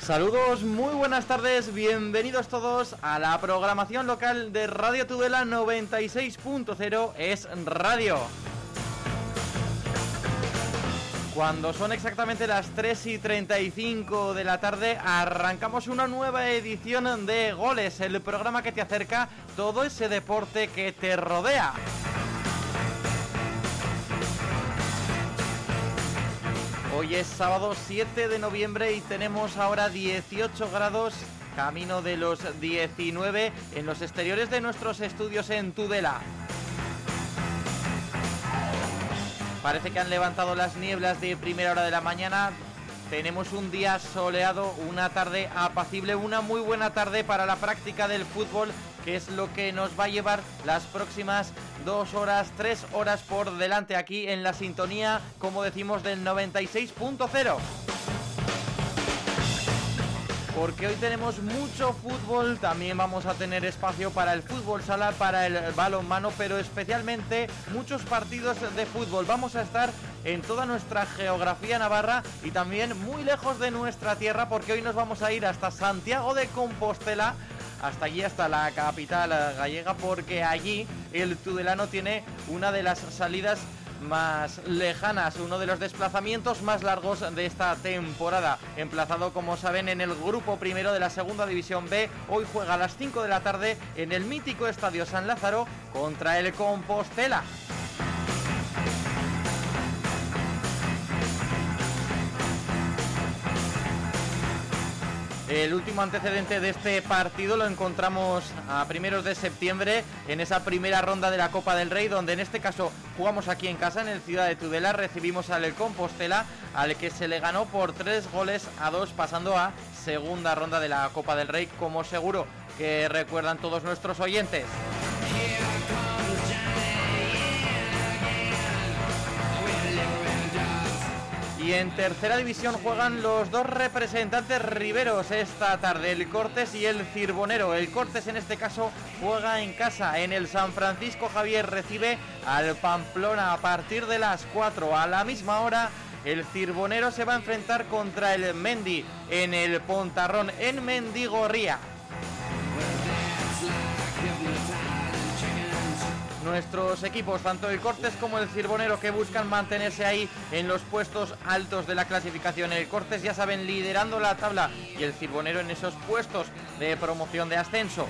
Saludos, muy buenas tardes, bienvenidos todos a la programación local de Radio Tudela 96.0 es Radio. Cuando son exactamente las 3:35 de la tarde, arrancamos una nueva edición de Goles, el programa que te acerca todo ese deporte que te rodea. Hoy es sábado 7 de noviembre y tenemos ahora 18 grados, camino de los 19 en los exteriores de nuestros estudios en Tudela. Parece que han levantado las nieblas de primera hora de la mañana. Tenemos un día soleado, una tarde apacible, una muy buena tarde para la práctica del fútbol, que es lo que nos va a llevar las próximas 2 horas, 3 horas por delante aquí en la sintonía, como decimos, del 96.0. Porque hoy tenemos mucho fútbol, también vamos a tener espacio para el fútbol sala, para el balonmano, pero especialmente muchos partidos de fútbol. Vamos a estar en toda nuestra geografía navarra y también muy lejos de nuestra tierra, porque hoy nos vamos a ir hasta Santiago de Compostela, hasta allí, hasta la capital gallega, porque allí el tudelano tiene una de las salidas más lejanas, uno de los desplazamientos más largos de esta temporada. Emplazado, como saben, en el grupo primero de la segunda división B, hoy juega a las 5 de la tarde en el mítico Estadio San Lázaro contra el Compostela. El último antecedente de este partido lo encontramos a primeros de septiembre en esa primera ronda de la Copa del Rey, donde en este caso jugamos aquí en casa, en el Ciudad de Tudela, recibimos al Compostela, al que se le ganó por 3-2, pasando a segunda ronda de la Copa del Rey, como seguro que recuerdan todos nuestros oyentes. Y en tercera división juegan los dos representantes riberos esta tarde, el Cortes y el Cirbonero. El Cortes en este caso juega en casa, en el San Francisco Javier, recibe al Pamplona a partir de las 4. A la misma hora el Cirbonero se va a enfrentar contra el Mendi en el Pontarrón, en Mendigorría. Nuestros equipos, tanto el Cortes como el Cirbonero, que buscan mantenerse ahí en los puestos altos de la clasificación. El Cortes, ya saben, liderando la tabla, y el Cirbonero en esos puestos de promoción de ascenso.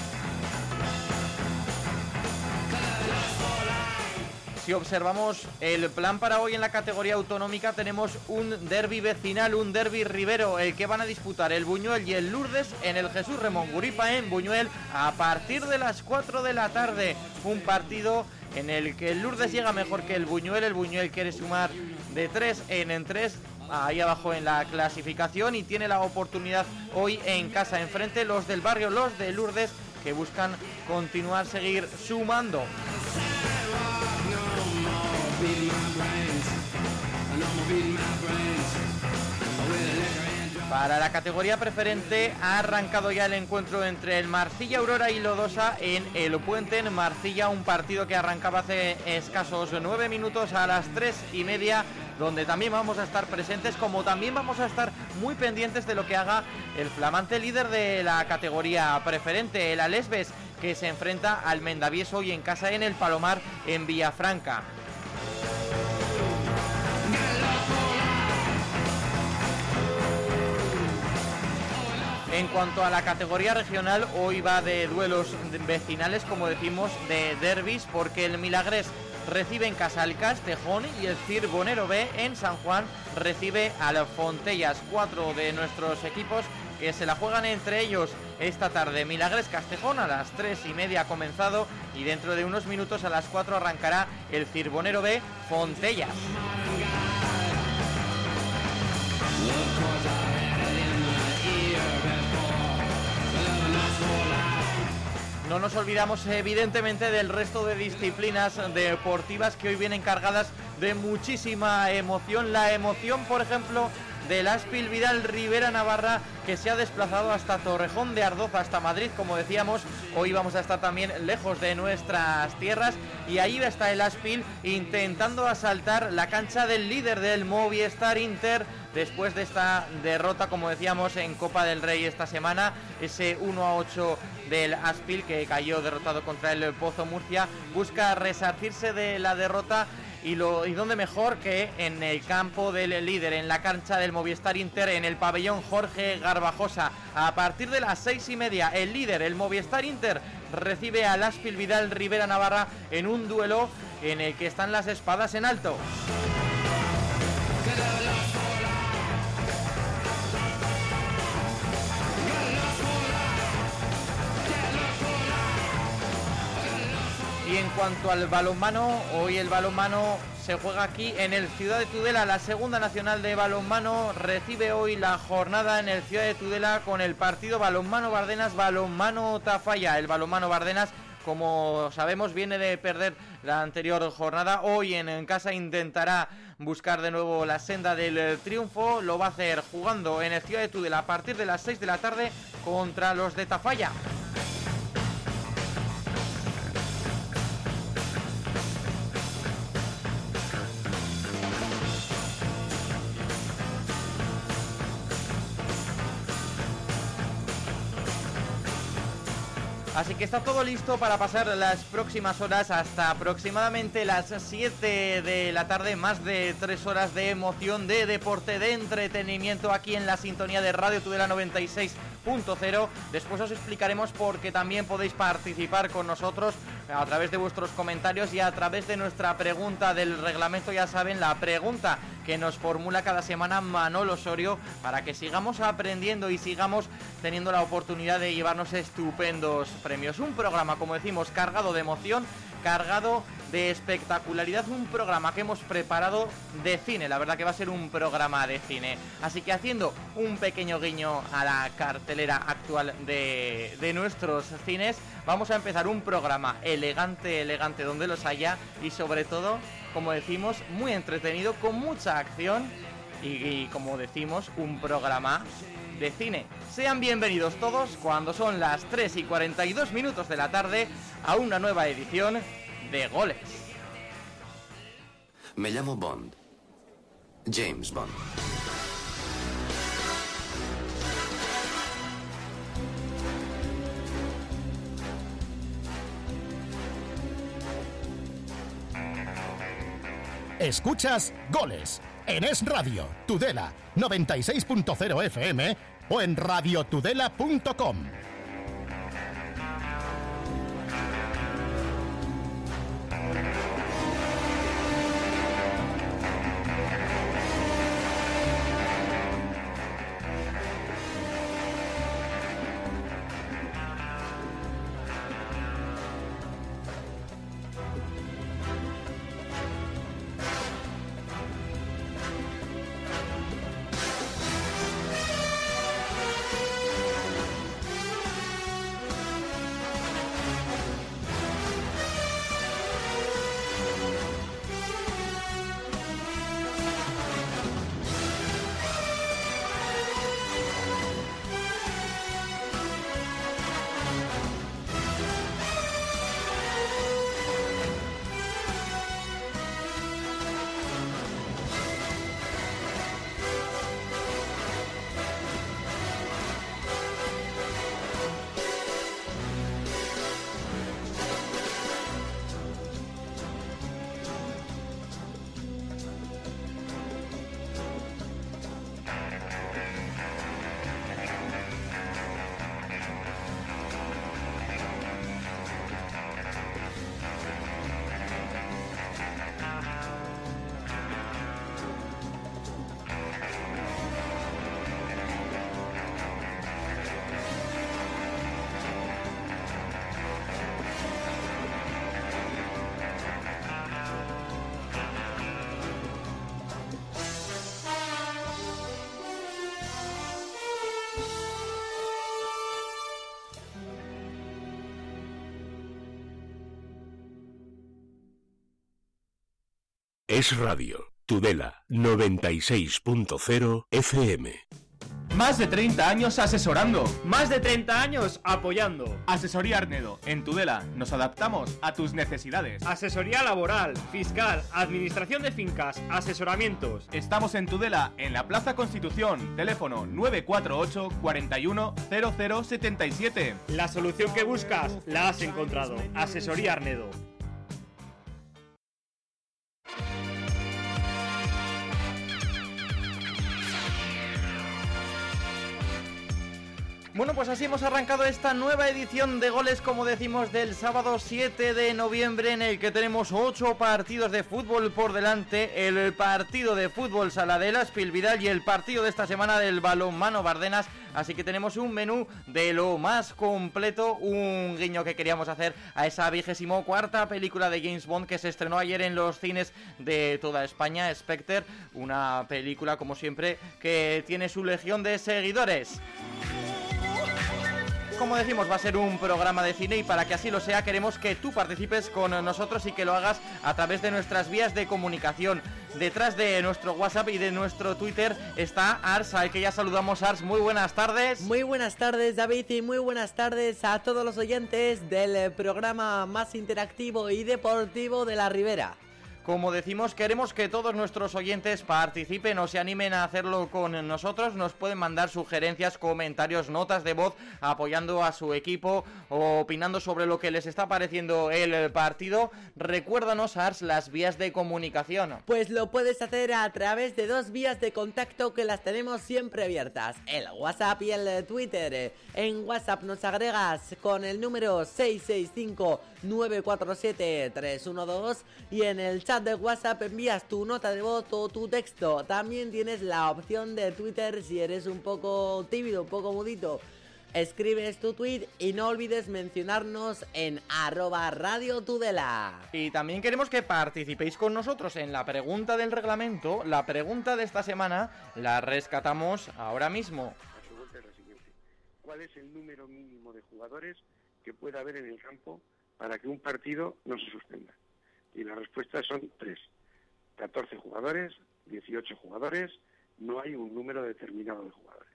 Si observamos el plan para hoy en la categoría autonómica, tenemos un derbi vecinal, un derbi ribero, el que van a disputar el Buñuel y el Lourdes en el Jesús Ramón Guripa en Buñuel a partir de las 4 de la tarde. Un partido en el que el Lourdes llega mejor que el Buñuel quiere sumar de 3 en 3 ahí abajo en la clasificación y tiene la oportunidad hoy en casa, enfrente los del barrio, los de Lourdes, que buscan continuar, seguir sumando. Para la categoría preferente ha arrancado ya el encuentro entre el Marcilla Aurora y Lodosa en el Puente, en Marcilla, un partido que arrancaba hace escasos 9 minutos a las 3:30, donde también vamos a estar presentes, como también vamos a estar muy pendientes de lo que haga el flamante líder de la categoría preferente, el Alesves, que se enfrenta al Mendavies hoy en casa en el Palomar, en Villafranca. En cuanto a la categoría regional, hoy va de duelos vecinales, como decimos, de derbis, porque el Milagrés recibe en casa al Castejón y el Cirbonero B en San Juan recibe al Fontellas. 4 de nuestros equipos que se la juegan entre ellos esta tarde. Milagrés Castejón a las 3:30 ha comenzado, y dentro de unos minutos a las 4 arrancará el Cirbonero B Fontellas. No nos olvidamos evidentemente del resto de disciplinas deportivas que hoy vienen cargadas de muchísima emoción. La emoción, por ejemplo, del Aspil Vidal Rivera Navarra, que se ha desplazado hasta Torrejón de Ardoz, hasta Madrid, como decíamos. Hoy vamos a estar también lejos de nuestras tierras, y ahí está el Aspil intentando asaltar la cancha del líder del Movistar Inter, después de esta derrota, como decíamos, en Copa del Rey esta semana, ese 1-8 del Aspil, que cayó derrotado contra el Pozo Murcia. Busca resarcirse de la derrota, y dónde mejor que en el campo del líder, en la cancha del Movistar Inter, en el pabellón Jorge Garbajosa. A partir de las 6:30, el líder, el Movistar Inter, recibe al Aspil Vidal Rivera Navarra en un duelo en el que están las espadas en alto. Y en cuanto al balonmano, hoy el balonmano se juega aquí en el Ciudad de Tudela. La segunda nacional de balonmano recibe hoy la jornada en el Ciudad de Tudela con el partido Balonmano Bardenas, Balonmano Tafalla. El balonmano Bardenas, como sabemos, viene de perder la anterior jornada. Hoy en casa intentará buscar de nuevo la senda del triunfo. Lo va a hacer jugando en el Ciudad de Tudela a partir de las 6 de la tarde contra los de Tafalla. Así que está todo listo para pasar las próximas horas hasta aproximadamente las 7 de la tarde. Más de 3 horas de emoción, de deporte, de entretenimiento aquí en la sintonía de Radio Tudela 96.0. Después os explicaremos por qué también podéis participar con nosotros a través de vuestros comentarios y a través de nuestra pregunta del reglamento. Ya saben, la pregunta que nos formula cada semana Manolo Osorio, para que sigamos aprendiendo y sigamos teniendo la oportunidad de llevarnos estupendos premios. Un programa, como decimos, cargado de emoción, cargado de espectacularidad, un programa que hemos preparado de cine. La verdad que va a ser un programa de cine. Así que, haciendo un pequeño guiño a la cartelera actual de nuestros cines, vamos a empezar un programa elegante, donde los haya, y sobre todo, como decimos, muy entretenido, con mucha acción y como decimos, un programa de cine. Sean bienvenidos todos, cuando son las 3:42 de la tarde, a una nueva edición de Goles. Me llamo Bond. James Bond. Escuchas Goles en Es Radio, Tudela 96.0 FM o en radiotudela.com. Es Radio. Tudela 96.0 FM. Más de 30 años asesorando. Más de 30 años apoyando. Asesoría Arnedo. En Tudela nos adaptamos a tus necesidades. Asesoría laboral, fiscal, administración de fincas, asesoramientos. Estamos en Tudela, en la Plaza Constitución. Teléfono 948 41 0077. La solución que buscas la has encontrado. Asesoría Arnedo. Bueno, pues así hemos arrancado esta nueva edición de Goles, como decimos, del sábado 7 de noviembre, en el que tenemos 8 partidos de fútbol por delante, el partido de fútbol Sala de la Espilvidal y el partido de esta semana del balonmano Bardenas, así que tenemos un menú de lo más completo, un guiño que queríamos hacer a esa 24ª película de James Bond que se estrenó ayer en los cines de toda España, Spectre, una película, como siempre, que tiene su legión de seguidores. Como decimos, va a ser un programa de cine y para que así lo sea queremos que tú participes con nosotros y que lo hagas a través de nuestras vías de comunicación. Detrás de nuestro WhatsApp y de nuestro Twitter está Ars, al que ya saludamos. Ars, muy buenas tardes. Muy buenas tardes, David, y muy buenas tardes a todos los oyentes del programa más interactivo y deportivo de la Ribera. Como decimos, queremos que todos nuestros oyentes participen o se animen a hacerlo con nosotros. Nos pueden mandar sugerencias, comentarios, notas de voz apoyando a su equipo o opinando sobre lo que les está pareciendo el partido. Recuérdanos, Ars, las vías de comunicación. Pues lo puedes hacer a través de 2 vías de contacto que las tenemos siempre abiertas: el WhatsApp y el Twitter. En WhatsApp nos agregas con el número 665-947-312 y en el chat de WhatsApp envías tu nota de voz o tu texto. También tienes la opción de Twitter si eres un poco tímido, un poco mudito. Escribes tu tweet y no olvides mencionarnos en @radiotudela. Y también queremos que participéis con nosotros en la pregunta del reglamento. La pregunta de esta semana la rescatamos ahora mismo. La pregunta es la siguiente: ¿cuál es el número mínimo de jugadores que pueda haber en el campo para que un partido no se suspenda? Y las respuestas son 3. 14 jugadores, 18 jugadores, no hay un número determinado de jugadores.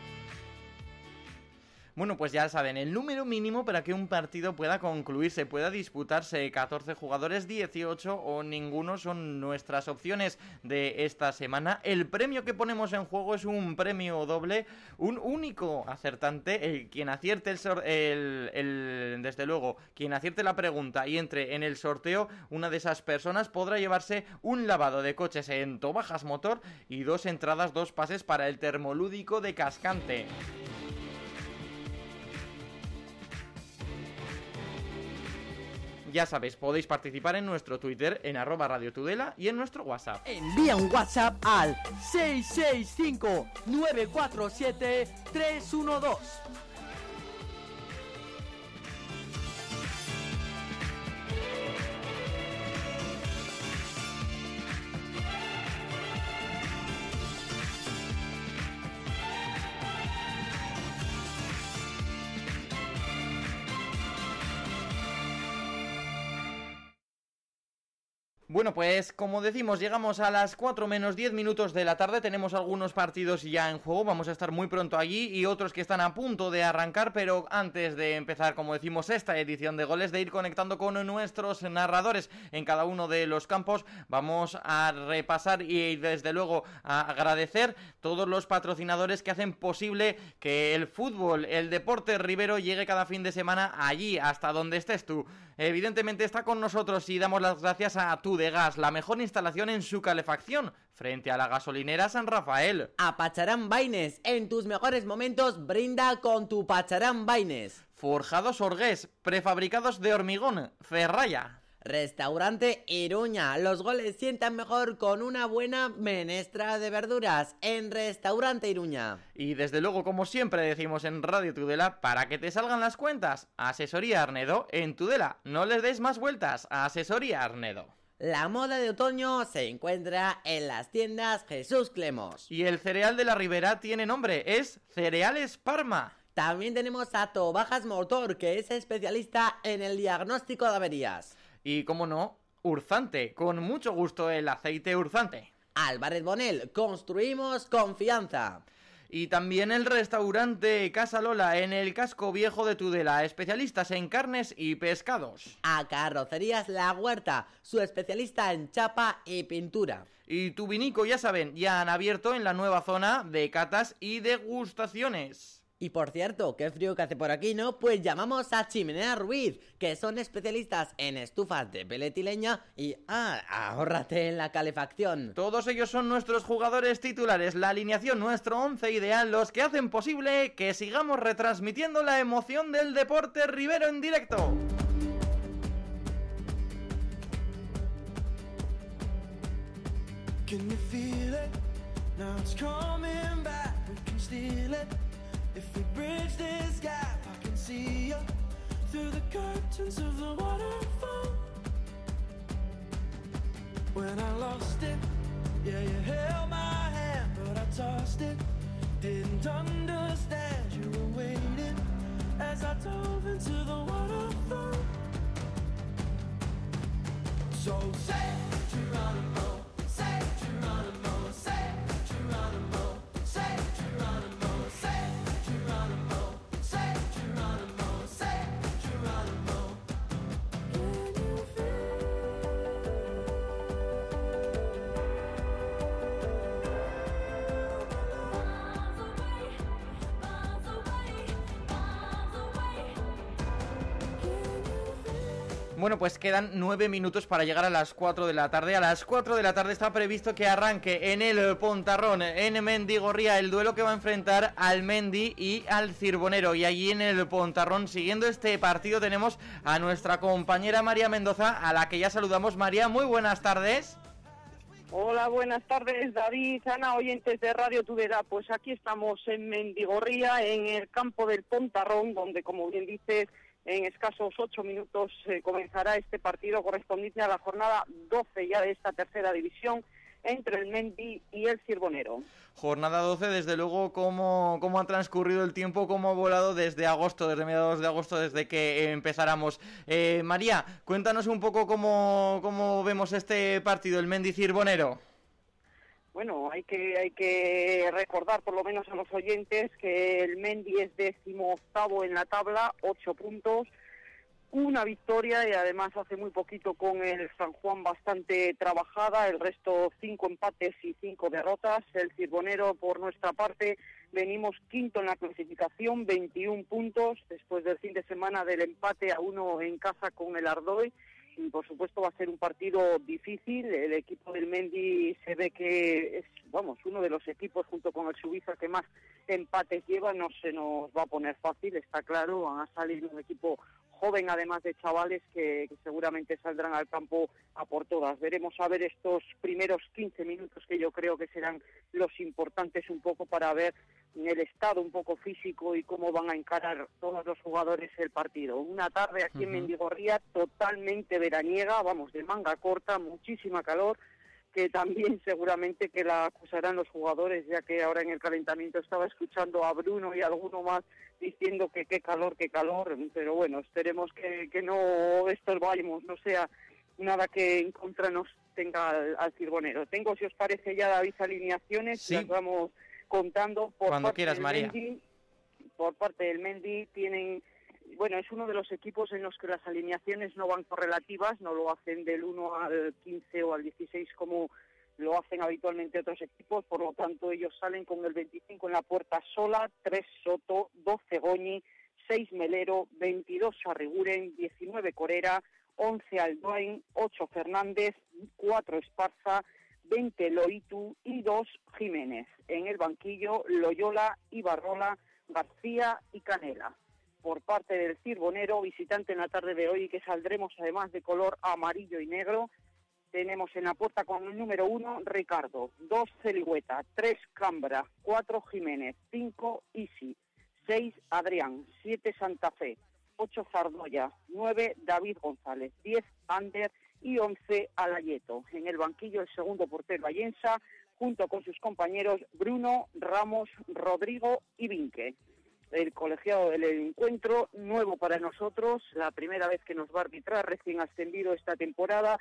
Bueno, pues ya saben, el número mínimo para que un partido pueda concluirse, pueda disputarse. 14 jugadores, 18 o ninguno son nuestras opciones de esta semana. El premio que ponemos en juego es un premio doble, un único acertante. Quien acierte desde luego, quien acierte la pregunta y entre en el sorteo, una de esas personas podrá llevarse un lavado de coches en Tobajas Motor y 2 entradas, 2 pases para el termolúdico de Cascante. Ya sabéis, podéis participar en nuestro Twitter en @radiotudela y en nuestro WhatsApp. Envía un WhatsApp al 665-947-312. Bueno, pues como decimos, llegamos a las 4 menos 10 minutos de la tarde. Tenemos algunos partidos ya en juego, vamos a estar muy pronto allí y otros que están a punto de arrancar. Pero antes de empezar, como decimos, esta edición de Goles, de ir conectando con nuestros narradores en cada uno de los campos, vamos a repasar y desde luego a agradecer todos los patrocinadores que hacen posible que el fútbol, el deporte ribero, llegue cada fin de semana allí, hasta donde estés tú. Evidentemente está con nosotros y damos las gracias a Tudegas, la mejor instalación en su calefacción, frente a la gasolinera San Rafael. A Pacharán Baines, en tus mejores momentos brinda con tu Pacharán Baines. Forjados Orgués, prefabricados de hormigón, Ferraya. Restaurante Iruña, los goles sientan mejor con una buena menestra de verduras en Restaurante Iruña. Y desde luego, como siempre decimos en Radio Tudela, para que te salgan las cuentas, Asesoría Arnedo en Tudela. No les deis más vueltas, a Asesoría Arnedo. La moda de otoño se encuentra en las tiendas Jesús Clemos. Y el cereal de la Ribera tiene nombre, es Cereales Parma. También tenemos a Tobajas Motor, que es especialista en el diagnóstico de averías. Y, como no, Urzante, con mucho gusto el aceite Urzante. Álvarez Bonel, construimos confianza. Y también el restaurante Casa Lola en el casco viejo de Tudela, especialistas en carnes y pescados. A Carrocerías La Huerta, su especialista en chapa y pintura. Y Tu Vinico, ya saben, ya han abierto en la nueva zona de catas y degustaciones. Y por cierto, qué frío que hace por aquí, ¿no? Pues llamamos a Chimenea Ruiz, que son especialistas en estufas de peletileña y ahórrate en la calefacción. Todos ellos son nuestros jugadores titulares, la alineación, nuestro 11 ideal, los que hacen posible que sigamos retransmitiendo la emoción del deporte ribero en directo. Can you feel it? Now it's coming back, we can steal it. If we bridge this gap, I can see you through the curtains of the waterfall. When I lost it, yeah, you held my hand, but I tossed it. Didn't understand you were waiting as I dove into the waterfall. So say Geronimo, say Geronimo, say Geronimo, say Geronimo, say Geronimo, say Geronimo, say Geronimo. Can you Bueno, pues quedan 9 minutos para llegar a las 4 de la tarde. A las 4 de la tarde está previsto que arranque en el Pontarrón, en Mendigorría, el duelo que va a enfrentar al Mendi y al Cirbonero. Y allí en el Pontarrón, siguiendo este partido, tenemos a nuestra compañera María Mendoza, a la que ya saludamos. María, muy buenas tardes. Hola, buenas tardes, David, Ana, oyentes de Radio Tudela. Pues aquí estamos en Mendigorría, en el campo del Pontarrón, donde, como bien dices, en escasos 8 minutos comenzará este partido correspondiente a la jornada 12 ya de esta tercera división entre el Mendi y el Cirbonero. Jornada 12, desde luego, ¿cómo ha transcurrido el tiempo? ¿Cómo ha volado desde agosto, desde mediados de agosto, desde que empezáramos? María, cuéntanos un poco cómo vemos este partido, el Mendi-Cirbonero. Bueno, hay que recordar por lo menos a los oyentes que el Mendi es 18º en la tabla, 8 puntos, una victoria y además hace muy poquito con el San Juan bastante trabajada, el resto 5 empates y 5 derrotas. El Cirbonero, por nuestra parte, venimos quinto en la clasificación, 21 puntos, después del fin de semana del empate a 1 en casa con el Ardoy. Y por supuesto va a ser un partido difícil. El equipo del Mendi se ve que es, uno de los equipos junto con el Suiza que más empates lleva. No se nos va a poner fácil, está claro. Van a salir un equipo joven, además de chavales que seguramente saldrán al campo a por todas. Veremos a ver estos primeros 15 minutos que yo creo que serán los importantes un poco para ver el estado un poco físico y cómo van a encarar todos los jugadores el partido. Una tarde aquí en Mendigorría totalmente veraniega, de manga corta, muchísima calor, que también seguramente que la acusarán los jugadores, ya que ahora en el calentamiento estaba escuchando a Bruno y a alguno más diciendo que qué calor, pero bueno, esperemos que no estorbamos, no sea nada que en contra nos tenga al Cirbonero. Tengo, si os parece ya, David, alineaciones, sí. Las vamos contando. Cuando quieras, María. Por parte del Mendi tienen... es uno de los equipos en los que las alineaciones no van correlativas, no lo hacen del 1 al 15 o al 16 como lo hacen habitualmente otros equipos, por lo tanto ellos salen con el 25 en la puerta Sola, 3 Soto, 12 Goñi, 6 Melero, 22 Sarriguren, 19 Corera, 11 Alduain, 8 Fernández, 4 Esparza, 20 Loitu y 2 Jiménez. En el banquillo Loyola, Ibarrola, García y Canela. Por parte del Cirbonero, visitante en la tarde de hoy, que saldremos además de color amarillo y negro, tenemos en la puerta con el número 1 Ricardo, 2 Celigüeta, 3 Cambra, 4 Jiménez, 5 Isi, 6 Adrián, 7 Santa Fe, 8 Zardoya, 9 David González, 10 Ander y 11 Alayeto. En el banquillo el segundo portero Allensa, junto con sus compañeros Bruno, Ramos, Rodrigo y Vinque. El colegiado del encuentro, nuevo para nosotros, la primera vez que nos va a arbitrar, recién ascendido esta temporada,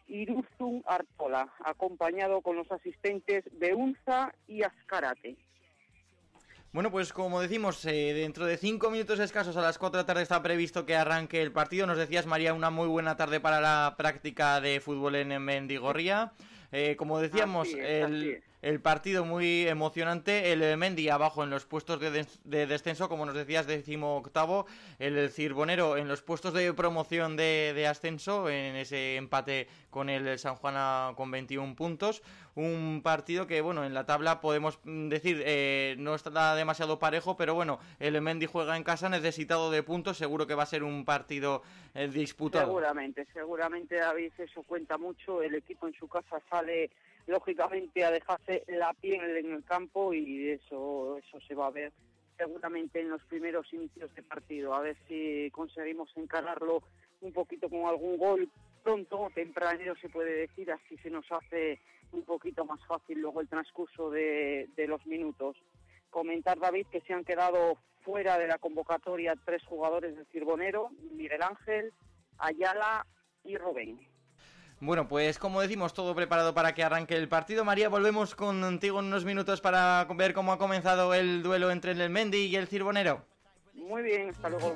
Iruzun Artola, acompañado con los asistentes Beunza y Azcárate. Bueno, pues como decimos, dentro de 5 minutos escasos a las 4 de la tarde está previsto que arranque el partido. Nos decías, María, una muy buena tarde para la práctica de fútbol en Mendigorría. Como decíamos, Así es. el partido muy emocionante, el Mendy abajo en los puestos de descenso, como nos decías, 18º, el Cirbonero en los puestos de promoción de ascenso, en ese empate con el San Juan con 21 puntos. Un partido que, bueno, en la tabla podemos decir no está demasiado parejo, pero bueno, el Mendy juega en casa necesitado de puntos, seguro que va a ser un partido disputado. Seguramente, David, eso cuenta mucho. El equipo en su casa sale lógicamente a dejarse la piel en el campo y eso se va a ver seguramente en los primeros inicios de partido, a ver si conseguimos encararlo un poquito con algún gol pronto, tempranero se puede decir, así se nos hace un poquito más fácil luego el transcurso de los minutos. Comentar, David, que se han quedado fuera de la convocatoria 3 jugadores del Cirbonero, Miguel Ángel, Ayala y Rubén. Bueno, pues como decimos, todo preparado para que arranque el partido. María, volvemos contigo en unos minutos para ver cómo ha comenzado el duelo entre el Mendy y el Cirbonero. Muy bien, hasta luego.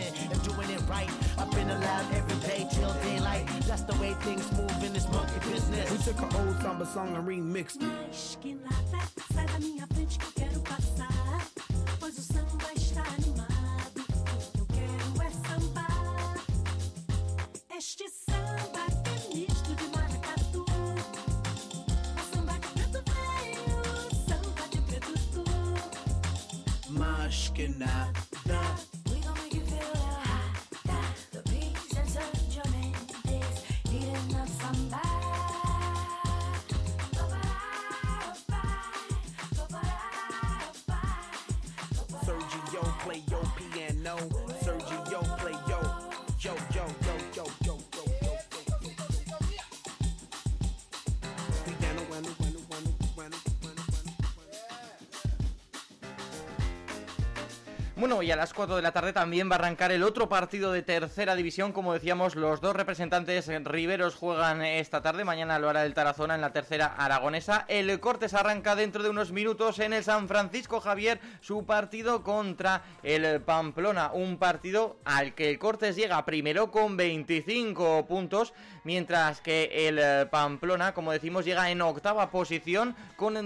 Bueno, y a las 4 de la tarde también va a arrancar el otro partido de tercera división. Como decíamos, los dos representantes riberos juegan esta tarde. Mañana lo hará el Tarazona en la tercera aragonesa. El Cortes arranca dentro de unos minutos en el San Francisco Javier su partido contra el Pamplona. Un partido al que el Cortes llega primero con 25 puntos, mientras que el Pamplona, como decimos, llega en octava posición con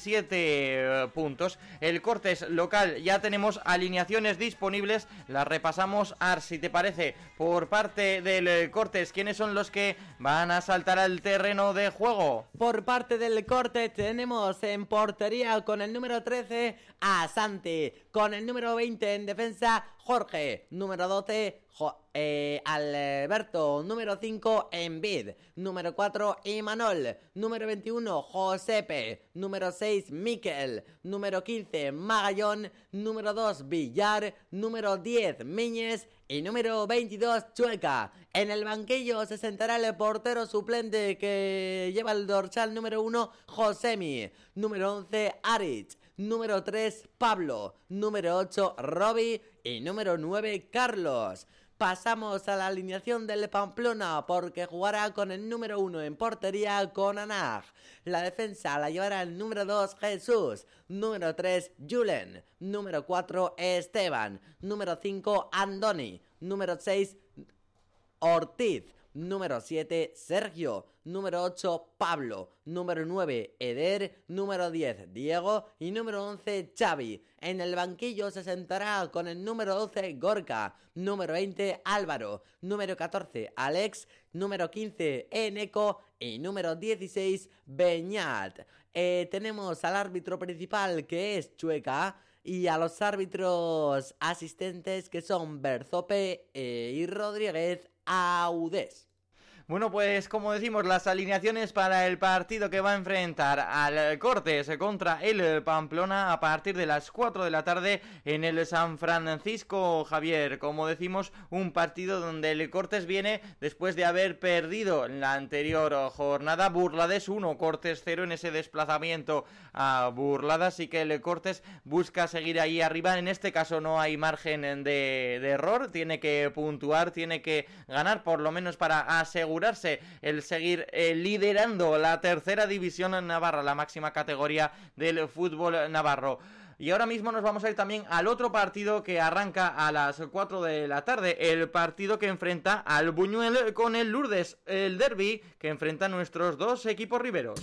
17 puntos. El Cortes local ya tenemos alineaciones disponibles, las repasamos. Ars, si te parece, por parte del Cortes, ¿quiénes son los que van a saltar al terreno de juego? Por parte del Cortes tenemos en portería con el número 13 a Santi, con el número 20 en defensa Jorge, número 12 Alberto, número 5 Envid, número 4 Imanol, número 21 Josepe, número 6 Miquel, número 15 Magallón, número 2 Villar, número 10 Miñez y número 22 Chueca. En el banquillo se sentará el portero suplente que lleva el dorsal número 1 Josemi, número 11 Aritz, número 3 Pablo, número 8 Robbie y número 9 Carlos. Pasamos a la alineación del Pamplona porque jugará con el número 1 en portería con Anag. La defensa la llevará el número 2 Jesús, número 3 Julen, número 4 Esteban, número 5 Andoni, número 6 Ortiz, número 7 Sergio, número 8 Pablo, número 9 Eder, número 10 Diego y número 11 Xavi. En el banquillo se sentará con el número 12 Gorka, número 20 Álvaro, número 14 Alex, número 15 Eneco y número 16 Beñat. Tenemos al árbitro principal, que es Chueca, y a los árbitros asistentes, que son Berzope y Rodríguez Audés. Bueno, pues como decimos, las alineaciones para el partido que va a enfrentar al Cortes contra el Pamplona a partir de las 4 de la tarde en el San Francisco Javier. Como decimos, un partido donde el Cortes viene después de haber perdido en la anterior jornada. Burlades 1, Cortes 0 en ese desplazamiento a Burlada. Así que el Cortes busca seguir ahí arriba. En este caso no hay margen de error. Tiene que puntuar, tiene que ganar por lo menos para asegurar asegurarse el seguir liderando la tercera división navarra, la máxima categoría del fútbol navarro. Y ahora mismo nos vamos a ir también al otro partido que arranca a las 4 de la tarde, el partido que enfrenta al Buñuel con el Lourdes, el derbi que enfrenta a nuestros dos equipos riberos.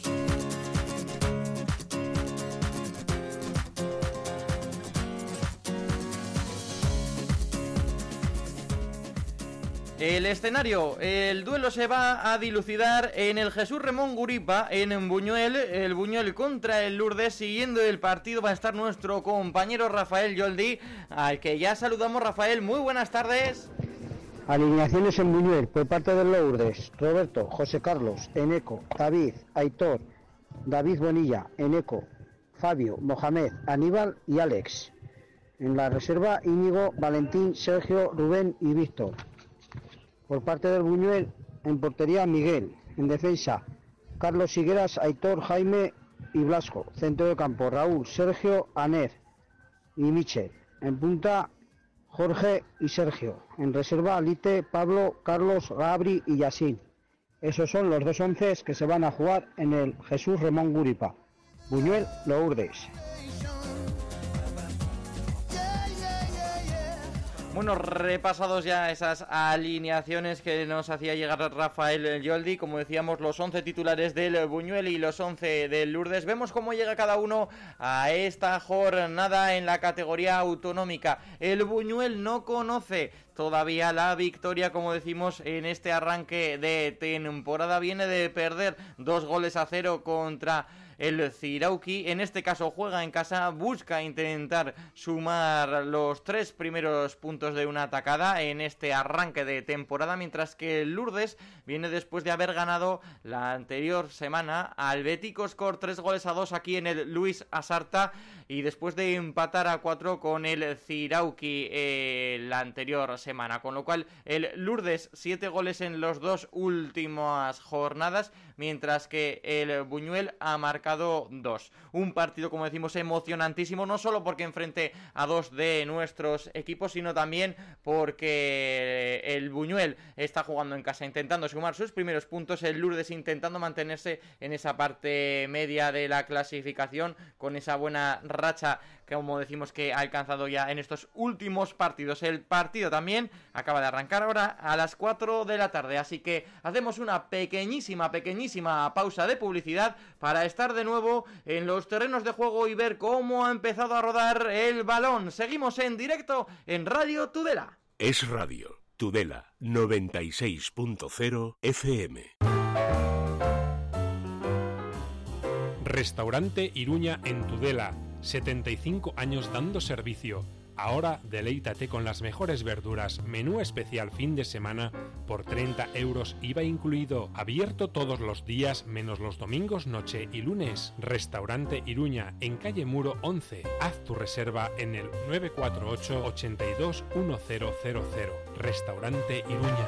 El escenario, el duelo se va a dilucidar en el Jesús Ramón Guripa, en Buñuel, el Buñuel contra el Lourdes. Siguiendo el partido va a estar nuestro compañero Rafael Yoldi, al que ya saludamos. Rafael, muy buenas tardes. Alineaciones en Buñuel, por parte del Lourdes: Roberto, José Carlos, Eneco, David, Aitor, David Bonilla, Eneco, Fabio, Mohamed, Aníbal y Alex. En la reserva, Íñigo, Valentín, Sergio, Rubén y Víctor. Por parte del Buñuel, en portería Miguel, en defensa Carlos Higueras, Aitor, Jaime y Blasco. Centro de campo, Raúl, Sergio, Aner y Michel. En punta, Jorge y Sergio. En reserva, Alite, Pablo, Carlos, Gabri y Yassin. Esos son los dos onces que se van a jugar en el Jesús Ramón Guripa. Buñuel, Lourdes. Bueno, repasados ya esas alineaciones que nos hacía llegar Rafael Yoldi, como decíamos, los 11 titulares del Buñuel y los 11 del Lourdes. Vemos cómo llega cada uno a esta jornada en la categoría autonómica. El Buñuel no conoce todavía la victoria, como decimos, en este arranque de temporada. Viene de perder 2-0 contra el Zirauki. En este caso juega en casa, busca intentar sumar los 3 primeros puntos de una atacada en este arranque de temporada, mientras que el Lourdes viene después de haber ganado la anterior semana al Beticoscor 3-2 aquí en el Luis Asarta, y después de empatar a 4 con el Zirauki la anterior semana, con lo cual el Lourdes 7 goles en las 2 últimas jornadas, mientras que el Buñuel ha marcado 2. Un partido, como decimos, emocionantísimo, no solo porque enfrente a 2 de nuestros equipos, sino también porque el Buñuel está jugando en casa, intentando sumar sus primeros puntos, el Lourdes intentando mantenerse en esa parte media de la clasificación, con esa buena racha que, como decimos, que ha alcanzado ya en estos últimos partidos. El partido también acaba de arrancar ahora a las 4 de la tarde, así que hacemos una pequeñísima pausa de publicidad para estar de nuevo en los terrenos de juego y ver cómo ha empezado a rodar el balón. Seguimos en directo en Radio Tudela. Es Radio Tudela 96.0 FM. Restaurante Iruña en Tudela, 75 años dando servicio. Ahora deleítate con las mejores verduras, menú especial fin de semana por 30 euros IVA incluido, abierto todos los días menos los domingos, noche y lunes. Restaurante Iruña en calle Muro 11. Haz tu reserva en el 948 82 1000. Restaurante Iruña.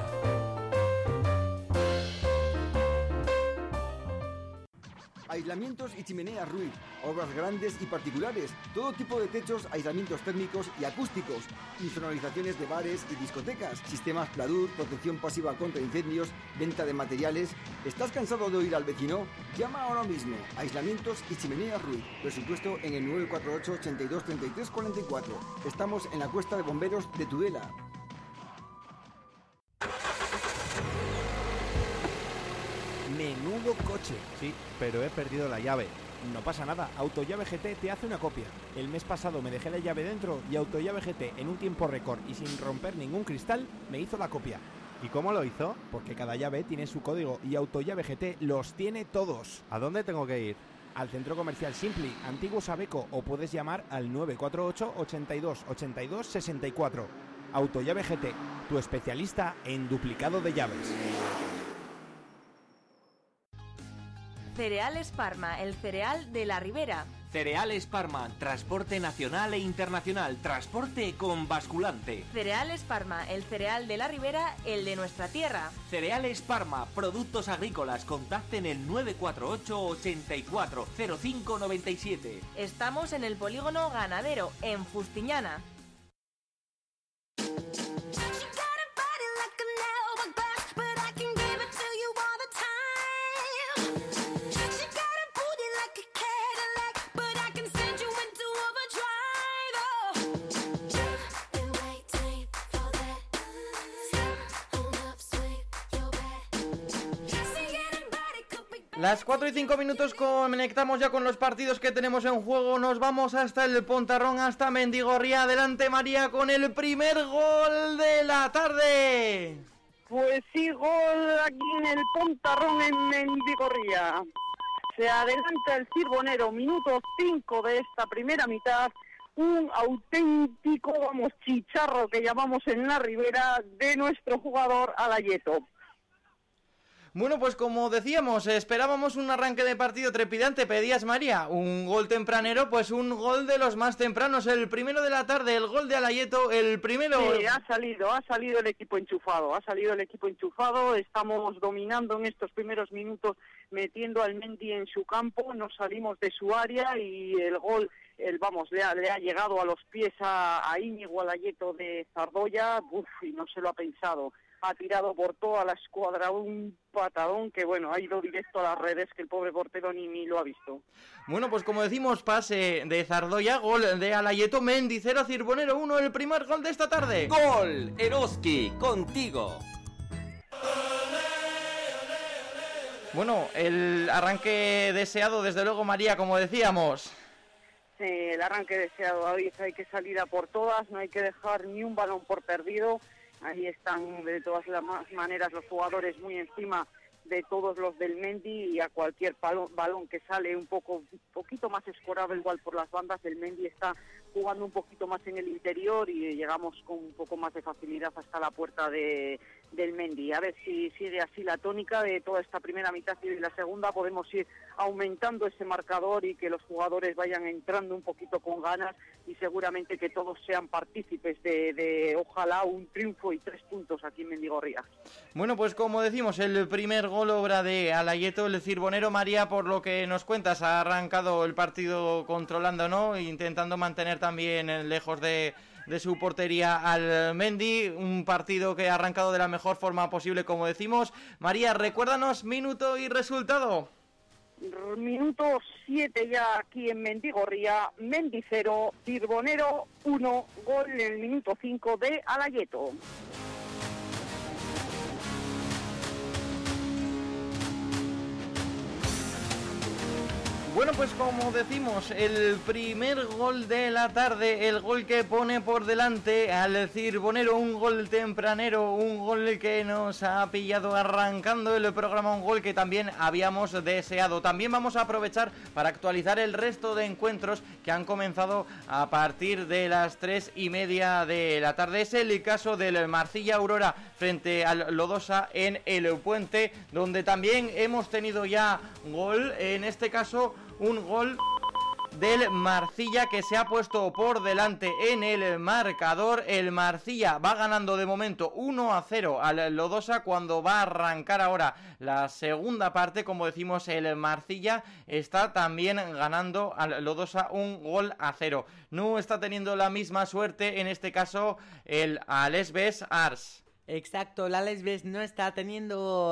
Aislamientos y chimeneas Ruiz, obras grandes y particulares, todo tipo de techos, aislamientos térmicos y acústicos, insonorizaciones de bares y discotecas, sistemas Pladur, protección pasiva contra incendios, venta de materiales. ¿Estás cansado de oír al vecino? Llama ahora mismo. Aislamientos y chimeneas Ruiz. Presupuesto en el 948 82 33 44. Estamos en la Cuesta de Bomberos de Tudela. Menudo coche. Sí, pero he perdido la llave. No pasa nada, Autollave GT te hace una copia. El mes pasado me dejé la llave dentro y Autollave GT, en un tiempo récord y sin romper ningún cristal, me hizo la copia. ¿Y cómo lo hizo? Porque cada llave tiene su código y Autollave GT los tiene todos. ¿A dónde tengo que ir? Al centro comercial Simpli, antiguo Sabeco, o puedes llamar al 948 82 82 64. Autollave GT, tu especialista en duplicado de llaves. Cereales Parma, el cereal de la Ribera. Cereales Parma, transporte nacional e internacional, transporte con basculante. Cereales Parma, el cereal de la Ribera, el de nuestra tierra. Cereales Parma, productos agrícolas, contacten el 948 84 05 97. Estamos en el polígono ganadero, en Fustiñana. Las 4 y 5 minutos conectamos ya con los partidos que tenemos en juego. Nos vamos hasta el Pontarrón, hasta Mendigorría. Adelante, María, con el primer gol de la tarde. Pues sí, gol aquí en el Pontarrón, en Mendigorría. Se adelanta el Cirbonero, minuto 5 de esta primera mitad. Un auténtico, chicharro que llamamos en la Ribera de nuestro jugador Alayeto. Bueno, pues como decíamos, esperábamos un arranque de partido trepidante. Pedías, María, un gol tempranero, pues un gol de los más tempranos. El primero de la tarde, el gol de Alayeto, el primero... Sí, ha salido el equipo enchufado, estamos dominando en estos primeros minutos, metiendo al Mendy en su campo, nos salimos de su área y el gol... le ha llegado a los pies a Íñigo Alayeto de Zardoya, y no se lo ha pensado. Ha tirado por toda la escuadra un patadón que, ha ido directo a las redes, que el pobre portero ni lo ha visto. Bueno, pues como decimos, pase de Zardoya, gol de Alayeto, Mendy 0, Cirbonero 1, el primer gol de esta tarde. ¡Gol! Eroski, contigo. Bueno, el arranque deseado, desde luego, María, como decíamos. El arranque deseado, hay que salir a por todas, no hay que dejar ni un balón por perdido. Ahí están de todas las maneras los jugadores muy encima de todos los del Mendy, y a cualquier balón que sale un poquito más escorado igual por las bandas, el Mendy está jugando un poquito más en el interior y llegamos con un poco más de facilidad hasta la puerta del Mendy. A ver si sigue así la tónica de toda esta primera mitad, y la segunda podemos ir aumentando ese marcador y que los jugadores vayan entrando un poquito con ganas, y seguramente que todos sean partícipes de ojalá un triunfo y 3 puntos aquí en Mendigorría. Bueno, pues como decimos, el primer gol obra de Alayeto, el Cirbonero. María, por lo que nos cuentas, ha arrancado el partido controlando, ¿no? Intentando mantener también lejos de su portería al Mendy, un partido que ha arrancado de la mejor forma posible, como decimos. María, recuérdanos minuto y resultado. Minuto 7 ya aquí en Mendigorría, Mendy 0, Cirbonero 1, gol en el minuto 5 de Alayeto. Bueno, pues como decimos, el primer gol de la tarde, el gol que pone por delante al Cirbonero, un gol tempranero, un gol que nos ha pillado arrancando el programa, un gol que también habíamos deseado. También vamos a aprovechar para actualizar el resto de encuentros que han comenzado a partir de las 3:30 de la tarde. Es el caso del Marcilla Aurora frente al Lodosa en el Puente, donde también hemos tenido ya gol, en este caso un gol del Marcilla, que se ha puesto por delante en el marcador. El Marcilla va ganando de momento 1-0 al Lodosa, cuando va a arrancar ahora la segunda parte. Como decimos, el Marcilla está también ganando al Lodosa 1-0. No está teniendo la misma suerte en este caso el Alesbes Ars. Exacto, la Lesbes no está teniendo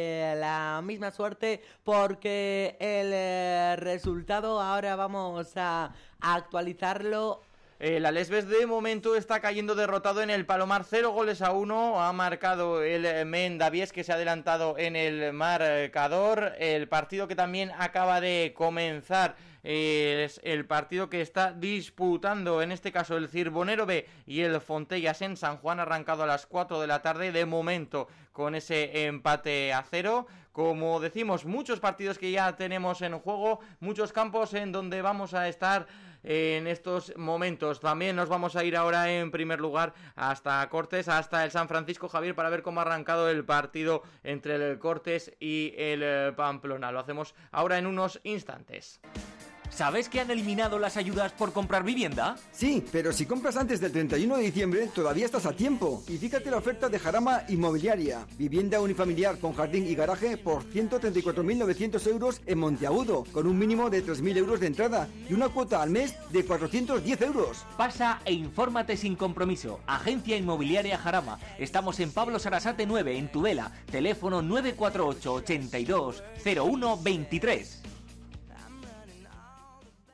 la misma suerte, porque el resultado ahora vamos a actualizarlo. La Lesbes de momento está cayendo derrotado en el Palomar, 0-1. Ha marcado el Mendavies, que se ha adelantado en el marcador. El partido que también acaba de comenzar es el partido que está disputando, en este caso, el Cirbonero B y el Fontellas en San Juan, arrancado a las 4 de la tarde, de momento con ese empate a 0. Como decimos, muchos partidos que ya tenemos en juego, muchos campos en donde vamos a estar en estos momentos. También nos vamos a ir ahora en primer lugar hasta Cortes, hasta el San Francisco Javier, para ver cómo ha arrancado el partido entre el Cortes y el Pamplona. Lo hacemos ahora en unos instantes. ¿Sabes que han eliminado las ayudas por comprar vivienda? Sí, pero si compras antes del 31 de diciembre, todavía estás a tiempo. Y fíjate la oferta de Jarama Inmobiliaria. Vivienda unifamiliar con jardín y garaje por 134.900 euros en Monteagudo, con un mínimo de 3.000 euros de entrada y una cuota al mes de 410 euros. Pasa e infórmate sin compromiso. Agencia Inmobiliaria Jarama. Estamos en Pablo Sarasate 9, en Tudela. Teléfono 948 82 01 23.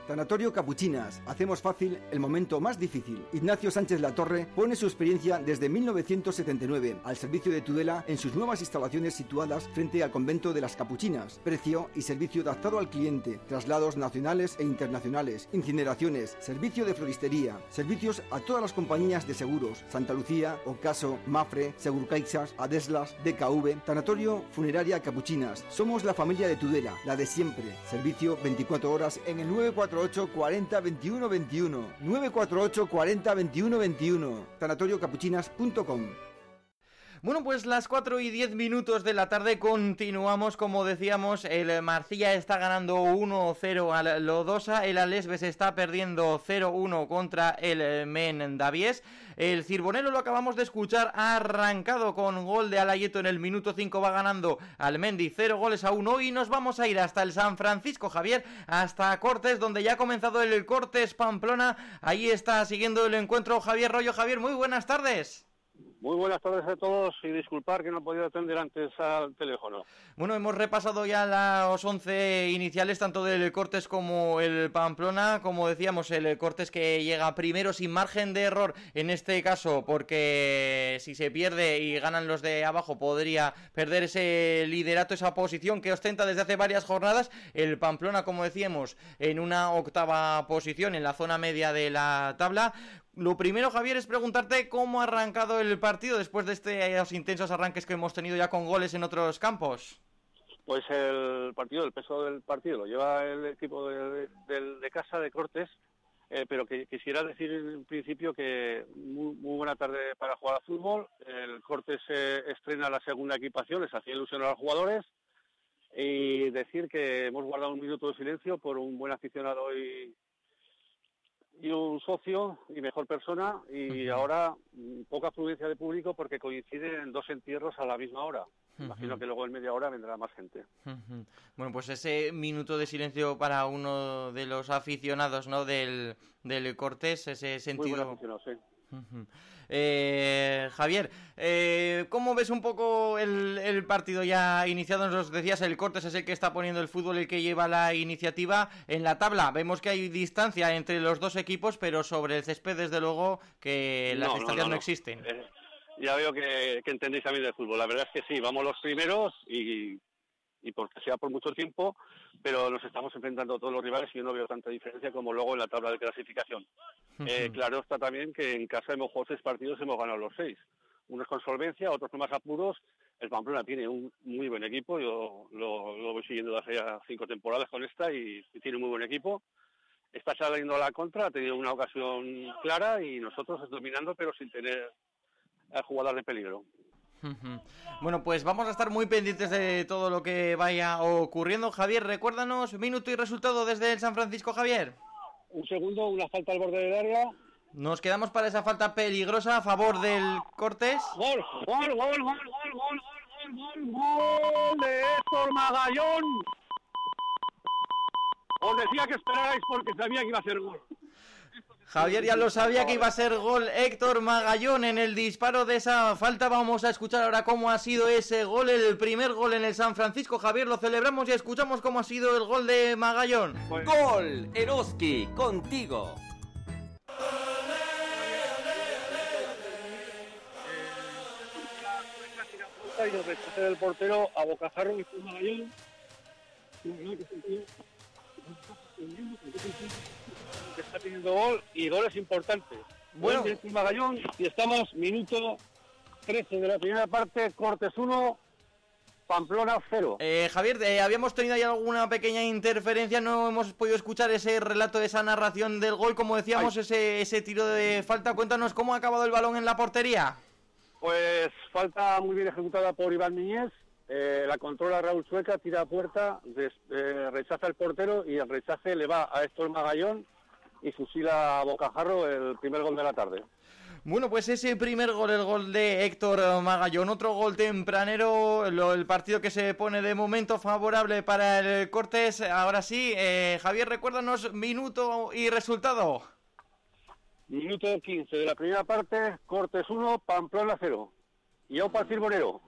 Tanatorio Capuchinas. Hacemos fácil el momento más difícil. Ignacio Sánchez Latorre pone su experiencia desde 1979 al servicio de Tudela en sus nuevas instalaciones situadas frente al convento de las Capuchinas. Precio y servicio adaptado al cliente. Traslados nacionales e internacionales. Incineraciones. Servicio de floristería. Servicios a todas las compañías de seguros. Santa Lucía, Ocaso, Mafre, Segurcaixas, Adeslas, DKV. Tanatorio Funeraria Capuchinas. Somos la familia de Tudela, la de siempre. Servicio 24 horas en el 948 40 21 21. 948 40 21 21. Tanatoriocapuchinas.com. Bueno, pues las 4:10 de la tarde continuamos, como decíamos, el Marcilla está ganando 1-0 al Lodosa, el Alesves está perdiendo 0-1 contra el Mendavies, el Cirbonero, lo acabamos de escuchar, ha arrancado con gol de Alayeto en el minuto 5, va ganando al Mendi 0-1 y nos vamos a ir hasta el San Francisco, Javier, hasta Cortes, donde ya ha comenzado el Cortes Pamplona, ahí está siguiendo el encuentro Javier Rollo. Javier, muy buenas tardes. Muy buenas tardes a todos y disculpar que no he podido atender antes al teléfono. Bueno, hemos repasado ya los 11 iniciales, tanto del Cortes como el Pamplona. Como decíamos, el Cortes que llega primero sin margen de error en este caso, porque si se pierde y ganan los de abajo podría perder ese liderato, esa posición que ostenta desde hace varias jornadas. El Pamplona, como decíamos, en una octava posición en la zona media de la tabla. Lo primero, Javier, es preguntarte cómo ha arrancado el partido después de estos intensos arranques que hemos tenido ya con goles en otros campos. Pues el peso del partido lo lleva el equipo de casa de Cortes, pero que quisiera decir en principio que muy buena tarde para jugar a fútbol. El Cortes estrena la segunda equipación, les hacía ilusión a los jugadores, y decir que hemos guardado un minuto de silencio por un buen aficionado y un socio y mejor persona, y ahora poca afluencia de público porque coinciden 2 entierros a la misma hora. Imagino que luego en media hora vendrá más gente. Bueno, pues ese minuto de silencio para uno de los aficionados, ¿no?, del Cortes, ese sentido. Muy buen aficionado, sí. Javier, ¿cómo ves un poco el partido ya iniciado? Nos decías, el Cortes es el que está poniendo el fútbol, el que lleva la iniciativa en la tabla. Vemos que hay distancia entre los dos equipos, pero sobre el césped, desde luego, que las distancias no existen. Ya veo que entendéis a mí del fútbol. La verdad es que sí, vamos los primeros y porque sea por mucho tiempo, pero nos estamos enfrentando a todos los rivales y yo no veo tanta diferencia como luego en la tabla de clasificación. Claro está también que en casa hemos jugado 6 partidos y hemos ganado los 6. Unos con solvencia, otros con más apuros. El Pamplona tiene un muy buen equipo, yo lo voy siguiendo desde hace ya 5 temporadas con esta y tiene un muy buen equipo. Está saliendo a la contra, ha tenido una ocasión clara y nosotros dominando pero sin tener al jugador de peligro. Bueno, pues vamos a estar muy pendientes de todo lo que vaya ocurriendo. Javier, recuérdanos minuto y resultado desde el San Francisco, Javier. Un segundo, una falta al borde del área. Nos quedamos para esa falta peligrosa a favor del Cortes. Gol de Héctor Magallón. Os decía que esperarais porque sabía que iba a ser gol. Javier ya lo sabía que iba a ser gol. Héctor Magallón en el disparo de esa falta. Vamos a escuchar ahora cómo ha sido ese gol, el primer gol en el San Francisco. Javier, lo celebramos y escuchamos cómo ha sido el gol de Magallón. Gol, Eroski, contigo. Y el rechace del portero a bocajarro y fue Magallón. Que está pidiendo gol y goles importantes. Bueno, Magallón, y estamos minuto 13 de la primera parte. Cortes 1, Pamplona 0. Javier, habíamos tenido ahí alguna pequeña interferencia, no hemos podido escuchar ese relato, esa narración del gol, como decíamos, ese tiro de falta. Cuéntanos cómo ha acabado el balón en la portería. Pues falta muy bien ejecutada por Iván Miñez. La controla Raúl Sueca, tira a puerta, rechaza el portero y el rechace le va a Héctor Magallón y fusila a bocajarro el primer gol de la tarde. Bueno, pues ese primer gol, el gol de Héctor Magallón, otro gol tempranero, el partido que se pone de momento favorable para el Cortes. Ahora sí, Javier, recuérdanos minuto y resultado. Minuto 15 de la primera parte, Cortes 1, Pamplona 0. Y Aupa Cirbonero.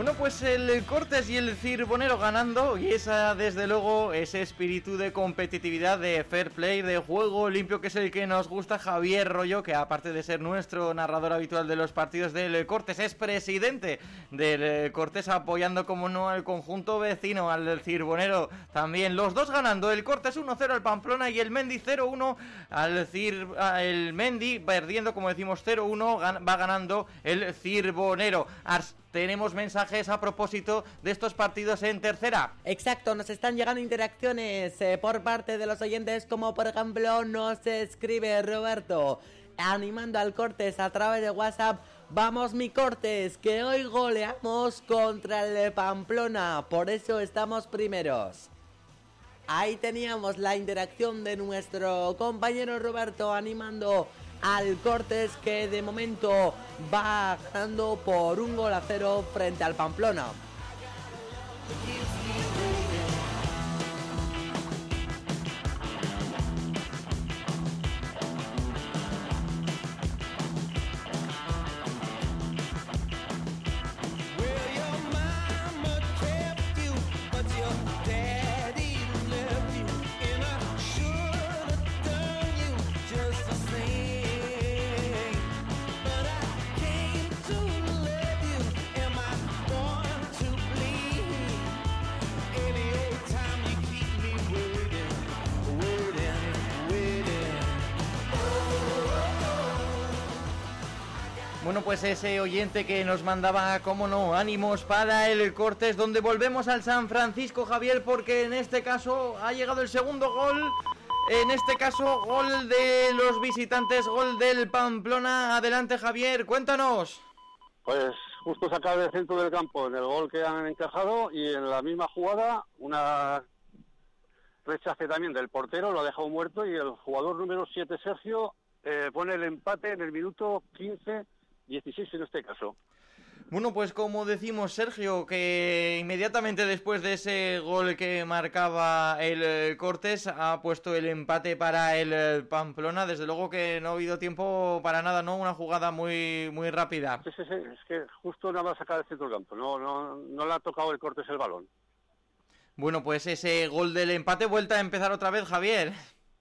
Bueno, pues el Cortes y el Cirbonero ganando, y esa, desde luego, ese espíritu de competitividad, de fair play, de juego limpio, que es el que nos gusta. Javier Rollo, que aparte de ser nuestro narrador habitual de los partidos del Cortes, es presidente del Cortes, apoyando, como no, al conjunto vecino, al Cirbonero también. Los dos ganando, el Cortes 1-0 al Pamplona y el Mendi 0-1 el Mendi, perdiendo, como decimos, 0-1, va ganando el Cirbonero. Tenemos mensajes a propósito de estos partidos en tercera. Exacto, nos están llegando interacciones por parte de los oyentes, como por ejemplo nos escribe Roberto, animando al Cortes a través de WhatsApp. Vamos mi Cortes, que hoy goleamos contra el Pamplona, por eso estamos primeros. Ahí teníamos la interacción de nuestro compañero Roberto animando al Cortes, que de momento va ganando por 1-0 frente al Pamplona. Bueno, pues ese oyente que nos mandaba, cómo no, ánimos para el Cortes, donde volvemos al San Francisco, Javier, porque en este caso ha llegado el segundo gol. En este caso, gol de los visitantes, gol del Pamplona. Adelante, Javier, cuéntanos. Pues justo sacar del centro del campo en el gol que han encajado, y en la misma jugada una rechace también del portero, lo ha dejado muerto, y el jugador número 7, Sergio, pone el empate en el minuto 15-16 en este caso. Bueno, pues como decimos, Sergio, que inmediatamente después de ese gol que marcaba el Cortes ha puesto el empate para el Pamplona. Desde luego que no ha habido tiempo para nada, ¿no? Una jugada muy rápida. Sí, es que justo nada más sacar del centro del campo, no le ha tocado el Cortes el balón. Bueno, pues ese gol del empate, vuelta a empezar otra vez, Javier.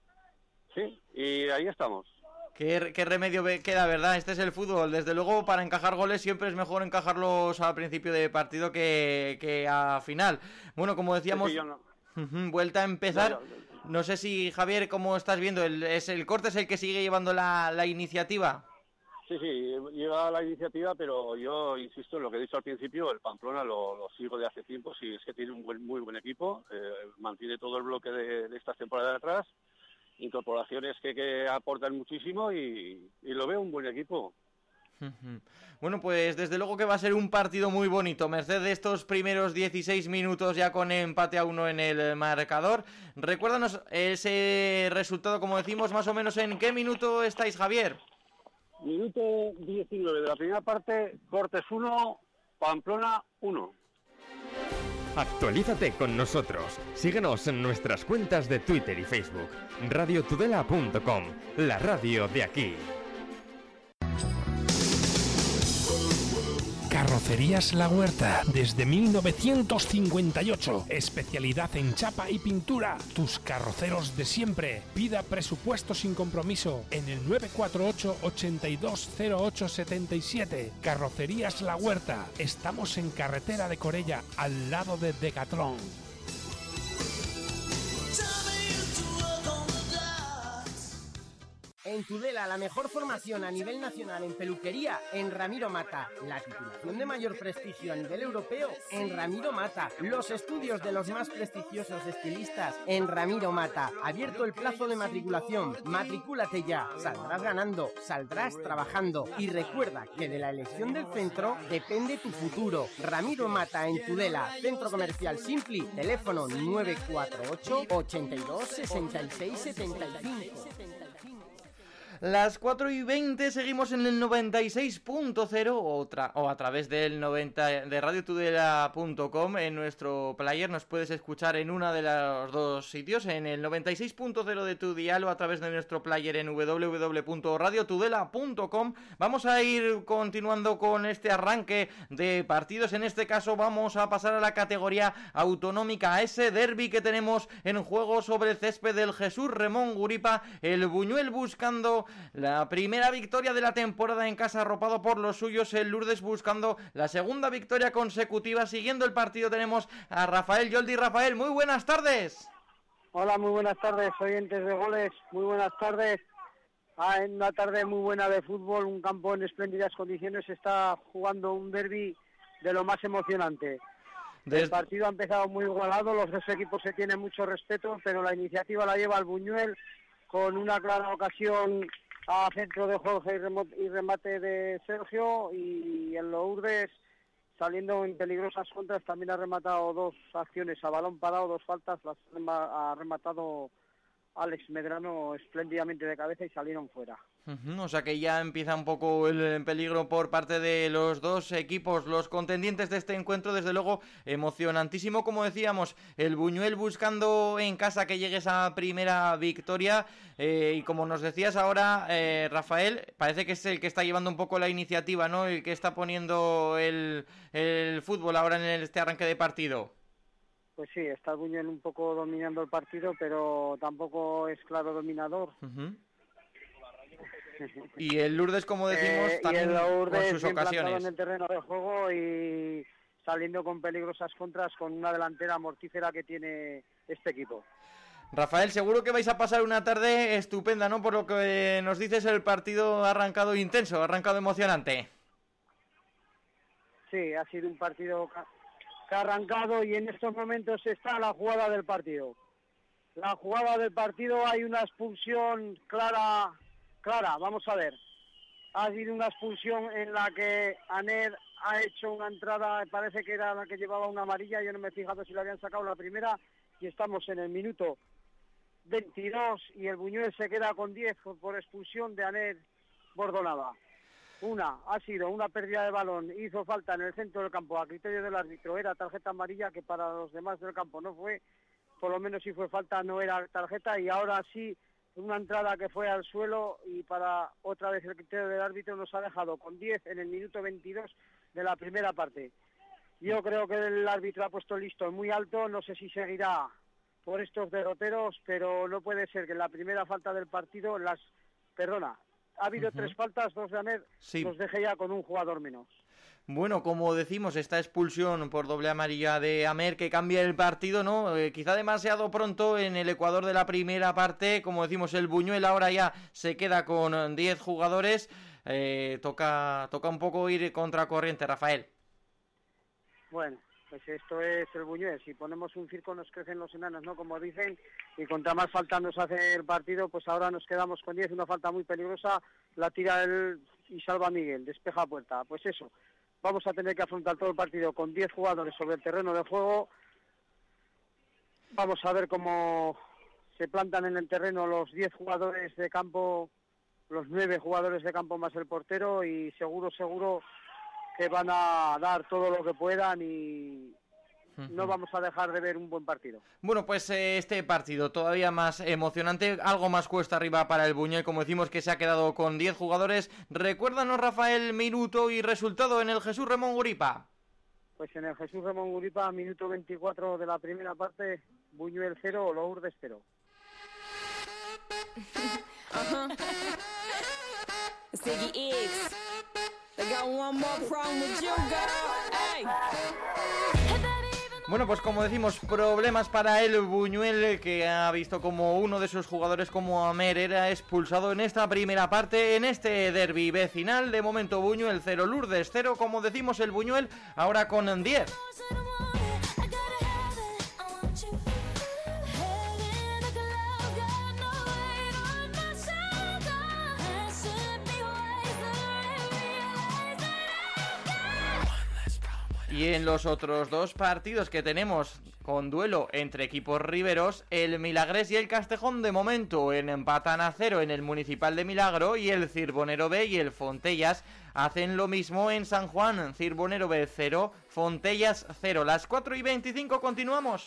Sí, y ahí estamos. ¿Qué remedio queda, verdad? Este es el fútbol. Desde luego, para encajar goles siempre es mejor encajarlos al principio de partido que a final. Bueno, como decíamos, vuelta a empezar. No sé si, Javier, ¿cómo estás viendo? ¿Es el Cortes el que sigue llevando la iniciativa? Sí, lleva la iniciativa, pero yo insisto en lo que he dicho al principio, el Pamplona lo sigo de hace tiempo, sí, es que tiene un muy buen equipo, mantiene todo el bloque de estas temporadas de atrás, incorporaciones que aportan muchísimo, y lo veo un buen equipo. Bueno, pues desde luego que va a ser un partido muy bonito, merced de estos primeros 16 minutos ya con empate a 1 en el marcador. Recuérdanos ese resultado, como decimos, más o menos en qué minuto estáis, Javier. Minuto 19 de la primera parte, Cortes 1, Pamplona 1. Actualízate con nosotros. Síguenos en nuestras cuentas de Twitter y Facebook. radiotudela.com, la radio de aquí. Carrocerías La Huerta, desde 1958. Especialidad en chapa y pintura. Tus carroceros de siempre. Pida presupuesto sin compromiso en el 948 820877. Carrocerías La Huerta. Estamos en carretera de Corella, al lado de Decathlon. En Tudela, la mejor formación a nivel nacional en peluquería, en Ramiro Mata. La titulación de mayor prestigio a nivel europeo, en Ramiro Mata. Los estudios de los más prestigiosos estilistas, en Ramiro Mata. Abierto el plazo de matriculación. Matricúlate ya. Saldrás ganando, saldrás trabajando. Y recuerda que de la elección del centro depende tu futuro. Ramiro Mata en Tudela, Centro Comercial Simpli. Teléfono 948 82 66 75. Las 4:20 seguimos en el 96.0 o a través del 90 de radiotudela.com. En nuestro player nos puedes escuchar en una de los dos sitios, en el 96.0 de tu dial o a través de nuestro player en www.radiotudela.com. Vamos a ir continuando con este arranque de partidos. En este caso vamos a pasar a la categoría autonómica, a ese derbi que tenemos en juego sobre el césped del Jesús Ramón Guripa. El Buñuel buscando la primera victoria de la temporada en casa, arropado por los suyos. El Lourdes buscando la segunda victoria consecutiva. Siguiendo el partido tenemos a Rafael Yoldi. Rafael, muy buenas tardes. Hola, muy buenas tardes, oyentes de Goles. Muy buenas tardes. En una tarde muy buena de fútbol, un campo en espléndidas condiciones. Está jugando un derbi de lo más emocionante. El partido ha empezado muy igualado, los dos equipos se tienen mucho respeto, pero la iniciativa la lleva el Buñuel con una clara ocasión a centro de Jorge y remate de Sergio, y el Lourdes, saliendo en peligrosas contras, también ha rematado dos acciones a balón parado, dos faltas, las ha rematado Alex Medrano espléndidamente de cabeza y salieron fuera. O sea que ya empieza un poco el peligro por parte de los dos equipos, los contendientes de este encuentro. Desde luego emocionantísimo, como decíamos, el Buñuel buscando en casa que llegue esa primera victoria, y como nos decías ahora, Rafael, parece que es el que está llevando un poco la iniciativa, ¿no? El que está poniendo el fútbol ahora en este arranque de partido. Pues sí, está el Buñuel un poco dominando el partido, pero tampoco es claro dominador. Y el Lourdes, como decimos, también y el Lourdes con sus bien plantado ocasiones en el terreno de juego y saliendo con peligrosas contras, con una delantera mortífera que tiene este equipo. Rafael, seguro que vais a pasar una tarde estupenda, ¿no? Por lo que nos dices, el partido ha arrancado intenso, ha arrancado emocionante. Sí, ha sido un partido que ha arrancado, y en estos momentos está la jugada del partido. La jugada del partido, hay una expulsión clara, vamos a ver. Ha habido una expulsión en la que Aner ha hecho una entrada, parece que era la que llevaba una amarilla, yo no me he fijado si le habían sacado la primera, y estamos en el minuto 22 y el Buñuel se queda con 10 por expulsión de Aner Bordonaba. Ha sido una pérdida de balón, hizo falta en el centro del campo, a criterio del árbitro era tarjeta amarilla, que para los demás del campo no fue, por lo menos si fue falta no era tarjeta, y ahora sí, una entrada que fue al suelo, y para otra vez el criterio del árbitro nos ha dejado con 10 en el minuto 22 de la primera parte. Yo creo que el árbitro ha puesto el listón muy alto, no sé si seguirá por estos derroteros, pero no puede ser que en la primera falta del partido ha habido 3 faltas, 2 de Aner, nos deje ya con un jugador menos. Bueno, como decimos, esta expulsión por doble amarilla de Amer que cambia el partido, ¿no? Quizá demasiado pronto en el Ecuador de la primera parte. Como decimos, el Buñuel ahora ya se queda con 10 jugadores. Toca un poco ir contracorriente, Rafael. Bueno, pues esto es el Buñuel. Si ponemos un circo nos crecen los enanos, ¿no? Como dicen, y contra más falta nos hace el partido, pues ahora nos quedamos con 10, una falta muy peligrosa, la tira él y salva a Miguel, despeja puerta. Pues eso, vamos a tener que afrontar todo el partido con 10 jugadores sobre el terreno de juego. Vamos a ver cómo se plantan en el terreno los 10 jugadores de campo, los 9 jugadores de campo más el portero, y seguro que van a dar todo lo que puedan y no vamos a dejar de ver un buen partido. Bueno, pues este partido todavía más emocionante, algo más cuesta arriba para el Buñuel, como decimos, que se ha quedado con 10 jugadores. Recuérdanos, Rafael, minuto y resultado en el Jesús Ramón Guripa. Pues en el Jesús Ramón Guripa, minuto 24 de la primera parte, Buñuel 0, Lourdes 0. Bueno, pues como decimos, problemas para el Buñuel, que ha visto como uno de sus jugadores, como Amer, era expulsado en esta primera parte, en este derbi vecinal. De momento Buñuel 0, Lourdes 0, como decimos, el Buñuel ahora con 10. Y en los otros dos partidos que tenemos con duelo entre equipos riberos. El Milagrés y el Castejón de momento empatan a 0 en el Municipal de Milagro, y el Cirbonero B y el Fontellas hacen lo mismo en San Juan. Cirbonero B 0, Fontellas 0. Las 4:25 continuamos.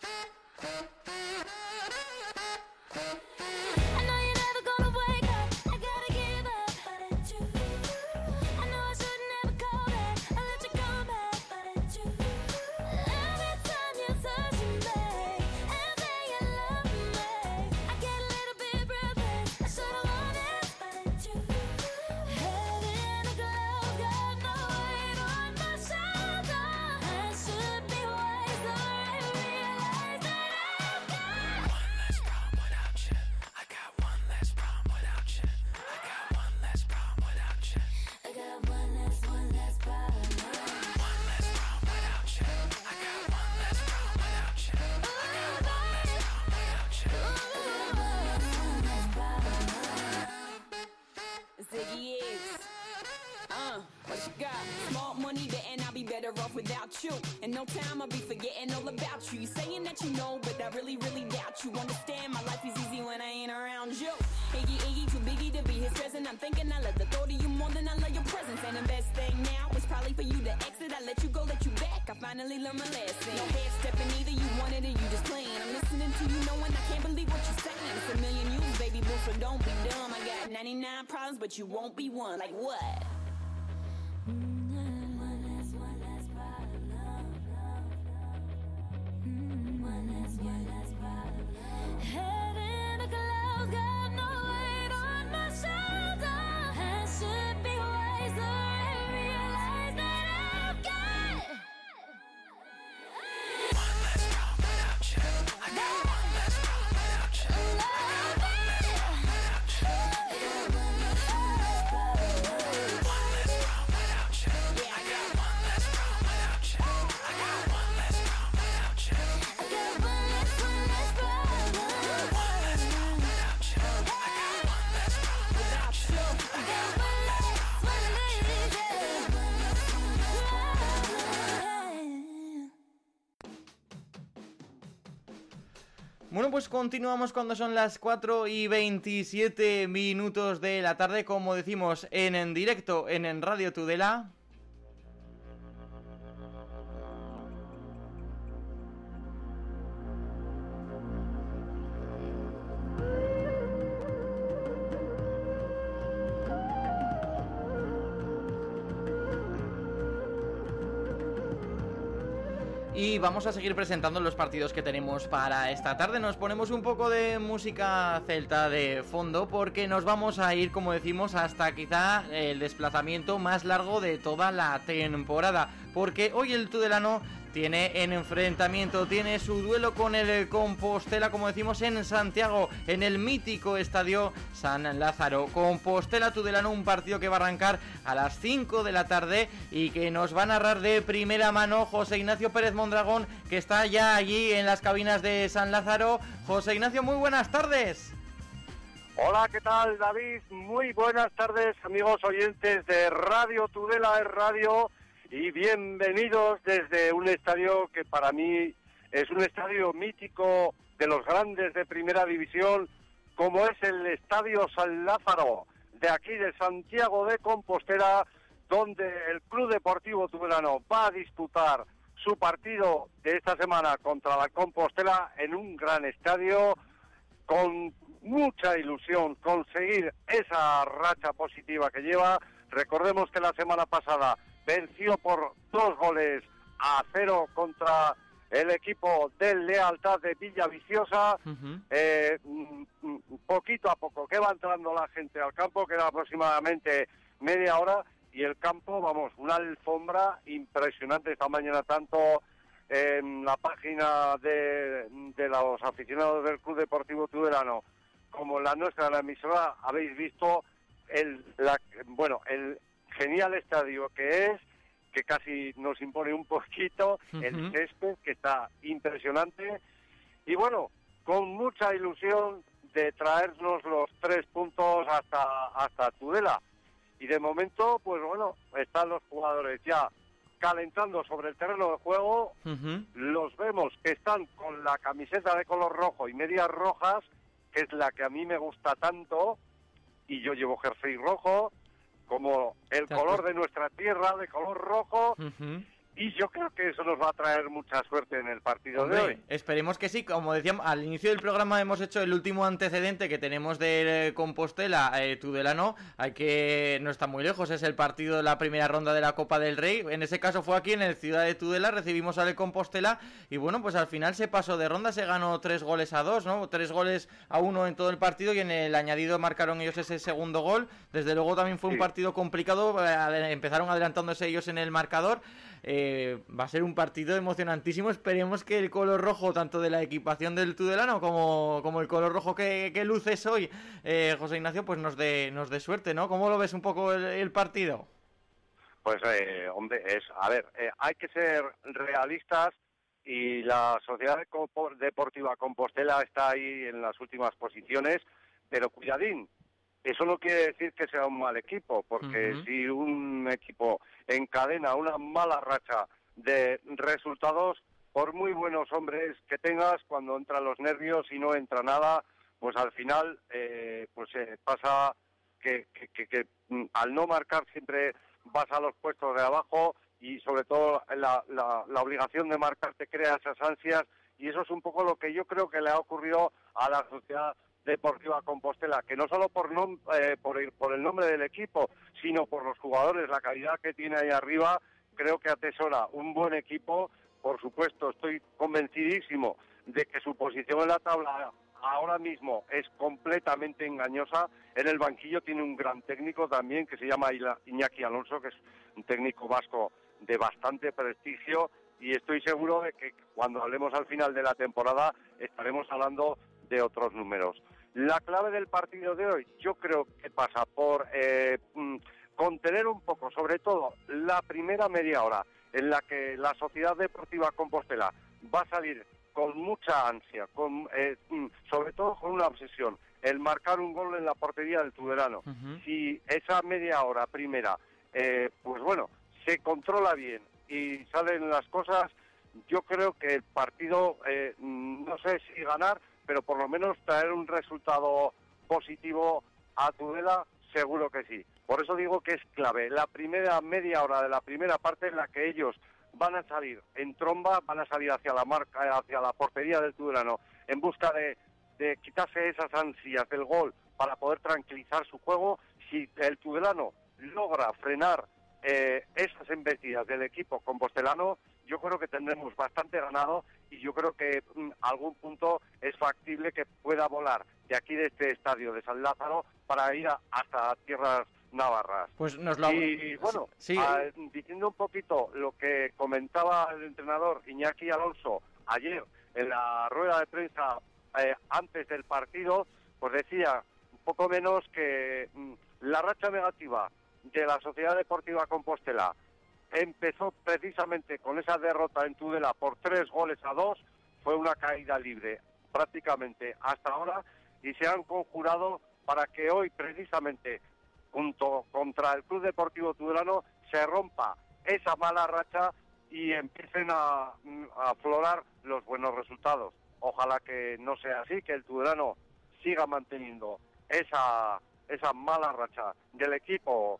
Without you, in no time I'll be forgetting all about you. You saying that you know, but I really, really doubt you. Understand, my life is easy when I ain't around you. Iggy, Iggy, too biggie to be his present. I'm thinking I love the thought of you more than I love your presence. And the best thing now is probably for you to exit. I let you go, let you back. I finally learned my lesson. No head stepping either, you want it or you just playing. I'm listening to you knowing I can't believe what you're saying. It's a million you, baby boo, so don't be dumb. I got 99 problems, but you won't be one. Like what? Bueno, pues continuamos cuando son las 4:27 de la tarde, como decimos, en directo en Radio Tudela. Y vamos a seguir presentando los partidos que tenemos para esta tarde. Nos ponemos un poco de música celta de fondo porque nos vamos a ir, como decimos, hasta quizá el desplazamiento más largo de toda la temporada. Porque hoy el tudelano tiene en enfrentamiento, tiene su duelo con el Compostela, como decimos, en Santiago, en el mítico estadio San Lázaro. Compostela Tudelano, un partido que va a arrancar a las 5 de la tarde y que nos va a narrar de primera mano José Ignacio Pérez Mondragón, que está ya allí en las cabinas de San Lázaro. José Ignacio, muy buenas tardes. Hola, ¿qué tal, David? Muy buenas tardes, amigos oyentes de Radio Tudela Radio, y bienvenidos desde un estadio que para mí es un estadio mítico de los grandes de primera división, como es el Estadio San Lázaro, de aquí de Santiago de Compostela, donde el Club Deportivo Tudelano va a disputar su partido de esta semana contra la Compostela en un gran estadio, con mucha ilusión conseguir esa racha positiva que lleva. Recordemos que la semana pasada venció por 2-0 contra el equipo del Lealtad de Villaviciosa. Poquito a poco que va entrando la gente al campo, queda aproximadamente media hora, y el campo, vamos, una alfombra impresionante. Esta mañana, tanto en la página de los aficionados del Club Deportivo Tudelano como en la nuestra, la emisora, habéis visto el genial estadio que es, que casi nos impone un poquito, el césped, que está impresionante, y bueno, con mucha ilusión de traernos los 3 puntos hasta Tudela. Y de momento, pues bueno, están los jugadores ya calentando sobre el terreno de juego. Los vemos que están con la camiseta de color rojo y medias rojas, que es la que a mí me gusta tanto, y yo llevo jersey rojo, como el color de nuestra tierra, de color rojo. Y yo creo que eso nos va a traer mucha suerte en el partido de hoy. Esperemos que sí. Como decíamos, al inicio del programa hemos hecho el último antecedente que tenemos de Compostela, Tudelano. No está muy lejos, es el partido de la primera ronda de la Copa del Rey. En ese caso fue aquí en el Ciudad de Tudela, recibimos al Compostela y bueno, pues al final se pasó de ronda, se ganó 3-2, ¿no? 3-1 en todo el partido y en el añadido marcaron ellos ese segundo gol. Desde luego también fue un partido complicado, empezaron adelantándose ellos en el marcador. Va a ser un partido emocionantísimo. Esperemos que el color rojo, tanto de la equipación del Tudelano como el color rojo que luces hoy, José Ignacio, pues nos dé suerte, ¿no? ¿Cómo lo ves un poco el partido? Pues, hombre, hay que ser realistas y la Sociedad Deportiva Compostela está ahí en las últimas posiciones, pero cuidadín. Eso no quiere decir que sea un mal equipo, porque si un equipo encadena una mala racha de resultados, por muy buenos hombres que tengas, cuando entran los nervios y no entra nada, pues al final pasa que al no marcar siempre vas a los puestos de abajo y sobre todo la obligación de marcar te crea esas ansias y eso es un poco lo que yo creo que le ha ocurrido a la Sociedad Deportiva Compostela, que no solo por el nombre del equipo, sino por los jugadores, la calidad que tiene ahí arriba, creo que atesora un buen equipo. Por supuesto, estoy convencidísimo de que su posición en la tabla ahora mismo es completamente engañosa. En el banquillo tiene un gran técnico también, que se llama Iñaki Alonso, que es un técnico vasco de bastante prestigio, y estoy seguro de que cuando hablemos al final de la temporada estaremos hablando de otros números. La clave del partido de hoy yo creo que pasa por contener un poco, sobre todo la primera media hora en la que la Sociedad Deportiva Compostela va a salir con mucha ansia, sobre todo con una obsesión, el marcar un gol en la portería del Tudelano. Si esa media hora primera, pues bueno, se controla bien y salen las cosas, yo creo que el partido, no sé si ganar, pero por lo menos traer un resultado positivo a Tudela, seguro que sí. Por eso digo que es clave. La primera media hora de la primera parte en la que ellos van a salir en tromba, van a salir hacia la portería del Tudelano, en busca de quitarse esas ansias del gol para poder tranquilizar su juego. Si el Tudelano logra frenar esas embestidas del equipo compostelano, yo creo que tendremos bastante ganado y yo creo que algún punto es factible que pueda volar de aquí de este estadio de San Lázaro para ir hasta tierras navarras. Pues y bueno, sí. Diciendo un poquito lo que comentaba el entrenador Iñaki Alonso ayer en la rueda de prensa antes del partido, pues decía un poco menos que la racha negativa de la Sociedad Deportiva Compostela empezó precisamente con esa derrota en Tudela por 3-2, fue una caída libre prácticamente hasta ahora y se han conjurado para que hoy precisamente junto contra el Club Deportivo Tudelano se rompa esa mala racha y empiecen a aflorar los buenos resultados. Ojalá que no sea así, que el Tudelano siga manteniendo esa mala racha del equipo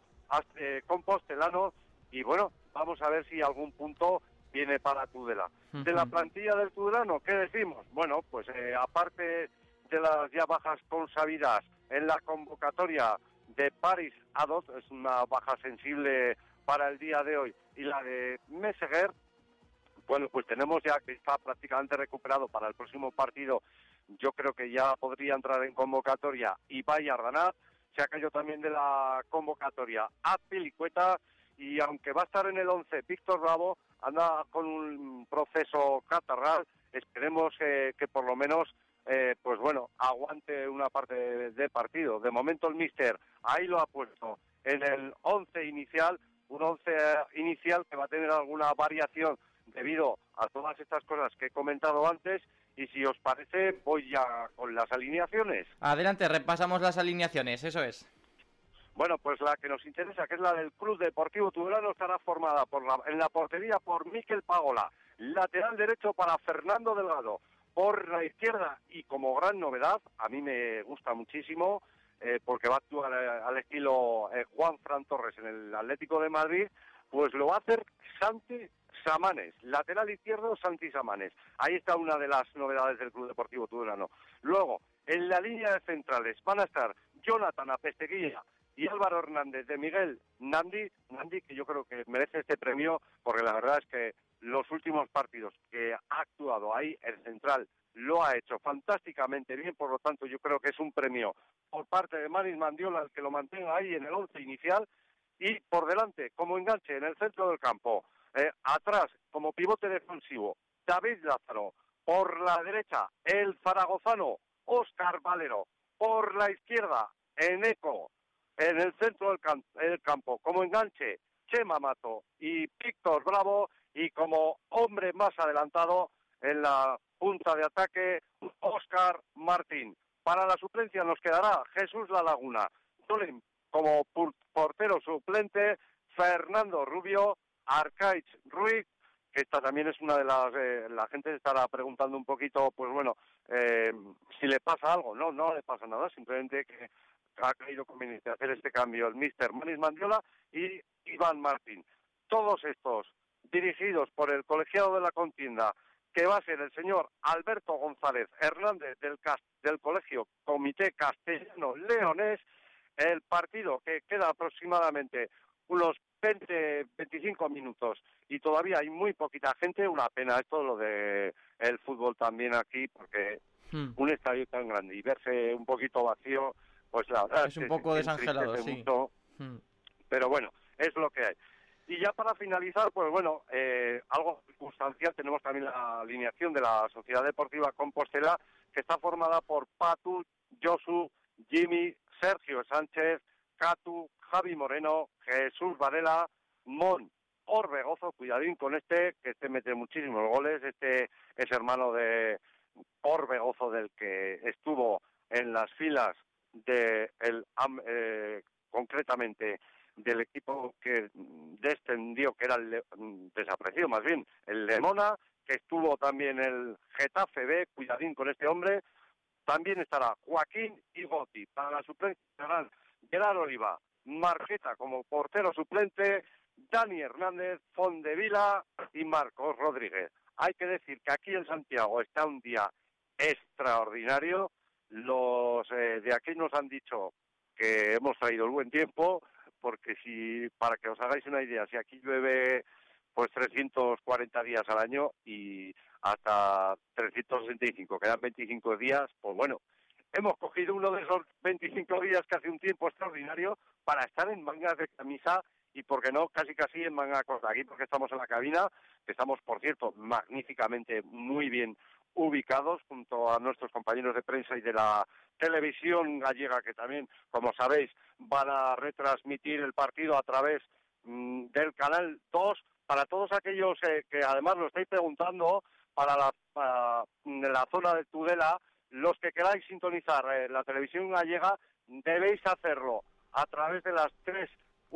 compostelano y bueno, vamos a ver si algún punto viene para Tudela. De la plantilla del Tudelano, ¿qué decimos? Bueno, pues aparte de las ya bajas consabidas en la convocatoria de Paris Adot, es una baja sensible para el día de hoy, y la de Meseguer, bueno, pues tenemos ya que está prácticamente recuperado para el próximo partido. Yo creo que ya podría entrar en convocatoria y vaya a ganar. Se ha caído también de la convocatoria a Pilicueta y aunque va a estar en el 11 Víctor Bravo, anda con un proceso catarral. Esperemos que por lo menos pues bueno, aguante una parte de partido. De momento el míster ahí lo ha puesto en el 11 inicial, un 11 inicial que va a tener alguna variación debido a todas estas cosas que he comentado antes. Y si os parece, voy ya con las alineaciones. Adelante, repasamos las alineaciones, eso es. Bueno, pues la que nos interesa, que es la del Club Deportivo Tudelano, estará formada en la portería por Miquel Pagola, lateral derecho para Fernando Delgado, por la izquierda, y como gran novedad, a mí me gusta muchísimo, porque va a actuar al estilo Juan Fran Torres en el Atlético de Madrid, pues lo va a hacer Santi Samanes, lateral izquierdo Santi Samanes. Ahí está una de las novedades del Club Deportivo Tudelano. Luego, en la línea de centrales van a estar Jonathan Apesteguía y Álvaro Hernández de Miguel Nandi, que yo creo que merece este premio, porque la verdad es que los últimos partidos que ha actuado ahí, el central lo ha hecho fantásticamente bien, por lo tanto yo creo que es un premio por parte de Manis Mandiola el que lo mantenga ahí en el 11 inicial, y por delante, como enganche en el centro del campo, atrás, como pivote defensivo, David Lázaro, por la derecha, el zaragozano Óscar Valero, por la izquierda, Eneco, en el centro del campo, como enganche, Chema Mato y Víctor Bravo, y como hombre más adelantado en la punta de ataque, Óscar Martín. Para la suplencia nos quedará Jesús La Laguna, Dolem como portero suplente, Fernando Rubio, Arcaich Ruiz, que esta también es una de las... la gente estará preguntando un poquito, pues bueno, si le pasa algo. No le pasa nada, simplemente que ha creído conveniente hacer este cambio el míster Manis Mandiola y Iván Martín. Todos estos dirigidos por el colegiado de la contienda, que va a ser el señor Alberto González Hernández del Colegio Comité Castellano Leonés. El partido, que queda aproximadamente unos 20-25 minutos y todavía hay muy poquita gente, una pena esto lo de el fútbol también aquí, porque un estadio tan grande y verse un poquito vacío, pues la verdad es un poco desangelado, sí. Mucho, pero bueno, es lo que hay. Y ya para finalizar, pues bueno, algo circunstancial, tenemos también la alineación de la Sociedad Deportiva Compostela, que está formada por Patu, Josu, Jimmy, Sergio Sánchez, Catu, Javi Moreno, Jesús Varela, Mon Orbegozo, cuidadín con que mete muchísimos goles, es hermano de Orbegozo, del que estuvo en las filas concretamente del equipo que descendió, que era desaparecido más bien, el Lemona, que estuvo también el Getafe B, cuidadín con este hombre. También estará Joaquín y Gotti. Para la suplencia estarán Gerard Oliva, Marqueta como portero suplente, Dani Hernández, Fondevila y Marcos Rodríguez. Hay que decir que aquí en Santiago está un día extraordinario. Los de aquí nos han dicho que hemos traído el buen tiempo, porque para que os hagáis una idea, si aquí llueve pues 340 días al año y hasta 365, quedan 25 días, pues bueno, hemos cogido uno de esos 25 días que hace un tiempo extraordinario para estar en mangas de camisa y, por qué no, casi en manga corta. Aquí porque estamos en la cabina, que estamos, por cierto, magníficamente muy bien ubicados junto a nuestros compañeros de prensa y de la televisión gallega, que también, como sabéis, van a retransmitir el partido a través del Canal 2. Para todos aquellos que además lo estáis preguntando, para la zona de Tudela, los que queráis sintonizar la televisión gallega, debéis hacerlo a través de las 3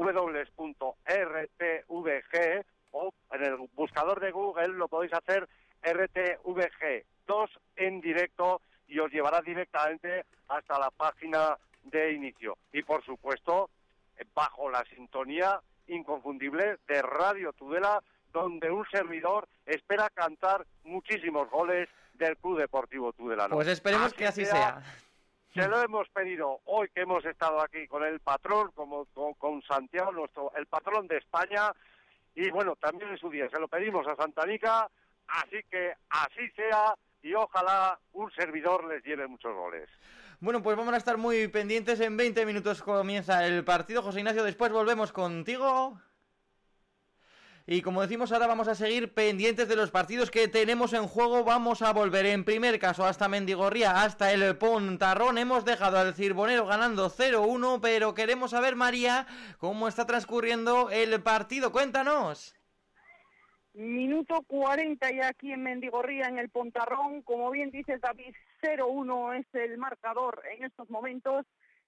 www.rtvg, o en el buscador de Google lo podéis hacer RTVG 2 en directo, y os llevará directamente hasta la página de inicio. Y por supuesto, bajo la sintonía inconfundible de Radio Tudela, donde un servidor espera cantar muchísimos goles del Club Deportivo Tudelano. Pues esperemos que así sea. Se lo hemos pedido hoy que hemos estado aquí con el patrón, con Santiago, el patrón de España, y bueno, también en su día se lo pedimos a Santanica, así que así sea, y ojalá un servidor les lleve muchos goles. Bueno, pues vamos a estar muy pendientes. En 20 minutos comienza el partido, José Ignacio. Después volvemos contigo. Y como decimos, ahora vamos a seguir pendientes de los partidos que tenemos en juego. Vamos a volver en primer caso hasta Mendigorría, hasta el Pontarrón. Hemos dejado al Cirbonero ganando 0-1, pero queremos saber, María, cómo está transcurriendo el partido. Cuéntanos. Minuto 40 ya aquí en Mendigorría, en el Pontarrón. Como bien dices, David, 0-1 es el marcador en estos momentos.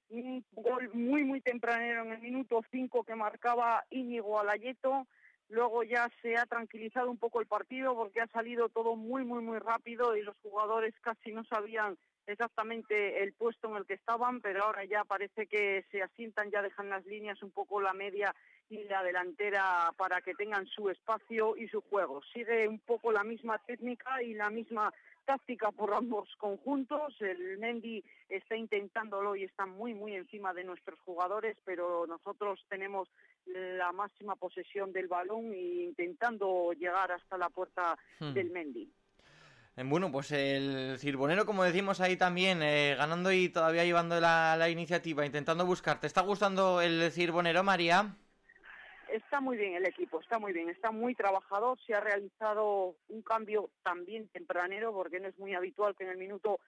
un gol muy, muy tempranero en el minuto 5 que marcaba Íñigo Alayeto. Luego ya se ha tranquilizado un poco el partido porque ha salido todo muy, muy, muy rápido y los jugadores casi no sabían exactamente el puesto en el que estaban, pero ahora ya parece que se asientan, ya dejan las líneas un poco la media y la delantera para que tengan su espacio y su juego. Sigue un poco la misma técnica y la misma táctica por ambos conjuntos. El Mendy está intentándolo y está muy, muy encima de nuestros jugadores, pero nosotros tenemos la máxima posesión del balón e intentando llegar hasta la puerta del Mendy. Bueno, pues el Cirbonero, como decimos ahí también, ganando y todavía llevando la iniciativa, intentando buscar. ¿Te está gustando el Cirbonero, María? Está muy bien el equipo, está muy bien, está muy trabajador. Se ha realizado un cambio también tempranero, porque no es muy habitual que en el minuto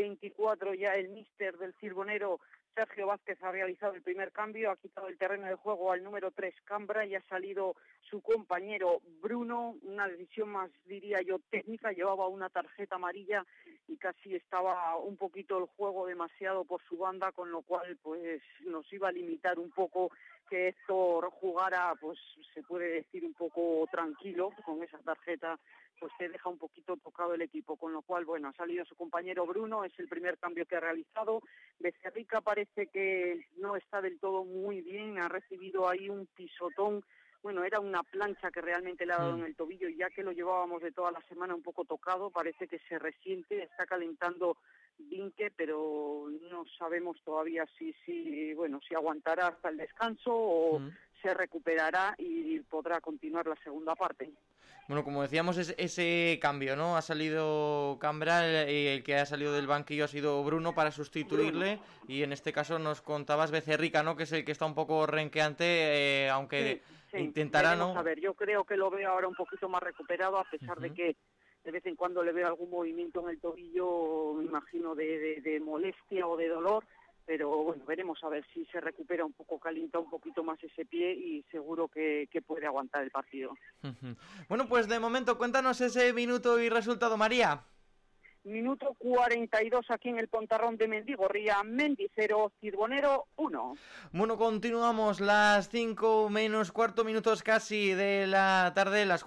24 ya el míster del Cirbonero, Sergio Vázquez, ha realizado el primer cambio, ha quitado el terreno de juego al número 3 Cambra y ha salido su compañero Bruno, una decisión más, diría yo, técnica. Llevaba una tarjeta amarilla y casi estaba un poquito el juego demasiado por su banda, con lo cual pues nos iba a limitar un poco que Héctor jugara, pues se puede decir un poco tranquilo. Con esa tarjeta pues se deja un poquito tocado el equipo, con lo cual, bueno, ha salido su compañero Bruno, es el primer cambio que ha realizado. Becerrica parece que no está del todo muy bien, ha recibido ahí un pisotón. Bueno, era una plancha que realmente le ha dado en el tobillo, y ya que lo llevábamos de toda la semana un poco tocado, parece que se resiente, está calentando Vinque, pero no sabemos todavía si aguantará hasta el descanso o se recuperará y podrá continuar la segunda parte. Bueno, como decíamos, ese cambio, ¿no? Ha salido Cambra y el que ha salido del banquillo ha sido Bruno para sustituirle. Y en este caso nos contabas Becerrica, ¿no? Que es el que está un poco renqueante, aunque intentará, ¿no? A ver, yo creo que lo veo ahora un poquito más recuperado, a pesar de que de vez en cuando le veo algún movimiento en el tobillo, me imagino de molestia o de dolor. Pero bueno, veremos a ver si se recupera un poco, calienta un poquito más ese pie y seguro que puede aguantar el partido. Bueno, pues de momento cuéntanos ese minuto y resultado, María. Minuto 42 aquí en el Pontarrón de Mendigorría, Mendy 0, Cirbonero 1. Bueno, continuamos las 5 menos cuarto minutos casi de la tarde, las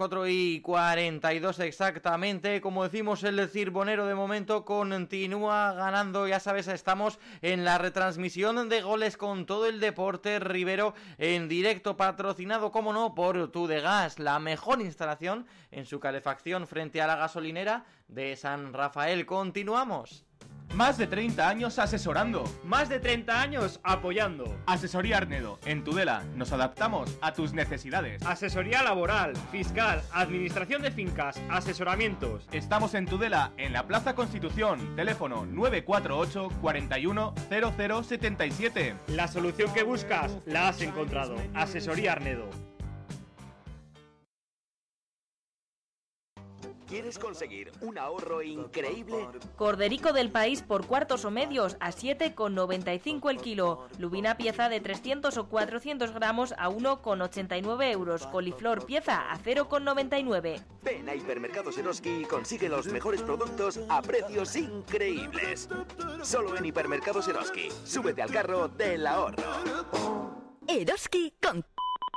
4:42 exactamente. Como decimos, el Cirbonero de momento continúa ganando. Ya sabes, estamos en la retransmisión de Goles con todo el deporte ribero en directo, patrocinado, como no, por Tudegas, la mejor instalación en su calefacción frente a la gasolinera de San Rafael. Continuamos. Más de 30 años asesorando. Más de 30 años apoyando. Asesoría Arnedo, en Tudela. Nos adaptamos a tus necesidades. Asesoría laboral, fiscal, administración de fincas, asesoramientos. Estamos en Tudela, en la Plaza Constitución. Teléfono 948 41 0077. La solución que buscas la has encontrado. Asesoría Arnedo. ¿Quieres conseguir un ahorro increíble? Corderico del País por cuartos o medios a 7,95 el kilo. Lubina pieza de 300 o 400 gramos a 1,89 euros. Coliflor pieza a 0,99. Ven a Hipermercados Eroski y consigue los mejores productos a precios increíbles. Solo en Hipermercados Eroski. Súbete al carro del ahorro. Eroski con...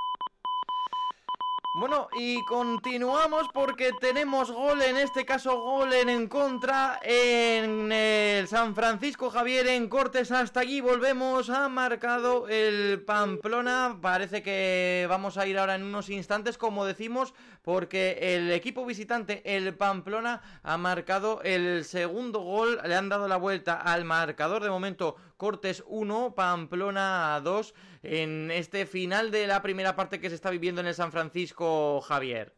Bueno, y continuamos porque tenemos gol, en este caso gol en contra en el San Francisco Javier en Cortes. Hasta allí volvemos, ha marcado el Pamplona. Parece que vamos a ir ahora en unos instantes, como decimos, porque el equipo visitante, el Pamplona, ha marcado el segundo gol. Le han dado la vuelta al marcador. De momento, Cortes 1, Pamplona 2, en este final de la primera parte que se está viviendo en el San Francisco Javier.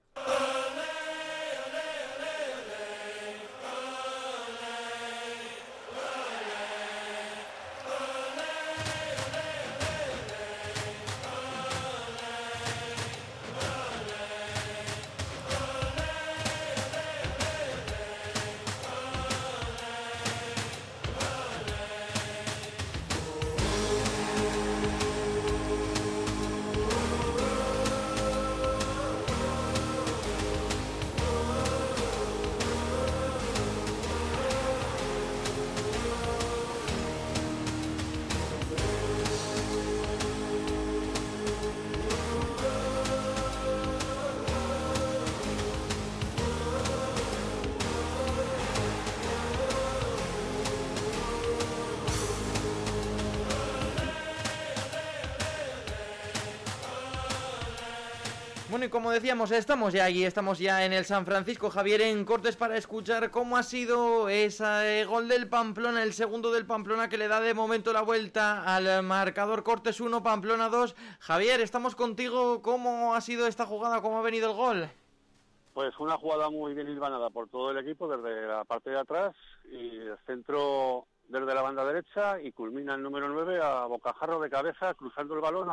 Bueno, y como decíamos, estamos ya en el San Francisco, Javier, en Cortes, para escuchar cómo ha sido ese gol del Pamplona, el segundo del Pamplona, que le da de momento la vuelta al marcador. Cortes 1, Pamplona 2. Javier, estamos contigo. ¿Cómo ha sido esta jugada? ¿Cómo ha venido el gol? Pues una jugada muy bien hilvanada por todo el equipo desde la parte de atrás y el centro desde la banda derecha, y culmina el número 9 a bocajarro de cabeza, cruzando el balón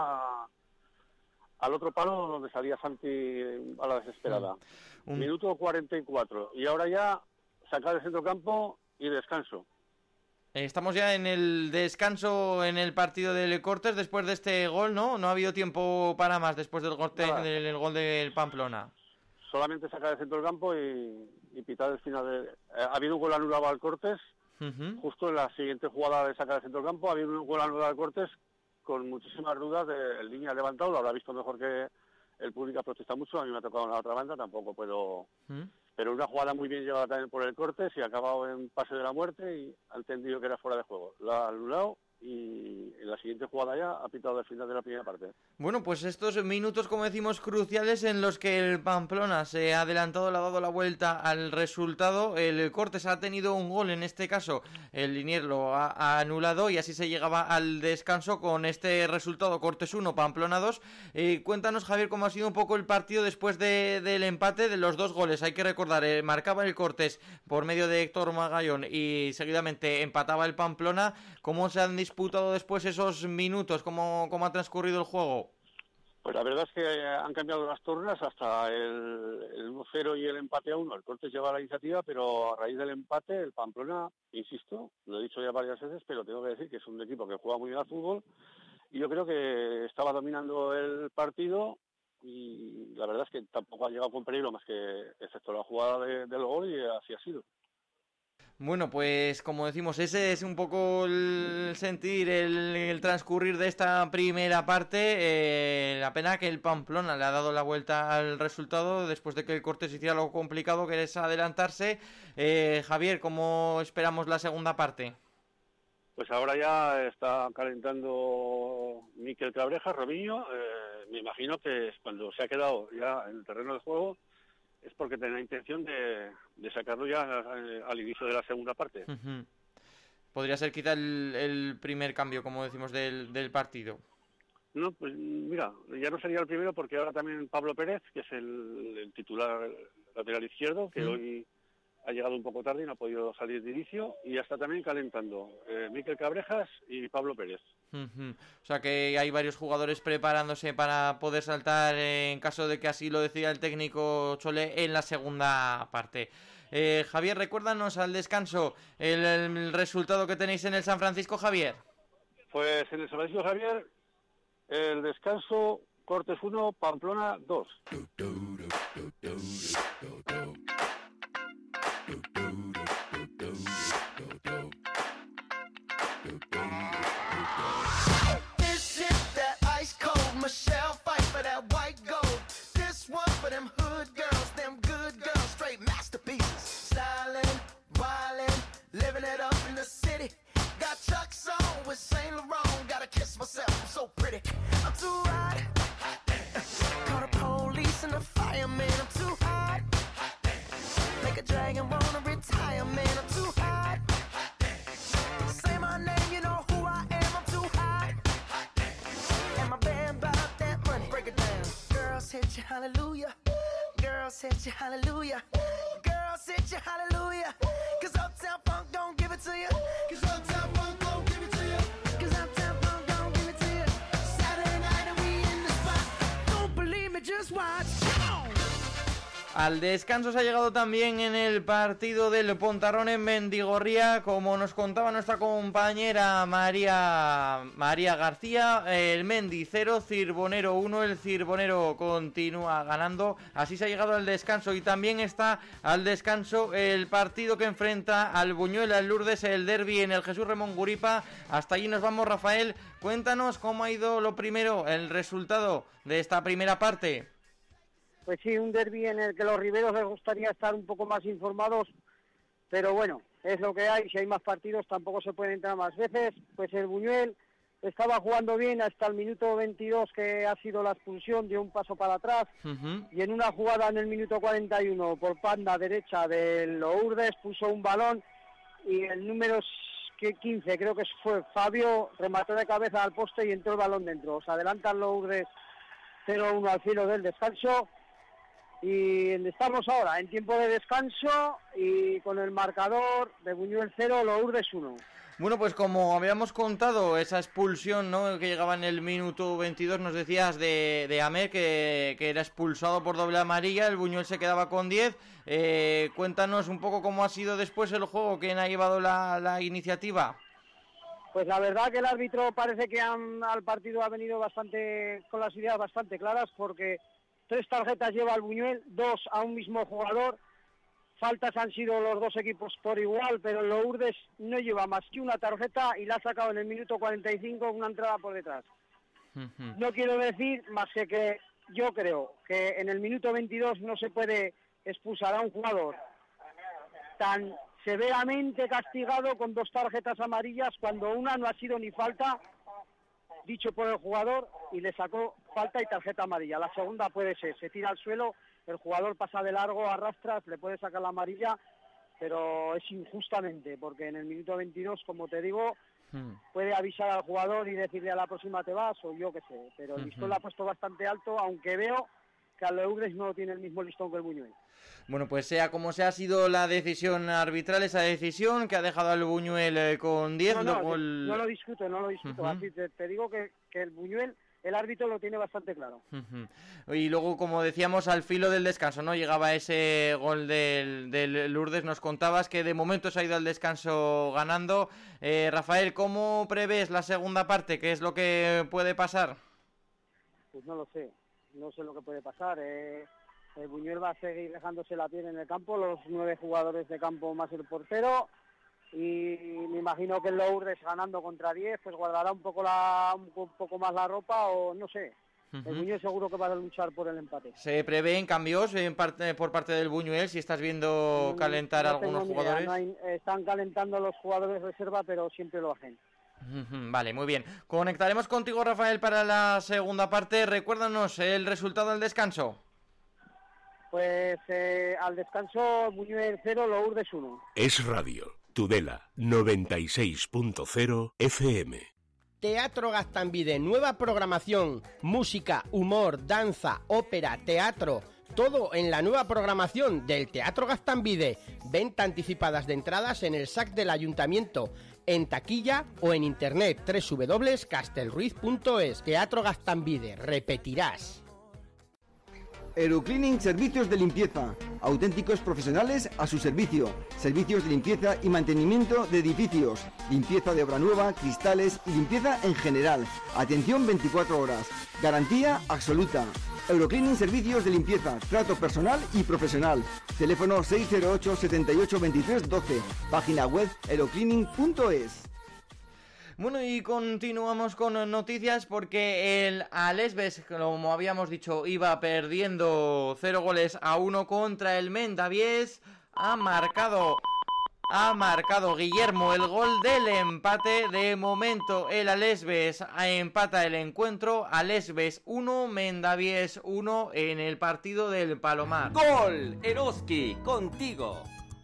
al otro palo donde salía Santi a la desesperada. Minuto 44. Y ahora ya saca del centrocampo y descanso. Estamos ya en el descanso en el partido del Cortes después de este gol, ¿no? No ha habido tiempo para más después del gol del Pamplona. Solamente saca del centrocampo y pitar el final. Ha habido un gol anulado al Cortes. Justo en la siguiente jugada de sacar del centrocampo ha habido un gol anulado al Cortes con muchísimas dudas. El línea levantado, lo habrá visto mejor que el público, protesta mucho. A mí me ha tocado en la otra banda, tampoco puedo... Pero una jugada muy bien llevada también por el Cortes y ha acabado en pase de la muerte y ha entendido que era fuera de juego. Lo ha anulado y en la siguiente jugada ya ha pitado el final de la primera parte. Bueno, pues estos minutos, como decimos, cruciales en los que el Pamplona se ha adelantado, le ha dado la vuelta al resultado. El Cortes ha tenido un gol, en este caso el Liniers lo ha anulado y así se llegaba al descanso con este resultado: Cortes 1, Pamplona 2. Cuéntanos, Javier, cómo ha sido un poco el partido después del empate de los dos goles. Hay que recordar, marcaba el Cortes por medio de Héctor Magallón y seguidamente empataba el Pamplona. ¿Cómo se han disputado después esos minutos? ¿Cómo ha transcurrido el juego? Pues la verdad es que han cambiado las tornas hasta el 1-0 y el empate a 1. El Cortes lleva la iniciativa, pero a raíz del empate el Pamplona, insisto, lo he dicho ya varias veces, pero tengo que decir que es un equipo que juega muy bien al fútbol y yo creo que estaba dominando el partido y la verdad es que tampoco ha llegado con peligro más que excepto la jugada del gol, y así ha sido. Bueno, pues como decimos, ese es un poco el sentir, el transcurrir de esta primera parte. La pena que el Pamplona le ha dado la vuelta al resultado después de que el Cortes hiciera lo complicado que es adelantarse. Javier, ¿cómo esperamos la segunda parte? Pues ahora ya está calentando Mikel Cabrejas, Robinho. Me imagino que cuando se ha quedado ya en el terreno de juego es porque tenía intención de sacarlo ya al inicio de la segunda parte. Podría ser quizá el primer cambio, como decimos, del partido. No, pues mira, ya no sería el primero porque ahora también Pablo Pérez, que es el titular lateral izquierdo, que hoy ha llegado un poco tarde y no ha podido salir de inicio, y ya está también calentando Mikel Cabrejas y Pablo Pérez. O sea que hay varios jugadores preparándose para poder saltar en caso de que así lo decida el técnico Chole en la segunda parte. Javier, recuérdanos al descanso el resultado que tenéis en el San Francisco, Javier. Pues en el San Francisco, Javier, el descanso: Cortes 1, Pamplona 2. Michelle fight for that white gold. This one for them hood girls, them good girls, straight masterpieces. Stylin', wildin', living it up in the city. Got Chuck's on with Saint Laurent. Gotta kiss myself, I'm so pretty. I'm too hot. Call the police and the fireman. I'm too hot. Make a dragon wanna retire, man. I'm too hot. Say my name, you know who I am. I'm too hot. And my band bought that money. Break it down. Girls hit you, hallelujah. Girls hit you, hallelujah. Girls hit you, hallelujah. Cause Uptown Funk don't give it to you. Cause Uptown Funk don't give it to you. Cause Uptown Funk don't give it to you. Saturday night and we in the spot. Don't believe me, just watch. Al descanso se ha llegado también en el partido del Pontarrón en Mendigorría, como nos contaba nuestra compañera María García. El Mendi 0, Cirbonero 1, el Cirbonero continúa ganando. Así se ha llegado al descanso y también está al descanso el partido que enfrenta al Buñuel, al Lourdes, el derbi en el Jesús Ramón Guripa. Hasta allí nos vamos, Rafael. Cuéntanos cómo ha ido lo primero, el resultado de esta primera parte. Pues sí, un derbi en el que los riberos les gustaría estar un poco más informados, pero bueno, es lo que hay. Si hay más partidos tampoco se puede entrar más veces. Pues el Buñuel estaba jugando bien hasta el minuto 22, que ha sido la expulsión, dio un paso para atrás, y en una jugada en el minuto 41 por banda derecha del Lourdes puso un balón y el número 15, creo que fue Fabio, remató de cabeza al poste y entró el balón dentro. Se adelanta el Lourdes 0-1 al filo del descanso y estamos ahora en tiempo de descanso y con el marcador de Buñuel 0, Lourdes 1. Bueno, pues como habíamos contado, esa expulsión, ¿no?, que llegaba en el minuto 22, nos decías de Amer, que era expulsado por doble amarilla, el Buñuel se quedaba con 10. Cuéntanos un poco cómo ha sido después el juego, quién ha llevado la iniciativa. Pues la verdad que el árbitro parece que al partido ha venido con las ideas bastante claras, porque 3 tarjetas lleva el Buñuel, 2 a un mismo jugador. Faltas han sido los dos equipos por igual, pero el Lourdes no lleva más que una tarjeta y la ha sacado en el minuto 45 una entrada por detrás. No quiero decir más que yo creo que en el minuto 22 no se puede expulsar a un jugador tan severamente castigado con 2 tarjetas amarillas cuando una no ha sido ni falta, dicho por el jugador, y le sacó falta y tarjeta amarilla. La segunda puede ser, se tira al suelo, el jugador pasa de largo, arrastras, le puede sacar la amarilla, pero es injustamente, porque en el minuto 22, como te digo, puede avisar al jugador y decirle a la próxima te vas, o yo qué sé, pero el listón lo ha puesto bastante alto, aunque veo que al Lourdes no tiene el mismo listón que el Buñuel. Bueno, pues sea como sea, ha sido la decisión arbitral, esa decisión que ha dejado al Buñuel con 10. No lo discuto. Así te digo que el Buñuel, el árbitro lo tiene bastante claro. Y luego, como decíamos, al filo del descanso, ¿no?, llegaba ese gol del Lourdes. Nos contabas que de momento se ha ido al descanso ganando. Rafael, ¿cómo prevés la segunda parte? ¿Qué es lo que puede pasar? Pues no lo sé. No sé lo que puede pasar. El Buñuel va a seguir dejándose la piel en el campo, los 9 jugadores de campo más el portero, y me imagino que el Lourdes, ganando contra 10, pues guardará un poco más la ropa, o no sé. El Buñuel seguro que va a luchar por el empate. ¿Se prevén cambios por parte del Buñuel, si estás viendo calentar a algunos jugadores? Están calentando los jugadores de reserva, pero siempre lo hacen. Vale, muy bien. Conectaremos contigo, Rafael, para la segunda parte. Recuérdanos el resultado del descanso. Pues al descanso, Buñuel 0, Lourdes 1. Es Radio, Tudela 96.0 FM. Teatro Gaztambide, nueva programación, música, humor, danza, ópera, teatro, todo en la nueva programación del Teatro Gaztambide. Venta anticipadas de entradas en el SAC del Ayuntamiento, en taquilla o en internet www.castelruiz.es. Teatro Gaztambide, repetirás. Aerocleaning, servicios de limpieza, auténticos profesionales a su servicio, servicios de limpieza y mantenimiento de edificios, limpieza de obra nueva, cristales y limpieza en general, atención 24 horas, garantía absoluta. Aerocleaning, servicios de limpieza, trato personal y profesional, teléfono 608 78 23 12, página web aerocleaning.es. Bueno, y continuamos con noticias porque el Alesves, como habíamos dicho, iba perdiendo 0-1 contra el Mendavies. Ha marcado Guillermo el gol del empate. De momento el Alesves empata el encuentro. Alesves 1, Mendavies 1 en el partido del Palomar. ¡Gol! Eroski, contigo.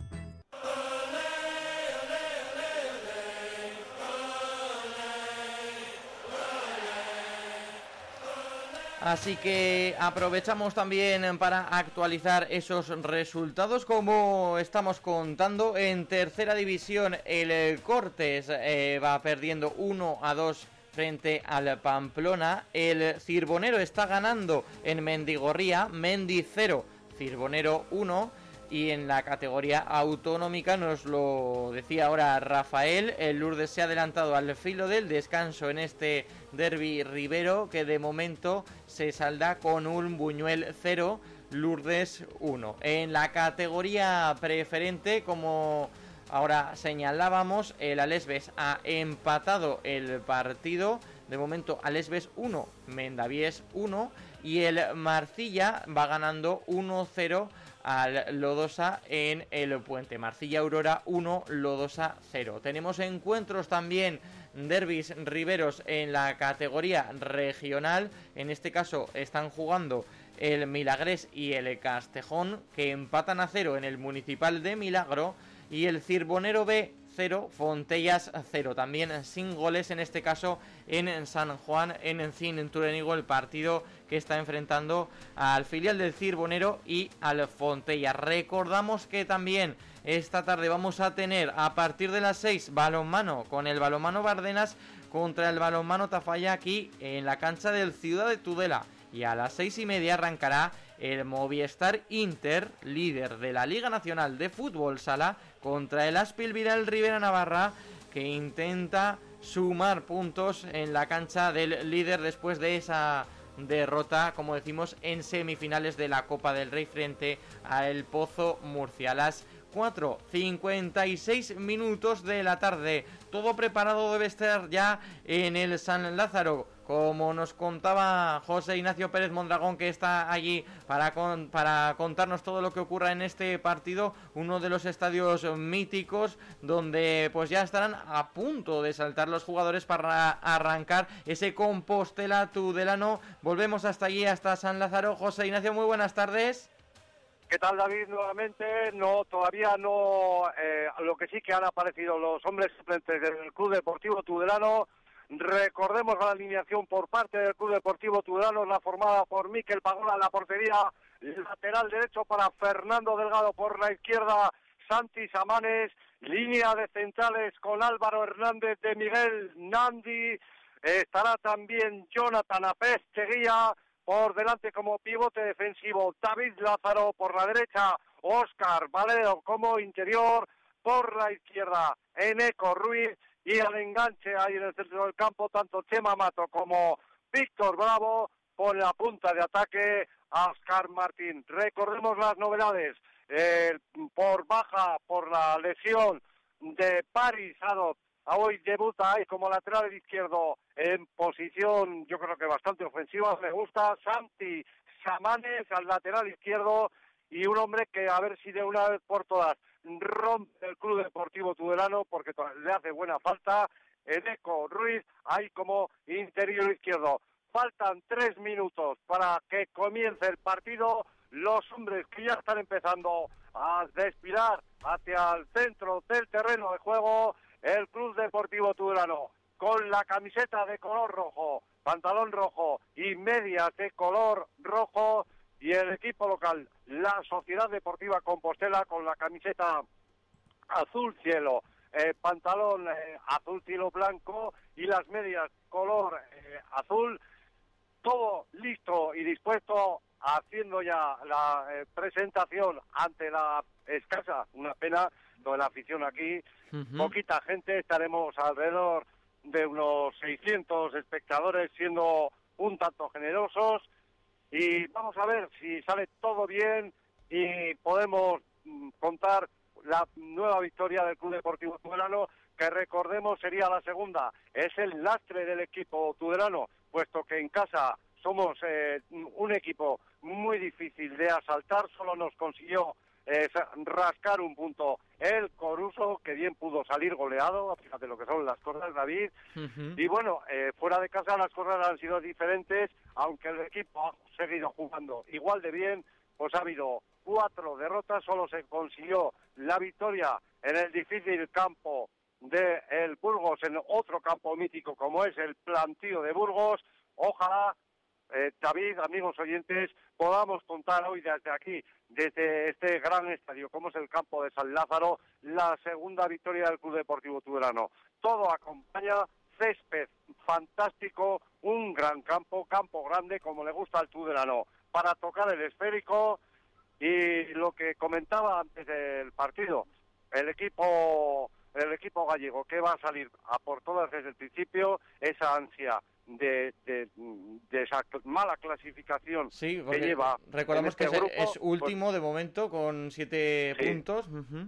Así que aprovechamos también para actualizar esos resultados, como estamos contando. En tercera división el Cortes va perdiendo 1-2 frente al Pamplona. El Cirbonero está ganando en Mendigorría, Mendi 0, Cirbonero 1. Y en la categoría autonómica, nos lo decía ahora Rafael, el Lourdes se ha adelantado al filo del descanso en este derbi ribero, que de momento se salda con un Buñuel 0, Lourdes 1. En la categoría preferente, como ahora señalábamos, el Alesves ha empatado el partido. De momento Alesves 1, Mendavies 1, y el Marcilla va ganando 1-0 al Lodosa en el Puente. Marcilla Aurora 1, Lodosa 0. Tenemos encuentros también derbis riberos en la categoría regional. En este caso están jugando el Milagrés y el Castejón, que empatan a 0 en el Municipal de Milagro, y el Cirbonero B 0, Fontellas 0, también sin goles en este caso en San Juan, en Cinturenigo, el partido que está enfrentando al filial del Cirbonero y al Fontellas. Recordamos que también esta tarde vamos a tener a partir de las 6 balonmano, con el balonmano Bardenas contra el balonmano Tafalla aquí en la cancha del Ciudad de Tudela, y a las 6:30 arrancará el Movistar Inter, líder de la Liga Nacional de Fútbol Sala, contra el Aspil Viral Rivera Navarra, que intenta sumar puntos en la cancha del líder después de esa derrota, como decimos, en semifinales de la Copa del Rey frente a El Pozo Murcia. A las 4:56 minutos de la tarde, todo preparado debe estar ya en el San Lázaro, como nos contaba José Ignacio Pérez Mondragón, que está allí para contarnos todo lo que ocurra en este partido, uno de los estadios míticos donde pues ya estarán a punto de saltar los jugadores para arrancar ese Compostela Tudelano. Volvemos hasta allí, hasta San Lázaro. José Ignacio, muy buenas tardes. ¿Qué tal, David? Nuevamente, no, todavía no. Lo que sí que han aparecido los hombres suplentes del Club Deportivo Tudelano. Recordemos la alineación por parte del Club Deportivo Tudelano, la formada por Miquel Pagola en la portería, lateral derecho para Fernando Delgado, por la izquierda Santi Samanes, línea de centrales con Álvaro Hernández, de Miguel Nandi, estará también Jonathan Apés Cheguía, por delante como pivote defensivo David Lázaro, por la derecha Óscar Valero como interior, por la izquierda Eneco Ruiz, y al enganche ahí en el centro del campo tanto Chema Mato como Víctor Bravo, por la punta de ataque a Óscar Martín. Recordemos las novedades, por baja por la lesión de Paris Adot, hoy debuta ahí como lateral izquierdo en posición, yo creo que bastante ofensiva, me gusta, Santi Samanes al lateral izquierdo, y un hombre que a ver si de una vez por todas rompe el Club Deportivo Tudelano, porque le hace buena falta, Eneco Ruiz ahí como interior izquierdo. Faltan 3 minutos para que comience el partido, los hombres que ya están empezando a desfilar hacia el centro del terreno de juego, el Club Deportivo Tudelano con la camiseta de color rojo, pantalón rojo y medias de color rojo, y el equipo local, la Sociedad Deportiva Compostela, con la camiseta azul cielo, pantalón azul cielo blanco y las medias color azul, todo listo y dispuesto, haciendo ya la presentación ante la escasa, una pena, lo de la afición aquí, poquita gente, estaremos alrededor de unos 600 espectadores, siendo un tanto generosos, y vamos a ver si sale todo bien y podemos contar la nueva victoria del Club Deportivo Tudelano, que recordemos sería la segunda. Es el lastre del equipo tudelano, puesto que en casa somos un equipo muy difícil de asaltar, solo nos consiguió rascar un punto el Coruso, que bien pudo salir goleado, fíjate lo que son las cosas, David. Y bueno, fuera de casa las cosas han sido diferentes, aunque el equipo ha seguido jugando igual de bien, pues ha habido 4 derrotas, solo se consiguió la victoria en el difícil campo de el Burgos, en otro campo mítico como es el Plantío de Burgos. Ojalá, David, amigos oyentes, podamos contar hoy desde aquí, desde este gran estadio como es el campo de San Lázaro, la segunda victoria del Club Deportivo Tudelano. Todo acompaña, césped fantástico, un gran campo grande como le gusta al tudelano, para tocar el esférico. Y lo que comentaba antes del partido, el equipo gallego, que va a salir a por todas desde el principio, esa ansia de esa mala clasificación que lleva. Recordamos en este que grupo, es último pues, de momento con 7 sí. puntos.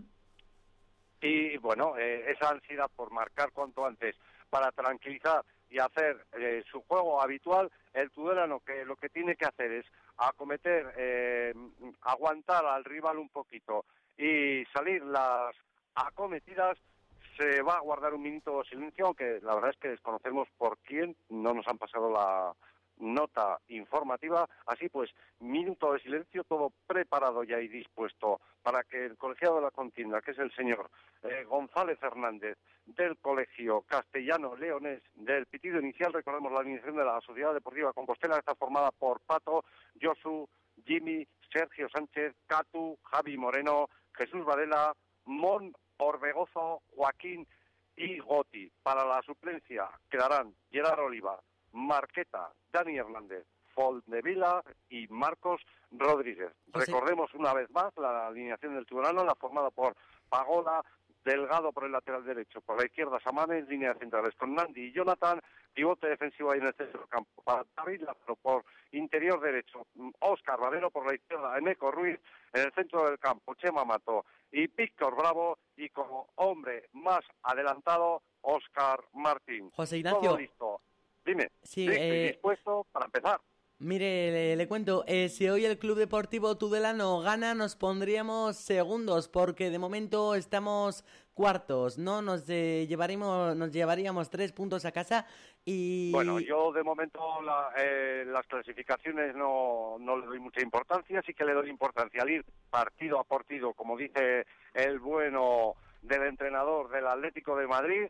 Y bueno, esa ansiedad por marcar cuanto antes para tranquilizar y hacer su juego habitual, el tudelano, que lo que tiene que hacer es acometer, aguantar al rival un poquito y salir las acometidas se va a guardar un minuto de silencio, aunque la verdad es que desconocemos por quién, no nos han pasado la nota informativa. Así pues, minuto de silencio, todo preparado ya y dispuesto para que el colegiado de la contienda, que es el señor González Hernández, del Colegio Castellano Leonés del pitido inicial. Recordemos la alineación de la Sociedad Deportiva Compostela, que está formada por Pato, Josu, Jimmy, Sergio Sánchez, Catu, Javi Moreno, Jesús Varela, Mon Orbegozo, Joaquín y Goti. Para la suplencia quedarán Gerard Oliva, Marqueta, Dani Hernández, Foldevila y Marcos Rodríguez. Recordemos una vez más la alineación del Tudelano, la formada por Pagola, Delgado por el lateral derecho, por la izquierda Samanes, línea de centrales con Nandi y Jonathan, pivote defensivo ahí en el centro del campo. Para David Lázaro por interior derecho, Óscar Valero por la izquierda, Eneco Ruiz en el centro del campo, Chema Mato y Víctor Bravo, y como hombre más adelantado, Óscar Martín. José Ignacio. Todo listo. Dime, sí, estoy dispuesto para empezar. Mire, le cuento, si hoy el Club Deportivo Tudelano gana, nos pondríamos segundos, porque de momento estamos cuartos, ¿no? Nos llevaríamos 3 puntos a casa y... Bueno, yo de momento las clasificaciones no le doy mucha importancia, sí que le doy importancia al ir partido a partido, como dice el bueno del entrenador del Atlético de Madrid,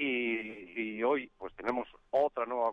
y hoy pues tenemos otra nueva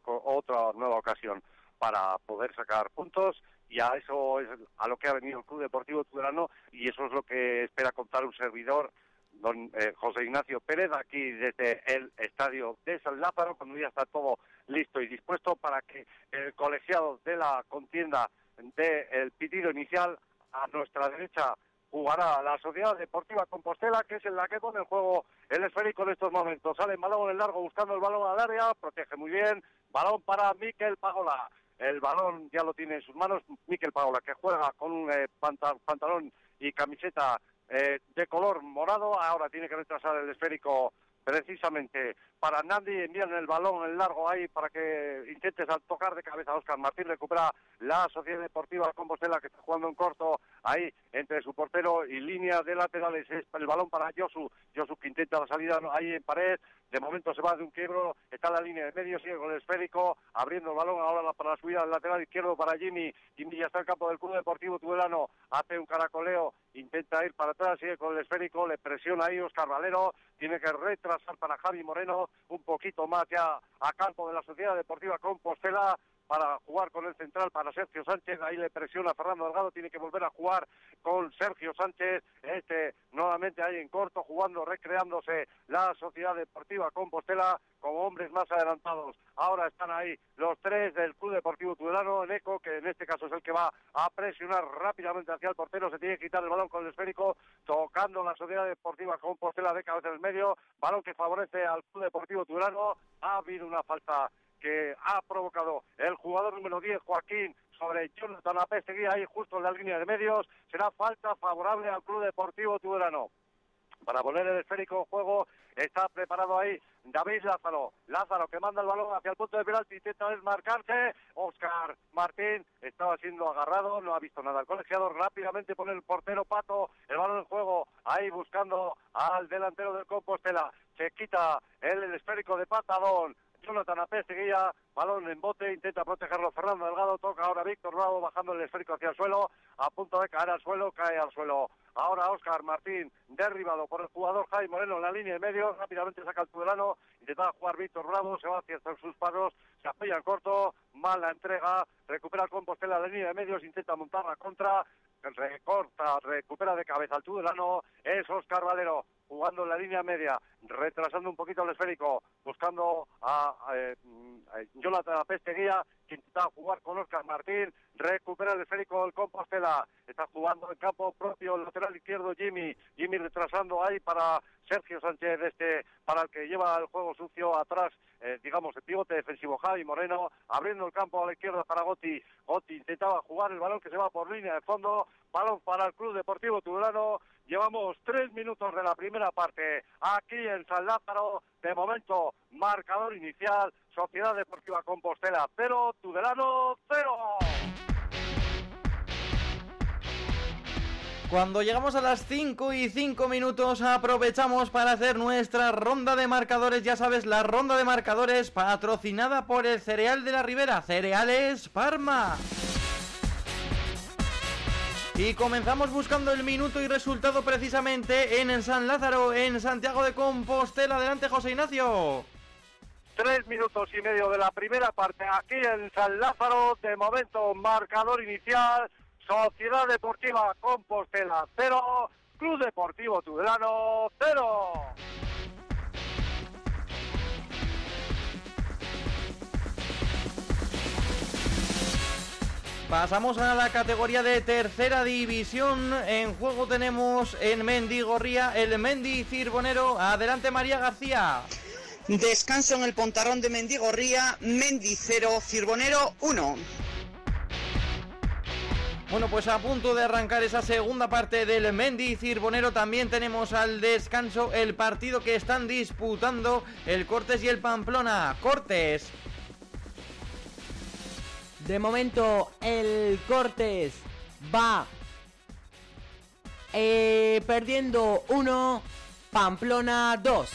ocasión para poder sacar puntos, y a eso es a lo que ha venido el Club Deportivo Tudelano, y eso es lo que espera contar un servidor, don José Ignacio Pérez, aquí desde el estadio de San Lázaro, cuando ya está todo listo y dispuesto para que el colegiado de la contienda del pitido inicial, a nuestra derecha jugará la Sociedad Deportiva Compostela, que es en la que pone en juego el esférico en estos momentos. Sale el balón en largo buscando el balón al área, protege muy bien, balón para Miquel Pagola. El balón ya lo tiene en sus manos Miquel Pagola, que juega con un pantalón y camiseta de color morado. Ahora tiene que retrasar el esférico precisamente para Nandi. Envían el balón en largo ahí para que intentes tocar de cabeza a Óscar Martín. Recupera la Sociedad Deportiva Compostela, que está jugando en corto ahí entre su portero y línea de laterales. Es el balón para Josu que intenta la salida ahí en pared. De momento se va de un quiebro, está en la línea de medio, sigue con el esférico, abriendo el balón ahora para la subida al lateral izquierdo para Jimmy. Jimmy ya está en el campo del Club Deportivo Tudelano, hace un caracoleo, intenta ir para atrás, sigue con el esférico, le presiona ahí Óscar Valero, tiene que retrasar para Javi Moreno, un poquito más ya a campo de la Sociedad Deportiva Compostela, para jugar con el central para Sergio Sánchez. Ahí le presiona Fernando Delgado, tiene que volver a jugar con Sergio Sánchez, nuevamente ahí en corto, jugando, recreándose la Sociedad Deportiva Compostela como hombres más adelantados. Ahora están ahí los 3 del Club Deportivo Tudelano, Eneco, que en este caso es el que va a presionar rápidamente hacia el portero, se tiene que quitar el balón con el esférico, tocando la Sociedad Deportiva Compostela de cabeza en el medio, balón que favorece al Club Deportivo Tudelano. Ha habido una falta que ha provocado el jugador número 10, Joaquín, sobre Jonathan Apestegui, ahí justo en la línea de medios. Será falta favorable al Club Deportivo Tudelano. Para poner el esférico en juego está preparado ahí David Lázaro que manda el balón hacia el punto de penalti, intenta desmarcarse. Óscar Martín estaba siendo agarrado, no ha visto nada el colegiado, rápidamente pone el portero Pato el balón en juego, ahí buscando al delantero del Compostela. Se quita el esférico de Patadón, Jonathan Apestegui, balón en bote, intenta protegerlo Fernando Delgado, toca ahora Víctor Bravo bajando el esférico hacia el suelo, a punto de caer al suelo, cae al suelo. Ahora Óscar Martín, derribado por el jugador Jaime Moreno en la línea de medio, rápidamente saca el Tudelano, intentaba jugar Víctor Bravo, se va hacia sus pasos, se apoya en corto, mala entrega, recupera el Compostela la línea de medios, intenta montar la contra, recorta, recupera de cabeza el Tudelano, es Óscar Valero, jugando en la línea media, retrasando un poquito el esférico, buscando a Jonathan Apestegui, que intenta jugar con Óscar Martín, recupera el esférico del Compostela, está jugando en campo propio el lateral izquierdo Jimmy retrasando ahí para Sergio Sánchez, para el que lleva el juego sucio atrás, digamos el pivote defensivo Javi Moreno, abriendo el campo a la izquierda para Goti intentaba jugar el balón que se va por línea de fondo, balón para el Club Deportivo Tudelano. Llevamos 3 minutos de la primera parte aquí en San Lázaro. De momento, marcador inicial, Sociedad Deportiva Compostela 0, Tudelano 0. Cuando llegamos a las 5:05 aprovechamos para hacer nuestra ronda de marcadores. Ya sabes, la ronda de marcadores patrocinada por el Cereal de la Ribera, Cereales Parma. Y comenzamos buscando el minuto y resultado precisamente en el San Lázaro, en Santiago de Compostela. Adelante, José Ignacio. 3 minutos y medio de la primera parte aquí en San Lázaro. De momento, marcador inicial: Sociedad Deportiva Compostela 0, Club Deportivo Tudelano 0. Pasamos a la categoría de tercera división. En juego tenemos en Mendigorría el Mendi Cirbonero. Adelante, María García. Descanso en el Pontarrón de Mendigorría, Mendi 0, Cirbonero 1. Bueno, pues a punto de arrancar esa segunda parte del Mendi Cirbonero. También tenemos al descanso el partido que están disputando el Cortes y el Pamplona. Cortes. De momento el Cortes va perdiendo 1, Pamplona 2.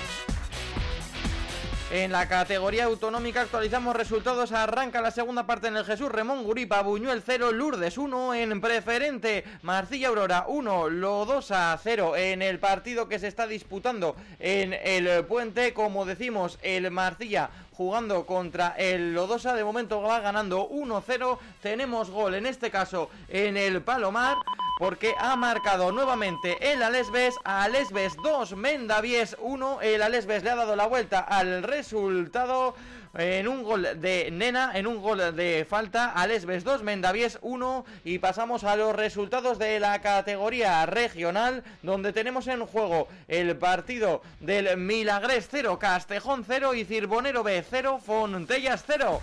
En la categoría autonómica actualizamos resultados. Arranca la segunda parte en el Jesús Ramón Guripa. Buñuel 0, Lourdes 1. En preferente, Marcilla Aurora 1, Lodosa 0. En el partido que se está disputando en el Puente, como decimos, el Marcilla jugando contra el Lodosa, de momento va ganando 1-0. Tenemos gol, en este caso en el Palomar, porque ha marcado nuevamente el Alesbes. Alesbes 2, Mendavies 1. El Alesbes le ha dado la vuelta al resultado en un gol de Nena, en un gol de falta. Alesbes 2, Mendavies 1. Y pasamos a los resultados de la categoría regional, donde tenemos en juego el partido del Milagrés 0, Castejón 0 y Cirbonero B 0, Fontellas 0.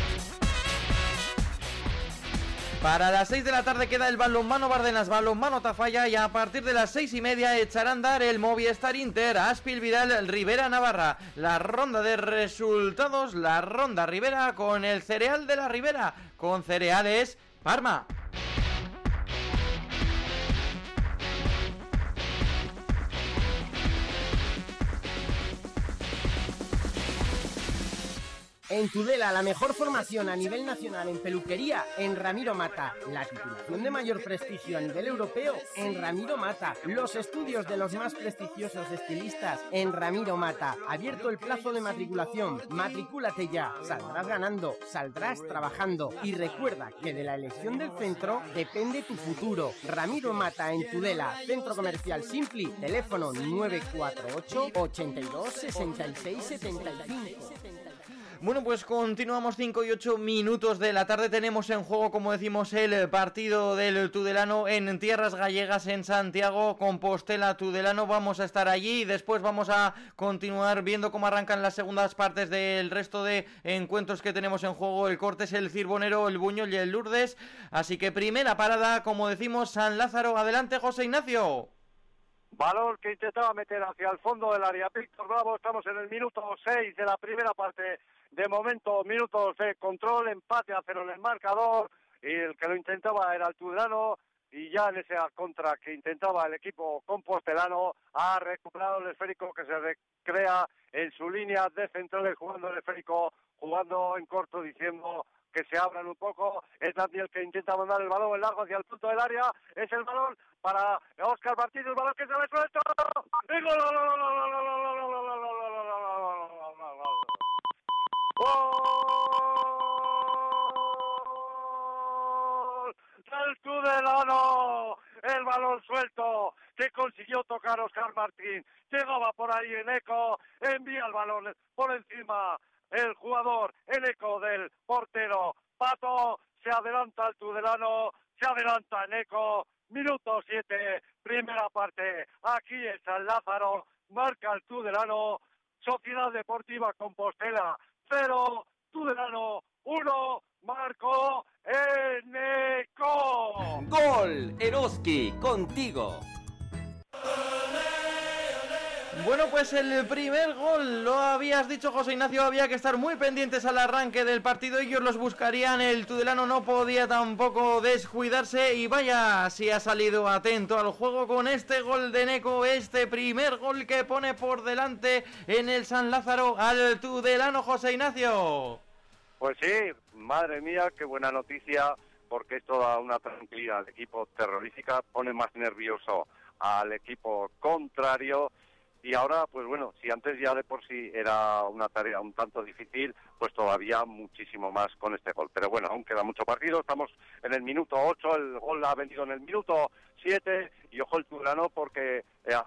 Para las 6 de la tarde queda el balonmano Bardenas, balonmano Tafalla, y a partir de las 6:30 echará a andar el Movistar Inter, Aspil Vidal, Rivera Navarra. La ronda de resultados, la ronda Rivera con el Cereal de la Ribera, con Cereales Parma. En Tudela, la mejor formación a nivel nacional en peluquería, en Ramiro Mata. La titulación de mayor prestigio a nivel europeo, en Ramiro Mata. Los estudios de los más prestigiosos estilistas, en Ramiro Mata. Abierto el plazo de matriculación. Matricúlate ya. Saldrás ganando, saldrás trabajando. Y recuerda que de la elección del centro depende tu futuro. Ramiro Mata en Tudela, Centro Comercial Simpli. Teléfono 948 82 66 75. Bueno, pues continuamos 5:08 de la tarde. Tenemos en juego, como decimos, el partido del Tudelano en tierras gallegas, en Santiago, Compostela, Tudelano. Vamos a estar allí y después vamos a continuar viendo cómo arrancan las segundas partes del resto de encuentros que tenemos en juego. El Cortes, el Cirbonero, el Buñol y el Lourdes. Así que primera parada, como decimos, San Lázaro. Adelante, José Ignacio. Balón que intentaba meter hacia el fondo del área Víctor Bravo. Estamos en el minuto 6 de la primera parte. De momento, minutos de control, empate a 0 en el marcador. Y el que lo intentaba era el Tudelano. Y ya en esa contra que intentaba el equipo compostelano, ha recuperado el esférico que se recrea en su línea de centrales, jugando el esférico, jugando en corto, diciendo que se abran un poco. Es Daniel que intenta mandar el balón en largo hacia el punto del área. Es el balón para Óscar Martínez, el balón que se le suelta. ¡Y gol! ¡Gol del Tudelano! El balón suelto que consiguió tocar Óscar Martín. Llegaba por ahí en eco, envía el balón por encima. El jugador, el eco del portero, Pato, se adelanta al Tudelano, se adelanta en eco, minuto 7, primera parte, aquí en San Lázaro, marca el Tudelano, Sociedad Deportiva Compostela 0, Tudelano 1, marcó Eneco. Gol, Eroski, contigo. Bueno, pues el primer gol, lo habías dicho, José Ignacio, había que estar muy pendientes al arranque del partido, ellos los buscarían, el tudelano no podía tampoco descuidarse y vaya si ha salido atento al juego con este gol de Neco, este primer gol que pone por delante en el San Lázaro al tudelano, José Ignacio. Pues sí, madre mía, qué buena noticia, porque esto da una tranquilidad al equipo terrorífica, pone más nervioso al equipo contrario. Y ahora, pues bueno, si antes ya de por sí era una tarea un tanto difícil, pues todavía muchísimo más con este gol. Pero bueno, aún queda mucho partido, estamos en el minuto 8, el gol ha venido en el minuto 7, y ojo el tudelano porque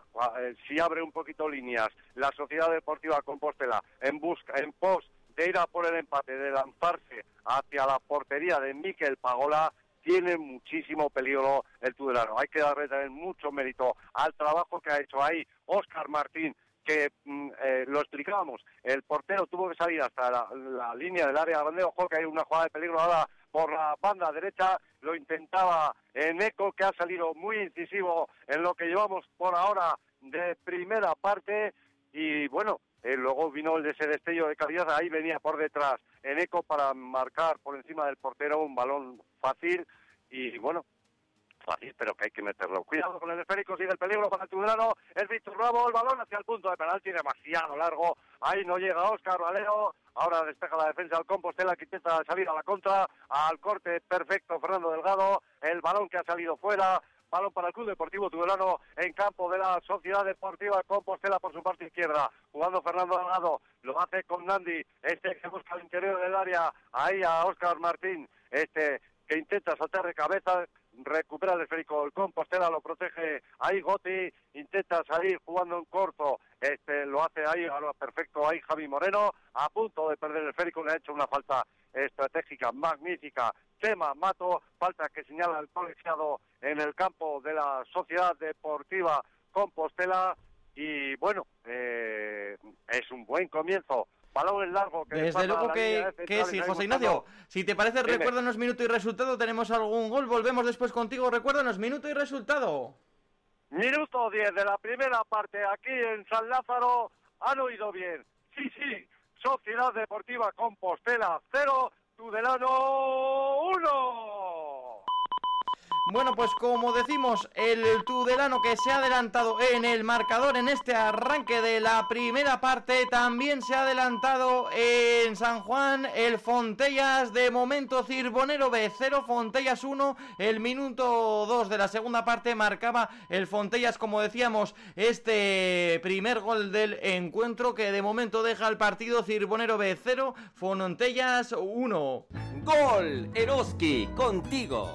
si abre un poquito líneas la Sociedad Deportiva Compostela en pos de ir a por el empate, de lanzarse hacia la portería de Mikel Pagola, tiene muchísimo peligro el tudelano. Hay que darle también mucho mérito al trabajo que ha hecho ahí Óscar Martín, que lo explicábamos, el portero tuvo que salir hasta la línea del área grande. Ojo que hay una jugada de peligro ahora por la banda derecha, lo intentaba Neco, que ha salido muy incisivo en lo que llevamos por ahora de primera parte, y bueno, luego vino de ese destello de calidad, ahí venía por detrás Neco para marcar por encima del portero un balón fácil, y bueno, fácil, pero que hay que meterlo. Cuidado con el esférico, sigue el peligro para el tudelano, es Víctor Bravo, el balón hacia el punto de penalti, demasiado largo, ahí no llega Óscar Valero, ahora despeja la defensa del Compostela, que intenta salir a la contra, al corte perfecto Fernando Delgado, el balón que ha salido fuera, balón para el Club Deportivo Tudelano en campo de la Sociedad Deportiva Compostela por su parte izquierda, jugando Fernando Delgado, lo hace con Nandi, que busca al interior del área, ahí a Óscar Martín, que intenta saltar de cabeza, recupera el esférico, el Compostela lo protege, ahí Gotti, intenta salir jugando en corto, lo hace ahí, ahora perfecto, ahí Javi Moreno, a punto de perder el esférico, le ha hecho una falta estratégica magnífica, Chema Mato, falta que señala el colegiado en el campo de la Sociedad Deportiva Compostela, y bueno, es un buen comienzo. Balón en largo. Desde luego que sí, José Ignacio. Si te parece, recuérdanos minuto y resultado. ¿Tenemos algún gol? Volvemos después contigo. Recuérdanos minuto y resultado. Minuto 10 de la primera parte aquí en San Lázaro. Han oído bien. Sí, Sociedad Deportiva Compostela 0, Tudelano 1. Bueno, pues como decimos, el tudelano que se ha adelantado en el marcador en este arranque de la primera parte, también se ha adelantado en San Juan el Fontellas, de momento Cirbonero B 0, Fontellas 1, el minuto 2 de la segunda parte marcaba el Fontellas, como decíamos, este primer gol del encuentro que de momento deja el partido Cirbonero B 0, Fontellas 1. Gol, Eroski, contigo.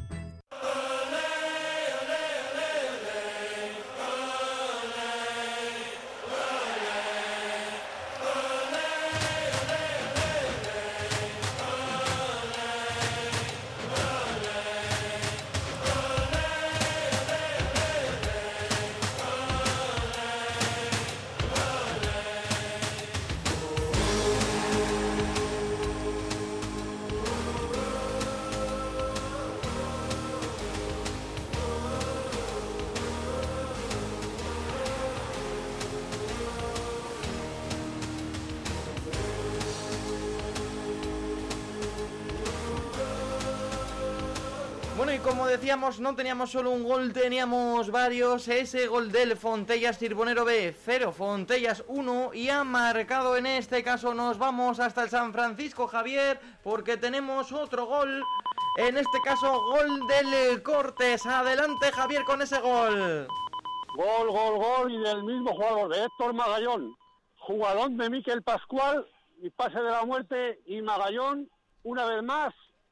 Bueno, y como decíamos, no teníamos solo un gol, teníamos varios. Ese gol del Fontellas, Cirbonero B 0, Fontellas 1, y ha marcado en este caso, nos vamos hasta el San Francisco Javier, porque tenemos otro gol, en este caso gol del Cortes. Adelante Javier con ese gol. Gol y del mismo jugador, de Héctor Magallón, jugador de Miquel Pascual, y pase de la muerte, y Magallón una vez más,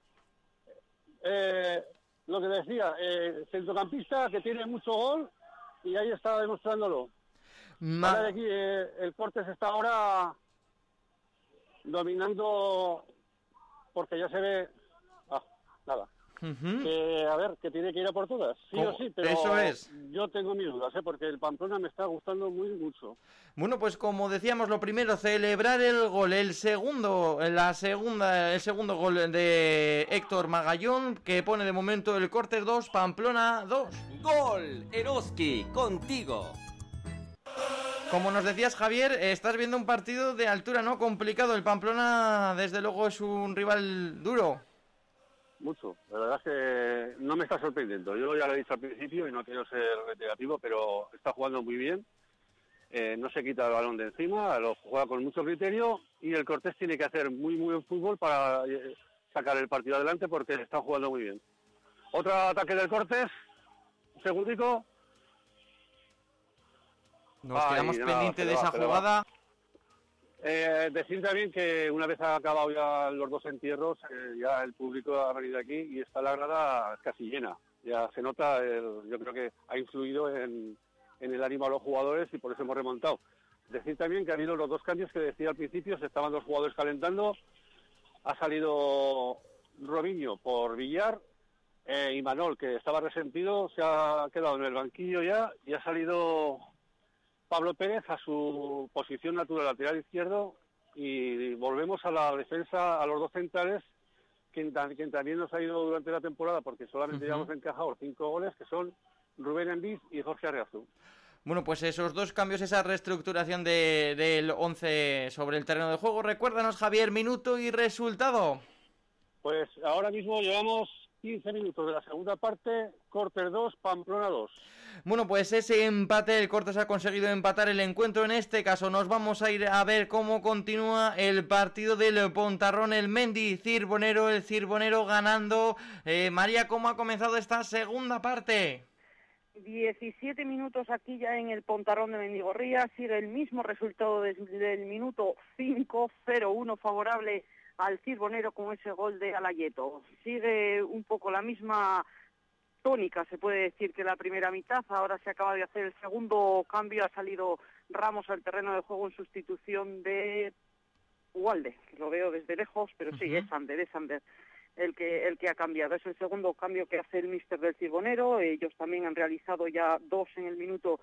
lo que decía, centrocampista que tiene mucho gol, y ahí está demostrándolo. Ahora de aquí, el Cortes está ahora dominando, porque ya se ve, nada. A ver, que tiene que ir a por todas, sí o sí, pero eso es. Yo tengo mis dudas, porque el Pamplona me está gustando mucho. Bueno, pues como decíamos, lo primero, celebrar el gol, el segundo gol de Héctor Magallón, que pone de momento el Cortes 2, Pamplona 2. Gol, Eroski, contigo. Como nos decías, Javier, estás viendo un partido de altura, ¿no? Complicado. El Pamplona, desde luego, es un rival duro. Mucho. La verdad es que no me está sorprendiendo. Yo ya lo he dicho al principio y no quiero ser reiterativo, pero está jugando muy bien. No se quita el balón de encima, lo juega con mucho criterio y el Cortés tiene que hacer muy buen fútbol para sacar el partido adelante porque está jugando muy bien. Otro ataque del Cortés, un segundico. Nos quedamos pendientes de esa jugada. Decir también que una vez acabado ya los dos entierros, ya el público ha venido aquí y está la grada casi llena. Ya se nota, yo creo que ha influido en el ánimo a los jugadores y por eso hemos remontado. Decir también que ha habido los dos cambios que decía al principio, se estaban los jugadores calentando. Ha salido Robinho por Villar y Manol, que estaba resentido, se ha quedado en el banquillo ya y ha salido Pablo Pérez a su posición natural, lateral izquierdo, y volvemos a la defensa, a los dos centrales, quien también nos ha ido durante la temporada, porque solamente ya hemos encajado 5 goles, que son Rubén Envis y Jorge Arreazu. Bueno, pues esos dos cambios, esa reestructuración del 11 sobre el terreno de juego. Recuérdanos, Javier, minuto y resultado. Pues ahora mismo llevamos 15 minutos de la segunda parte, Cortés 2, Pamplona 2. Bueno, pues ese empate, el Cortés ha conseguido empatar el encuentro. En este caso nos vamos a ir a ver cómo continúa el partido del Pontarrón, el Mendi Cirbonero, el Cirbonero ganando. María, ¿cómo ha comenzado esta segunda parte? 17 minutos aquí ya en el Pontarrón de Mendigorría, sigue el mismo resultado desde el minuto 5-0-1 favorable al Cirbonero con ese gol de Alayeto. Sigue un poco la misma tónica, se puede decir, que la primera mitad. Ahora se acaba de hacer el segundo cambio, ha salido Ramos al terreno de juego en sustitución de Ugalde, que lo veo desde lejos, pero sí, es Sander el que ha cambiado. Es el segundo cambio que hace el míster del Cirbonero. Ellos también han realizado ya 2 en el minuto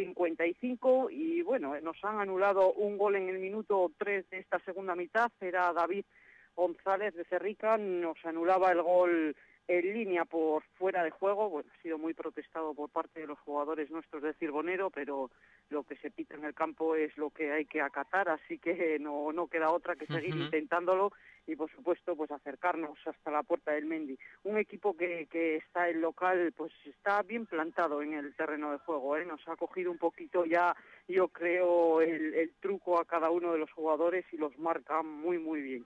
55 y bueno, nos han anulado un gol en el minuto 3 de esta segunda mitad. Era David González de Cerrica, nos anulaba el gol en línea por fuera de juego. Bueno, ha sido muy protestado por parte de los jugadores nuestros del Cirbonero, pero lo que se pita en el campo es lo que hay que acatar, así que no queda otra que seguir intentándolo y por supuesto pues acercarnos hasta la puerta del Mendi. Un equipo que está en local, pues está bien plantado en el terreno de juego, nos ha cogido un poquito ya, yo creo, el truco a cada uno de los jugadores y los marca muy bien.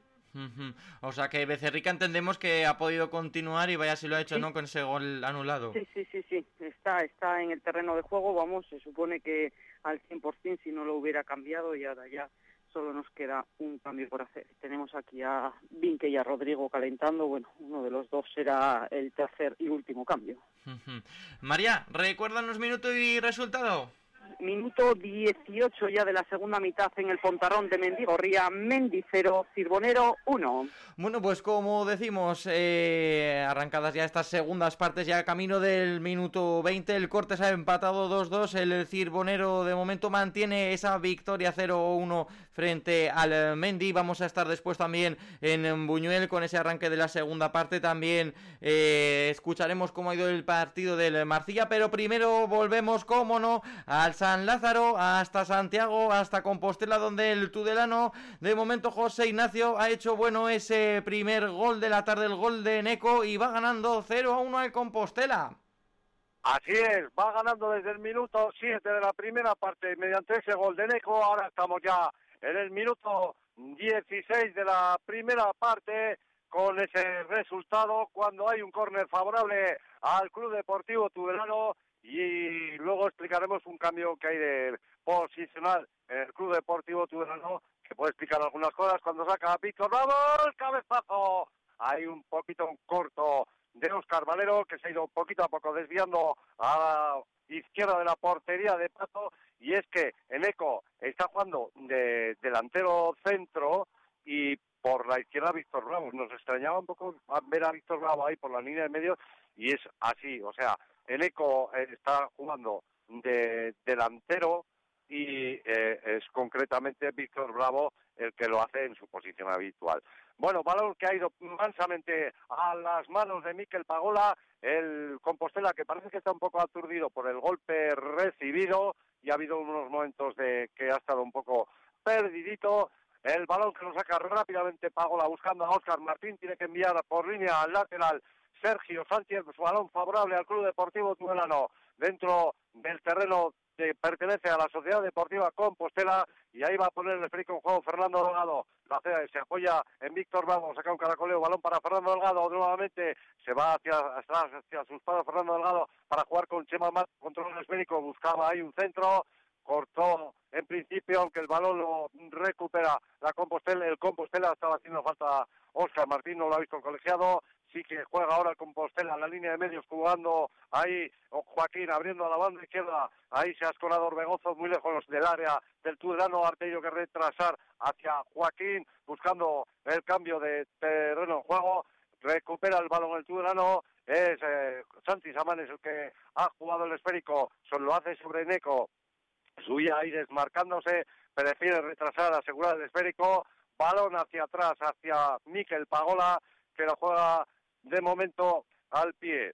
O sea que Becerrica entendemos que ha podido continuar y vaya si lo ha hecho, ¿no? Con ese gol anulado. Sí, está en el terreno de juego, vamos, se supone que al 100% si no lo hubiera cambiado y ahora ya solo nos queda un cambio por hacer. Tenemos aquí a Vinque y a Rodrigo calentando, bueno, uno de los dos será el tercer y último cambio. María, ¿recuérdanos minuto y resultado? Minuto 18 ya de la segunda mitad en el Pontarrón de Mendigorría, Mendi 0, Cirbonero 1. Bueno, pues como decimos, arrancadas ya estas segundas partes, ya camino del minuto 20, el Cortés ha empatado 2-2, el Cirbonero de momento mantiene esa victoria 0-1 frente al Mendi. Vamos a estar después también en Buñuel con ese arranque de la segunda parte, también escucharemos cómo ha ido el partido del Marcilla, pero primero volvemos, cómo no, al San Lázaro, hasta Santiago, hasta Compostela, donde el tudelano, de momento José Ignacio, ha hecho bueno ese primer gol de la tarde, el gol de Neco, y va ganando 0-1 al Compostela. Así es, va ganando desde el minuto 7 de la primera parte mediante ese gol de Neco. Ahora estamos ya en el minuto 16 de la primera parte con ese resultado, cuando hay un córner favorable al Club Deportivo Tudelano. Y luego explicaremos un cambio que hay de posicional en el Club Deportivo Tudelano, que puede explicar algunas cosas cuando saca a Víctor Bravo, el cabezazo. Hay un poquito corto de Óscar Valero, que se ha ido poquito a poco desviando a la izquierda de la portería de Pato, y es que Eneco está jugando de delantero centro y por la izquierda Víctor Bravo. Nos extrañaba un poco ver a Víctor Bravo ahí por la línea de medio, y es así, o sea, Eneco está jugando de delantero y es concretamente Víctor Bravo el que lo hace en su posición habitual. Bueno, balón que ha ido mansamente a las manos de Mikel Pagola, el Compostela, que parece que está un poco aturdido por el golpe recibido, y y ha habido unos momentos de que ha estado un poco perdidito. El balón que lo saca rápidamente Pagola buscando a Óscar Martín, tiene que enviar por línea al lateral Sergio Sánchez, su balón favorable al Club Deportivo Tudelano dentro del terreno que pertenece a la Sociedad Deportiva Compostela, y ahí va a poner el esférico en juego Fernando Delgado. Lo hace, se apoya en Víctor Bravo, saca un caracoleo, balón para Fernando Delgado, nuevamente se va hacia sus padres Fernando Delgado para jugar con Chema Mat, control el esférico, buscaba ahí un centro, cortó en principio, aunque el balón lo recupera la Compostela, el Compostela estaba haciendo falta Óscar Martín, no lo ha visto el colegiado, sí que juega ahora el Compostela en la línea de medios, jugando ahí Joaquín abriendo a la banda izquierda, ahí se ha escorado Orbegozo muy lejos del área del Tudelano, ha tenido que retrasar hacia Joaquín, buscando el cambio de terreno en juego, recupera el balón el Tudelano, es Santi Samanes el que ha jugado el esférico, lo hace sobre Eneco, subía ahí desmarcándose, prefiere retrasar, asegurar el esférico, balón hacia atrás, hacia Mikel Pagola, que lo juega de momento al pie,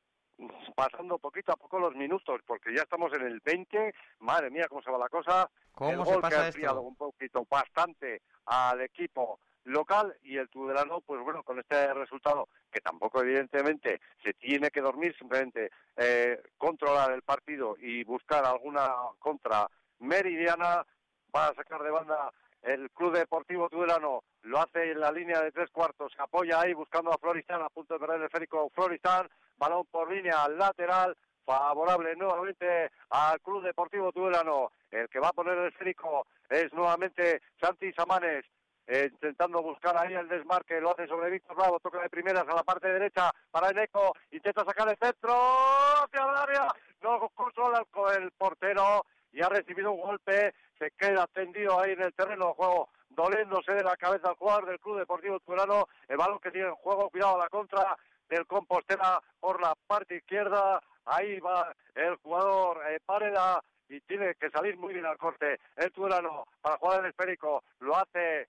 pasando poquito a poco los minutos, porque ya estamos en el 20, madre mía cómo se va la cosa, ¿Cómo el se gol pasa que ha esto? enfriado un poquito bastante al equipo local, y el Tudelano, pues bueno, con este resultado, que tampoco evidentemente se tiene que dormir, simplemente controlar el partido y buscar alguna contra meridiana, va a sacar de banda el Club Deportivo Tudelano, lo hace en la línea de 3/4, se apoya ahí buscando a Floristán, a punto de perder el esférico Floristán, balón por línea al lateral, favorable nuevamente al Club Deportivo Tudelano, el que va a poner el esférico es nuevamente Santi Samanes, intentando buscar ahí el desmarque, lo hace sobre Víctor Bravo, toca de primeras a la parte derecha para Eneco, intenta sacar el centro hacia el área, no controla el portero y ha recibido un golpe, se queda tendido ahí en el terreno de juego, doliéndose de la cabeza al jugador del Club Deportivo Tudelano, el balón que tiene en juego, cuidado a la contra del Compostela por la parte izquierda, ahí va el jugador Pareda, y tiene que salir muy bien al corte el Tudelano para jugar el esférico, lo hace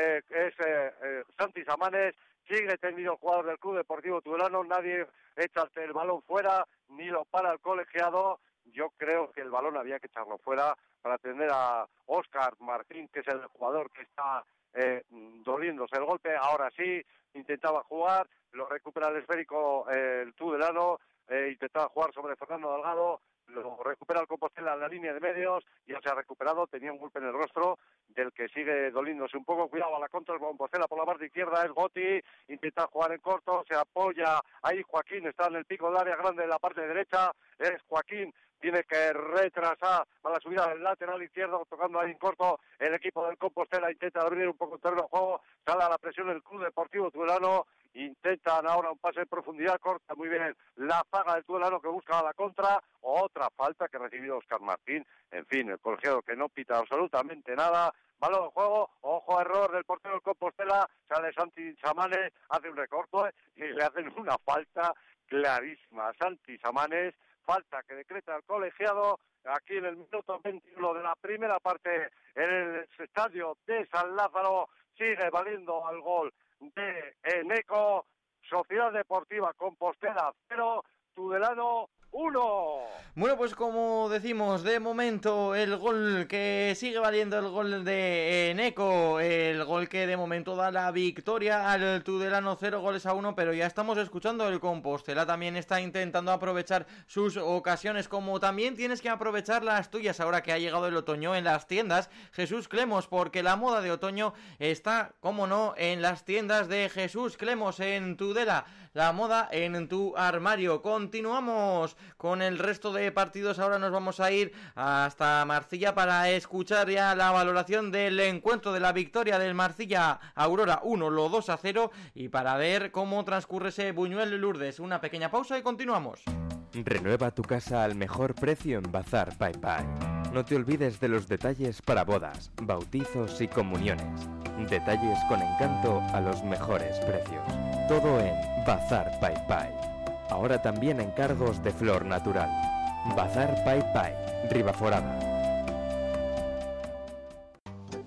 Santi Samanes, sigue tendido el jugador del Club Deportivo Tudelano, nadie echa el balón fuera, ni lo para el colegiado, yo creo que el balón había que echarlo fuera para atender a Óscar Martín, que es el jugador que está doliéndose el golpe, ahora sí, intentaba jugar, lo recupera el esférico el Tudelano, intentaba jugar sobre Fernando Delgado, lo recupera el Compostela en la línea de medios, ya se ha recuperado, tenía un golpe en el rostro, del que sigue doliéndose un poco, cuidado a la contra, el Compostela por la parte izquierda, es Goti, intenta jugar en corto, se apoya, ahí Joaquín está en el pico del área grande en la parte derecha, es Joaquín, tiene que retrasar a la subida del lateral izquierdo, tocando ahí en corto, el equipo del Compostela intenta abrir un poco el terreno de juego, sale a la presión el Club Deportivo Tudelano, intentan ahora un pase en profundidad, corta muy bien la zaga del Tudelano que busca la contra, otra falta que ha recibido Óscar Martín, en fin, el colegiado que no pita absolutamente nada, balón de juego, ojo error del portero del Compostela, sale Santi Samanes, hace un recorte y le hacen una falta clarísima a Santi Samanes, falta que decreta el colegiado aquí en el minuto 21 de la primera parte en el estadio de San Lázaro, sigue valiendo al gol de Eneco, Sociedad Deportiva Compostela 0, Tudelano 1. Bueno, pues como decimos, de momento el gol que sigue valiendo, el gol de Eneco, el gol que de momento da la victoria al Tudelano, 0-1, pero ya estamos escuchando el Compostela, también está intentando aprovechar sus ocasiones, como también tienes que aprovechar las tuyas ahora que ha llegado el otoño en las tiendas Jesús Clemos, porque la moda de otoño está, como no, en las tiendas de Jesús Clemos en Tudela, la moda en tu armario. Continuamos con el resto de partidos, ahora nos vamos a ir hasta Marcilla para escuchar ya la valoración del encuentro, de la victoria del Marcilla Aurora 1, lo 2-0, y para ver cómo transcurre ese Buñuel Lourdes. Una pequeña pausa y continuamos. Renueva tu casa al mejor precio en Bazar Pai Pai. No te olvides de los detalles para bodas, bautizos y comuniones. Detalles con encanto a los mejores precios. Todo en Bazar Pai Pai. Ahora también encargos de flor natural. Bazar Pai Pai, Ribaforada.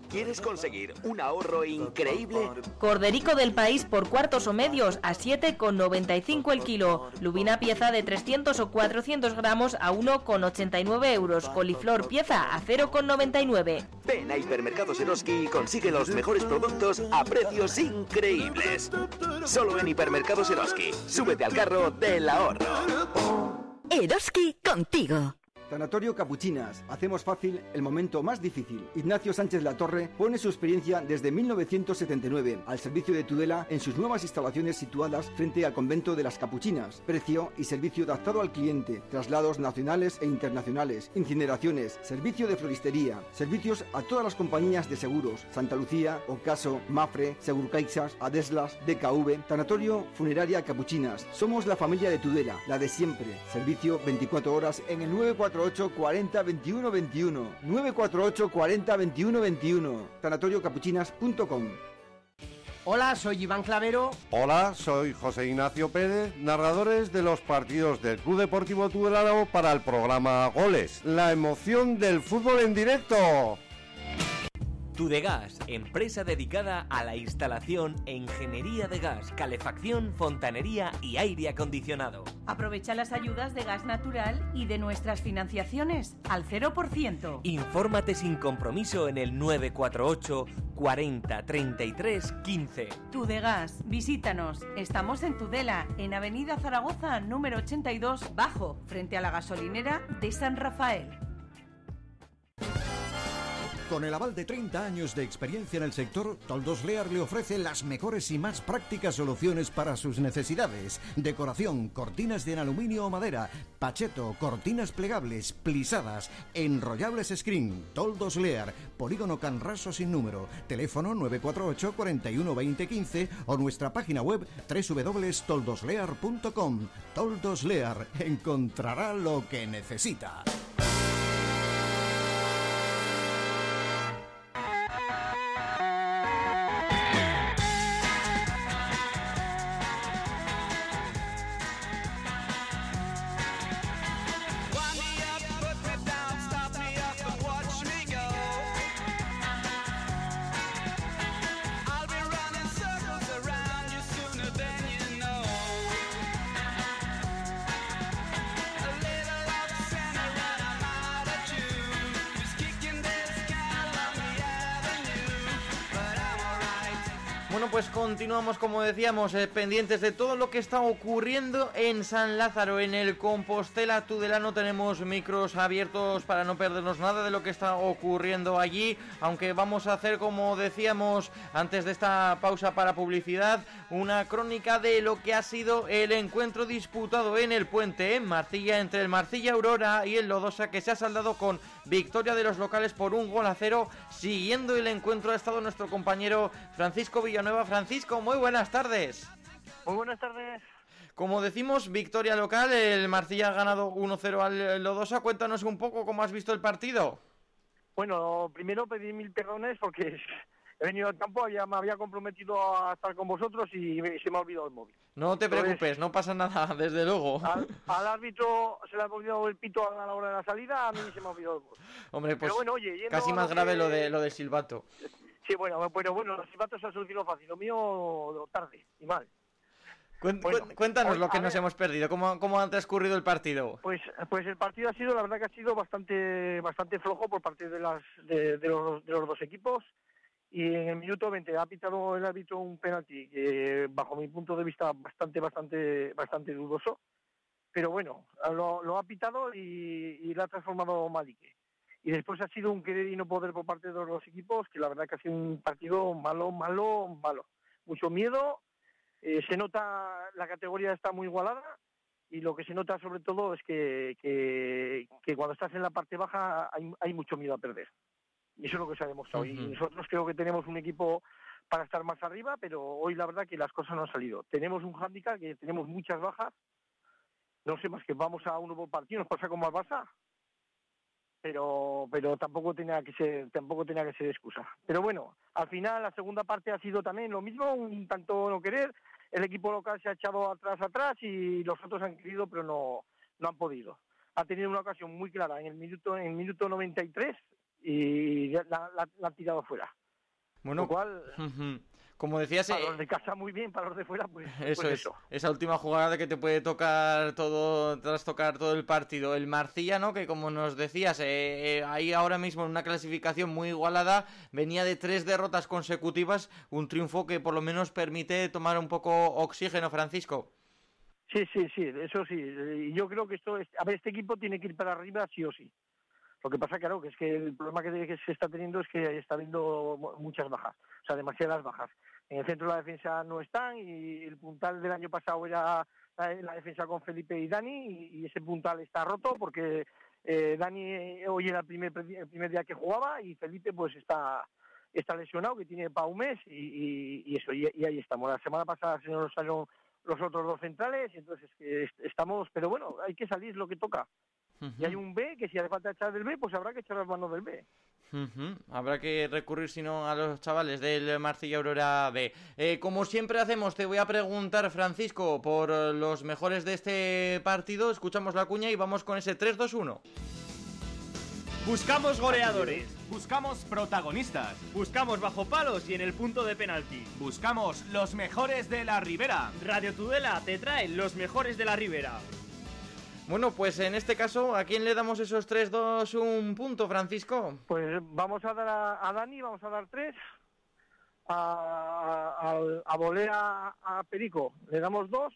¿Quieres conseguir un ahorro increíble? Corderico del País por cuartos o medios a 7,95 el kilo. Lubina pieza de 300 o 400 gramos a 1,89 euros. Coliflor pieza a 0,99. Ven a Hipermercados Eroski y consigue los mejores productos a precios increíbles. Solo en Hipermercados Eroski. Súbete al carro del ahorro. Eroski contigo. Tanatorio Capuchinas. Hacemos fácil el momento más difícil. Ignacio Sánchez Latorre pone su experiencia desde 1979 al servicio de Tudela en sus nuevas instalaciones situadas frente al convento de las Capuchinas. Precio y servicio adaptado al cliente. Traslados nacionales e internacionales. Incineraciones. Servicio de floristería. Servicios a todas las compañías de seguros. Santa Lucía, Ocaso, Mafre, Segurcaixas, Adeslas, DKV. Tanatorio Funeraria Capuchinas. Somos la familia de Tudela, la de siempre. Servicio 24 horas en el 948 40 21 21. 948 40 21 21. tanatoriocapuchinas.com. Hola, soy Iván Clavero. Hola, soy José Ignacio Pérez, narradores de los partidos del Club Deportivo Tudelano para el programa Goles. La emoción del fútbol en directo. Tudegas, empresa dedicada a la instalación e ingeniería de gas, calefacción, fontanería y aire acondicionado. Aprovecha las ayudas de gas natural y de nuestras financiaciones al 0%. Infórmate sin compromiso en el 948 40 33 15. Tudegas, visítanos. Estamos en Tudela, en Avenida Zaragoza, número 82, bajo, frente a la gasolinera de San Rafael. Con el aval de 30 años de experiencia en el sector, Toldos Lear le ofrece las mejores y más prácticas soluciones para sus necesidades. Decoración, cortinas de aluminio o madera, pacheto, cortinas plegables, plisadas, enrollables screen. Toldos Lear, Polígono Canraso sin número, teléfono 948 41 20 15 o nuestra página web www.toldoslear.com. Toldos Lear, encontrará lo que necesita. Bueno, pues continuamos, como decíamos, pendientes de todo lo que está ocurriendo en San Lázaro, en el Compostela Tudelano. Tenemos micros abiertos para no perdernos nada de lo que está ocurriendo allí, aunque vamos a hacer, como decíamos antes de esta pausa para publicidad, una crónica de lo que ha sido el encuentro disputado en el Puente, en Marcilla, entre el Marcilla Aurora y el Lodosa, que se ha saldado con victoria de los locales por 1-0. Siguiendo el encuentro ha estado nuestro compañero Francisco Villanueva. Francisco, muy buenas tardes. Muy buenas tardes. Como decimos, victoria local, el Marcilla ha ganado 1-0 al Lodosa. Cuéntanos un poco cómo has visto el partido. Bueno, primero pedí mil perdones porque he venido al campo, me había comprometido a estar con vosotros y se me ha olvidado el móvil. No te preocupes, no pasa nada, desde luego. Al árbitro se le ha olvidado el pito a la hora de la salida, a mí se me ha olvidado el móvil. Hombre, pues bueno, oye, casi más grave lo de silbato. Sí, bueno, los silbatos se han solucionado fácil, lo mío tarde y mal. Cuéntanos lo que nos hemos perdido, ¿cómo ha transcurrido el partido? Pues el partido la verdad que ha sido bastante flojo por parte de los dos equipos, y en el minuto 20 ha pitado el árbitro un penalti que bajo mi punto de vista bastante dudoso, pero bueno, lo ha pitado y lo ha transformado Malique. Y después ha sido un querer y no poder por parte de los dos equipos, que la verdad que ha sido un partido malo. Mucho miedo, se nota, la categoría está muy igualada, y lo que se nota sobre todo es que cuando estás en la parte baja hay mucho miedo a perder. Y eso es lo que se ha demostrado. Y nosotros creo que tenemos un equipo para estar más arriba, pero hoy la verdad que las cosas no han salido. Tenemos un hándicap, que tenemos muchas bajas, no sé, más que vamos a un nuevo partido, nos pasa como al Barça. Pero tampoco tenía que ser excusa. Pero bueno, al final la segunda parte ha sido también lo mismo, un tanto no querer. El equipo local se ha echado atrás y los otros han querido, pero no han podido. Ha tenido una ocasión muy clara en el minuto 93 y la han tirado fuera. Bueno, lo cual, como decías, para los de casa muy bien, para los de fuera pues eso pues es, eso. esa última jugada que te puede tocar todo, trastocar todo el partido. El Marcilla, ¿no? Que como nos decías, ahí ahora mismo en una clasificación muy igualada, venía de 3 derrotas consecutivas, un triunfo que por lo menos permite tomar un poco oxígeno, Francisco. Sí, eso sí. Y yo creo que este equipo tiene que ir para arriba sí o sí. Lo que pasa, claro, que es que el problema que se está teniendo es que está habiendo muchas bajas, o sea, demasiadas bajas. En el centro de la defensa no están y el puntal del año pasado era la defensa con Felipe y Dani y ese puntal está roto porque Dani hoy era el primer día que jugaba y Felipe pues está lesionado, que tiene para un mes y eso, y ahí estamos. La semana pasada se nos salieron los otros 2 centrales y entonces estamos, pero bueno, hay que salir lo que toca. Y hay un B, que si hace falta echar del B, pues habrá que echar las manos del B. Habrá que recurrir, si no, a los chavales del Marcilla Aurora B. Como siempre hacemos, te voy a preguntar, Francisco, por los mejores de este partido. Escuchamos la cuña y vamos con ese 3-2-1. Buscamos goleadores, buscamos protagonistas, buscamos bajo palos y en el punto de penalti. Buscamos los mejores de la Ribera. Radio Tudela te trae los mejores de la Ribera. Bueno, pues en este caso, ¿a quién le damos esos 3-2-1 punto, Francisco? Pues vamos a dar a Dani, vamos a dar 3. A Bolea, a Perico, le damos 2.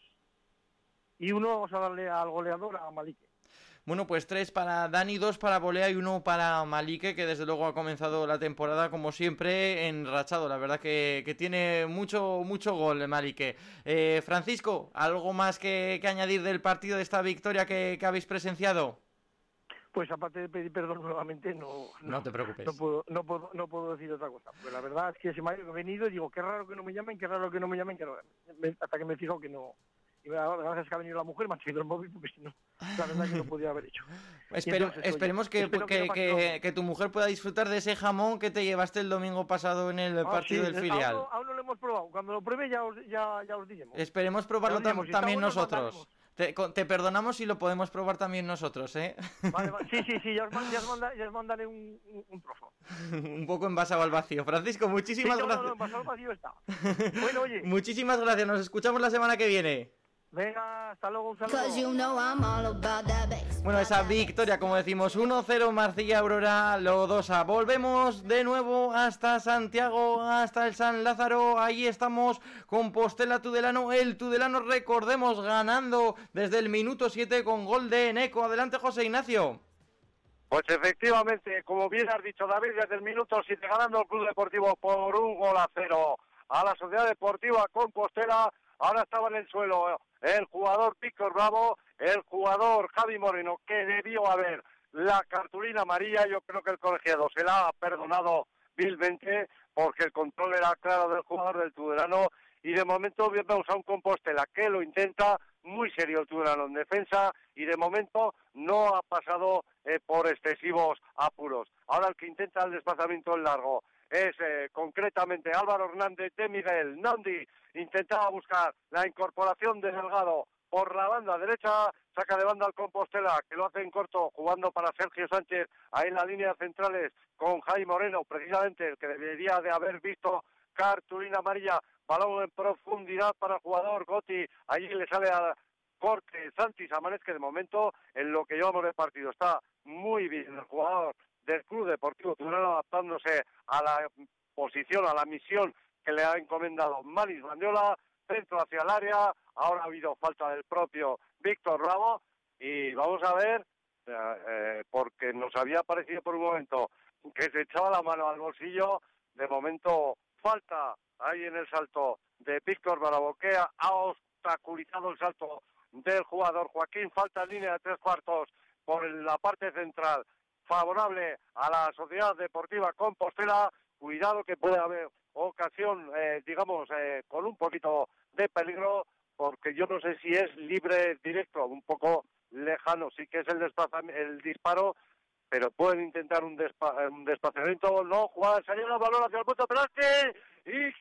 Y 1 vamos a darle al goleador, a Malique. Bueno, pues 3 para Dani, 2 para Bolea y 1 para Malique, que desde luego ha comenzado la temporada, como siempre, enrachado. La verdad que tiene mucho gol, Malique. Francisco, ¿algo más que añadir del partido, de esta victoria que habéis presenciado? Pues aparte de pedir perdón nuevamente, no te preocupes. No puedo decir otra cosa. Pues la verdad es que se me ha venido y digo, qué raro que no me llamen, hasta que me he fijado que no. Y gracias que ha venido la mujer, me ha traído el móvil porque si no, la verdad que no podía haber hecho. Esperemos que tu mujer pueda disfrutar de ese jamón que te llevaste el domingo pasado en el partido del filial. Aún no lo hemos probado. Cuando lo pruebe ya os diremos. Esperemos probarlo también nosotros. Te perdonamos y lo podemos probar también nosotros, ¿eh? Vale. Sí, ya os mandaré un trozo. Un poco envasado al vacío. Francisco, muchísimas gracias. No, envasado al vacío está. Bueno, oye. Muchísimas gracias, nos escuchamos la semana que viene. Venga, hasta luego, un saludo. Bueno, esa victoria, como decimos, 1-0 Marcilla Aurora Lodosa. Volvemos de nuevo hasta Santiago, hasta el San Lázaro. Ahí estamos, Compostela Tudelano. El Tudelano, recordemos, ganando desde el minuto 7 con gol de Neco. Adelante, José Ignacio. Pues efectivamente, como bien has dicho, David, desde el minuto 7 ganando el Club Deportivo por 1-0 a la Sociedad Deportiva Compostela. Ahora estaba en el suelo el jugador Víctor Bravo, el jugador Javi Moreno, que debió haber la cartulina amarilla. Yo creo que el colegiado se la ha perdonado vilmente porque el control era claro del jugador del Tudelano y de momento vemos a un Compostela que lo intenta, muy serio el Tudelano en defensa y de momento no ha pasado por excesivos apuros. Ahora el que intenta el desplazamiento en largo es concretamente Álvaro Hernández de Miguel. Nandi intentaba buscar la incorporación de Delgado por la banda derecha, saca de banda al Compostela, que lo hace en corto, jugando para Sergio Sánchez, ahí en la línea centrales, con Jaime Moreno, precisamente el que debería de haber visto cartulina amarilla, balón en profundidad para el jugador Gotti, allí le sale a corte Santi Samanes, que de momento, en lo que llevamos de partido, está muy bien el jugador del Club Deportivo Tudelano, adaptándose a la posición, a la misión que le ha encomendado Manis Bandiola, centro hacia el área. Ahora ha habido falta del propio Víctor Bravo y vamos a ver, porque nos había parecido por un momento que se echaba la mano al bolsillo. De momento falta ahí en el salto de Víctor Bravo, que ha obstaculizado el salto del jugador Joaquín. Falta en línea de 3 cuartos por la parte central, favorable a la Sociedad Deportiva Compostela. Cuidado que puede haber ocasión, con un poquito de peligro, porque yo no sé si es libre directo, un poco lejano, sí que es el disparo, pero pueden intentar un desplazamiento. No, Juan, salió el balón hacia el punto penalti y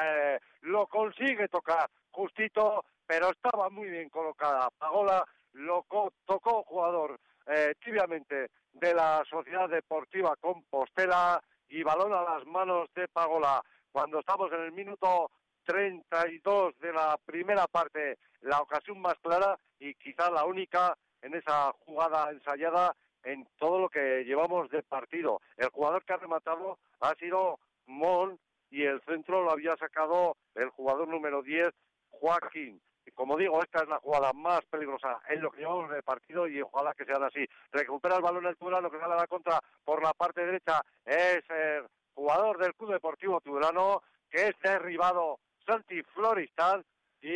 lo consigue tocar justito, pero estaba muy bien colocada. Pagola lo tocó jugador tibiamente de la Sociedad Deportiva Compostela y balón a las manos de Pagola. Cuando estamos en el minuto 32 de la primera parte, la ocasión más clara y quizá la única en esa jugada ensayada en todo lo que llevamos de partido. El jugador que ha rematado ha sido Mon y el centro lo había sacado el jugador número 10, Joaquín. Y como digo, esta es la jugada más peligrosa en lo que llevamos de partido y ojalá que sean así. Recupera el balón el Tudelano, que sale a la contra por la parte derecha. Es el jugador del Club Deportivo Tudelano, que es derribado Santi Floristán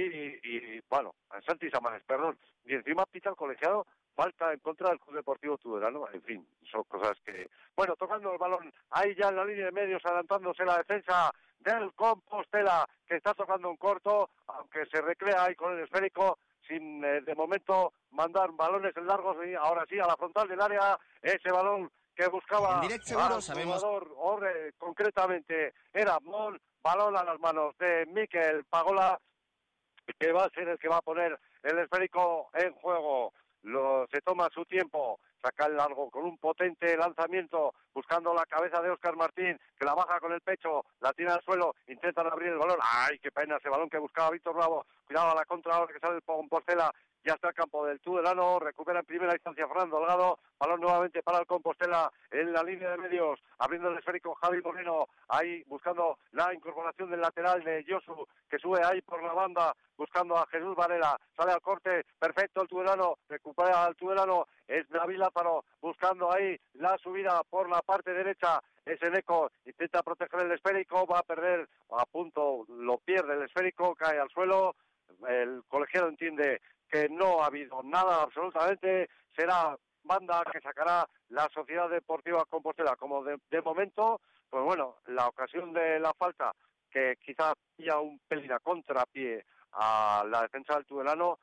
y bueno, Santi Samanes, perdón. Y encima pita el colegiado falta en contra del Club Deportivo Tudelano. En fin, son cosas que... Bueno, tocando el balón ahí ya en la línea de medios, adelantándose la defensa del Compostela, que está tocando un corto, aunque se recrea ahí con el esférico, sin de momento mandar balones en largos, y ahora sí a la frontal del área, ese balón que buscaba en Direct Seguro sabemos jugador, concretamente era Mon, balón a las manos de Mikel Pagola, que va a ser el que va a poner el esférico en juego. Se toma su tiempo, saca el largo con un potente lanzamiento, buscando la cabeza de Óscar Martín, que la baja con el pecho, la tira al suelo, intentan abrir el balón. ¡Ay, qué pena ese balón que buscaba Víctor Bravo! Cuidado a la contra ahora que sale el Compostela. Ya está el campo del Tudelano, recupera en primera instancia Fernando Delgado, balón nuevamente para el Compostela en la línea de medios, abriendo el esférico Javi Moreno, ahí buscando la incorporación del lateral de Josu, que sube ahí por la banda, buscando a Jesús Varela, sale al corte, perfecto el Tudelano, recupera al Tudelano, es David Lázaro, buscando ahí la subida por la parte derecha, es Eneco, intenta proteger el esférico, va a perder, a punto, lo pierde el esférico, cae al suelo, el colegiado entiende que no ha habido nada absolutamente, será banda que sacará la Sociedad Deportiva Compostela. Como de momento, pues bueno, la ocasión de la falta, que quizá pilla un pelín a contrapié a la defensa del Tudelano,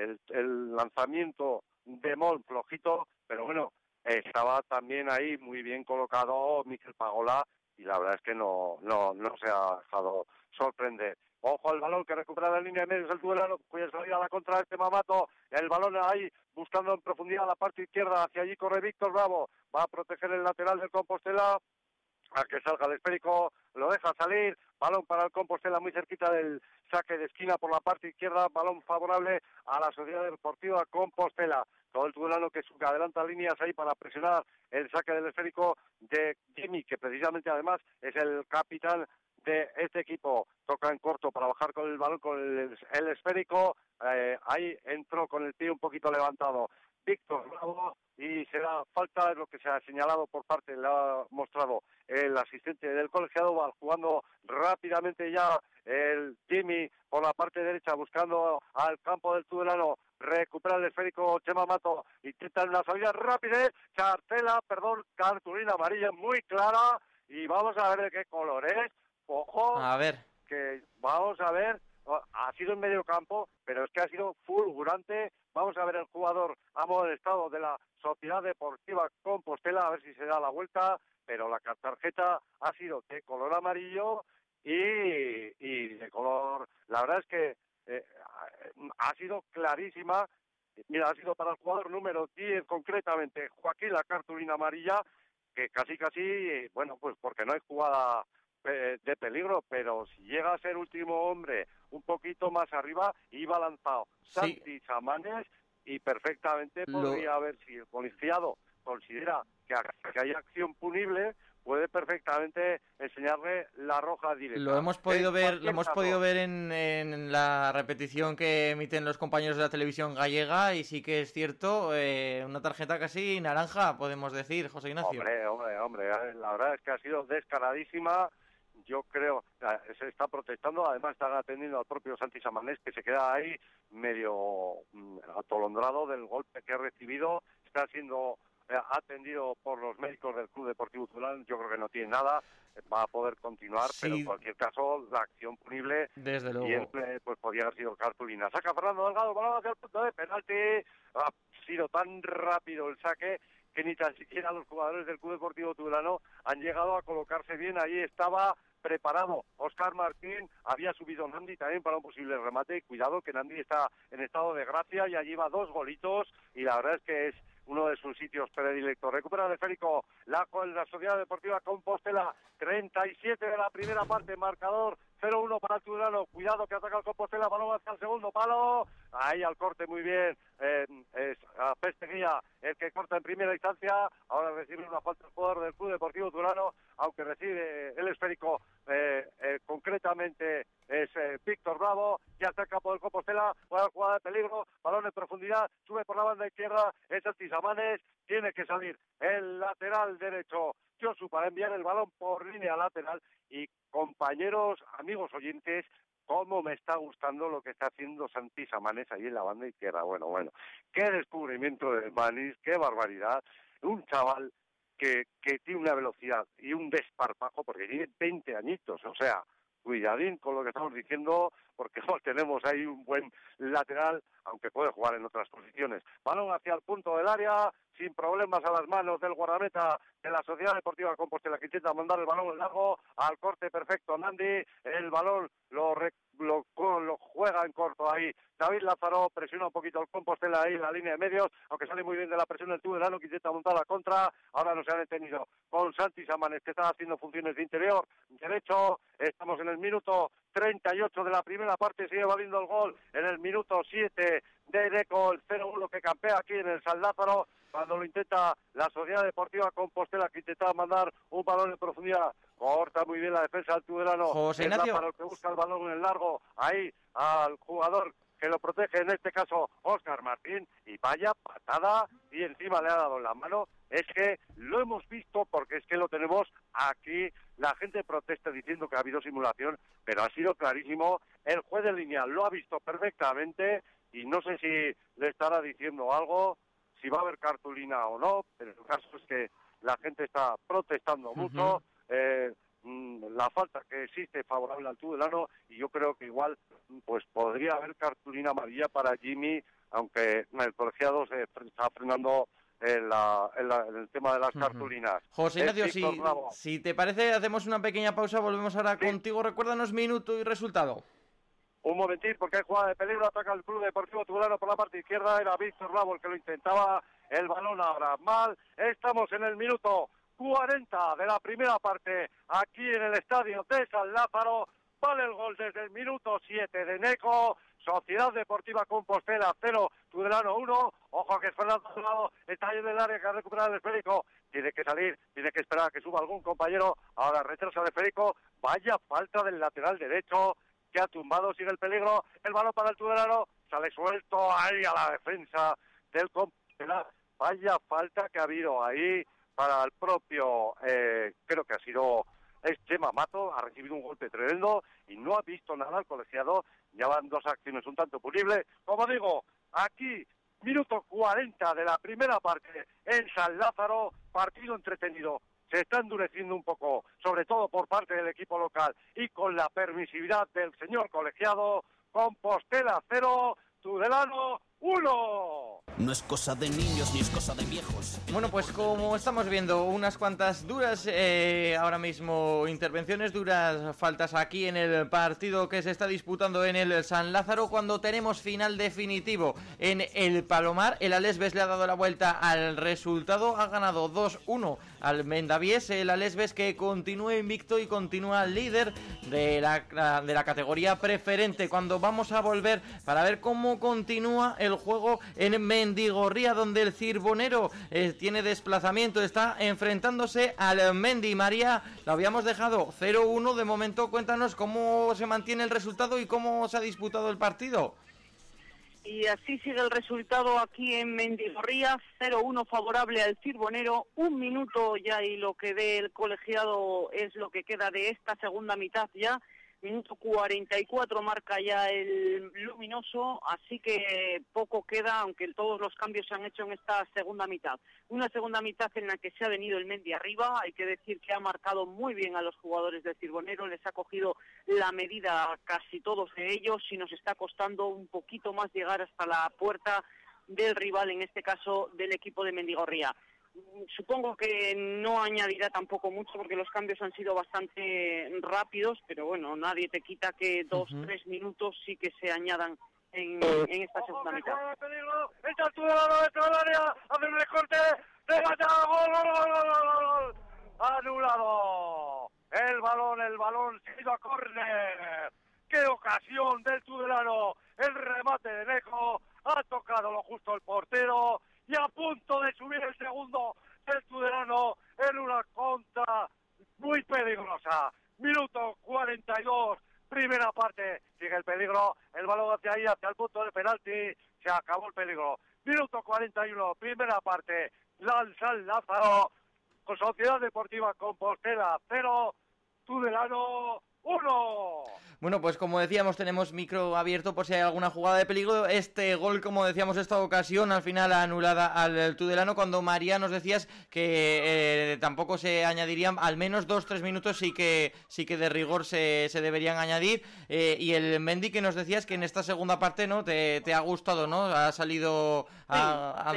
el lanzamiento de Mon flojito, pero bueno, estaba también ahí muy bien colocado Mikel Pagola y la verdad es que no se ha dejado sorprender. Ojo al balón que recupera la línea de medios el Tudelano, cuya salida a la contra de este Mamato, el balón ahí buscando en profundidad la parte izquierda, hacia allí corre Víctor Bravo, va a proteger el lateral del Compostela, a que salga el esférico, lo deja salir, balón para el Compostela muy cerquita del saque de esquina por la parte izquierda, balón favorable a la Sociedad Deportiva Compostela. Todo el Tudelano que adelanta líneas ahí para presionar el saque del esférico de Jimmy, que precisamente además es el capitán de este equipo. Toca en corto para bajar con el balón, con el esférico, ahí entró con el pie un poquito levantado Víctor Bravo y será falta, es lo que se ha señalado por parte, le ha mostrado el asistente del colegiado. Va jugando rápidamente ya el Jimmy por la parte derecha, buscando al campo del Tudelano, recupera el esférico Chema Mato, intenta una salida rápida, cartulina amarilla muy clara, y vamos a ver de qué color es. Ojo, a ver, que vamos a ver, ha sido en medio campo, pero es que ha sido fulgurante. Vamos a ver el jugador amonestado de la Sociedad Deportiva Compostela, a ver si se da la vuelta, pero la tarjeta ha sido de color amarillo y de color, la verdad es que ha sido clarísima. Mira, ha sido para el jugador número 10 concretamente, Joaquín, la cartulina amarilla, que casi, bueno, pues porque no hay jugada de peligro, pero si llega a ser último hombre un poquito más arriba, iba lanzado Santi Samanes y perfectamente podría haber, si el colegiado considera que hay acción punible, puede perfectamente enseñarle la roja directa. Lo hemos podido ver en la repetición que emiten los compañeros de la televisión gallega, y sí que es cierto, una tarjeta casi naranja, podemos decir, José Ignacio. Hombre, la verdad es que ha sido descaradísima. Yo creo, se está protestando, además están atendiendo al propio Santi Samanes, que se queda ahí medio atolondrado del golpe que ha recibido, está siendo atendido por los médicos del Club Deportivo Tudelano. Yo creo que no tiene nada, va a poder continuar, sí, pero en cualquier caso la acción punible desde luego siempre pues podría haber sido cartulina. Saca Fernando Delgado, balón hacia el punto de penalti, ha sido tan rápido el saque que ni tan siquiera los jugadores del Club Deportivo Tudelano han llegado a colocarse bien. Ahí estaba preparado Óscar Martín, había subido Nandi también para un posible remate. Cuidado que Nandi está en estado de gracia y allí va 2 golitos, y la verdad es que es uno de sus sitios predilectos. Recupera el esférico la Sociedad Deportiva Compostela, 37 de la primera parte, marcador 0-1 para el Tudelano. Cuidado que ataca el Compostela, balón hacia el segundo palo, ahí al corte muy bien, es a Pesteguía el que corta en primera instancia. Ahora recibe una falta el jugador del Club Deportivo Tudelano, aunque recibe el esférico concretamente es Víctor Bravo, que ataca por el Compostela, jugada de peligro, balón en profundidad, sube por la banda izquierda, es el Tisamanes, tiene que salir el lateral derecho Josu para enviar el balón por línea lateral. Y compañeros, amigos oyentes, cómo me está gustando lo que está haciendo Santi Samanes ahí en la banda izquierda. Bueno, qué descubrimiento de Manis, qué barbaridad, un chaval que tiene una velocidad y un desparpajo, porque tiene 20 añitos, o sea, cuidadín con lo que estamos diciendo, porque tenemos ahí un buen lateral, aunque puede jugar en otras posiciones. Balón hacia el punto del área, sin problemas a las manos del guardameta de la Sociedad Deportiva Compostela, que intenta mandar el balón en largo, al corte perfecto Nandi, el balón lo juega en corto ahí David Lázaro, presiona un poquito el Compostela ahí en la línea de medios, aunque sale muy bien de la presión el Tudelano, que intenta montar la contra. Ahora no se han detenido con Santi Samanes, que está haciendo funciones de interior derecho. Estamos en el minuto 38 de la primera parte, sigue valiendo el gol en el minuto 7 de Deco, el 0-1 que campea aquí en el San Lázaro, cuando lo intenta la Sociedad Deportiva Compostela, que intentaba mandar un balón en profundidad. Corta muy bien la defensa del Tudelano. José Ignacio. Lázaro, que busca el balón en el largo, ahí al jugador que lo protege, en este caso Óscar Martín, y vaya patada, y encima le ha dado la mano. Es que lo hemos visto, porque es que lo tenemos aquí, la gente protesta diciendo que ha habido simulación, pero ha sido clarísimo, el juez de línea lo ha visto perfectamente, y no sé si le estará diciendo algo, si va a haber cartulina o no, pero el caso es que la gente está protestando mucho, la falta que existe favorable al Tudelano, y yo creo que igual pues podría haber cartulina amarilla para Jimmy, aunque el colegiado se está frenando en el tema de las cartulinas. José Ignacio, si te parece, hacemos una pequeña pausa, volvemos ahora contigo. Recuérdanos minuto y resultado. Un momentín, porque hay jugada de peligro, ataca el Club Deportivo Tudelano por la parte izquierda, era Víctor Bravo el que lo intentaba, el balón ahora mal. Estamos en el minuto 40 de la primera parte, aquí en el estadio de San Lázaro. Vale el gol desde el minuto 7 de Neco. Sociedad Deportiva Compostela 0, Tudelano 1. Ojo que Fernando Delgado está ahí en el área, que ha recuperado el esférico. Tiene que salir, tiene que esperar a que suba algún compañero. Ahora retrasa el esférico. Vaya falta del lateral derecho, que ha tumbado, sigue el peligro. El balón para el Tudelano, sale suelto ahí a la defensa del Compostela. Vaya falta que ha habido ahí para el propio, creo que ha sido Chema Mato, ha recibido un golpe tremendo y no ha visto nada el colegiado. Ya van dos acciones un tanto punibles. Como digo, aquí, minuto 40 de la primera parte en San Lázaro, partido entretenido. Se está endureciendo un poco, sobre todo por parte del equipo local y con la permisividad del señor colegiado. Compostela 0, Tudelano 1. No es cosa de niños ni es cosa de viejos. Bueno, pues como estamos viendo, unas cuantas duras ahora mismo intervenciones, duras faltas aquí en el partido que se está disputando en el San Lázaro, cuando tenemos final definitivo en el Palomar. El Alesves le ha dado la vuelta al resultado, ha ganado 2-1 al Mendavies. El Alesves que continúa invicto y continúa líder de la categoría preferente. Cuando vamos a volver para ver cómo continúa el juego en Mendigorría, donde el Cirbonero tiene desplazamiento, está enfrentándose al Mendi. María, lo habíamos dejado 0-1 de momento. Cuéntanos cómo se mantiene el resultado y cómo se ha disputado el partido. Y así sigue el resultado aquí en Mendigorría, 0-1 favorable al Cirbonero. Un minuto ya, y lo que dé el colegiado es lo que queda de esta segunda mitad ya. Minuto 44 marca ya el luminoso, así que poco queda, aunque todos los cambios se han hecho en esta segunda mitad. Una segunda mitad en la que se ha venido el Mendi arriba. Hay que decir que ha marcado muy bien a los jugadores del Cirbonero, les ha cogido la medida a casi todos de ellos y nos está costando un poquito más llegar hasta la puerta del rival, en este caso del equipo de Mendigorría. Supongo que no añadirá tampoco mucho porque los cambios han sido bastante rápidos, pero bueno, nadie te quita que 2-3 minutos sí que se añadan en esta segunda mitad. Está el Tudelano dentro del área, hace un recorte, remata, gol, anulado. El balón se ha ido a córner. ¡Qué ocasión del Tudelano! El remate de Nejo ha tocado lo justo el portero y a punto de subir el segundo del Tudelano en una contra muy peligrosa. Minuto 42, primera parte, sigue el peligro, el balón hacia ahí, hacia el punto de penalti, se acabó el peligro. Minuto 41, primera parte, lanza el Lázaro, con Sociedad Deportiva Compostela 0, Tudelano 1. Bueno, pues como decíamos, tenemos micro abierto por si hay alguna jugada de peligro. Este gol, como decíamos, esta ocasión al final anulada al Tudelano, cuando María nos decías que tampoco se añadirían, al menos 2-3 minutos sí que de rigor se deberían añadir. Y el Mendy, que nos decías que en esta segunda parte, ¿no? Te ha gustado, ¿no? Ha salido ha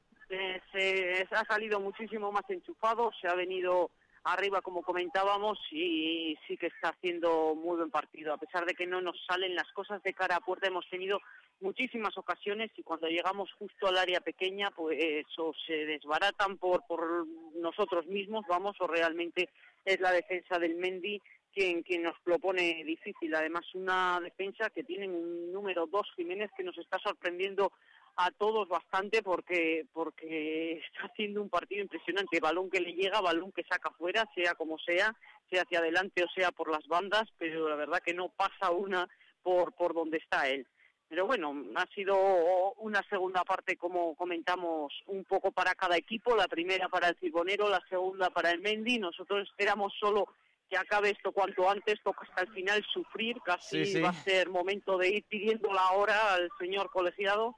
salido muchísimo más enchufado, se ha venido arriba, como comentábamos, y sí que está haciendo muy buen partido. A pesar de que no nos salen las cosas de cara a puerta, hemos tenido muchísimas ocasiones y cuando llegamos justo al área pequeña, pues o se desbaratan por nosotros mismos, o realmente es la defensa del Mendy quien nos lo pone difícil. Además, una defensa que tiene un número 2, Jiménez, que nos está sorprendiendo a todos bastante porque está haciendo un partido impresionante, balón que le llega, balón que saca fuera, sea como sea hacia adelante o sea por las bandas, pero la verdad que no pasa una por donde está él. Pero bueno, ha sido una segunda parte, como comentamos, un poco para cada equipo, la primera para el Cirbonero, la segunda para el Mendy. Nosotros esperamos solo que acabe esto cuanto antes, toca hasta el final sufrir, casi va a ser momento de ir pidiendo la hora al señor colegiado.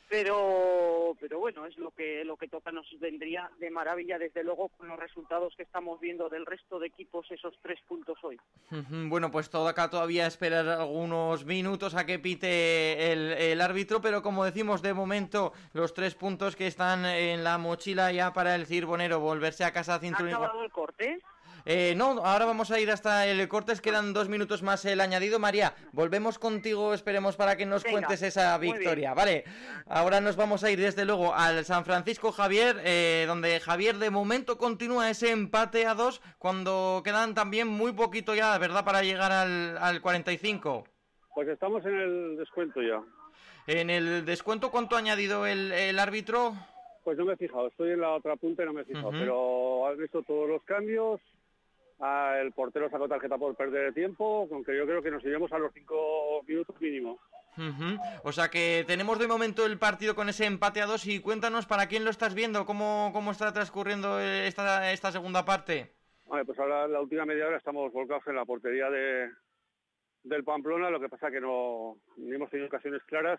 Pero bueno, es lo que toca, nos vendría de maravilla, desde luego, con los resultados que estamos viendo del resto de equipos, esos 3 puntos hoy. Bueno, pues toca todavía esperar algunos minutos a que pite el árbitro, pero como decimos, de momento, los 3 puntos que están en la mochila ya para el Cirbonero, volverse a casa cinturón. ¿Ha acabado el corte? No, ahora vamos a ir hasta el cortes, quedan 2 minutos más el añadido. María, volvemos contigo, esperemos, para que nos cuentes esa victoria. Vale, ahora nos vamos a ir desde luego al San Francisco Javier, donde Javier de momento continúa ese empate a 2, cuando quedan también muy poquito ya, ¿verdad?, para llegar al 45. Pues estamos en el descuento ya. ¿En el descuento cuánto ha añadido el árbitro? Pues no me he fijado, estoy en la otra punta y no me he fijado, pero has visto todos los cambios. El portero sacó tarjeta por perder el tiempo, aunque yo creo que nos iremos a los 5 minutos mínimo. O sea que tenemos de momento el partido con ese empate a 2, y cuéntanos para quién lo estás viendo, cómo está transcurriendo esta segunda parte. Vale, pues ahora la última media hora estamos volcados en la portería del Pamplona, lo que pasa que no hemos tenido ocasiones claras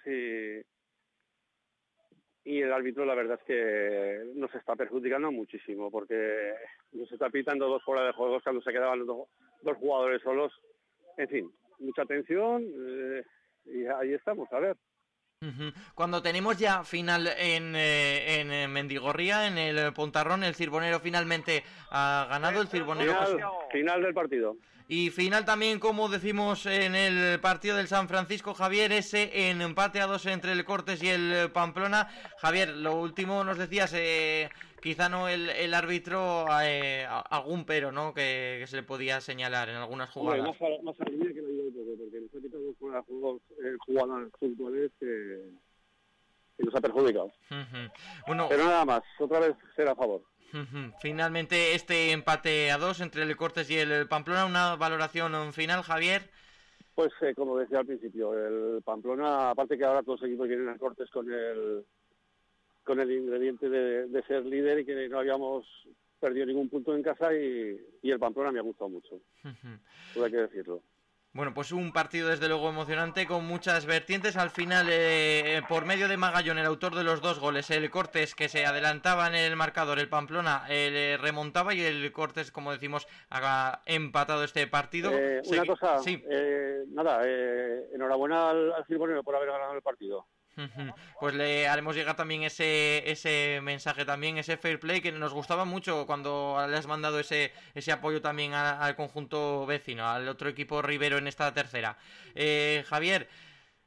y el árbitro, la verdad es que nos está perjudicando muchísimo, porque nos está pitando 2 fuera de juego cuando se quedaban los dos jugadores solos. En fin, mucha tensión y ahí estamos, a ver. Cuando tenemos ya final en Mendigorría, en el Pontarrón, el Cirbonero finalmente ha ganado, el Cirbonero... Final del partido. Y final también, como decimos, en el partido del San Francisco Javier, ese en empate a 2 entre el Cortes y el Pamplona. Javier, lo último nos decías, quizá no el árbitro, algún pero, ¿no?, que se le podía señalar en algunas jugadas. Más a línea que lo digo un poco, porque nos ha quitado fuera jugadas puntuales que nos ha perjudicado. Bueno, pero nada más, otra vez será a favor. Finalmente este empate a 2 entre el Cortes y el Pamplona, una valoración final, Javier. Pues como decía al principio, el Pamplona, aparte que ahora todos los equipos vienen al Cortes con el ingrediente de ser líder y que no habíamos perdido ningún punto en casa, y el Pamplona me ha gustado mucho, hay que decirlo. Bueno, pues un partido desde luego emocionante, con muchas vertientes. Al final, por medio de Magallón, el autor de los 2 goles, el Cortes, que se adelantaba en el marcador, el Pamplona remontaba, y el Cortes, como decimos, ha empatado este partido. Una cosa, sí. Enhorabuena al Cirbonero por haber ganado el partido. Pues le haremos llegar también ese mensaje, también ese fair play, que nos gustaba mucho cuando le has mandado ese apoyo también al conjunto vecino, al otro equipo ribero en esta tercera. Javier,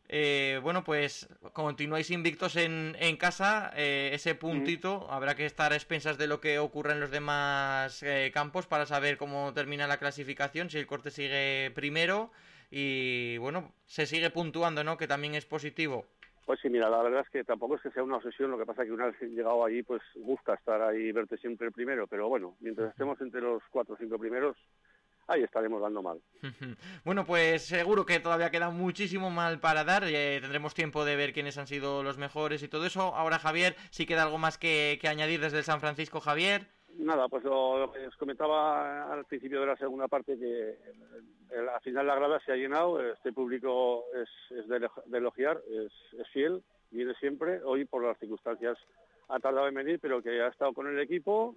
Bueno, pues continuáis invictos en casa, ese puntito, habrá que estar a expensas de lo que ocurra en los demás campos para saber cómo termina la clasificación, si el Corte sigue primero y bueno, se sigue puntuando, ¿no? Que también es positivo. Pues sí, mira, la verdad es que tampoco es que sea una obsesión, lo que pasa es que una vez llegado allí, pues gusta estar ahí y verte siempre el primero, pero bueno, mientras estemos entre los 4 o 5 primeros, ahí estaremos dando mal. Bueno, pues seguro que todavía queda muchísimo mal para dar, tendremos tiempo de ver quiénes han sido los mejores y todo eso. Ahora, Javier, sí queda algo más que añadir desde el San Francisco, Javier. Nada, pues lo que os comentaba al principio de la segunda parte, que al final la grada se ha llenado, este público es de elogiar, es fiel, viene siempre, hoy por las circunstancias ha tardado en venir, pero que ha estado con el equipo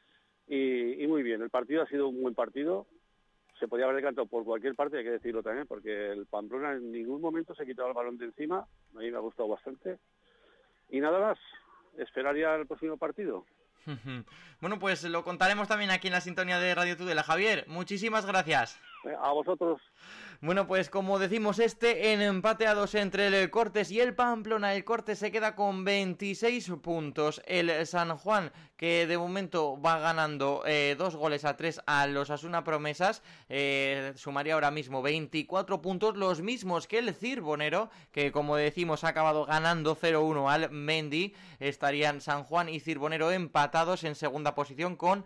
y muy bien. El partido ha sido un buen partido, se podía haber decantado por cualquier parte, hay que decirlo también, porque el Pamplona en ningún momento se ha quitado el balón de encima, a mí me ha gustado bastante. Y nada más, esperar ya el próximo partido. Bueno, pues lo contaremos también aquí en la sintonía de Radio Tudela. Javier, muchísimas gracias. A vosotros. Bueno, pues como decimos, en empate a 2 entre el Cortes y el Pamplona. El Cortes se queda con 26 puntos. El San Juan, que de momento va ganando 2-3 a los Asuna Promesas, sumaría ahora mismo 24 puntos, los mismos que el Cirbonero, que como decimos ha acabado ganando 0-1 al Mendy. Estarían San Juan y Cirbonero empatados en segunda posición con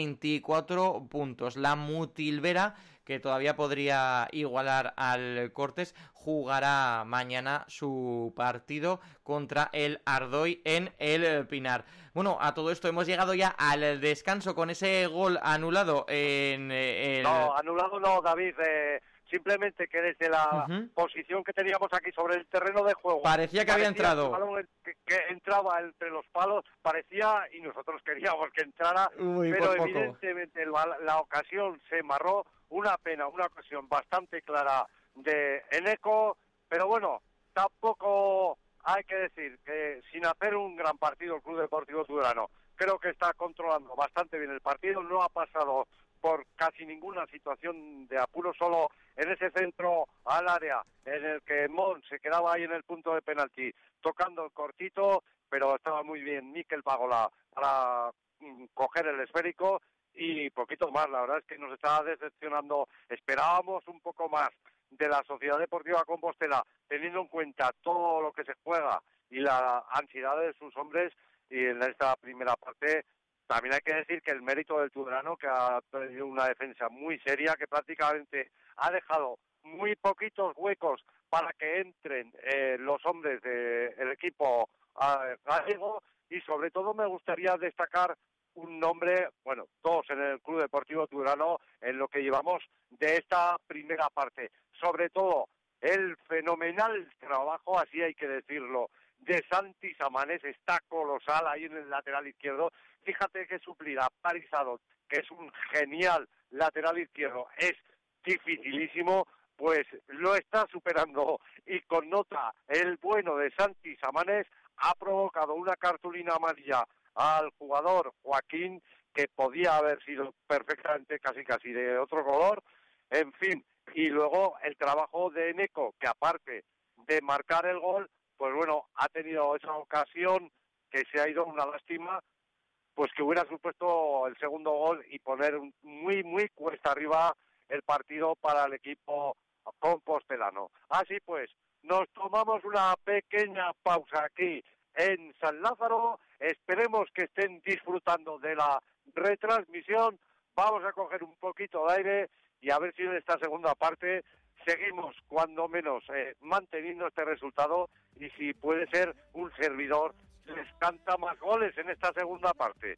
24 puntos. La Mutilvera, que todavía podría igualar al Cortes, jugará mañana su partido contra el Ardoy en el Pinar. Bueno, a todo esto hemos llegado ya al descanso con ese gol anulado en el... No, anulado no, David, simplemente que desde la posición que teníamos aquí sobre el terreno de juego... Parecía que había entrado. El balón que entraba entre los palos, parecía, y nosotros queríamos que entrara, pero evidentemente la ocasión se marró. Una pena, una ocasión bastante clara de Eneco, pero bueno, tampoco hay que decir que sin hacer un gran partido el Club Deportivo Tudelano, creo que está controlando bastante bien el partido, no ha pasado por casi ninguna situación de apuro, solo en ese centro al área en el que Mon se quedaba ahí en el punto de penalti, tocando el cortito, pero estaba muy bien Mikel Pagola para coger el esférico. Y poquito más, la verdad es que nos está decepcionando. Esperábamos un poco más de la Sociedad Deportiva Compostela, teniendo en cuenta todo lo que se juega y la ansiedad de sus hombres. Y en esta primera parte también hay que decir que el mérito del Tudelano, que ha tenido una defensa muy seria, que prácticamente ha dejado muy poquitos huecos para que entren los hombres del equipo gallego. Y sobre todo me gustaría destacar un nombre, bueno, dos en el Club Deportivo Tudelano en lo que llevamos de esta primera parte. Sobre todo el fenomenal trabajo, así hay que decirlo, de Santi Samanes, está colosal ahí en el lateral izquierdo. Fíjate que suplir a Paris Adot, que es un genial lateral izquierdo, es dificilísimo, pues lo está superando y con nota el bueno de Santi Samanes ha provocado una cartulina amarilla al jugador Joaquín, que podía haber sido perfectamente casi de otro color, en fin, y luego el trabajo de Eneco, que aparte de marcar el gol, pues bueno, ha tenido esa ocasión que se ha ido, una lástima, pues que hubiera supuesto el segundo gol y poner muy cuesta arriba el partido para el equipo compostelano. Así pues, nos tomamos una pequeña pausa aquí en San Lázaro. Esperemos que estén disfrutando de la retransmisión. Vamos a coger un poquito de aire y a ver si en esta segunda parte seguimos, cuando menos, manteniendo este resultado, y si puede ser un servidor les canta más goles en esta segunda parte.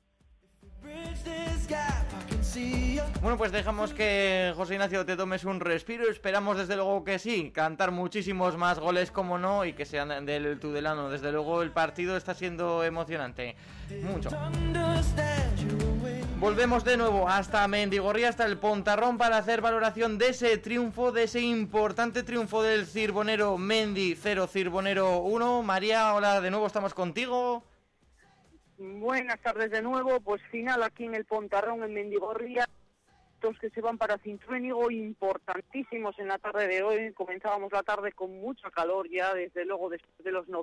Bueno, pues dejamos que José Ignacio te tomes un respiro. Esperamos desde luego que sí, cantar muchísimos más goles, como no, y que sean del Tudelano. Desde luego el partido está siendo emocionante, mucho. Volvemos de nuevo hasta Mendigorría, hasta el Pontarrón, para hacer valoración de ese triunfo, de ese importante triunfo del Cirbonero. Mendi 0, Cirbonero 1. María, hola, de nuevo estamos contigo. Buenas tardes de nuevo, pues final aquí en el Pontarrón, en Mendigorría. puntos que se van para Cintruénigo, importantísimos en la tarde de hoy. Comenzábamos la tarde con mucha calor ya, desde luego después de los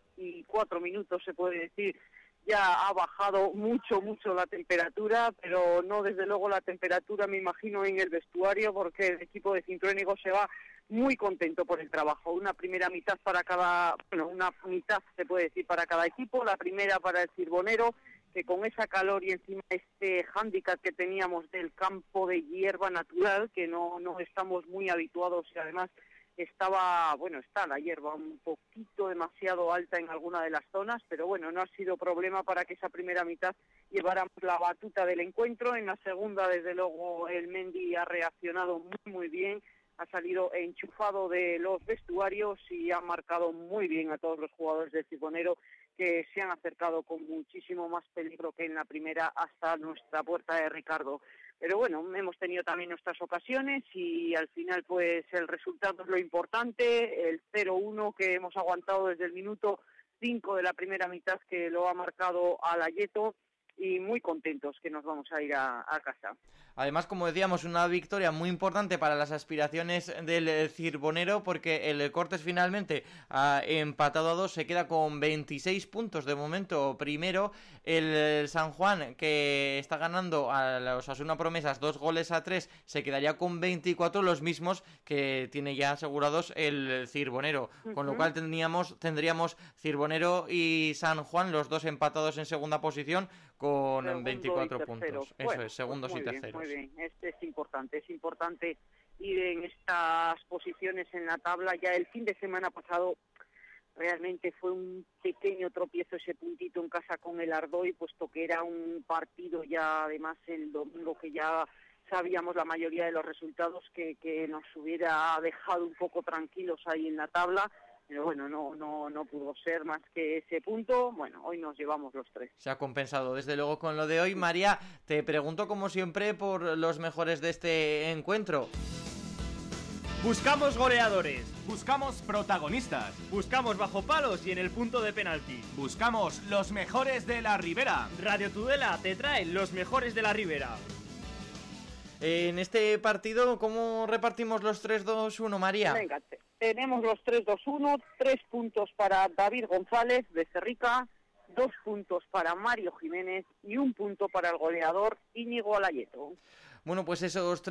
94 minutos se puede decir, ya ha bajado mucho la temperatura, pero no desde luego la temperatura, me imagino, en el vestuario, porque el equipo de Cintruénigo se va muy contento por el trabajo. Una primera mitad para cada, una mitad se puede decir para cada equipo, la primera para el Cirbonero, que con esa calor y encima este hándicap que teníamos del campo de hierba natural, que no estamos muy habituados, y además está la hierba un poquito demasiado alta en alguna de las zonas, pero bueno, no ha sido problema para que esa primera mitad lleváramos la batuta del encuentro. En la segunda, desde luego, el Mendy ha reaccionado muy bien, ha salido enchufado de los vestuarios y ha marcado muy bien a todos los jugadores del Cirbonero, que se han acercado con muchísimo más peligro que en la primera hasta nuestra puerta de Ricardo. Pero bueno, hemos tenido también nuestras ocasiones y al final pues el resultado es lo importante, el 0-1 que hemos aguantado desde el minuto 5 de la primera mitad, que lo ha marcado Alayeto, y muy contentos que nos vamos a ir a casa. Además, como decíamos, una victoria muy importante para las aspiraciones del Cirbonero, porque el Cortes finalmente ha empatado a 2, se queda con 26 puntos de momento primero. El San Juan, que está ganando a los Osasuna Promesas 2-3, se quedaría con 24, los mismos que tiene ya asegurados el Cirbonero, con lo cual tendríamos Cirbonero y San Juan, los dos empatados en segunda posición, con Segundo 24 puntos. Eso es, segundos y terceros. Muy bien, es importante ir en estas posiciones en la tabla. Ya el fin de semana pasado realmente fue un pequeño tropiezo ese puntito en casa con el Ardoy, puesto que era un partido ya, además el domingo, que ya sabíamos la mayoría de los resultados, que nos hubiera dejado un poco tranquilos ahí en la tabla. Pero bueno, no pudo ser más que ese punto. Bueno, hoy nos llevamos los 3. Se ha compensado, desde luego, con lo de hoy. María, te pregunto, como siempre, por los mejores de este encuentro. Buscamos goleadores, buscamos protagonistas, buscamos bajo palos y en el punto de penalti. Buscamos los mejores de la Ribera. Radio Tudela te trae los mejores de la Ribera. En este partido, ¿cómo repartimos los 3-2-1, María? Venga, tenemos los 3-2-1, 3 puntos para David González de Cerrica, 2 puntos para Mario Jiménez y 1 punto para el goleador Íñigo Alayeto. Bueno, pues esos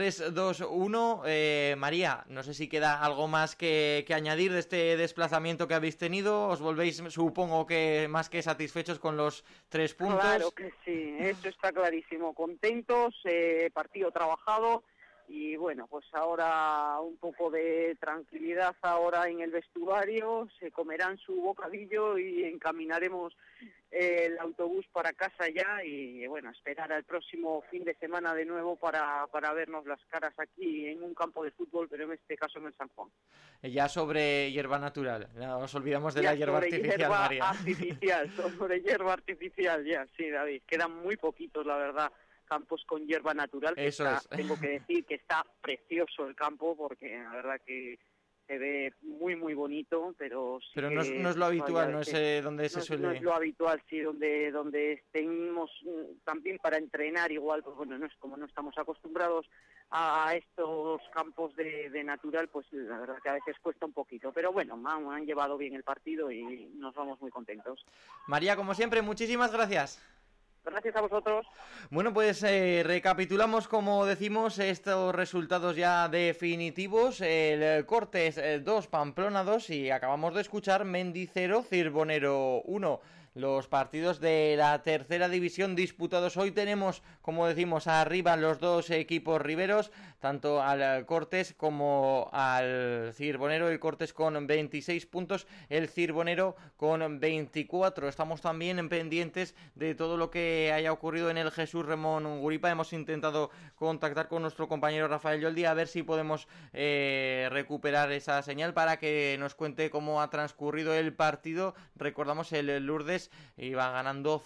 3-2-1. María, no sé si queda algo más que añadir de este desplazamiento que habéis tenido. Os volvéis, supongo que más que satisfechos con los 3 puntos. Claro que sí, eso está clarísimo. Contentos, partido trabajado. Y bueno, pues ahora un poco de tranquilidad ahora en el vestuario, se comerán su bocadillo y encaminaremos el autobús para casa ya, y bueno, esperar al próximo fin de semana de nuevo para vernos las caras aquí en un campo de fútbol, pero en este caso en el San Juan. Ya sobre hierba natural, ya nos olvidamos de la hierba artificial, María. Sobre hierba artificial, ya, sí, David, quedan muy poquitos, la verdad, campos con hierba natural. Tengo que decir que está precioso el campo, porque la verdad que se ve muy bonito, pero sí, pero no es lo habitual, no es donde se suele... No es lo habitual, sí, donde estemos también para entrenar igual, pues bueno, no estamos acostumbrados a estos campos de natural, pues la verdad que a veces cuesta un poquito, pero bueno, han llevado bien el partido y nos vamos muy contentos. María, como siempre, muchísimas gracias. Gracias a vosotros. Bueno, pues recapitulamos, como decimos, estos resultados ya definitivos. El Cortes 2, Pamplona 2, y acabamos de escuchar Mendy 0, Cirbonero 1. Los partidos de la tercera división disputados hoy. Tenemos, como decimos, arriba los dos equipos riberos, tanto al Cortes como al Cirbonero. El Cortes con 26 puntos, el Cirbonero con 24. Estamos también pendientes de todo lo que haya ocurrido en el Jesús Ramón Guripa. Hemos intentado contactar con nuestro compañero Rafael Yoldi a ver si podemos recuperar esa señal para que nos cuente cómo ha transcurrido el partido. Recordamos, el Lourdes iba ganando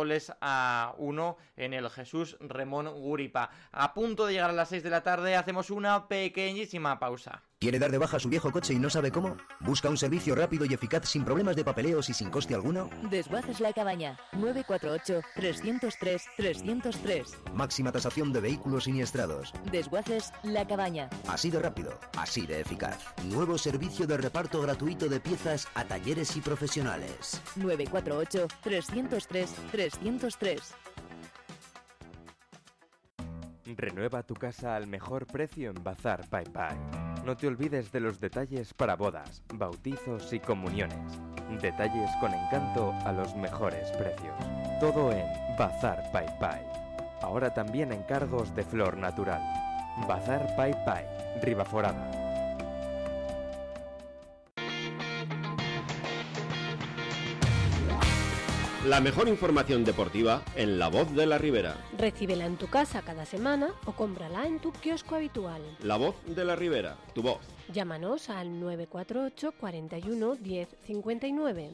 0-1 en el Jesús Ramón Guripa. A punto de llegar a las 6 de la tarde, hacemos una pequeñísima pausa. ¿Quiere dar de baja su viejo coche y no sabe cómo? ¿Busca un servicio rápido y eficaz sin problemas de papeleos y sin coste alguno? Desguaces La Cabaña, 948-303-303. Máxima tasación de vehículos siniestrados. Desguaces La Cabaña. Así de rápido, así de eficaz. Nuevo servicio de reparto gratuito de piezas a talleres y profesionales. 948-303-303. Renueva tu casa al mejor precio en Bazar Pai Pai. No te olvides de los detalles para bodas, bautizos y comuniones. Detalles con encanto a los mejores precios. Todo en Bazar Pai Pai. Ahora también encargos de flor natural. Bazar Pai Pai, Ribaforada. La mejor información deportiva en La Voz de la Ribera. Recíbela en tu casa cada semana o cómprala en tu kiosco habitual. La Voz de la Ribera, tu voz. Llámanos al 948 41 10 59.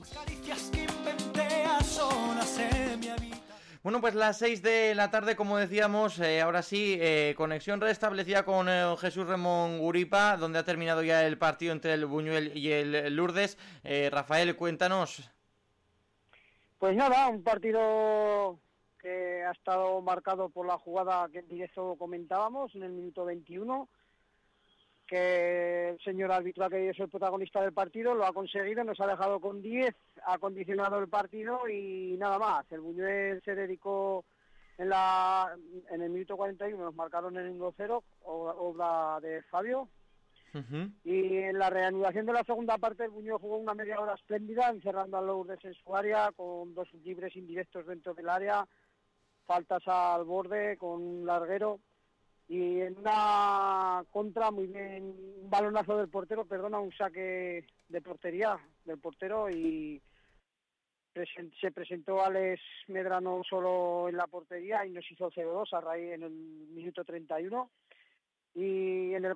Bueno, pues las 6 de la tarde, como decíamos, ahora sí, conexión restablecida con Jesús Ramón Guripa, donde ha terminado ya el partido entre el Buñuel y el Lourdes. Rafael, cuéntanos. Pues nada, un partido que ha estado marcado por la jugada que en directo comentábamos en el minuto 21, que el señor árbitro, que es el protagonista del partido, lo ha conseguido, nos ha dejado con 10, ha condicionado el partido y nada más. El Buñuel se dedicó en el minuto 41, nos marcaron el 1-0, obra de Fabio. Y en la reanudación de la segunda parte el Buñuel jugó una media hora espléndida, encerrando al Lourdes en su área, con 2 libres indirectos dentro del área, faltas al borde con un larguero, y en una contra muy bien, un balonazo del portero, un saque de portería del portero, y se presentó Alex Medrano solo en la portería y nos hizo 0-2 a raíz en el minuto 31. Y en el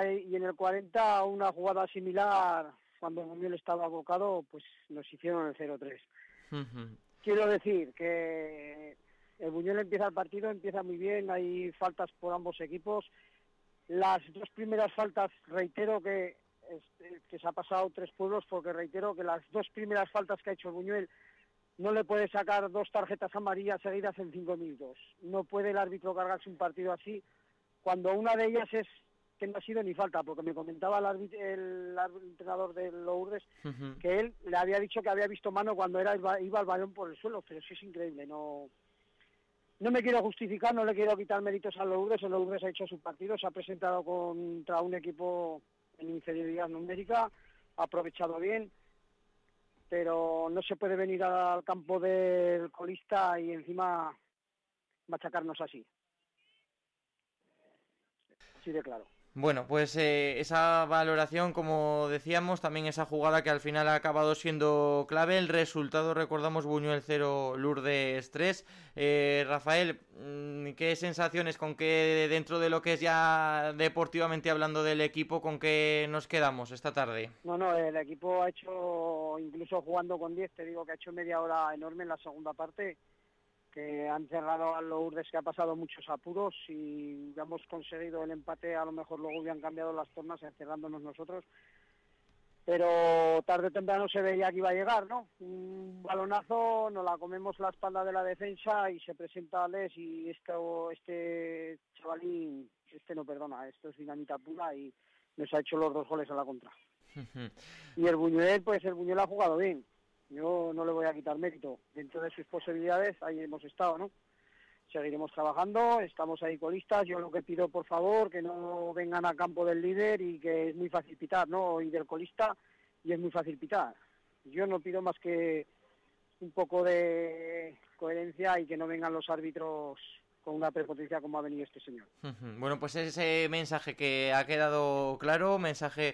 40 una jugada similar, cuando Buñuel estaba abocado, pues nos hicieron el 0-3. Quiero decir que el Buñuel empieza el partido, empieza muy bien, hay faltas por ambos equipos. Las 2 primeras faltas, reitero que se ha pasado 3 pueblos, porque reitero que las 2 primeras faltas que ha hecho el Buñuel no le puede sacar 2 tarjetas amarillas seguidas en 5 minutos. No puede el árbitro cargarse un partido así, cuando una de ellas es que no ha sido ni falta, porque me comentaba el entrenador del Lourdes que él le había dicho que había visto mano cuando iba el balón por el suelo, pero eso es increíble. No me quiero justificar, no le quiero quitar méritos al Lourdes. El Lourdes ha hecho su partido, se ha presentado contra un equipo en inferioridad numérica, ha aprovechado bien, pero no se puede venir al campo del colista y encima machacarnos así. Así de claro. Bueno, pues esa valoración, como decíamos, también esa jugada que al final ha acabado siendo clave. El resultado, recordamos, Buñuel 0, Lourdes 3. Rafael, ¿qué sensaciones, con qué, dentro de lo que es ya deportivamente hablando del equipo, con qué nos quedamos esta tarde? No, el equipo ha hecho, incluso jugando con 10, te digo que ha hecho media hora enorme en la segunda parte, que han cerrado al Lourdes, que ha pasado muchos apuros, y hemos conseguido el empate. A lo mejor luego hubieran cambiado las tornas encerrándonos nosotros, pero tarde o temprano se veía que iba a llegar, ¿no? Un balonazo, nos la comemos la espalda de la defensa y se presenta Alex, y este chavalín, no perdona, esto es dinamita pura, y nos ha hecho los 2 goles a la contra. Y el Buñuel ha jugado bien. Yo no le voy a quitar mérito. Dentro de sus posibilidades, ahí hemos estado, ¿no? Seguiremos trabajando, estamos ahí colistas. Yo lo que pido, por favor, que no vengan a campo del líder, y que es muy fácil pitar, ¿no? Y del colista, y es muy fácil pitar. Yo no pido más que un poco de coherencia y que no vengan los árbitros con una prepotencia como ha venido este señor. Bueno, pues ese mensaje que ha quedado claro, mensaje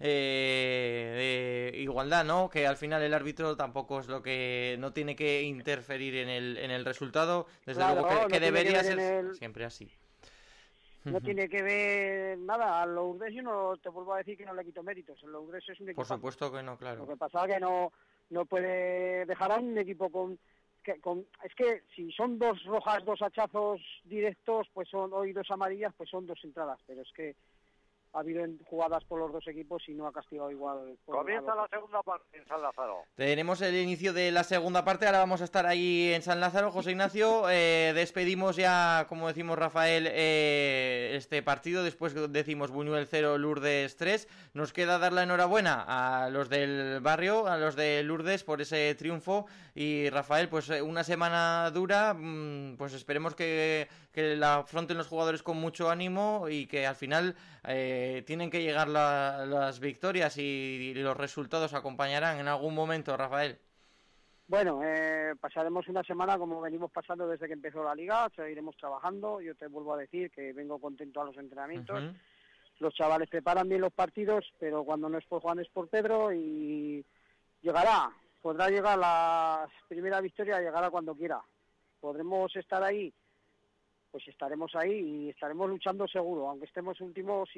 de igualdad, ¿no? Que al final el árbitro tampoco es lo que, no tiene que interferir en el resultado, desde luego que debería ser siempre así. No tiene que ver nada. A Lourdes yo no te vuelvo a decir que no le quito méritos. El Lourdes es un equipo. Por supuesto que no, claro. Lo que pasa es que no puede dejar a un equipo es que si son 2 rojas, 2 hachazos directos, pues son, hoy 2 amarillas, pues son 2 entradas, pero es que ha habido jugadas por los dos equipos y no ha castigado igual. Comienza la segunda parte en San Lázaro. Tenemos el inicio de la segunda parte, ahora vamos a estar ahí en San Lázaro. José Ignacio, despedimos ya, como decimos Rafael, este partido, después decimos Buñuel 0, Lourdes 3. Nos queda dar la enhorabuena a los del barrio, a los de Lourdes por ese triunfo, y Rafael, pues una semana dura, pues esperemos que la afronten los jugadores con mucho ánimo y que al final tienen que llegar las victorias y los resultados acompañarán en algún momento, Rafael. Bueno, pasaremos una semana como venimos pasando desde que empezó la liga, seguiremos trabajando. Yo te vuelvo a decir que vengo contento a los entrenamientos. Los chavales preparan bien los partidos, pero cuando no es por Juan es por Pedro, y podrá llegar la primera victoria, llegará cuando quiera. ¿Podremos estar ahí? Pues estaremos ahí y estaremos luchando seguro, aunque estemos últimos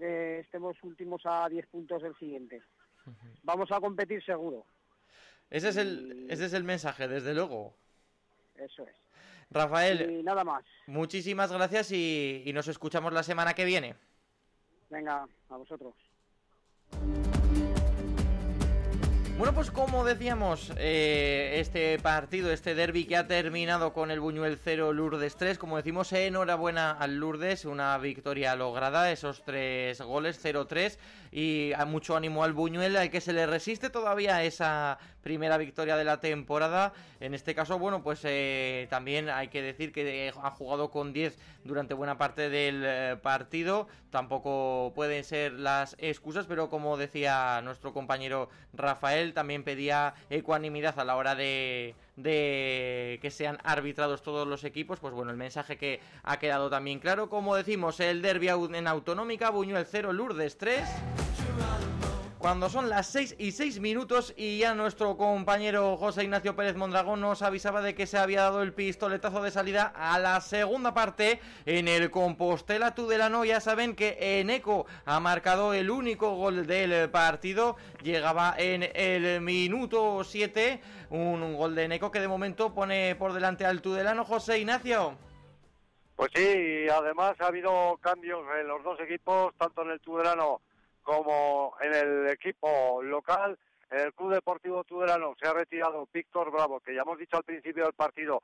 a 10 puntos del siguiente. Vamos a competir seguro. Ese es el mensaje, desde luego. Eso es. Rafael, y nada más. Muchísimas gracias y nos escuchamos la semana que viene. Venga, a vosotros. Bueno, pues como decíamos, este partido, este derbi que ha terminado con el Buñuel 0, Lourdes 3, como decimos, enhorabuena al Lourdes, una victoria lograda, esos 3 goles, 0-3, y mucho ánimo al Buñuel, al que se le resiste todavía esa primera victoria de la temporada. En este caso, bueno, pues también hay que decir que ha jugado con 10 durante buena parte del partido, tampoco pueden ser las excusas, pero como decía nuestro compañero Rafael, también pedía ecuanimidad a la hora de que sean arbitrados todos los equipos. Pues bueno, el mensaje que ha quedado también claro. Como decimos, el derbi en Autonómica, Buñuel 0, Lourdes 3. Cuando son las 6:06 y ya nuestro compañero José Ignacio Pérez Mondragón nos avisaba de que se había dado el pistoletazo de salida a la segunda parte en el Compostela Tudelano. Ya saben que Eneco ha marcado el único gol del partido, llegaba en el minuto 7, un gol de Eneco que de momento pone por delante al Tudelano. José Ignacio. Pues sí, y además ha habido cambios en los dos equipos, tanto en el Tudelano como en el equipo local. En el Club Deportivo Tudelano se ha retirado Víctor Bravo, que ya hemos dicho al principio del partido,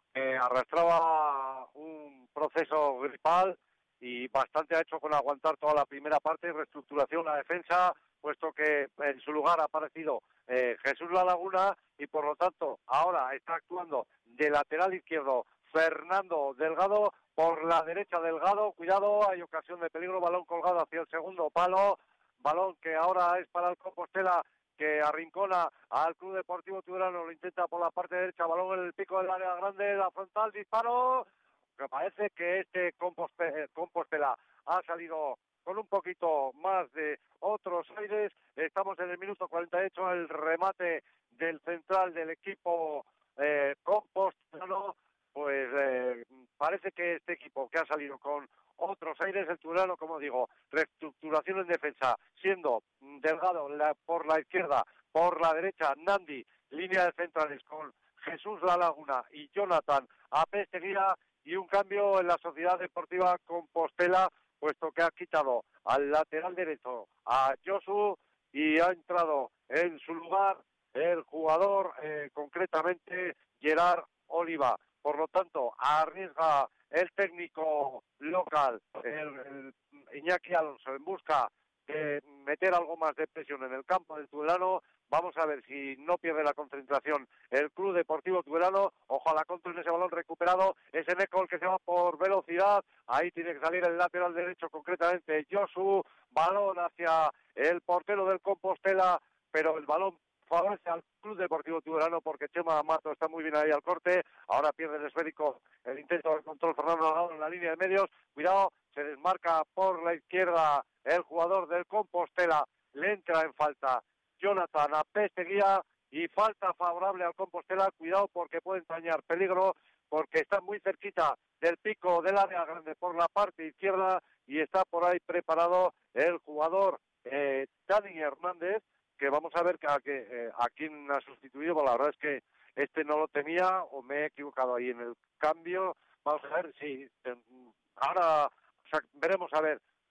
arrastraba un proceso gripal y bastante ha hecho con aguantar toda la primera parte, reestructuración la defensa, puesto que en su lugar ha aparecido Jesús La Laguna, y por lo tanto ahora está actuando de lateral izquierdo Fernando Delgado, por la derecha Delgado, cuidado, hay ocasión de peligro, balón colgado hacia el segundo palo, balón que ahora es para el Compostela, que arrincona al Club Deportivo Tudelano, lo intenta por la parte derecha, balón en el pico del área grande, la frontal, disparo, que parece que este Compostela ha salido con un poquito más de otros aires. Estamos en el minuto 48, el remate del central del equipo Compostela. Pues parece que este equipo que ha salido con otros aires, el Tudelano, como digo, reestructuración en defensa, siendo Delgado por la izquierda, por la derecha Nandi, línea de centrales con Jesús La Laguna y Jonathan Apesteguía, y un cambio en la Sociedad Deportiva Compostela, puesto que ha quitado al lateral derecho a Josu y ha entrado en su lugar el jugador, concretamente Gerard Oliva. Por lo tanto, arriesga el técnico local, el Iñaki Alonso, en busca de meter algo más de presión en el campo del Tudelano. Vamos a ver si no pierde la concentración el Club Deportivo Tudelano. Ojalá contra en ese balón recuperado. Es Eneco el que se va por velocidad. Ahí tiene que salir el lateral derecho, concretamente Josu. Balón hacia el portero del Compostela, pero el balón favorece al Club Deportivo Tudelano porque Chema Mato está muy bien ahí al corte. Ahora pierde el esférico, el intento de control Fernando Delgado en la línea de medios. Cuidado, se desmarca por la izquierda el jugador del Compostela. Le entra en falta Jonathan Apesteguía y falta favorable al Compostela. Cuidado porque puede entrañar peligro, porque está muy cerquita del pico del área grande por la parte izquierda y está por ahí preparado el jugador Dani Hernández, que vamos a ver a quién ha sustituido. Bueno, la verdad es que este no lo tenía o me he equivocado ahí en el cambio. Vamos a ver si ahora veremos a ver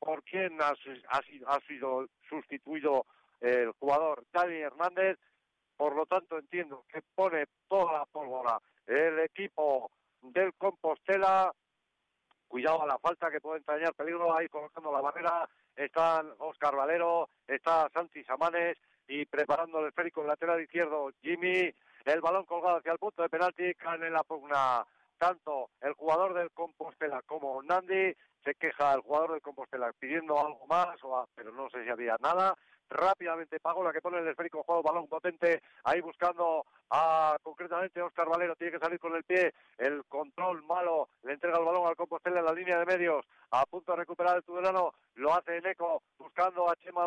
por quién ha sido sustituido el jugador Dani Hernández. Por lo tanto, entiendo que pone toda la pólvora el equipo del Compostela. Cuidado a la falta que puede entrañar peligro. Ahí colocando la barrera están Óscar Valero, está Santi Samanes y preparando el esférico en lateral izquierdo Jimmy. El balón colgado hacia el punto de penalti. Caen en la pugna tanto el jugador del Compostela como Nandi. Se queja el jugador del Compostela pidiendo algo más, pero no sé si había nada. Rápidamente Pagola que pone el esférico, juego balón potente, ahí buscando a concretamente Óscar Valero, tiene que salir con el pie, el control malo, le entrega el balón al Compostela en la línea de medios, a punto de recuperar el Tudelano, lo hace Eneco, buscando a Chema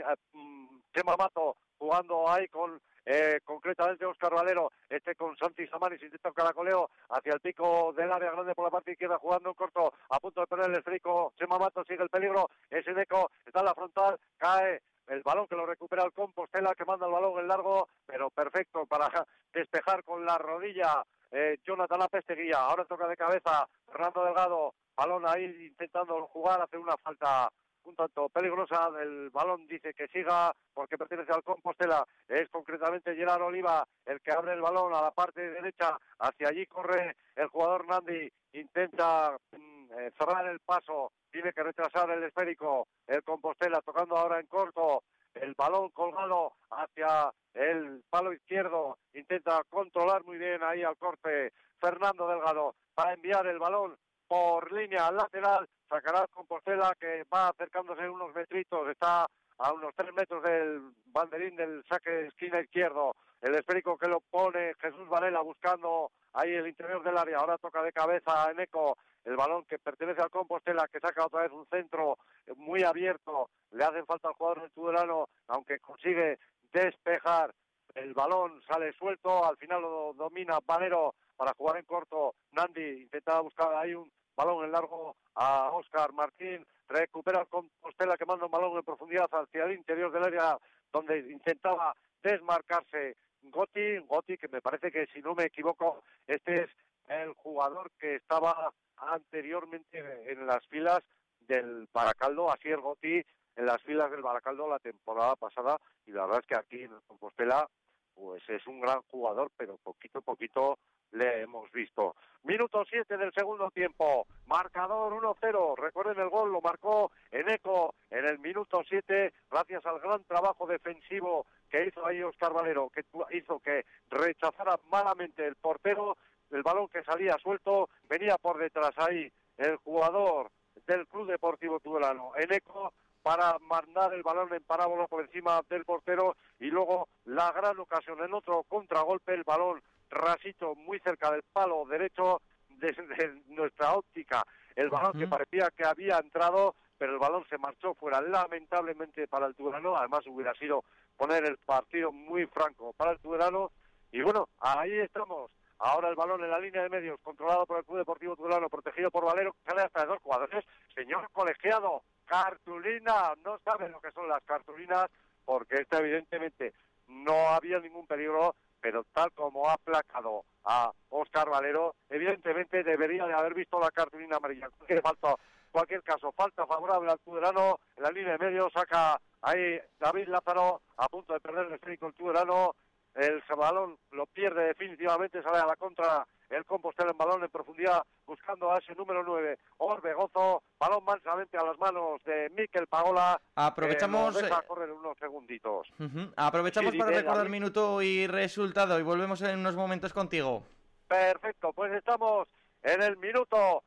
Mato, jugando ahí con concretamente Óscar Valero, con Santi Samanis, intenta un caracoleo hacia el pico del área grande por la parte izquierda, jugando en corto, a punto de perder el esférico, Chema Mato sigue el peligro, es Eneco, está en la frontal, cae el balón que lo recupera el Compostela, que manda el balón en largo, pero perfecto para despejar con la rodilla Jonathan Apesteguía. Ahora toca de cabeza Fernando Delgado, balón ahí intentando jugar, hace una falta un tanto peligrosa, el balón dice que siga porque pertenece al Compostela, es concretamente Gerard Oliva el que abre el balón a la parte derecha, hacia allí corre el jugador Nandi, intenta cerrar el paso, tiene que retrasar el esférico, el Compostela tocando ahora en corto, el balón colgado hacia el palo izquierdo, intenta controlar muy bien ahí al corte Fernando Delgado para enviar el balón por línea lateral, sacará el Compostela que va acercándose unos metritos, está a unos 3 metros del banderín del saque de esquina izquierdo, el esférico que lo pone Jesús Varela buscando ahí el interior del área, ahora toca de cabeza a Eneco, el balón que pertenece al Compostela, que saca otra vez un centro muy abierto, le hacen falta al jugador del Tudelano, aunque consigue despejar, el balón sale suelto, al final lo domina Valero para jugar en corto, Nandi intenta buscar ahí un balón en largo a Óscar Martín, recupera el Compostela que manda un balón en profundidad hacia el interior del área, donde intentaba desmarcarse Gotti, que me parece que si no me equivoco, este es el jugador que estaba anteriormente en las filas del Baracaldo, así es Gotti, en las filas del Baracaldo la temporada pasada, y la verdad es que aquí en Compostela pues es un gran jugador, pero poquito a poquito le hemos visto. Minuto 7 del segundo tiempo, marcador 1-0, recuerden el gol lo marcó Eneco en el minuto 7, gracias al gran trabajo defensivo que hizo ahí Óscar Valero, que hizo que rechazara malamente el portero, el balón que salía suelto, venía por detrás ahí el jugador del Club Deportivo Tudelano, Eneco, para mandar el balón en parábola por encima del portero, y luego la gran ocasión en otro contragolpe, el balón rasito muy cerca del palo derecho desde nuestra óptica, el balón que parecía que había entrado, pero el balón se marchó fuera, lamentablemente para el Tudelano, además hubiera sido poner el partido muy franco para el Tudelano, y bueno, ahí estamos. Ahora el balón en la línea de medios, controlado por el Club Deportivo Tudelano, protegido por Valero, que sale hasta de 2 jugadores. Señor colegiado, cartulina, no sabe lo que son las cartulinas, porque esta evidentemente no había ningún peligro, pero tal como ha aplacado a Óscar Valero, evidentemente debería de haber visto la cartulina amarilla. Cualquier caso, falta favorable al Tudelano, en la línea de medios, saca ahí David Lázaro, a punto de perder el esférico el Tudelano, el balón lo pierde definitivamente, sale a la contra el Compostela en balón en profundidad, buscando a ese número 9, Orbegozo, balón mansamente a las manos de Mikel Pagola. Aprovechamos... deja correr unos segunditos. Aprovechamos Sí, para recordar David. minuto y resultado, y volvemos en unos momentos contigo. Perfecto, pues estamos en el minuto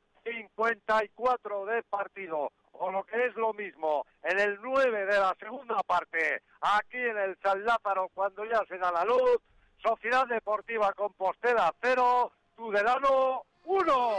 54 del partido, o lo que es lo mismo, en el 9 de la segunda parte, aquí en el San Lázaro, cuando ya se da la luz, Sociedad Deportiva Compostela 0, Tudelano 1.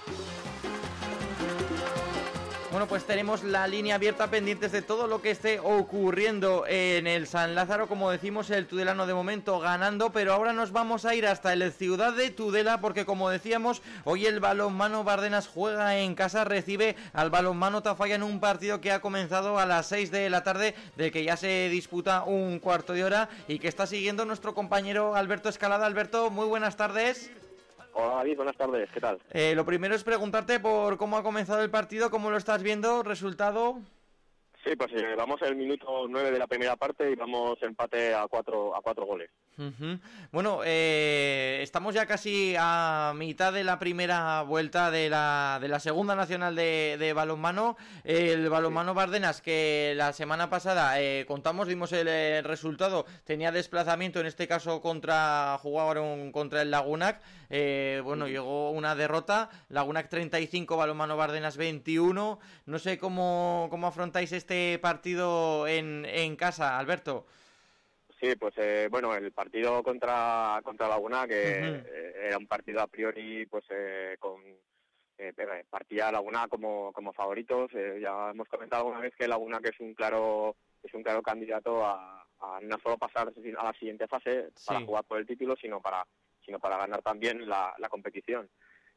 Bueno, pues tenemos la línea abierta pendientes de todo lo que esté ocurriendo en el San Lázaro. Como decimos, el Tudelano de momento ganando, pero ahora nos vamos a ir hasta el Ciudad de Tudela, porque como decíamos, hoy el Balonmano Bardenas juega en casa, recibe al Balonmano Tafalla en un partido que ha comenzado a las 6 de la tarde, de que ya se disputa un cuarto de hora y que está siguiendo nuestro compañero Alberto Escalada. Alberto, muy buenas tardes. Hola David, buenas tardes, ¿qué tal? Lo primero es preguntarte por cómo ha comenzado el partido, cómo lo estás viendo, resultado... Sí, pues vamos en el minuto 9 de la primera parte y vamos empate a cuatro goles. Bueno, estamos ya casi a mitad de la primera vuelta de la segunda nacional de balonmano. El balonmano Bardenas, que la semana pasada vimos el resultado, tenía desplazamiento, en este caso jugaron contra el Lagunac. Llegó una derrota, Lagunac 35, balonmano Bardenas 21. No sé cómo afrontáis este partido en casa, Alberto. Sí, pues el partido contra Laguna, que era un partido a priori, pues partía Laguna como favoritos. Ya hemos comentado alguna vez que Laguna que es un claro candidato a no solo pasar a la siguiente fase para jugar por el título, sino para ganar también la competición.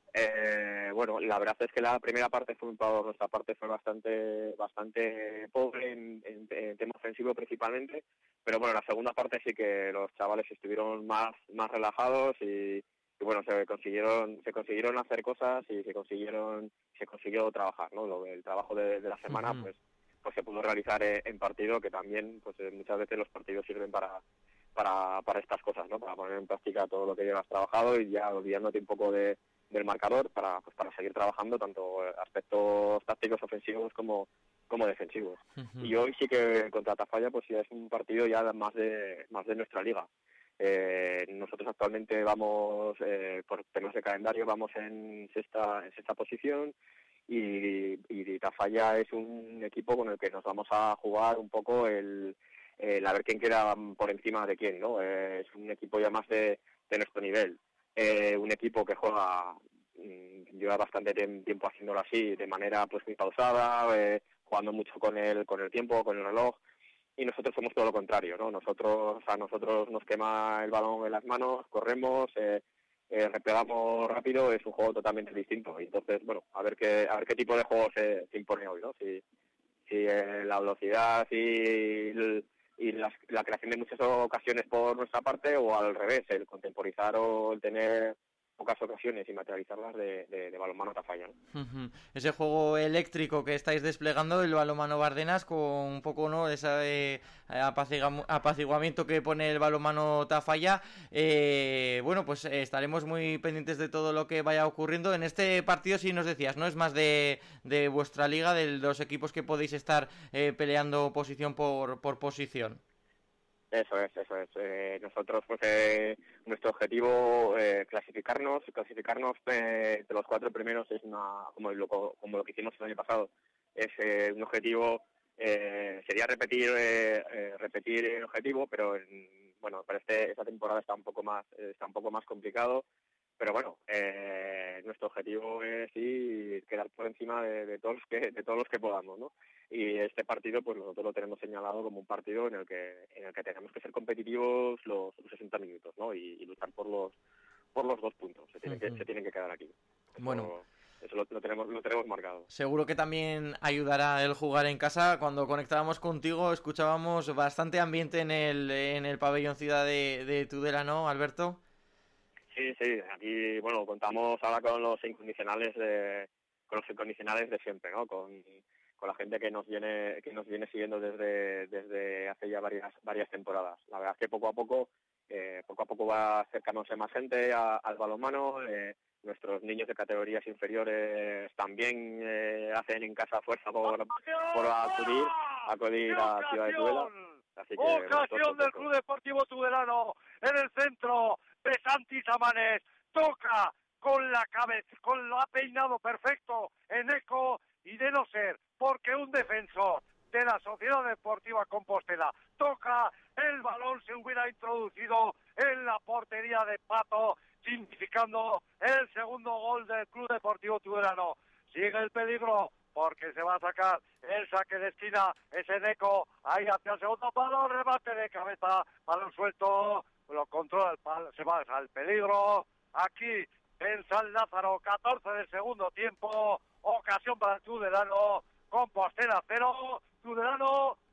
La verdad es que la primera parte por nuestra parte fue bastante pobre en tema ofensivo principalmente, pero bueno, la segunda parte sí que los chavales estuvieron más relajados y se consiguieron hacer cosas y se consiguió trabajar, ¿no? El trabajo de la semana pues se pudo realizar en partido, que también pues muchas veces los partidos sirven para estas cosas, ¿no? Para poner en práctica todo lo que llevas trabajado y ya olvidándote un poco del marcador para seguir trabajando tanto aspectos tácticos ofensivos como defensivos. Y hoy sí que contra Tafalla pues ya es un partido ya más de nuestra liga. Nosotros actualmente vamos por temas de calendario vamos en sexta posición y Tafalla es un equipo con el que nos vamos a jugar un poco el a ver quién queda por encima de quién, ¿no? Es un equipo ya más de nuestro nivel. Un equipo que lleva bastante tiempo haciéndolo así, de manera pues muy pausada, jugando mucho con el tiempo, con el reloj, y nosotros somos todo lo contrario, ¿no? A nosotros nos quema el balón en las manos, corremos, replegamos rápido, es un juego totalmente distinto. Y entonces, a ver qué tipo de juego se impone hoy, ¿no? Si la velocidad y la creación de muchas ocasiones por nuestra parte, o al revés, el contemporizar o el tener pocas ocasiones y materializarlas de balonmano Tafalla, ¿no? Ese juego eléctrico que estáis desplegando, el balonmano Bardenas, con un poco, ¿no?, ese apaciguamiento que pone el balonmano Tafalla. Pues estaremos muy pendientes de todo lo que vaya ocurriendo en este partido. Si nos decías, ¿no?, es más de vuestra liga, de los equipos que podéis estar peleando posición por posición. Eso es. Nosotros, nuestro objetivo, clasificarnos de los 4 primeros es como lo que hicimos el año pasado. Es un objetivo, sería repetir el objetivo, pero esta temporada está un poco más complicado. Pero nuestro objetivo es quedar por encima de todos los que podamos, ¿no? Y este partido pues nosotros lo tenemos señalado como un partido en el que tenemos que ser competitivos los 60 minutos, ¿no? Y luchar por los 2 puntos. Se tienen que quedar aquí. Eso lo tenemos marcado. Seguro que también ayudará el jugar en casa. Cuando conectábamos contigo escuchábamos bastante ambiente en el pabellón Ciudad de Tudela, ¿no, Alberto? Sí, aquí contamos ahora con los incondicionales de siempre, ¿no? Con la gente que nos viene siguiendo desde hace ya varias temporadas. La verdad es que poco a poco va acercándose más gente al balonmano. Nuestros niños de categorías inferiores también hacen en casa fuerza por acudir a Ciudad de Tudela. Así que, ocasión del Club Deportivo Tudelano en el centro. Besanti Samanes toca con la cabeza, lo ha peinado perfecto Eneco, y de no ser porque un defensor de la Sociedad Deportiva Compostela toca, el balón se hubiera introducido en la portería de Pato, significando el segundo gol del Club Deportivo Tudelano. Sigue el peligro porque se va a sacar el saque de esquina, es Eneco, ahí hacia el segundo palo, remate de cabeza, balón suelto, lo controla el palo, se va al peligro. Aquí en San Lázaro, 14 del segundo tiempo, ocasión para el Tudelano, Compostela 0, Tudelano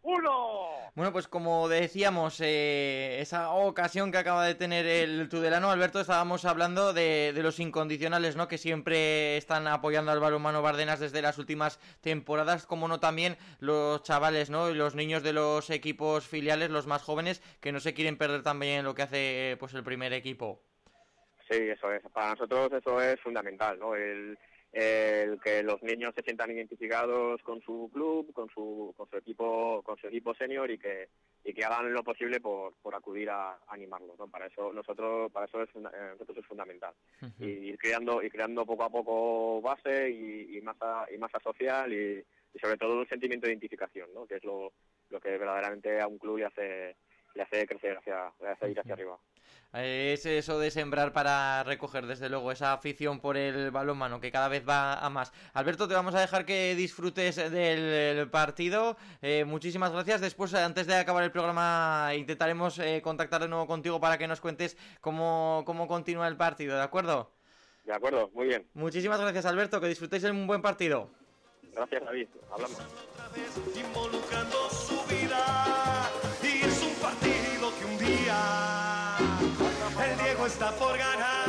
1. Bueno, pues como decíamos, esa ocasión que acaba de tener el tudelano, Alberto, estábamos hablando de los incondicionales, ¿no? Que siempre están apoyando al balonmano Bardenas desde las últimas temporadas, como no también los chavales, ¿no? Y los niños de los equipos filiales, los más jóvenes, que no se quieren perder también lo que hace pues el primer equipo. Sí, eso es. Para nosotros eso es fundamental, ¿no? El que los niños se sientan identificados con su club, con su equipo senior y que hagan lo posible por acudir a animarlos, ¿no? Para eso es fundamental. Y ir creando poco a poco base y masa social y sobre todo un sentimiento de identificación, ¿no? Que es lo que verdaderamente a un club le hace crecer le hace ir hacia arriba. Es eso de sembrar para recoger, desde luego, esa afición por el balonmano que cada vez va a más. Alberto, te vamos a dejar que disfrutes del partido. Muchísimas gracias. Después, antes de acabar el programa, intentaremos contactar de nuevo contigo para que nos cuentes cómo continúa el partido, ¿de acuerdo? De acuerdo, muy bien. Muchísimas gracias, Alberto, que disfrutéis de un buen partido. Gracias, David. Hablamos. Involucrando su vida, y es un partido que un día el Diego está por ganar.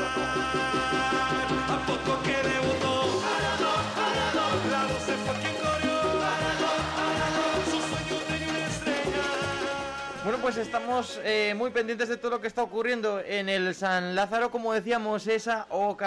A poco que debutó, la 12 fue quien corrió, su sueño tenía una estrella. Bueno, pues estamos muy pendientes de todo lo que está ocurriendo en el San Lázaro, como decíamos, esa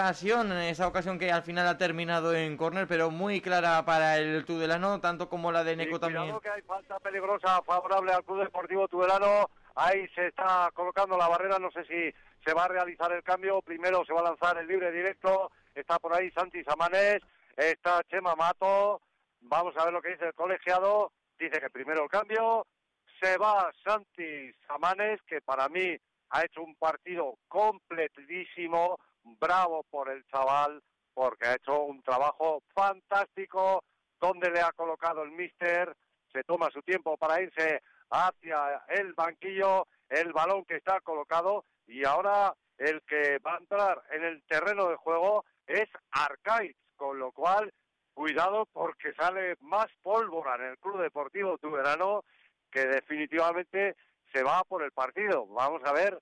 ocasión que al final ha terminado en córner, pero muy clara para el tudelano, tanto como la de Neco también. Cuidado que hay falta peligrosa favorable al Club Deportivo Tudelano. Ahí se está colocando la barrera, no sé si se va a realizar el cambio. Primero se va a lanzar el libre directo. Está por ahí Santi Samanes, está Chema Mato. Vamos a ver lo que dice el colegiado. Dice que primero el cambio. Se va Santi Samanes, que para mí ha hecho un partido completísimo. Bravo por el chaval, porque ha hecho un trabajo fantástico. Donde le ha colocado el míster. Se toma su tiempo para irse hacia el banquillo, el balón que está colocado, y ahora el que va a entrar en el terreno de juego es Arcaiz, con lo cual cuidado porque sale más pólvora en el Club Deportivo Tudelano, que definitivamente se va por el partido. Vamos a ver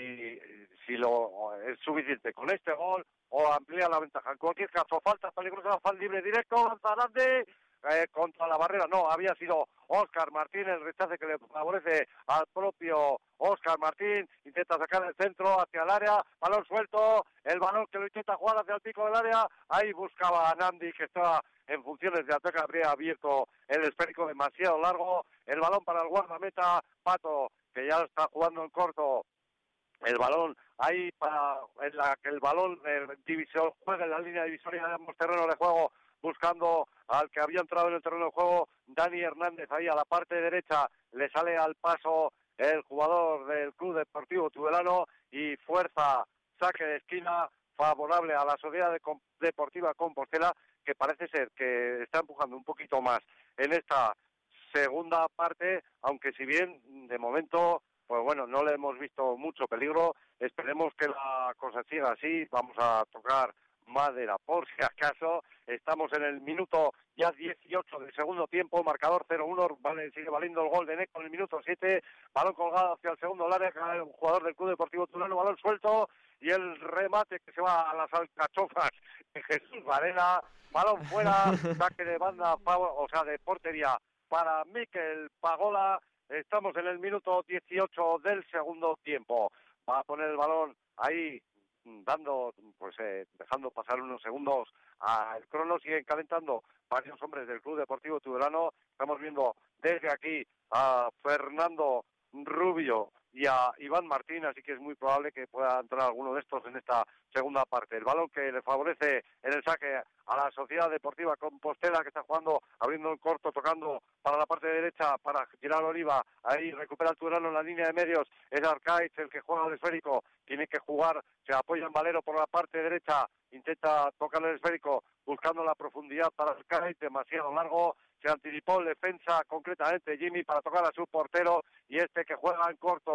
si lo es suficiente con este gol o amplía la ventaja. En cualquier caso, falta peligrosa, falta libre directo, Lanzarande contra la barrera. No, había sido Óscar Martín, el rechace que le favorece al propio Óscar Martín. Intenta sacar el centro hacia el área, balón suelto, el balón que lo intenta jugar hacia el pico del área. Ahí buscaba a Nandi, que estaba en funciones de ataque, habría abierto el esférico demasiado largo. El balón para el guardameta Pato, que ya está jugando en corto. El balón ahí para que el balón juegue en la línea divisoria de ambos terrenos de juego, buscando al que había entrado en el terreno de juego, Dani Hernández. Ahí a la parte derecha le sale al paso el jugador del Club Deportivo Tudelano y fuerza, saque de esquina favorable a la Sociedad Deportiva Compostela, que parece ser que está empujando un poquito más en esta segunda parte, aunque si bien de momento, pues bueno, no le hemos visto mucho peligro. Esperemos que la cosa siga así. Vamos a tocar madera por si acaso. Estamos en el minuto ya 18 del segundo tiempo, marcador 0-1, sigue valiendo el gol de Neco en el minuto 7, balón colgado hacia el segundo del área, el jugador del Club Deportivo Tudelano, balón suelto y el remate que se va a las alcachofas de Jesús Varela, balón fuera, saque de banda, o sea, de portería para Mikel Pagola. Estamos en el minuto 18 del segundo tiempo. Va a poner el balón ahí, dejando pasar unos segundos al crono. Siguen calentando varios hombres del Club Deportivo Tudelano. Estamos viendo desde aquí a Fernando Rubio y a Iván Martín, así que es muy probable que pueda entrar alguno de estos en esta segunda parte. El balón que le favorece en el saque a la Sociedad Deportiva Compostela, que está jugando, abriendo en corto, tocando para la parte derecha para Gerard Oliva. Ahí recupera el Tudelano en la línea de medios. Es Arcaiz el que juega al esférico. Tiene que jugar, se apoya en Valero por la parte derecha. Intenta tocar el esférico buscando la profundidad para Arcaiz, demasiado largo. Se anticipó el defensa, concretamente Jimmy, para tocar a su portero, y este que juega en corto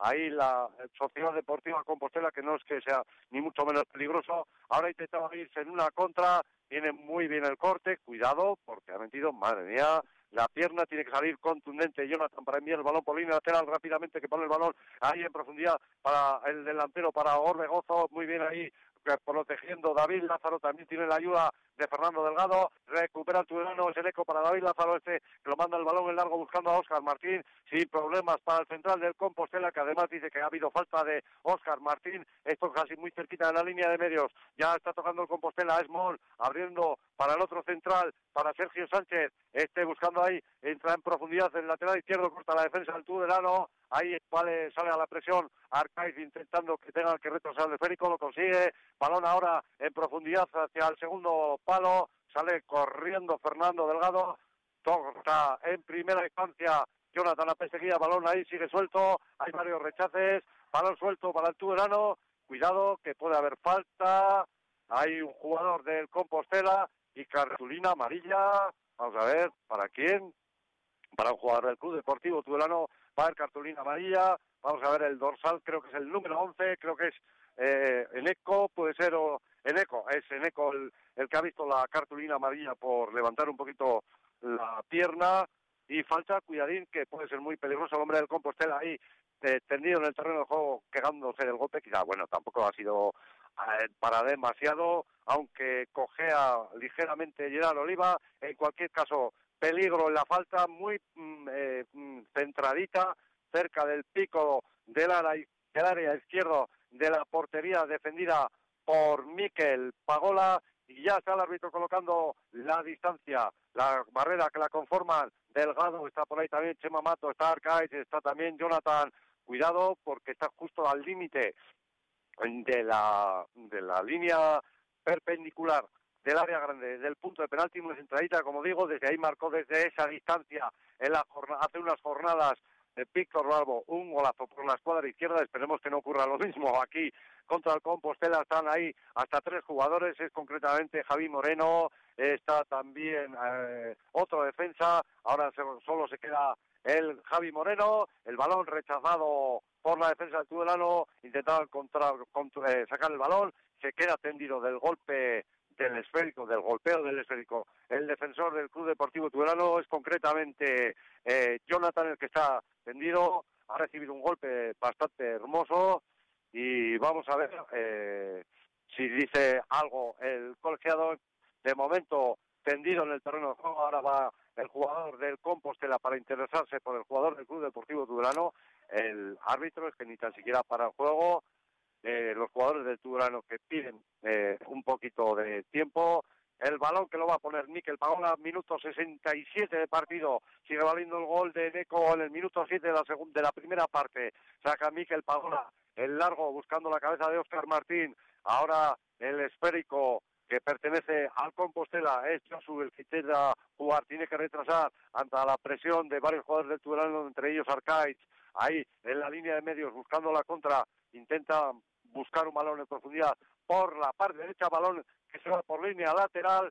ahí la Sociedad Deportiva Compostela, que no es que sea ni mucho menos peligroso. Ahora intentaba irse en una contra, tiene muy bien el corte, cuidado, porque ha metido, madre mía, la pierna, tiene que salir contundente Jonathan para enviar el balón por línea lateral rápidamente, que pone el balón ahí en profundidad para el delantero, para Orbegozo, muy bien ahí, protegiendo David Lázaro, también tiene la ayuda de Fernando Delgado, recupera el tudelano, es el eco para David Lázaro, que lo manda el balón en largo buscando a Óscar Martín, sin problemas para el central del Compostela, que además dice que ha habido falta de Óscar Martín, esto casi muy cerquita de la línea de medios, ya está tocando el Compostela, es Moll, abriendo para el otro central, para Sergio Sánchez, buscando ahí, entra en profundidad el lateral izquierdo, corta la defensa del tudelano, ahí sale a la presión Arcaiz intentando que tenga que retrasar el esférico, lo consigue, balón ahora en profundidad hacia el segundo palo, sale corriendo Fernando Delgado, toca en primera instancia Jonathan Apeseguía, balón ahí sigue suelto, hay varios rechaces, balón suelto para el tudelano, cuidado que puede haber falta, hay un jugador del Compostela y cartulina amarilla, vamos a ver, ¿para quién? Para un jugador del Club Deportivo Tudelano, va a haber cartulina amarilla, vamos a ver el dorsal, creo que es el número 11, creo que es Eneco, puede ser, o Eneco, es Eneco el que ha visto la cartulina amarilla por levantar un poquito la pierna, y falta, cuidadín, que puede ser muy peligroso el hombre del Compostela ahí, tendido en el terreno de juego, quejándose del golpe, quizá, bueno, tampoco ha sido para demasiado, aunque cojea ligeramente Gerard Oliva, en cualquier caso, peligro en la falta, muy centradita, cerca del pico del área izquierdo de la portería defendida por Mikel Pagola, y ya está el árbitro colocando la distancia, la barrera que la conforman. Delgado, está por ahí también Chema Mato, está Arcaiz, está también Jonathan, cuidado porque está justo al límite de la línea perpendicular del área grande, del punto de penalti, una centradita, como digo, desde ahí marcó desde esa distancia hace unas jornadas Víctor Balbo un golazo por la escuadra izquierda, esperemos que no ocurra lo mismo aquí contra el Compostela, están ahí hasta 3 jugadores, es concretamente Javi Moreno, está también otro defensa, ahora solo se queda el Javi Moreno, el balón rechazado por la defensa del Tudelano, intentaban sacar el balón, se queda tendido del golpe del esférico, del golpeo del esférico. El defensor del Club Deportivo Tudelano es concretamente Jonathan, el que está tendido, ha recibido un golpe bastante hermoso y vamos a ver si dice algo el colegiado. De momento tendido en el terreno de juego, ahora va el jugador del Compostela para interesarse por el jugador del Club Deportivo Tudelano. El árbitro es que ni tan siquiera para el juego. Los jugadores del Tudelano que piden un poquito de tiempo. El balón que lo va a poner Mikel Pagola, minuto 67 de partido. Sigue valiendo el gol de Eneco en el minuto 7 de la primera parte. Saca Mikel Pagola el largo buscando la cabeza de Óscar Martín. Ahora el esférico que pertenece al Compostela es Josu, el que intenta jugar, tiene que retrasar ante la presión de varios jugadores del Tudelano, entre ellos Arcaiz, ahí en la línea de medios buscando la contra, intenta buscar un balón en profundidad por la parte derecha, balón que se va por línea lateral,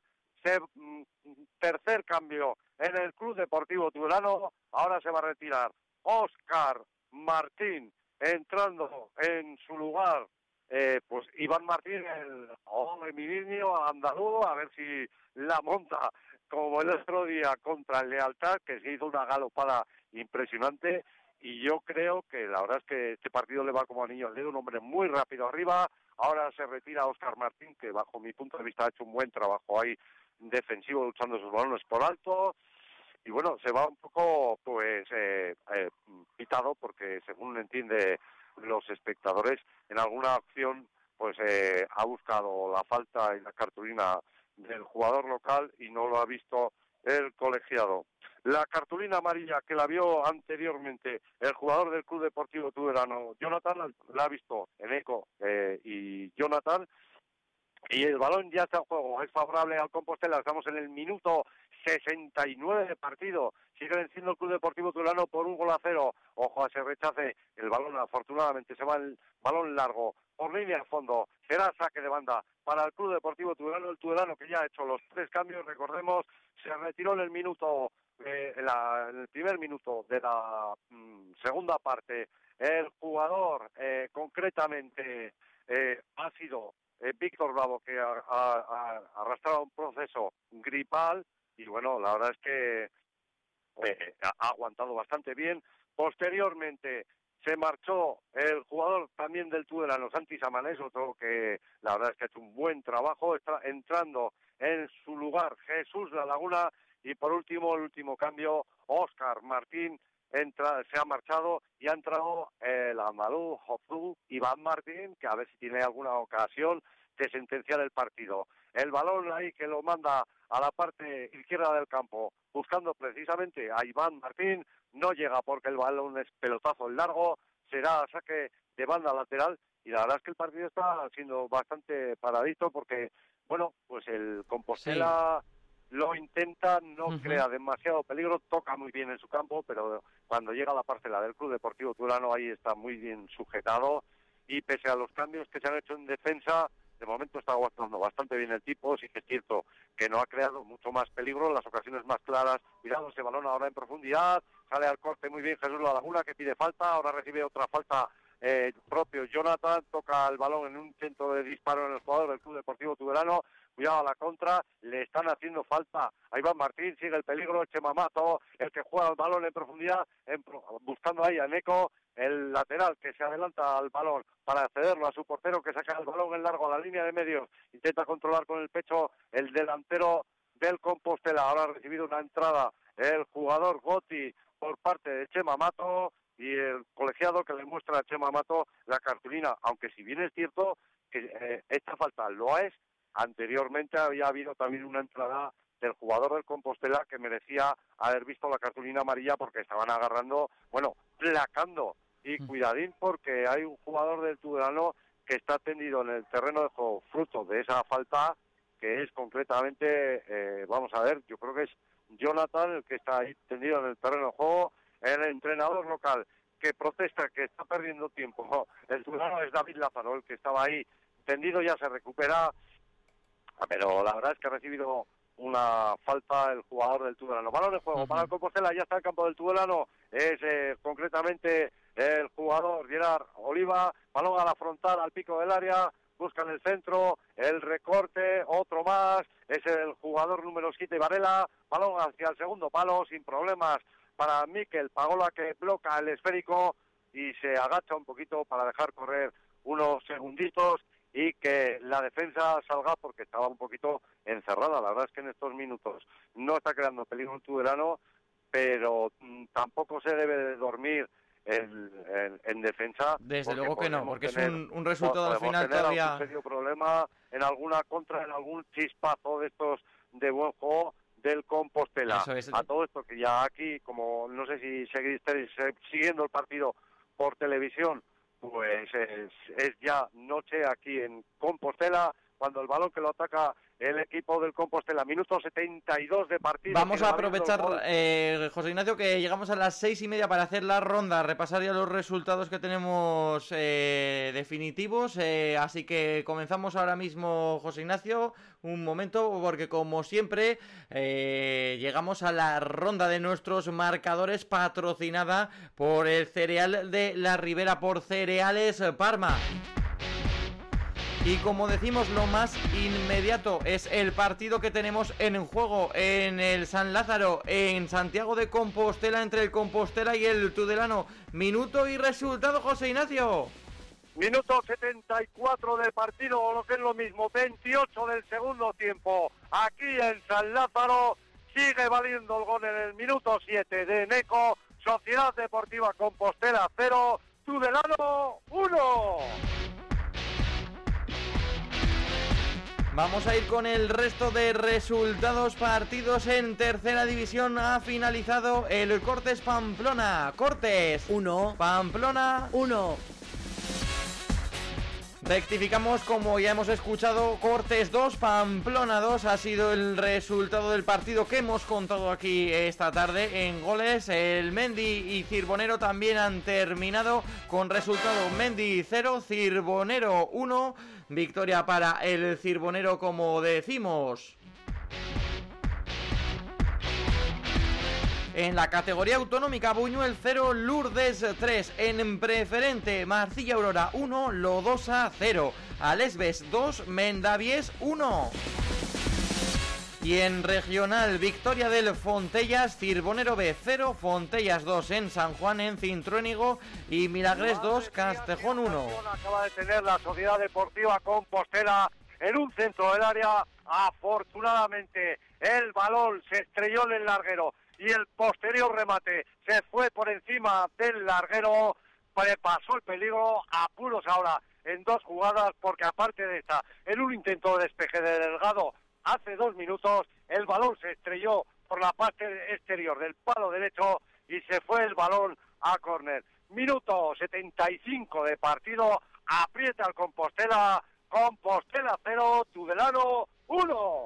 tercer cambio en el Club Deportivo Tudelano, ahora se va a retirar Óscar Martín, entrando en su lugar pues Iván Martín, el Emilio andaluz, a ver si la monta como el otro día contra el Lealtad, que se hizo una galopada impresionante, y yo creo que la verdad es que este partido le va como anillo al dedo, un hombre muy rápido arriba. Ahora se retira Óscar Martín, que bajo mi punto de vista ha hecho un buen trabajo ahí defensivo, luchando sus balones por alto, y bueno, se va un poco pues pitado, porque según entiende los espectadores, en alguna acción pues ha buscado la falta y la cartulina del jugador local y no lo ha visto el colegiado. La cartulina amarilla que la vio anteriormente el jugador del Club Deportivo Tudelano, Jonathan, la ha visto Eneco y Jonathan, y el balón ya está en juego, es favorable al Compostela, estamos en el minuto 69 de partido. Sigue venciendo el Club Deportivo Tudelano por 1-0. Ojo a ese rechace. El balón, afortunadamente, se va el balón largo por línea de fondo. Será saque de banda para el Club Deportivo Tudelano. El Tudelano, que ya ha hecho los 3 cambios, recordemos, se retiró en el minuto, en el primer minuto de la segunda parte. El jugador, concretamente, ha sido Víctor Bravo, que ha arrastrado un proceso gripal. Y bueno, la verdad es que ha aguantado bastante bien. Posteriormente se marchó el jugador también del Tudelano, Santi Samanés, otro que la verdad es que ha hecho un buen trabajo. Está entrando en su lugar Jesús La Laguna. Y por último, el último cambio, Óscar Martín se ha marchado y ha entrado el andaluz Jofru Iván Martín, que a ver si tiene alguna ocasión de sentenciar el partido. El balón ahí que lo manda a la parte izquierda del campo, buscando precisamente a Iván Martín, no llega porque el balón es pelotazo largo, será saque de banda lateral, y la verdad es que el partido está siendo bastante paradito porque, bueno, pues el Compostela lo intenta, no crea demasiado peligro, toca muy bien en su campo, pero cuando llega a la parcela del Club Deportivo Tudelano ahí está muy bien sujetado, y pese a los cambios que se han hecho en defensa, de momento está aguantando bastante bien el tipo. Sí que es cierto que no ha creado mucho más peligro, las ocasiones más claras. Cuidado ese balón ahora en profundidad, sale al corte muy bien Jesús La Laguna, que pide falta, ahora recibe otra falta propio Jonathan, toca el balón en un intento de disparo en el jugador del Club Deportivo Tudelano. Cuidado a la contra, le están haciendo falta a Iván Martín, sigue el peligro, Chema Mato, el que juega el balón en profundidad, buscando ahí a Neco, el lateral que se adelanta al balón para cederlo a su portero, que saca el balón en largo a la línea de medios, intenta controlar con el pecho el delantero del Compostela. Ahora ha recibido una entrada el jugador Gotti por parte de Chema Mato, y el colegiado que le muestra a Chema Mato la cartulina, aunque si bien es cierto que esta falta lo es, anteriormente había habido también una entrada del jugador del Compostela que merecía haber visto la cartulina amarilla porque estaban agarrando, bueno, placando. Y cuidadín porque hay un jugador del Tudelano que está tendido en el terreno de juego fruto de esa falta, que es concretamente, vamos a ver, yo creo que es Jonathan el que está ahí tendido en el terreno de juego. El entrenador local que protesta que está perdiendo tiempo, el Tudelano, es David Lázaro, el que estaba ahí tendido, ya se recupera, pero la verdad es que ha recibido una falta el jugador del Tudelano. Balón de juego para el Compostela, ya está el campo del Tudelano, es concretamente el jugador Gerard Oliva, balón a la frontal, al pico del área, buscan el centro, el recorte, otro más, es el jugador número 7 Varela, balón hacia el segundo palo, sin problemas para Mikel Pagola, que bloca el esférico y se agacha un poquito para dejar correr unos segunditos y que la defensa salga porque estaba un poquito encerrada. La verdad es que en estos minutos no está creando peligro el Tudelano, pero tampoco se debe de dormir en defensa. Desde luego que no, porque es un resultado al final todavía... un serio problema en alguna contra, en algún chispazo de estos de buen juego del Compostela. Eso es. A todo esto que ya aquí, como no sé si seguís siguiendo el partido por televisión, pues es ya noche aquí en Compostela, cuando el balón que lo ataca el equipo del Compostela, minuto 72 de partido. Vamos a aprovechar, José Ignacio, que llegamos a las 6:30 para hacer la ronda, repasar ya los resultados que tenemos definitivos, así que comenzamos ahora mismo, José Ignacio, un momento, porque como siempre llegamos a la ronda de nuestros marcadores, patrocinada por el cereal de la Ribera, por Cereales Parma. Y como decimos, lo más inmediato es el partido que tenemos en juego en el San Lázaro, en Santiago de Compostela, entre el Compostela y el Tudelano. Minuto y resultado, José Ignacio. Minuto 74 del partido, o lo que es lo mismo, 28 del segundo tiempo. Aquí en San Lázaro sigue valiendo el gol en el minuto 7 de Neco. Sociedad Deportiva Compostela 0, Tudelano 1. Vamos a ir con el resto de resultados. Partidos en tercera división. Ha finalizado el Cortes Pamplona. Cortes 1, Pamplona 1. Rectificamos, como ya hemos escuchado, Cortes 2, Pamplona 2 ha sido el resultado del partido que hemos contado aquí esta tarde. En goles, el Mendy y Cirbonero también han terminado con resultado Mendy 0, Cirbonero 1, victoria para el Cirbonero, como decimos. En la categoría autonómica, Buñuel 0, Lourdes 3. En preferente, Marcilla Aurora 1, Lodosa 0. Alesves 2, Mendavies 1. Y en regional, victoria del Fontellas, Cirbonero B 0, Fontellas 2 en San Juan, en Cintruénigo, y Milagres 2, Castejón 1. Acaba de tener la Sociedad Deportiva Compostela en un centro del área. Afortunadamente, el balón se estrelló en el larguero y el posterior remate se fue por encima del larguero, pasó el peligro, apuros ahora en 2 jugadas, porque aparte de esta, en un intento de despeje de Delgado hace 2 minutos, el balón se estrelló por la parte exterior del palo derecho y se fue el balón a córner. Minuto 75 de partido, aprieta el Compostela 0, Tudelano 1.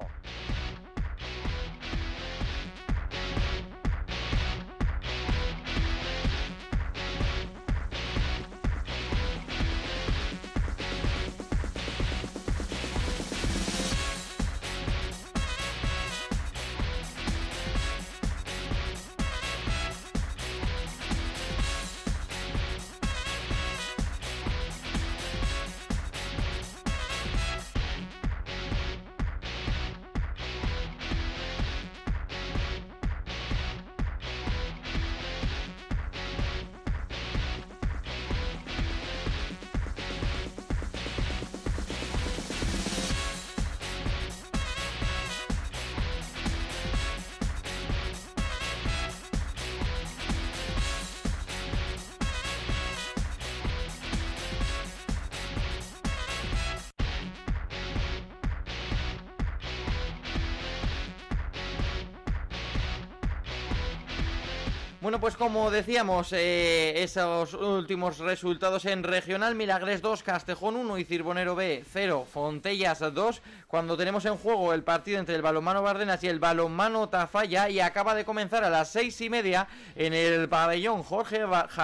Bueno, pues como decíamos, esos últimos resultados en regional: Milagres 2, Castejón 1 y Cirbonero B 0, Fontellas 2, cuando tenemos en juego el partido entre el Balonmano Bardenas y el Balonmano Tafalla, y acaba de comenzar a las 6:30 en el pabellón Jorge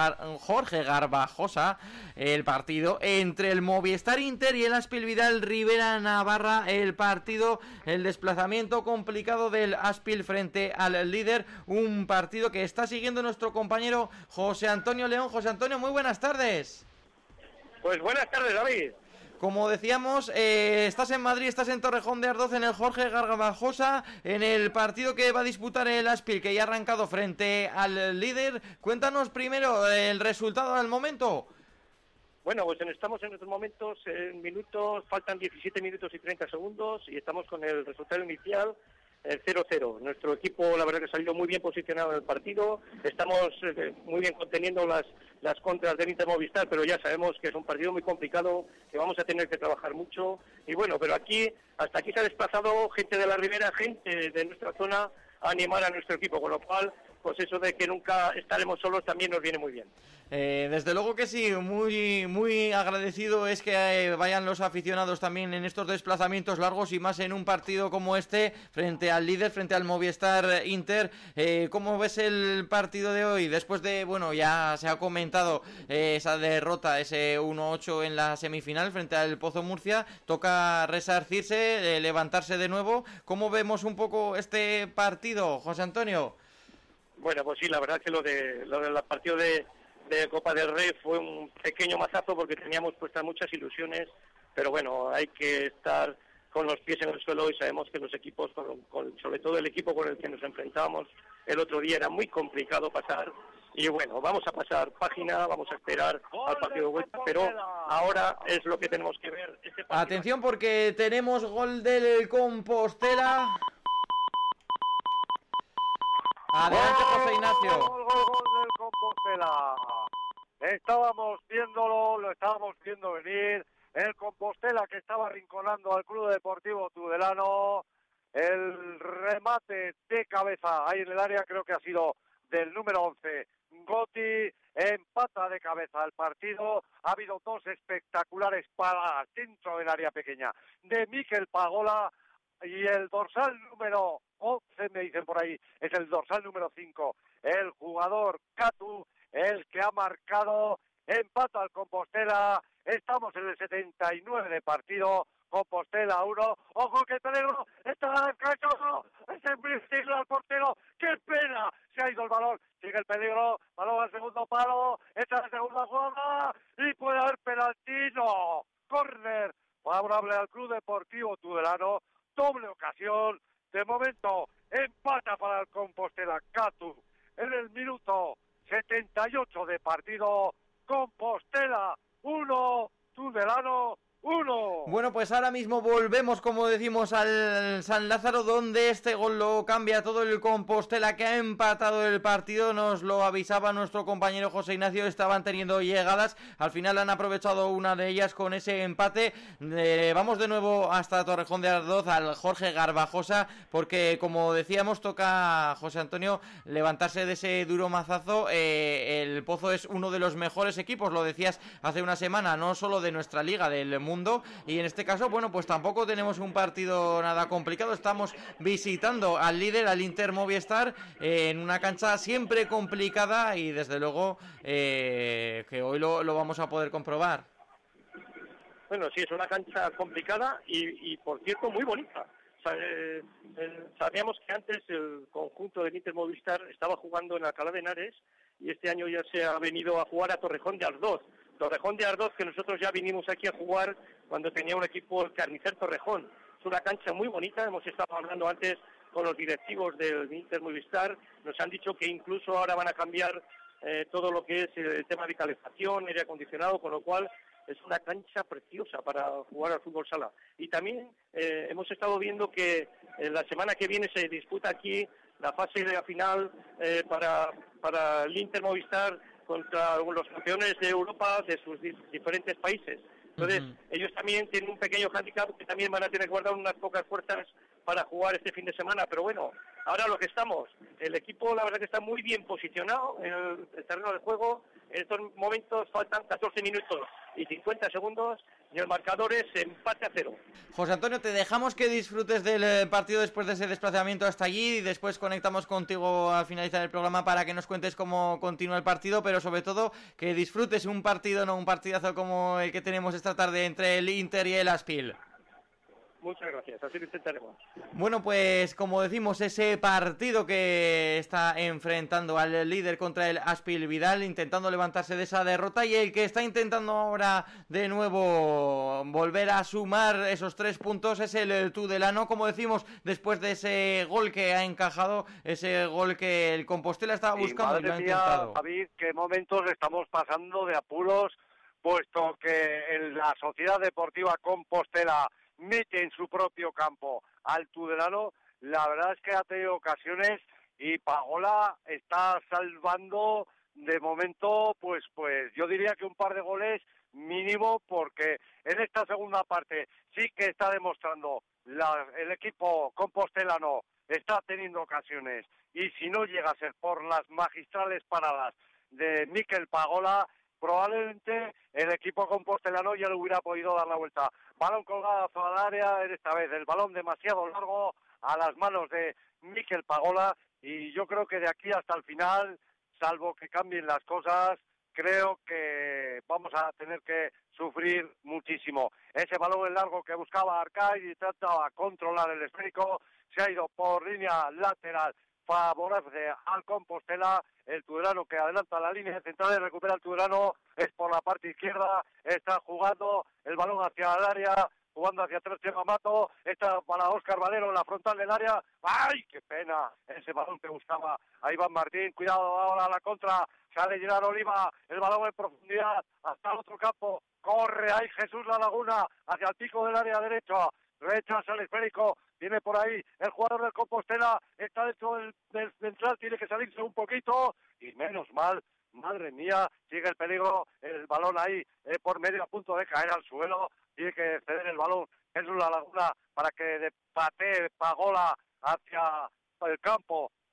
Garbajosa el partido entre el Movistar Inter y el Aspil Vidal Rivera Navarra, el partido, el desplazamiento complicado del Aspil frente al líder, un partido que está siguiendo nuestro compañero José Antonio León. José Antonio, muy buenas tardes. Pues buenas tardes, David. Como decíamos, estás en Madrid, estás en Torrejón de Ardoz, en el Jorge Garbajosa, en el partido que va a disputar el Aspil, que ya ha arrancado frente al líder. Cuéntanos primero el resultado al momento. Bueno, pues estamos en estos momentos, faltan 17 minutos y 30 segundos y estamos con el resultado inicial, 0-0. Nuestro equipo, la verdad, que ha salido muy bien posicionado en el partido. Estamos muy bien conteniendo las contras del Inter Movistar, pero ya sabemos que es un partido muy complicado, que vamos a tener que trabajar mucho. Y bueno, pero hasta aquí se ha desplazado gente de la Ribera, gente de nuestra zona, a animar a nuestro equipo, con lo cual, pues eso de que nunca estaremos solos también nos viene muy bien. Desde luego que sí, muy, muy agradecido es que vayan los aficionados también en estos desplazamientos largos, y más en un partido como este, frente al líder, frente al Movistar Inter. ¿Cómo ves el partido de hoy? Después de, bueno, ya se ha comentado esa derrota, ese 1-8 en la semifinal frente al Pozo Murcia, toca resarcirse, levantarse de nuevo. ¿Cómo vemos un poco este partido, José Antonio? Bueno, pues sí, la verdad que lo del partido de Copa del Rey fue un pequeño mazazo, porque teníamos puestas muchas ilusiones, pero bueno, hay que estar con los pies en el suelo, y sabemos que los equipos, sobre todo el equipo con el que nos enfrentábamos el otro día, era muy complicado pasar. Y bueno, vamos a pasar página, vamos a esperar al partido de vuelta, pero ahora es lo que tenemos que ver. Atención, porque tenemos gol del Compostela. Adelante, José Ignacio. Gol del Compostela. Estábamos viéndolo, lo estábamos viendo venir. El Compostela, que estaba arrinconando al Club Deportivo Tudelano. El remate de cabeza ahí en el área, creo que ha sido del número 11. Gotti empata de cabeza el partido. Ha habido dos espectaculares paradas dentro del área pequeña de Mikel Pagola, y el dorsal número 11, me dicen por ahí, es el dorsal número 5, el jugador Catu, el que ha marcado. Empata al Compostela. Estamos en el 79 de partido. Compostela 1. ¡Ojo, qué peligro! ¡Está encaixado! ¡Es en al portero! ¡Qué pena! Se ha ido el balón. Sigue el peligro. Balón al segundo palo. Esta es la segunda jugada. Y puede haber penalti. ¡No! Córner favorable al Club Deportivo Tudelano. Doble ocasión. De momento, empata para el Compostela Catu. En el minuto 78 de partido. Compostela 1, Tudelano 1. Bueno, pues ahora mismo volvemos, como decimos, al San Lázaro, donde este gol lo cambia todo. El Compostela, que ha empatado el partido, nos lo avisaba nuestro compañero José Ignacio, estaban teniendo llegadas, al final han aprovechado una de ellas con ese empate. Vamos de nuevo hasta Torrejón de Ardoz, al Jorge Garbajosa, porque como decíamos, toca, José Antonio, levantarse de ese duro mazazo. El Pozo es uno de los mejores equipos, lo decías hace una semana, no solo de nuestra liga, del mundo. Y en este caso, bueno, pues tampoco tenemos un partido nada complicado. Estamos visitando al líder, al Inter Movistar, en una cancha siempre complicada y desde luego que hoy lo vamos a poder comprobar. Bueno, sí, es una cancha complicada y por cierto, muy bonita. Sabíamos que antes el conjunto del Inter Movistar estaba jugando en Alcalá de Henares y este año ya se ha venido a jugar a Torrejón de Ardoz. Torrejón de Ardoz, que nosotros ya vinimos aquí a jugar cuando tenía un equipo, el Carnicer Torrejón. Es una cancha muy bonita, hemos estado hablando antes con los directivos del Inter Movistar, nos han dicho que incluso ahora van a cambiar todo lo que es el tema de calefacción, aire acondicionado, con lo cual es una cancha preciosa para jugar al fútbol sala. Y también hemos estado viendo que la semana que viene se disputa aquí la fase de la final para el Inter Movistar contra los campeones de Europa de sus diferentes países. Entonces, ellos también tienen un pequeño handicap que también van a tener que guardar unas pocas fuerzas para jugar este fin de semana. Pero bueno, ahora lo que estamos, el equipo la verdad que está muy bien posicionado en el terreno de juego. En estos momentos faltan 14 minutos y 50 segundos y el marcador es empate a 0. José Antonio, te dejamos que disfrutes del partido después de ese desplazamiento hasta allí y después conectamos contigo al finalizar el programa para que nos cuentes cómo continúa el partido, pero sobre todo que disfrutes un partido, no un partidazo como el que tenemos esta tarde entre el Inter y el Aspil. Muchas gracias, así lo intentaremos. Bueno, pues como decimos, ese partido que está enfrentando al líder contra el Aspil Vidal, intentando levantarse de esa derrota, y el que está intentando ahora de nuevo volver a sumar esos 3 puntos es el Tudelano, como decimos, después de ese gol que ha encajado, ese gol que el Compostela estaba buscando y lo ha intentado. David, qué momentos estamos pasando de apuros, puesto que en la Sociedad Deportiva Compostela mete en su propio campo al Tudelano. La verdad es que ha tenido ocasiones y Pagola está salvando de momento, pues yo diría que un par de goles mínimo, porque en esta segunda parte sí que está demostrando el equipo compostelano está teniendo ocasiones, y si no llega a ser por las magistrales paradas de Mikel Pagola, probablemente el equipo compostelano ya le hubiera podido dar la vuelta. Balón colgado al área, esta vez el balón demasiado largo a las manos de Mikel Pagola, y yo creo que de aquí hasta el final, salvo que cambien las cosas, creo que vamos a tener que sufrir muchísimo. Ese balón en largo que buscaba Arcay y trataba de controlar el esférico, se ha ido por línea lateral, favorece al Compostela. El Tudelano que adelanta la línea central y recupera el Tudelano, es por la parte izquierda, está jugando el balón hacia el área, jugando hacia atrás Chema Mato, está para Óscar Valero en la frontal del área. ¡Ay, qué pena! Ese balón que buscaba a Iván Martín, cuidado ahora a la contra, sale Gerard Oliva, el balón en profundidad, hasta el otro campo, corre ahí Jesús La Laguna, hacia el pico del área derecha, rechaza el esférico, viene por ahí el jugador del Compostela, está dentro del central, tiene que salirse un poquito, y menos mal, madre mía, sigue el peligro, el balón ahí por medio, a punto de caer al suelo, tiene que ceder el balón Jesús La Laguna para que patee Pagola hacia el campo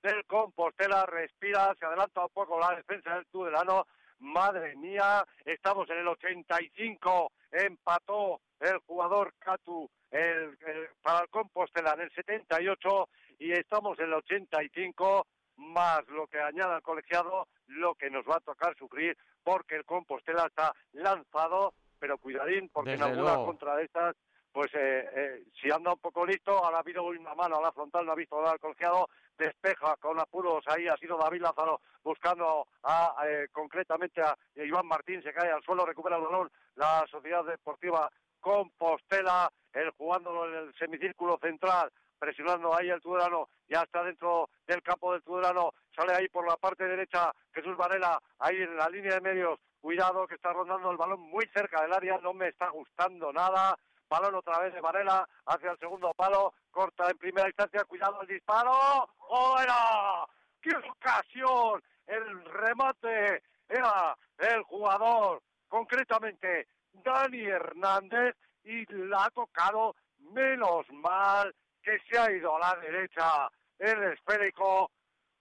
del Compostela, respira, se adelanta un poco la defensa del Tudelano. Madre mía, estamos en el 85, empató el jugador Catu para el Compostela en el 78 y estamos en el 85, más lo que añada el colegiado, lo que nos va a tocar sufrir, porque el Compostela está lanzado, pero cuidadín, porque Desde en alguna luego. contra de estas, pues si anda un poco listo, ahora ha habido una mano a la frontal, no ha visto nada el colegiado, despeja con apuros, ahí ha sido David Lázaro buscando concretamente a Iván Martín, se cae al suelo, recupera el balón la Sociedad Deportiva Compostela, él jugándolo en el semicírculo central, presionando ahí el Tudelano, ya está dentro del campo del Tudelano, sale ahí por la parte derecha Jesús Varela, ahí en la línea de medios, cuidado que está rondando el balón muy cerca del área, no me está gustando nada. Balón otra vez de Varela hacia el segundo palo, corta en primera instancia, cuidado el disparo, ¡fuera! ¡Qué ocasión! El remate era el jugador, concretamente Dani Hernández, y la ha tocado, menos mal que se ha ido a la derecha el esférico.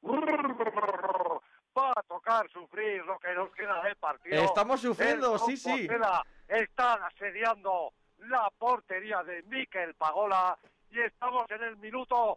Va a tocar sufrir lo que nos queda del partido. Estamos sufriendo, sí. Están asediando la portería de Mikel Pagola y estamos en el minuto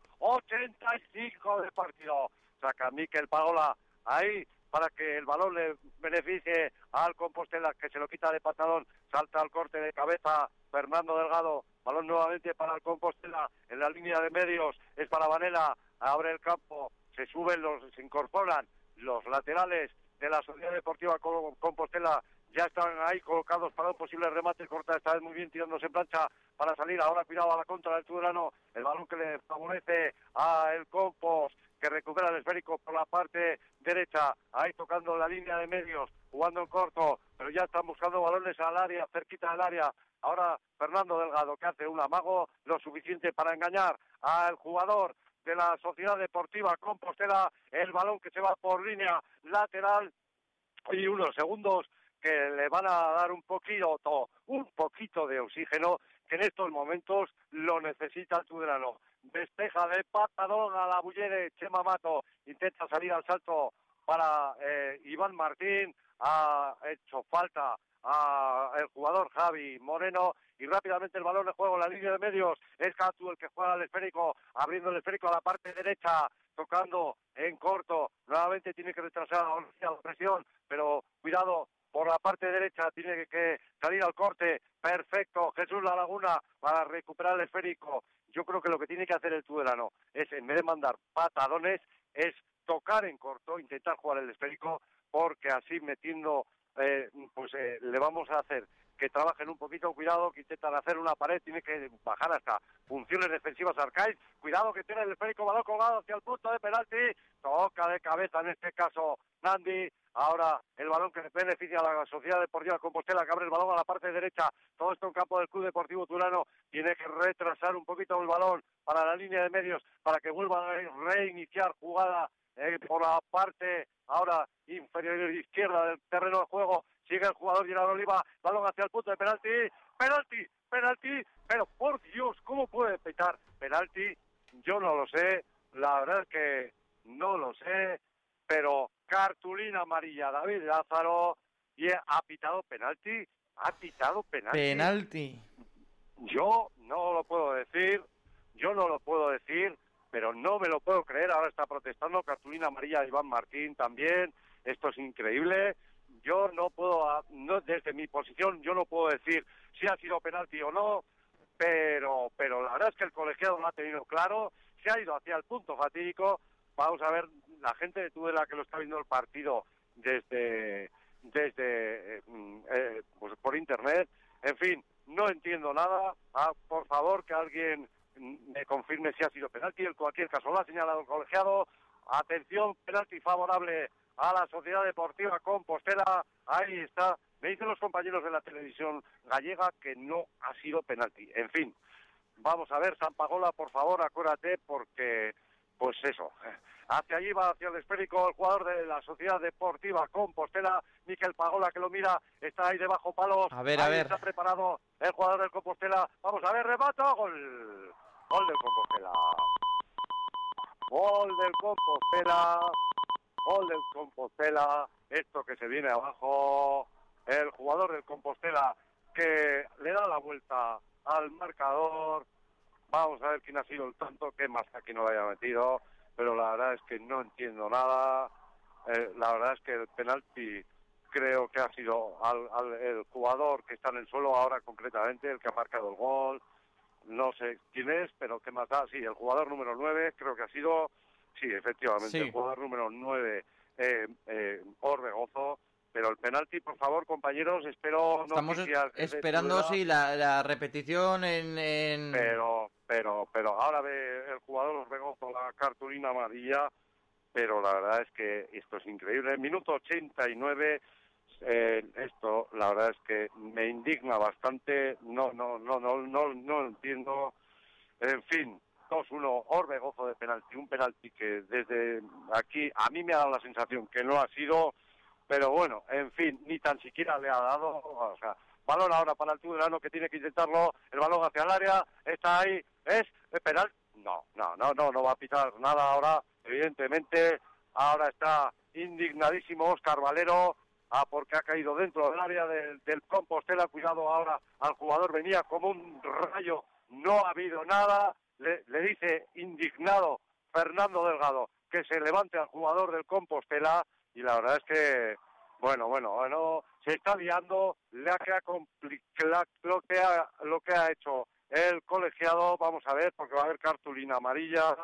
85 del partido. Saca Mikel Pagola ahí para que el balón le beneficie al Compostela, que se lo quita de patadón, salta al corte de cabeza Fernando Delgado, balón nuevamente para el Compostela en la línea de medios, es para Vanela, abre el campo, se incorporan los laterales de la Sociedad Deportiva Compostela, ya están ahí colocados para un posible remate, corta esta vez muy bien, tirándose en plancha para salir, ahora cuidado a la contra del Tudelano, el balón que le favorece a el Compos, que recupera el esférico por la parte derecha, ahí tocando la línea de medios, jugando en corto, pero ya están buscando balones al área, cerquita del área, ahora Fernando Delgado, que hace un amago lo suficiente para engañar al jugador de la Sociedad Deportiva Compostela, el balón que se va por línea lateral, y unos segundos que le van a dar un poquito de oxígeno, que en estos momentos lo necesita el Tudelano. Despeja de patadón a la bullere Chema Mato, intenta salir al salto para Iván Martín, ha hecho falta a el jugador Javi Moreno, y rápidamente el balón de juego en la línea de medios, es Catu el que juega al esférico, abriendo el esférico a la parte derecha, tocando en corto, nuevamente tiene que retrasar la presión, pero cuidado, por la parte derecha tiene que salir al corte, perfecto, Jesús La Laguna para recuperar el esférico. Yo creo que lo que tiene que hacer el Tudelano es, en vez de mandar patadones, es tocar en corto, intentar jugar el esférico, porque así metiendo, le vamos a hacer que trabajen un poquito, cuidado, que intentan hacer una pared, tiene que bajar hasta funciones defensivas Arcaiz, cuidado que tiene el esférico, balón colgado hacia el punto de penalti, toca de cabeza en este caso Nandi, ahora el balón que beneficia a la Sociedad Deportiva Compostela, que abre el balón a la parte derecha, todo esto en campo del Club Deportivo Tudelano, tiene que retrasar un poquito el balón para la línea de medios, para que vuelva a reiniciar jugada por la parte ahora inferior izquierda del terreno de juego, sigue el jugador Gerardo Oliva, balón hacia el punto de penalti, pero por Dios, ¿cómo puede pitar penalti? Yo no lo sé, la verdad es que no lo sé, pero cartulina amarilla David Lázaro, y ha pitado penalti. Penalti. Yo no lo puedo decir, pero no me lo puedo creer, ahora está protestando, cartulina amarilla de Iván Martín también, esto es increíble, yo no puedo, desde mi posición, yo no puedo decir si ha sido penalti o no, pero la verdad es que el colegiado lo ha tenido claro, se ha ido hacia el punto fatídico. Vamos a ver, la gente de Tudela que lo está viendo el partido desde pues por internet, en fin, no entiendo nada, por favor que alguien me confirme si ha sido penalti, en cualquier caso lo ha señalado el colegiado, atención, penalti favorable a la Sociedad Deportiva Compostela, ahí está, me dicen los compañeros de la televisión gallega que no ha sido penalti, en fin, vamos a ver, San Pagola, por favor, acuérdate, porque, pues eso, hacia allí va, hacia el esférico, el jugador de la Sociedad Deportiva Compostela, Mikel Pagola, que lo mira, está ahí debajo palos, a ver. Está preparado el jugador del Compostela, vamos a ver, remata, gol del Compostela. Gol del Compostela, esto que se viene abajo, el jugador del Compostela que le da la vuelta al marcador. Vamos a ver quién ha sido el tanto, que más aquí no lo haya metido, pero la verdad es que no entiendo nada. La verdad es que el penalti creo que ha sido el jugador que está en el suelo ahora concretamente, el que ha marcado el gol. No sé quién es, pero qué más da. Sí, el jugador número 9 creo que ha sido, sí, efectivamente, Sí. El jugador número 9, Orbegozo. Pero el penalti, por favor, compañeros, espero Estamos noticias de esperando, Tudela. sí, la repetición en... Pero ahora ve el jugador Orbegozo la cartulina amarilla, pero la verdad es que esto es increíble. Minuto 89, esto la verdad es que me indigna bastante, no entiendo. En fin, 2-1, Orbegozo de penalti, un penalti que desde aquí a mí me ha dado la sensación que no ha sido, pero bueno, en fin, ni tan siquiera le ha dado, o sea, balón ahora para el Tudelano que tiene que intentarlo, el balón hacia el área, está ahí, es penal, no va a pitar nada ahora, evidentemente, ahora está indignadísimo Óscar Valero, porque ha caído dentro del área del Compostela, cuidado ahora al jugador, venía como un rayo, no ha habido nada, le dice indignado Fernando Delgado que se levante al jugador del Compostela, y la verdad es que, bueno, se está liando, le ha quedado complicado lo que ha hecho el colegiado. Vamos a ver, porque va a haber cartulina amarilla.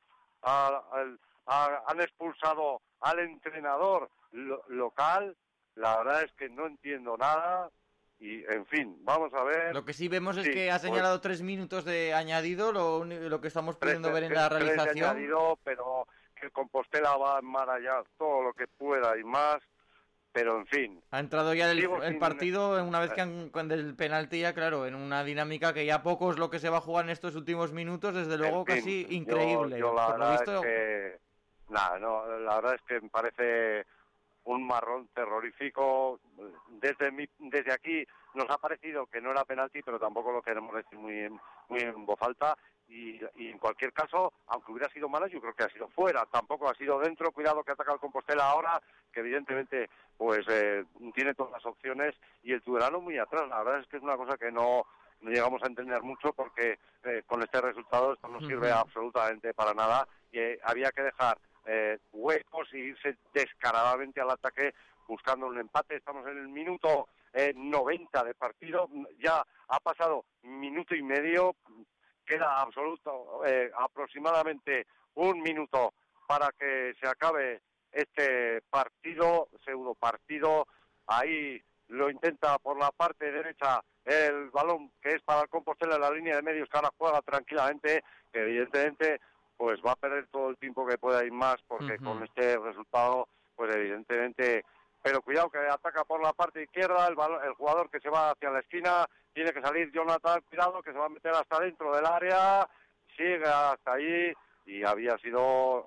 Han expulsado al entrenador local. La verdad es que no entiendo nada. Y, en fin, vamos a ver. Lo que sí vemos es Sí, que ha señalado 3 minutos de añadido, lo que estamos pudiendo ver en la realización. 3 de añadido, pero que el Compostela va a enmarallar todo lo que pueda y más, pero en fin. Ha entrado ya Sigo el sin- partido una vez con el penalti ya, claro, en una dinámica que ya poco es lo que se va a jugar en estos últimos minutos, desde luego En fin, casi increíble. Yo la Por lo verdad visto, es que la verdad es que me parece un marrón terrorífico. Desde aquí nos ha parecido que no era penalti, pero tampoco lo queremos decir muy en voz alta. Y en cualquier caso, aunque hubiera sido mala, yo creo que ha sido fuera, tampoco ha sido dentro. Cuidado que ataca el Compostela ahora, que evidentemente pues tiene todas las opciones, y el Tudelano muy atrás. La verdad es que es una cosa que no llegamos a entender mucho, porque con este resultado esto no sirve absolutamente para nada, y había que dejar huecos y irse descaradamente al ataque buscando un empate. Estamos en el minuto 90 de partido, ya ha pasado minuto y medio, queda aproximadamente un minuto para que se acabe este partido, pseudo partido. Ahí lo intenta por la parte derecha el balón, que es para el Compostela en la línea de medios, que ahora juega tranquilamente, que evidentemente pues va a perder todo el tiempo que pueda ir más, porque con este resultado pues evidentemente. Pero cuidado que ataca por la parte izquierda, el jugador que se va hacia la esquina, tiene que salir Jonathan, cuidado que se va a meter hasta dentro del área, sigue hasta ahí, y había sido,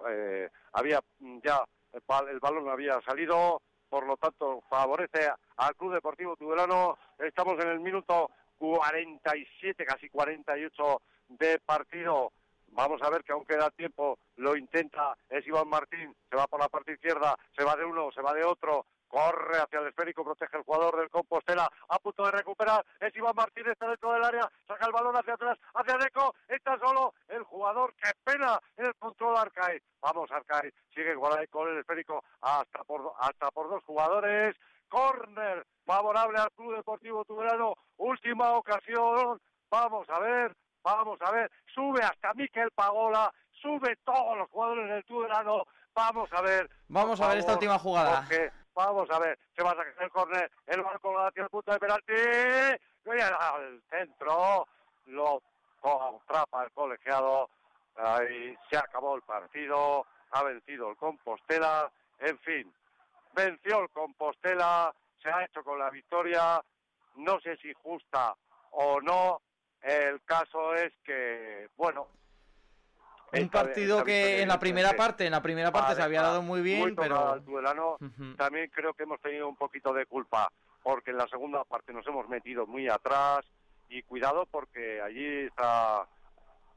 el balón había salido, por lo tanto favorece al Club Deportivo Tudelano. Estamos en el minuto 47, casi 48 de partido. Vamos a ver que aún queda tiempo, lo intenta, es Iván Martín, se va por la parte izquierda, se va de uno, se va de otro, corre hacia el esférico, protege el jugador del Compostela, a punto de recuperar, es Iván Martín, está dentro del área, saca el balón hacia atrás, hacia Deco, está solo el jugador, qué pena, en el control Arcaiz. Vamos, Arcaiz, sigue con el esférico hasta por 2 jugadores, córner favorable al Club Deportivo Tudelano, última ocasión, vamos a ver, sube hasta Miquel Pagola, sube todos los jugadores del Tudelano, vamos a ver esta última jugada. Vamos a ver, se va a sacar el córner, el balón colgado hacia el punto de penalti, al centro, lo atrapa el colegiado, ahí se acabó el partido, ha vencido el Compostela, en fin, venció el Compostela, se ha hecho con la victoria, no sé si justa o no, el caso es que, bueno... Un partido que en la primera parte se había dado muy bien, pero... Al Tudelano, también creo que hemos tenido un poquito de culpa, porque en la segunda parte nos hemos metido muy atrás, y cuidado porque allí está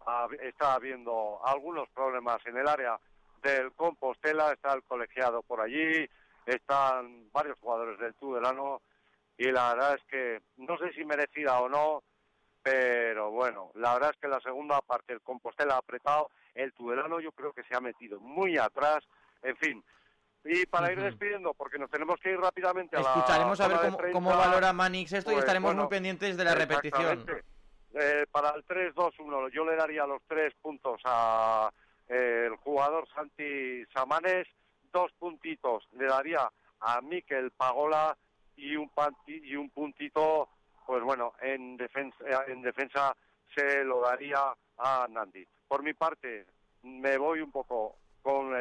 está habiendo algunos problemas en el área del Compostela, está el colegiado por allí, están varios jugadores del Tudelano y la verdad es que no sé si merecida o no, pero bueno, la verdad es que la segunda parte el Compostela ha apretado, el Tudelano yo creo que se ha metido muy atrás, en fin. Y para ir despidiendo, porque nos tenemos que ir rápidamente a escucharemos la a ver cómo valora Manix esto, pues, y estaremos muy pendientes de la repetición. Para el 3-2-1 yo le daría los 3 puntos a el jugador Santi Samanes, 2 puntitos le daría a Mikel Pagola y un puntito, pues bueno, en defensa se lo daría a Nandi. Por mi parte, me voy un poco con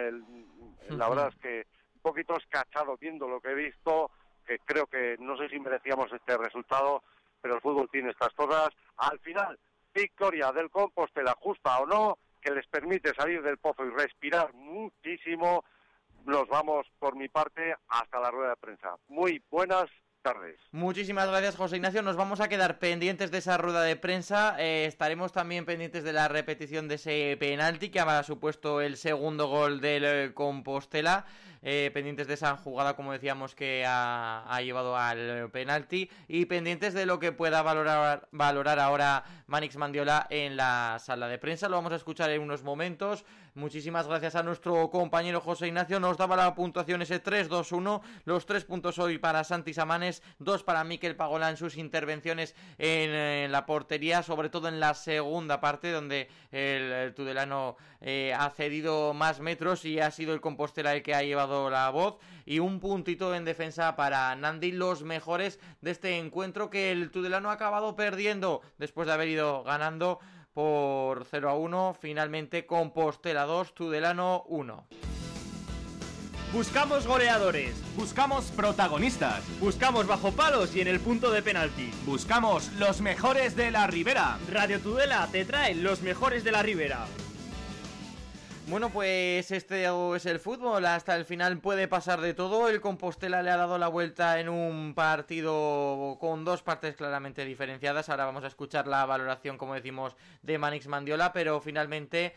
la verdad es que un poquito escachado viendo lo que he visto, que creo que no sé si merecíamos este resultado, pero el fútbol tiene estas cosas. Al final, victoria del Compostela, justa o no, que les permite salir del pozo y respirar muchísimo. Nos vamos, por mi parte, hasta la rueda de prensa. Muy buenas tardes. Muchísimas gracias, José Ignacio. Nos vamos a quedar pendientes de esa rueda de prensa. Estaremos también pendientes de la repetición de ese penalti que ha supuesto el segundo gol del Compostela. Pendientes de esa jugada, como decíamos, que ha llevado al penalti, y pendientes de lo que pueda valorar ahora Manix Mandiola en la sala de prensa. Lo vamos a escuchar en unos momentos. Muchísimas gracias a nuestro compañero José Ignacio. Nos daba la puntuación ese 3-2-1. Los 3 puntos hoy para Santi Samanes, 2 para Mikel Pagola en sus intervenciones en la portería, sobre todo en la segunda parte, donde el Tudelano ha cedido más metros y ha sido el Compostela el que ha llevado la voz, y un puntito en defensa para Nandi, los mejores de este encuentro que el Tudelano ha acabado perdiendo después de haber ido ganando por 0-1. Finalmente Compostela 2, Tudelano 1. Buscamos goleadores, buscamos protagonistas, buscamos bajo palos y en el punto de penalti. Buscamos los mejores de la Ribera. Radio Tudela te trae los mejores de la Ribera. Bueno, pues este es el fútbol, hasta el final puede pasar de todo. El Compostela le ha dado la vuelta en un partido con 2 partes claramente diferenciadas. Ahora vamos a escuchar la valoración, como decimos, de Manix Mandiola, pero finalmente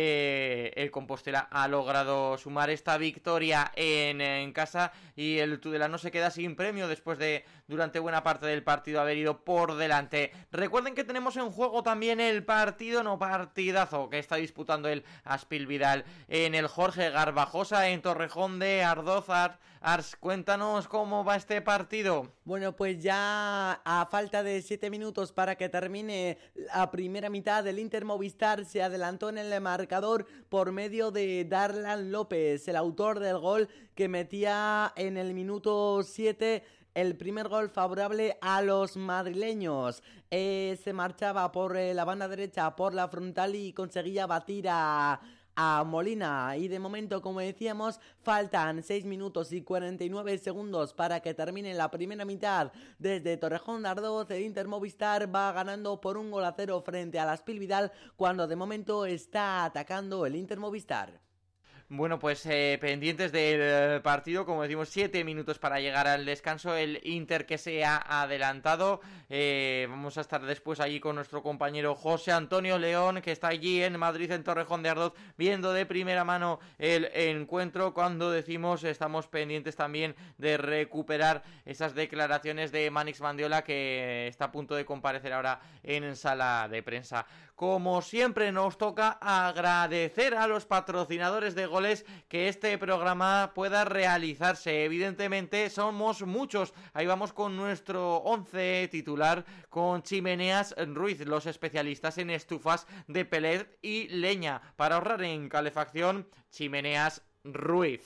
el Compostela ha logrado sumar esta victoria en casa, y el Tudelano se queda sin premio después de, durante buena parte del partido, haber ido por delante. Recuerden que tenemos en juego también el partidazo que está disputando el Aspil Vidal en el Jorge Garbajosa en Torrejón de Ardoz. Ars, cuéntanos cómo va este partido. Bueno, pues ya a falta de 7 minutos para que termine la primera mitad, del Inter Movistar se adelantó en el marcador por medio de Darlan López, el autor del gol que metía en el minuto 7 el primer gol favorable a los madrileños. Se marchaba por la banda derecha, por la frontal, y conseguía batir a Molina, y de momento, como decíamos, faltan 6 minutos y 49 segundos para que termine la primera mitad. Desde Torrejón de Ardoz, el Inter Movistar va ganando por 1-0 frente al Aspil Vidal, cuando de momento está atacando el Inter Movistar. Bueno, pues pendientes del partido, como decimos, 7 minutos para llegar al descanso, el Inter que se ha adelantado. Vamos a estar después allí con nuestro compañero José Antonio León, que está allí en Madrid, en Torrejón de Ardoz, viendo de primera mano el encuentro. Cuando decimos, estamos pendientes también de recuperar esas declaraciones de Manix Mandiola, que está a punto de comparecer ahora en sala de prensa. Como siempre, nos toca agradecer a los patrocinadores de goles que este programa pueda realizarse. Evidentemente somos muchos. Ahí vamos con nuestro 11 titular, con Chimeneas Ruiz, los especialistas en estufas de pellet y leña. Para ahorrar en calefacción, Chimeneas Ruiz.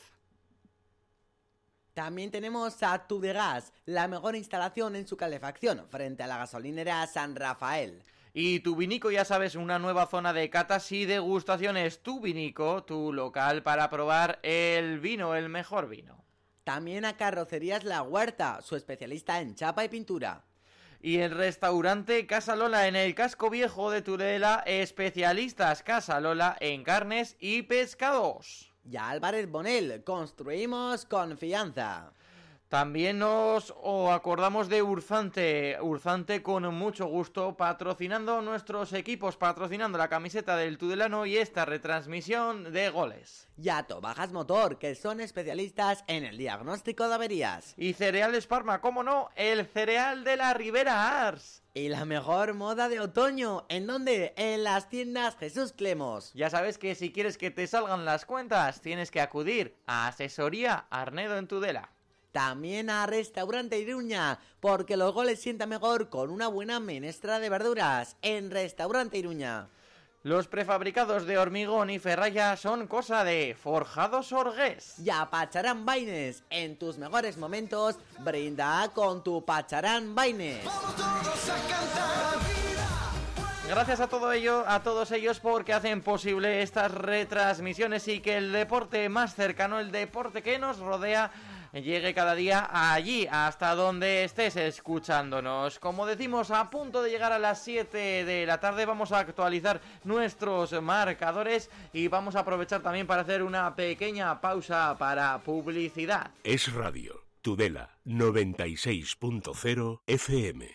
También tenemos a Tudegas, la mejor instalación en su calefacción, frente a la gasolinera San Rafael. Y Tu Vinico, ya sabes, una nueva zona de catas y degustaciones. Tu Vinico, tu local para probar el vino, el mejor vino. También a Carrocerías La Huerta, su especialista en chapa y pintura. Y el restaurante Casa Lola en el casco viejo de Tudela, especialistas Casa Lola en carnes y pescados. Y a Álvarez Bonel, construimos confianza. También nos acordamos de Urzante con mucho gusto, patrocinando nuestros equipos, patrocinando la camiseta del Tudelano y esta retransmisión de goles. Yato Bajas Motor, que son especialistas en el diagnóstico de averías. Y Cereales Parma, cómo no, el cereal de la Ribera Ars. Y la mejor moda de otoño, ¿en dónde? En las tiendas Jesús Clemos. Ya sabes que si quieres que te salgan las cuentas, tienes que acudir a Asesoría Arnedo en Tudela. También a Restaurante Iruña, porque los goles sientan mejor con una buena menestra de verduras en Restaurante Iruña. Los prefabricados de hormigón y ferralla son cosa de Forjados Orgués. Ya Pacharán Baines, en tus mejores momentos, brinda con tu Pacharán Baines. Gracias a todos ellos porque hacen posible estas retransmisiones y que el deporte más cercano, el deporte que nos rodea, llegue cada día allí, hasta donde estés escuchándonos. Como decimos, a punto de llegar a las 7 de la tarde, vamos a actualizar nuestros marcadores y vamos a aprovechar también para hacer una pequeña pausa para publicidad. Es Radio, Tudela, 96.0 FM.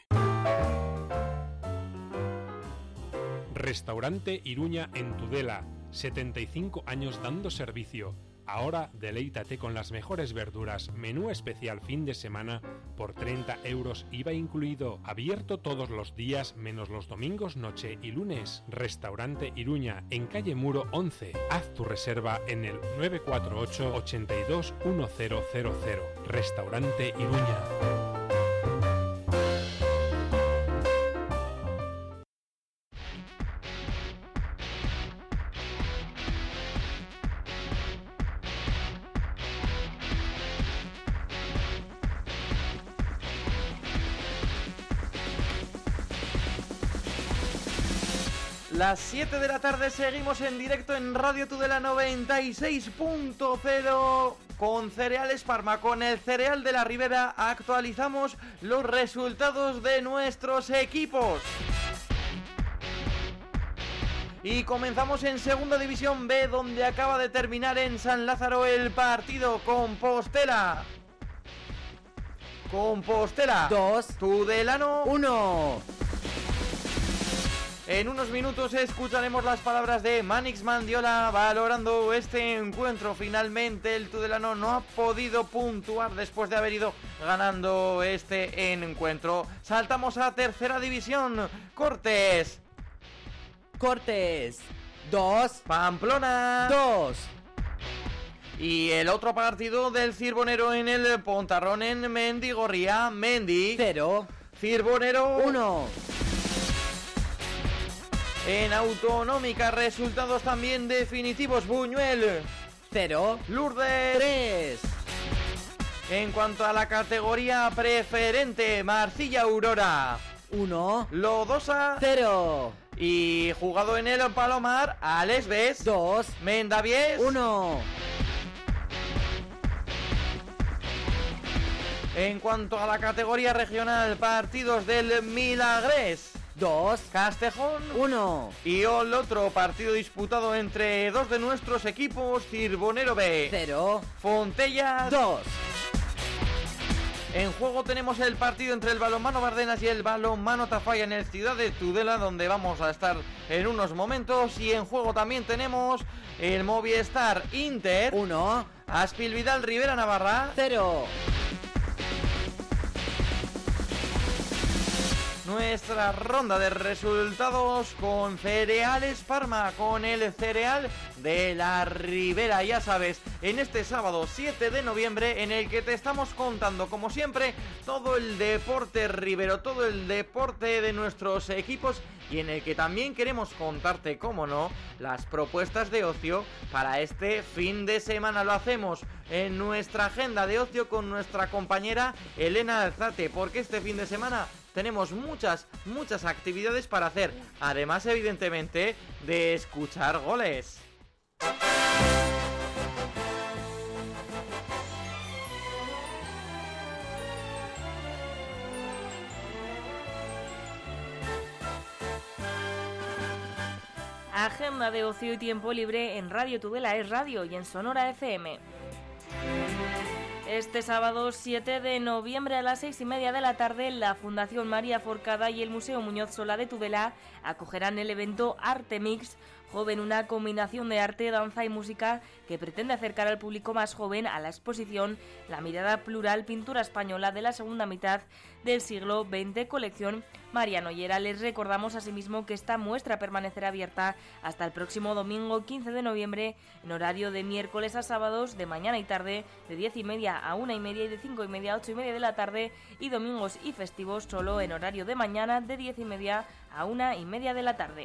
Restaurante Iruña en Tudela, 75 años dando servicio. Ahora deleítate con las mejores verduras, menú especial fin de semana por 30 euros IVA incluido, abierto todos los días menos los domingos, noche y lunes. Restaurante Iruña en calle Muro 11. Haz tu reserva en el 948 82 1000. Restaurante Iruña. Las 7 de la tarde seguimos en directo en Radio Tudela 96.0 con Cereales Parma, con el cereal de la Ribera. Actualizamos los resultados de nuestros equipos. Y comenzamos en Segunda División B, donde acaba de terminar en San Lázaro el partido. Compostela 2, Tudelano 1. En unos minutos escucharemos las palabras de Manix Mandiola valorando este encuentro. Finalmente el Tudelano no ha podido puntuar después de haber ido ganando este encuentro. Saltamos a Tercera División. Cortes 2, Pamplona 2. Y el otro partido del Cirbonero en el Pontarrón en Mendigorría. Mendi 0, Cirbonero 1. En Autonómica, resultados también definitivos. Buñuel 0, Lourdes 3. En cuanto a la categoría preferente, Marcilla Aurora 1, Lodosa 0. Y jugado en el Palomar, Alesves 2, Mendavies 1. En cuanto a la categoría regional, partidos del Milagres 2, Castejón 1. Y el otro partido disputado entre dos de nuestros equipos, Cirbonero B 0, Fontellas 2. En juego tenemos el partido entre el Balonmano Bardenas y el Balonmano Tafalla en el Ciudad de Tudela, donde vamos a estar en unos momentos. Y en juego también tenemos el Movistar Inter 1, Aspil Vidal Rivera Navarra 0. Nuestra ronda de resultados con Cereales Parma, con el cereal de la Ribera. Ya sabes, en este sábado 7 de noviembre, en el que te estamos contando, como siempre, todo el deporte ribero, todo el deporte de nuestros equipos, y en el que también queremos contarte, cómo no, las propuestas de ocio para este fin de semana. Lo hacemos en nuestra agenda de ocio con nuestra compañera Elena Alzate, porque este fin de semana tenemos muchas actividades para hacer, además evidentemente de escuchar goles. Agenda de ocio y tiempo libre en Radio Tudela es Radio y en Sonora FM. Este sábado 7 de noviembre a las 6:30 de la tarde, la Fundación María Forcada y el Museo Muñoz Solá de Tudela acogerán el evento Arte Mix Joven, una combinación de arte, danza y música que pretende acercar al público más joven a la exposición La mirada plural, pintura española de la segunda mitad del siglo XX, colección Mariano Llera. Les recordamos asimismo que esta muestra permanecerá abierta hasta el próximo domingo 15 de noviembre en horario de miércoles a sábados de mañana y tarde de 10:30 a 1:30 y de 5:30 a 8:30 de la tarde, y domingos y festivos solo en horario de mañana de 10:30 a 1:30 de la tarde.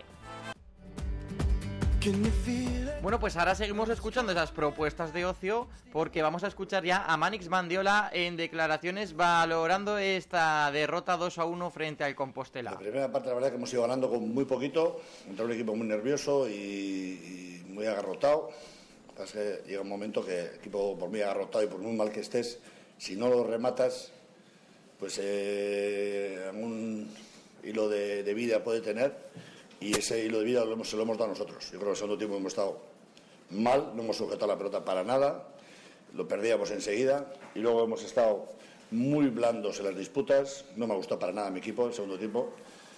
Bueno, pues ahora seguimos escuchando esas propuestas de ocio, porque vamos a escuchar ya a Manix Mandiola en declaraciones valorando esta derrota 2-1 frente al Compostela. La primera parte, la verdad, que hemos ido ganando con muy poquito, contra un equipo muy nervioso y muy agarrotado. Es que llega un momento que el equipo, por muy agarrotado y por muy mal que estés, si no lo rematas, pues algún hilo de vida puede tener. Y ese hilo de vida se lo hemos dado nosotros. Yo creo que en el segundo tiempo hemos estado mal, no hemos sujetado la pelota para nada, lo perdíamos enseguida, y luego hemos estado muy blandos en las disputas. No me ha gustado para nada mi equipo en el segundo tiempo,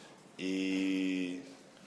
y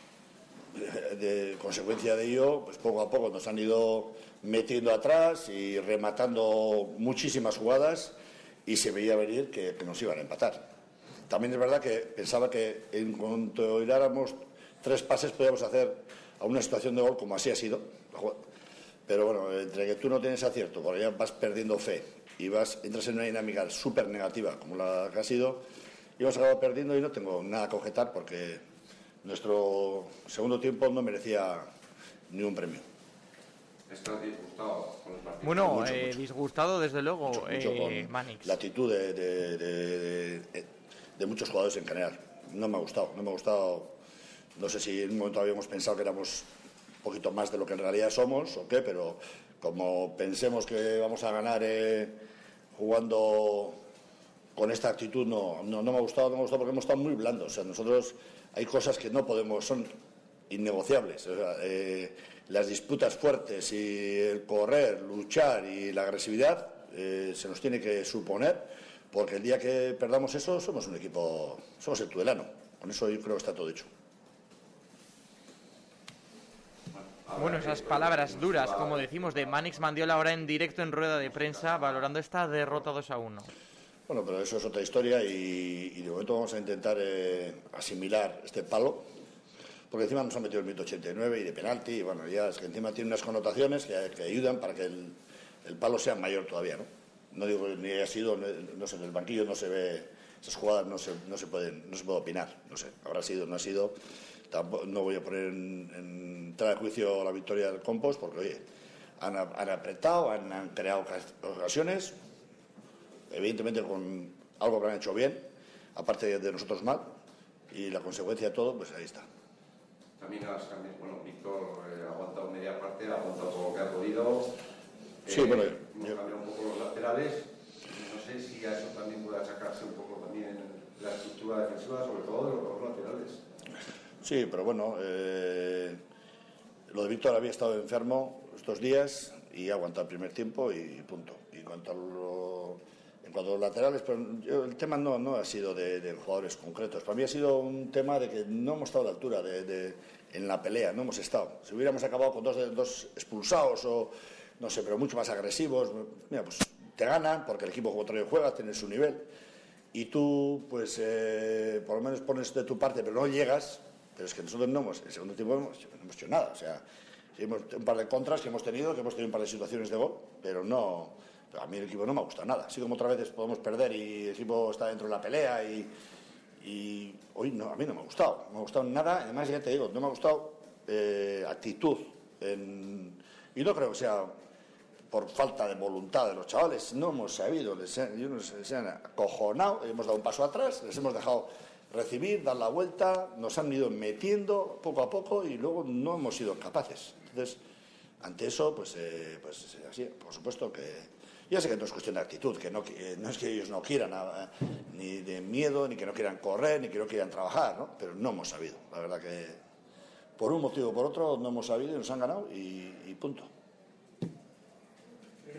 de consecuencia de ello, pues poco a poco nos han ido metiendo atrás y rematando muchísimas jugadas, y se veía venir que nos iban a empatar. También es verdad que pensaba que en cuanto hiláramos 3 pases podíamos hacer a una situación de gol, como así ha sido. Pero bueno, entre que tú no tienes acierto, porque ya vas perdiendo fe y entras en una dinámica súper negativa como la que ha sido, y hemos acabado perdiendo, y no tengo nada que objetar porque nuestro segundo tiempo no merecía ni un premio. ¿Estás disgustado con el partido? Bueno, mucho. disgustado desde luego, mucho con Manix. la actitud de muchos jugadores en general. No me ha gustado. No sé si en un momento habíamos pensado que éramos un poquito más de lo que en realidad somos o qué, pero como pensemos que vamos a ganar jugando con esta actitud, no me ha gustado porque hemos estado muy blandos. O sea, nosotros hay cosas que no podemos, son innegociables. O sea, las disputas fuertes y el correr, luchar y la agresividad se nos tiene que suponer, porque el día que perdamos eso somos un equipo, somos el tudelano. Con eso yo creo que está todo dicho. Bueno, esas palabras duras, como decimos, de Manix Mandiola ahora en directo en rueda de prensa, valorando esta derrota 2-1. Bueno, pero eso es otra historia, y de momento vamos a intentar asimilar este palo, porque encima nos han metido el minuto 89 y de penalti, y bueno, ya es que encima tiene unas connotaciones que ayudan para que el palo sea mayor todavía, ¿no? No digo que ni haya sido, no sé, en el banquillo no se ve, esas jugadas no se puede opinar, no sé, habrá sido, no ha sido. Tampoco, no voy a poner en tela de juicio la victoria del Compost, porque oye, han apretado, han creado ocasiones, evidentemente con algo que han hecho bien, aparte de nosotros mal, y la consecuencia de todo, pues ahí está. También has cambiado, bueno, Víctor ha aguantado media parte, ha aguantado todo lo que ha podido. Sí, bueno, hemos cambiado un poco los laterales. No sé si a eso también puede achacarse un poco también la estructura defensiva, sobre todo de los dos laterales. Sí, pero bueno, lo de Víctor había estado enfermo estos días y ha aguantado el primer tiempo y punto. Y en cuanto a los laterales, pero el tema no ha sido de jugadores concretos. Para mí ha sido un tema de que no hemos estado a la altura en la pelea, no hemos estado. Si hubiéramos acabado con dos expulsados o no sé, pero mucho más agresivos, mira, pues te ganan porque el equipo contrario juega, tiene su nivel, y tú pues por lo menos pones de tu parte, pero no llegas. Pero es que nosotros en el segundo tiempo no hemos hecho nada. O sea, sí, hemos un par de contras que hemos tenido un par de situaciones de gol, pero a mí el equipo no me ha gustado nada. Así como otras veces podemos perder y el equipo está dentro de la pelea, y hoy no, a mí no me ha gustado. No me ha gustado nada. Además, ya te digo, no me ha gustado actitud. Y no creo que sea por falta de voluntad de los chavales. No hemos sabido, se han acojonado, hemos dado un paso atrás, les hemos dejado recibir, dar la vuelta, nos han ido metiendo poco a poco y luego no hemos sido capaces. Entonces, ante eso, pues así, por supuesto que ya sé que no es cuestión de actitud, que no es que ellos no quieran ni de miedo, ni que no quieran correr, ni que no quieran trabajar, ¿no? Pero no hemos sabido. La verdad que por un motivo o por otro no hemos sabido y nos han ganado y punto.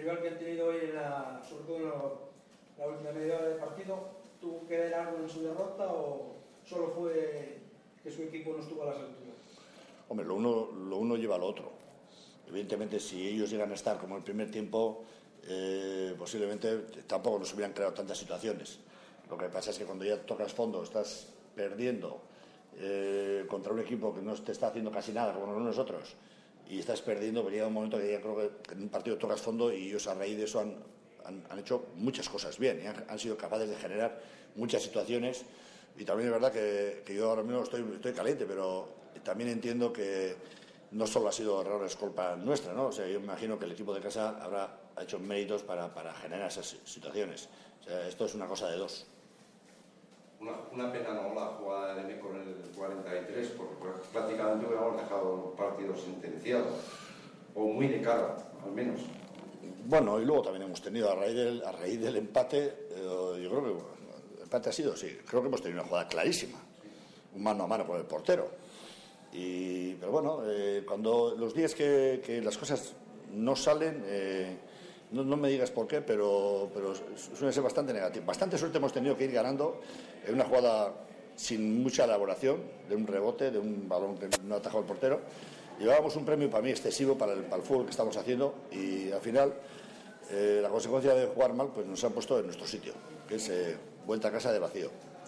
rival que han tenido hoy, sobre todo en la última media hora del partido, tuvo que ver algo en su derrota o solo fue que su equipo no estuvo a las alturas? Hombre, lo uno lleva al otro. Evidentemente, si ellos llegan a estar como el primer tiempo, posiblemente tampoco nos hubieran creado tantas situaciones. Lo que pasa es que cuando ya tocas fondo, estás perdiendo contra un equipo que no te está haciendo casi nada, como nosotros, y estás perdiendo, venía un momento que ya creo que en un partido tocas fondo y ellos a raíz de eso han hecho muchas cosas bien y han sido capaces de generar muchas situaciones. Y también es verdad que yo ahora mismo estoy caliente, pero también entiendo que no solo ha sido errores culpa nuestra, ¿no? O sea, yo me imagino que el equipo de casa habrá hecho méritos para generar esas situaciones. O sea, esto es una cosa de dos. Una pena, ¿no?, la jugada de Meco en el 43, porque prácticamente hubiéramos dejado el partido sentenciado, o muy de cara, al menos. Bueno, y luego también hemos tenido, a raíz del empate, yo creo que el empate ha sido, sí, creo que hemos tenido una jugada clarísima, un mano a mano con el portero. Pero bueno, cuando los días que las cosas no salen, no me digas por qué, pero suele ser bastante negativo. Bastante suerte hemos tenido que ir ganando en una jugada sin mucha elaboración, de un rebote, de un balón que no atajó el portero. Llevábamos un premio para mí excesivo para el fútbol que estamos haciendo y al final la consecuencia de jugar mal pues nos ha puesto en nuestro sitio, que es vuelta a casa de vacío.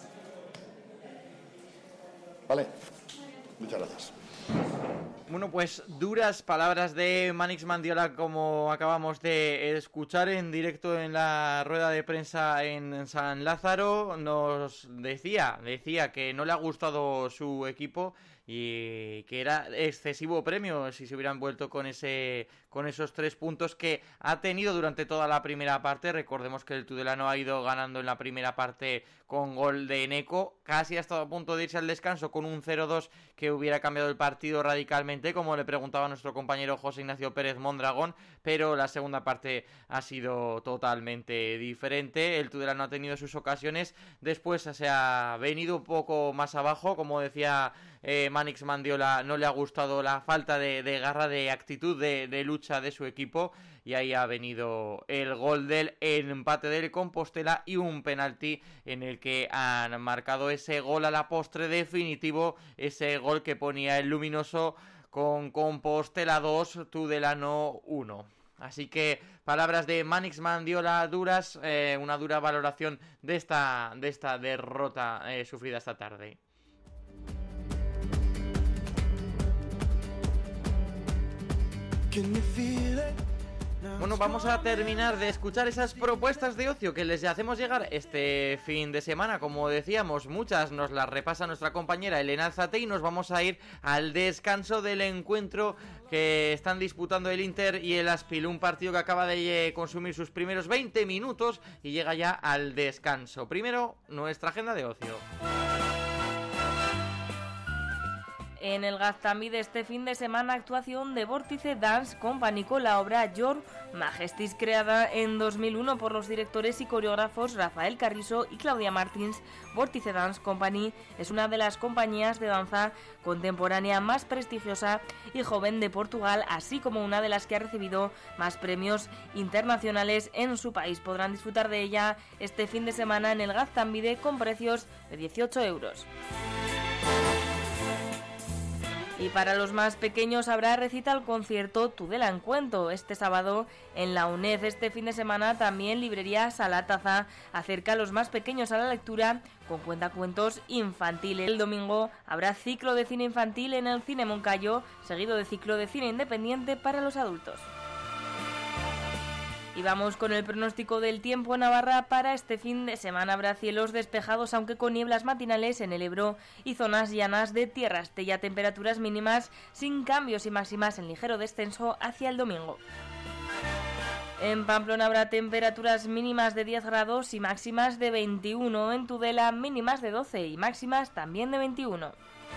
Vale, muchas gracias. Bueno, pues duras palabras de Manix Mandiola, como acabamos de escuchar en directo en la rueda de prensa en San Lázaro. Nos decía que no le ha gustado su equipo y que era excesivo premio si se hubieran vuelto con esos 3 puntos que ha tenido durante toda la primera parte. Recordemos que el Tudelano ha ido ganando en la primera parte con gol de Eneco, casi ha estado a punto de irse al descanso con un 0-2 que hubiera cambiado el partido radicalmente, como le preguntaba nuestro compañero José Ignacio Pérez Mondragón, pero la segunda parte ha sido totalmente diferente. El Tudelano ha tenido sus ocasiones, después se ha venido un poco más abajo, como decía Manix Mandiola, no le ha gustado la falta de garra, de actitud, de lucha de su equipo, y ahí ha venido el gol del empate del Compostela y un penalti en el que han marcado ese gol a la postre definitivo, ese gol que ponía el Luminoso con Compostela 2, Tudelano 1. Así que palabras de Manix Mandiola duras, una dura valoración de esta derrota sufrida esta tarde. Bueno, vamos a terminar de escuchar esas propuestas de ocio que les hacemos llegar este fin de semana. Como decíamos, muchas nos las repasa nuestra compañera Elena Alzate y nos vamos a ir al descanso del encuentro que están disputando el Inter y el Aspil, un partido que acaba de consumir sus primeros 20 minutos y llega ya al descanso. Primero, nuestra agenda de ocio. En el Gaztambide de este fin de semana, actuación de Vórtice Dance Company con la obra Your Majesties, creada en 2001 por los directores y coreógrafos Rafael Carrizo y Claudia Martins. Vórtice Dance Company es una de las compañías de danza contemporánea más prestigiosa y joven de Portugal, así como una de las que ha recibido más premios internacionales en su país. Podrán disfrutar de ella este fin de semana en el Gaztambide con precios de 18 euros. Y para los más pequeños habrá recital concierto Tudela en Cuento este sábado en la UNED. Este fin de semana también librería Salataza acerca a los más pequeños a la lectura con cuentacuentos infantiles. El domingo habrá ciclo de cine infantil en el Cine Moncayo, seguido de ciclo de cine independiente para los adultos. Y vamos con el pronóstico del tiempo en Navarra para este fin de semana. Habrá cielos despejados, aunque con nieblas matinales en el Ebro y zonas llanas de Tierra Estella. Temperaturas mínimas sin cambios y máximas en ligero descenso hacia el domingo. En Pamplona habrá temperaturas mínimas de 10 grados y máximas de 21. En Tudela mínimas de 12 y máximas también de 21.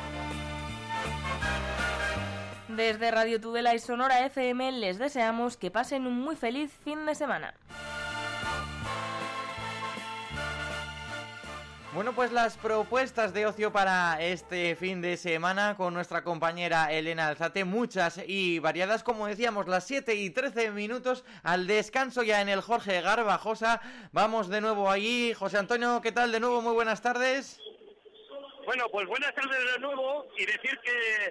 Desde Radio Tudela y Sonora FM les deseamos que pasen un muy feliz fin de semana. Bueno, pues las propuestas de ocio para este fin de semana con nuestra compañera Elena Alzate, muchas y variadas, como decíamos, las 7:13 al descanso ya en el Jorge Garbajosa. Vamos de nuevo allí. José Antonio, ¿qué tal? De nuevo, muy buenas tardes. Bueno, pues buenas tardes de nuevo y decir que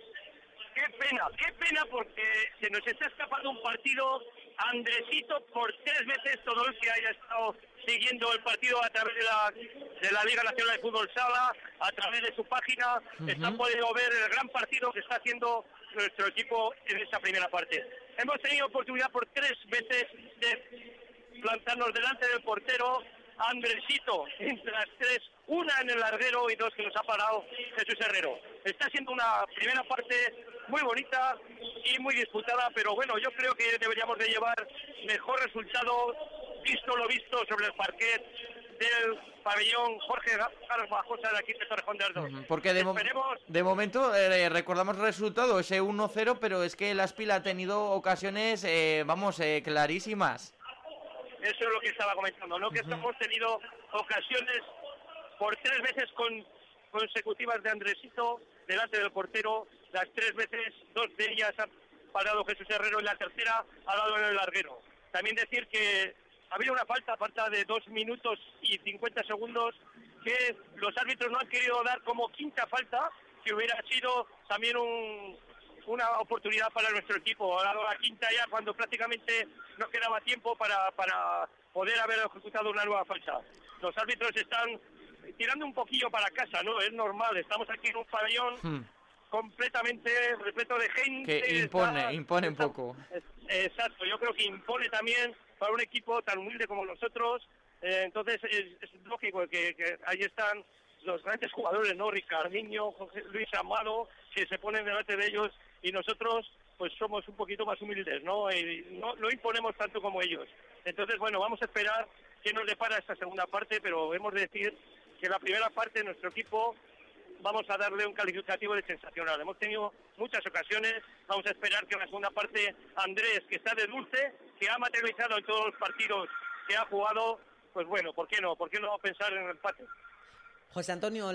qué pena porque se nos está escapando un partido. Andresito, por 3 veces, todo el que haya estado siguiendo el partido a través de la Liga Nacional de Fútbol Sala, a través de su página, está podiendo ver el gran partido que está haciendo nuestro equipo en esta primera parte. Hemos tenido oportunidad por 3 veces de plantarnos delante del portero. Andresito, entre las 3, una en el larguero y 2 que nos ha parado Jesús Herrero. Está siendo una primera parte muy bonita y muy disputada, pero bueno, yo creo que deberíamos de llevar mejor resultado, visto lo visto sobre el parquet del pabellón Jorge Garbajosa de aquí de Torrejón de Ardoz. Porque de momento recordamos el resultado, ese 1-0, pero es que el Aspil ha tenido ocasiones, clarísimas. Eso es lo que estaba comentando, ¿no? Que hemos tenido ocasiones por 3 veces consecutivas de Andresito delante del portero. Las 3 veces, 2 de ellas ha parado Jesús Herrero y la tercera ha dado en el larguero. También decir que ha habido una falta de 2 minutos y 50 segundos que los árbitros no han querido dar como quinta falta, que hubiera sido también una oportunidad para nuestro equipo. Ha dado la quinta ya cuando prácticamente no quedaba tiempo para poder haber ejecutado una nueva falta. Los árbitros están tirando un poquillo para casa, ¿no? Es normal, estamos aquí en un pabellón completamente repleto de gente. Que impone un poco. Exacto, yo creo que impone también para un equipo tan humilde como nosotros. Entonces es lógico que ahí están los grandes jugadores, ¿no? Ricardinho, Luis Amado, que se ponen delante de ellos, y nosotros pues somos un poquito más humildes, ¿no? Y no imponemos tanto como ellos. Entonces, bueno, vamos a esperar qué nos depara esta segunda parte, pero hemos de decir que la primera parte de nuestro equipo vamos a darle un calificativo de sensacional. Hemos tenido muchas ocasiones, vamos a esperar que en la segunda parte Andrés, que está de dulce, que ha materializado en todos los partidos que ha jugado, pues bueno, ¿por qué no pensar en el empate? José Antonio,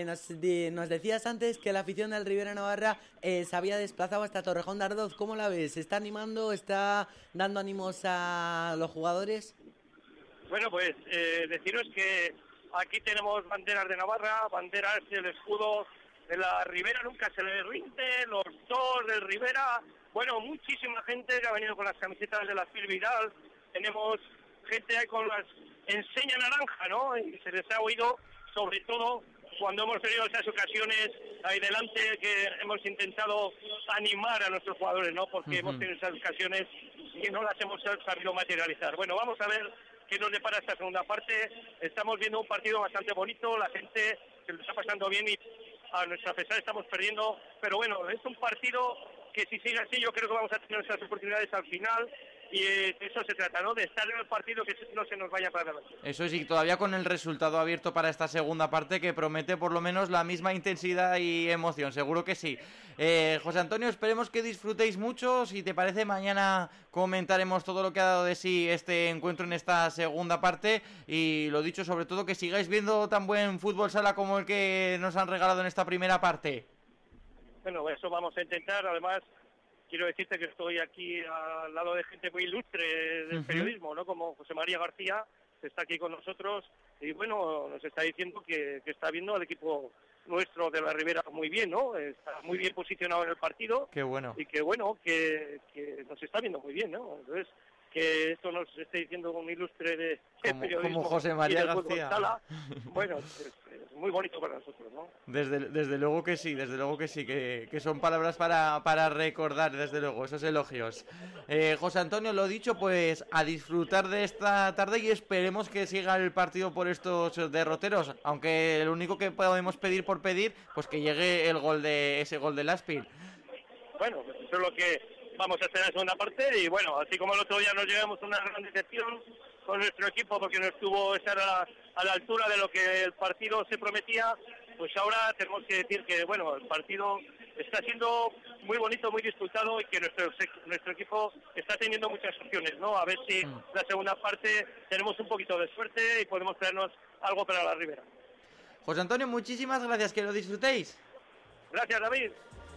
nos decías antes que la afición del Rivera Navarra se había desplazado hasta Torrejón de Ardoz. ¿Cómo la ves? ¿Está animando, está dando ánimos a los jugadores? Bueno, pues deciros que aquí tenemos banderas de Navarra, banderas del escudo de la Ribera, nunca se le rinde, los 2 del Rivera. Bueno, muchísima gente que ha venido con las camisetas de la Phil Vidal. Tenemos gente ahí con las enseña naranja, ¿no? Y se les ha oído, sobre todo cuando hemos tenido esas ocasiones ahí delante, que hemos intentado animar a nuestros jugadores, ¿no? Porque hemos tenido esas ocasiones y no las hemos sabido materializar. Bueno, vamos a ver qué nos depara esta segunda parte. Estamos viendo un partido bastante bonito, la gente se lo está pasando bien y a nuestra pesar estamos perdiendo, pero bueno, es un partido que si sigue así yo creo que vamos a tener esas oportunidades al final. Y eso se trata, ¿no? De estar en el partido, que no se nos vaya para adelante. Eso sí, todavía con el resultado abierto para esta segunda parte, que promete por lo menos la misma intensidad y emoción, seguro que sí. José Antonio, esperemos que disfrutéis mucho. Si te parece, mañana comentaremos todo lo que ha dado de sí este encuentro en esta segunda parte. Y lo dicho, sobre todo, que sigáis viendo tan buen fútbol sala como el que nos han regalado en esta primera parte. Bueno, eso vamos a intentar. Además, quiero decirte que estoy aquí al lado de gente muy ilustre del periodismo, ¿no? Como José María García, que está aquí con nosotros, y bueno, nos está diciendo que está viendo al equipo nuestro de la Ribera muy bien, ¿no? Está muy bien posicionado en el partido. Qué bueno. Y que bueno, que nos está viendo muy bien, ¿no? Entonces, que esto nos esté diciendo un ilustre de periodismo como José María García. Bueno, es muy bonito para nosotros, ¿no? Desde luego que sí, que son palabras para recordar, desde luego, esos elogios. José Antonio, lo dicho, pues a disfrutar de esta tarde y esperemos que siga el partido por estos derroteros, aunque lo único que podemos pedir por pedir, pues que llegue ese gol del Aspil. Bueno, eso es lo que vamos a hacer en la segunda parte y bueno, así como el otro día nos llevamos una gran decepción con nuestro equipo porque no estuvo estar a la altura de lo que el partido se prometía, pues ahora tenemos que decir que bueno, el partido está siendo muy bonito, muy disputado y que nuestro equipo está teniendo muchas opciones, ¿no? A ver si la segunda parte tenemos un poquito de suerte y podemos traernos algo para la Ribera. José Antonio, muchísimas gracias, que lo disfrutéis. Gracias, David.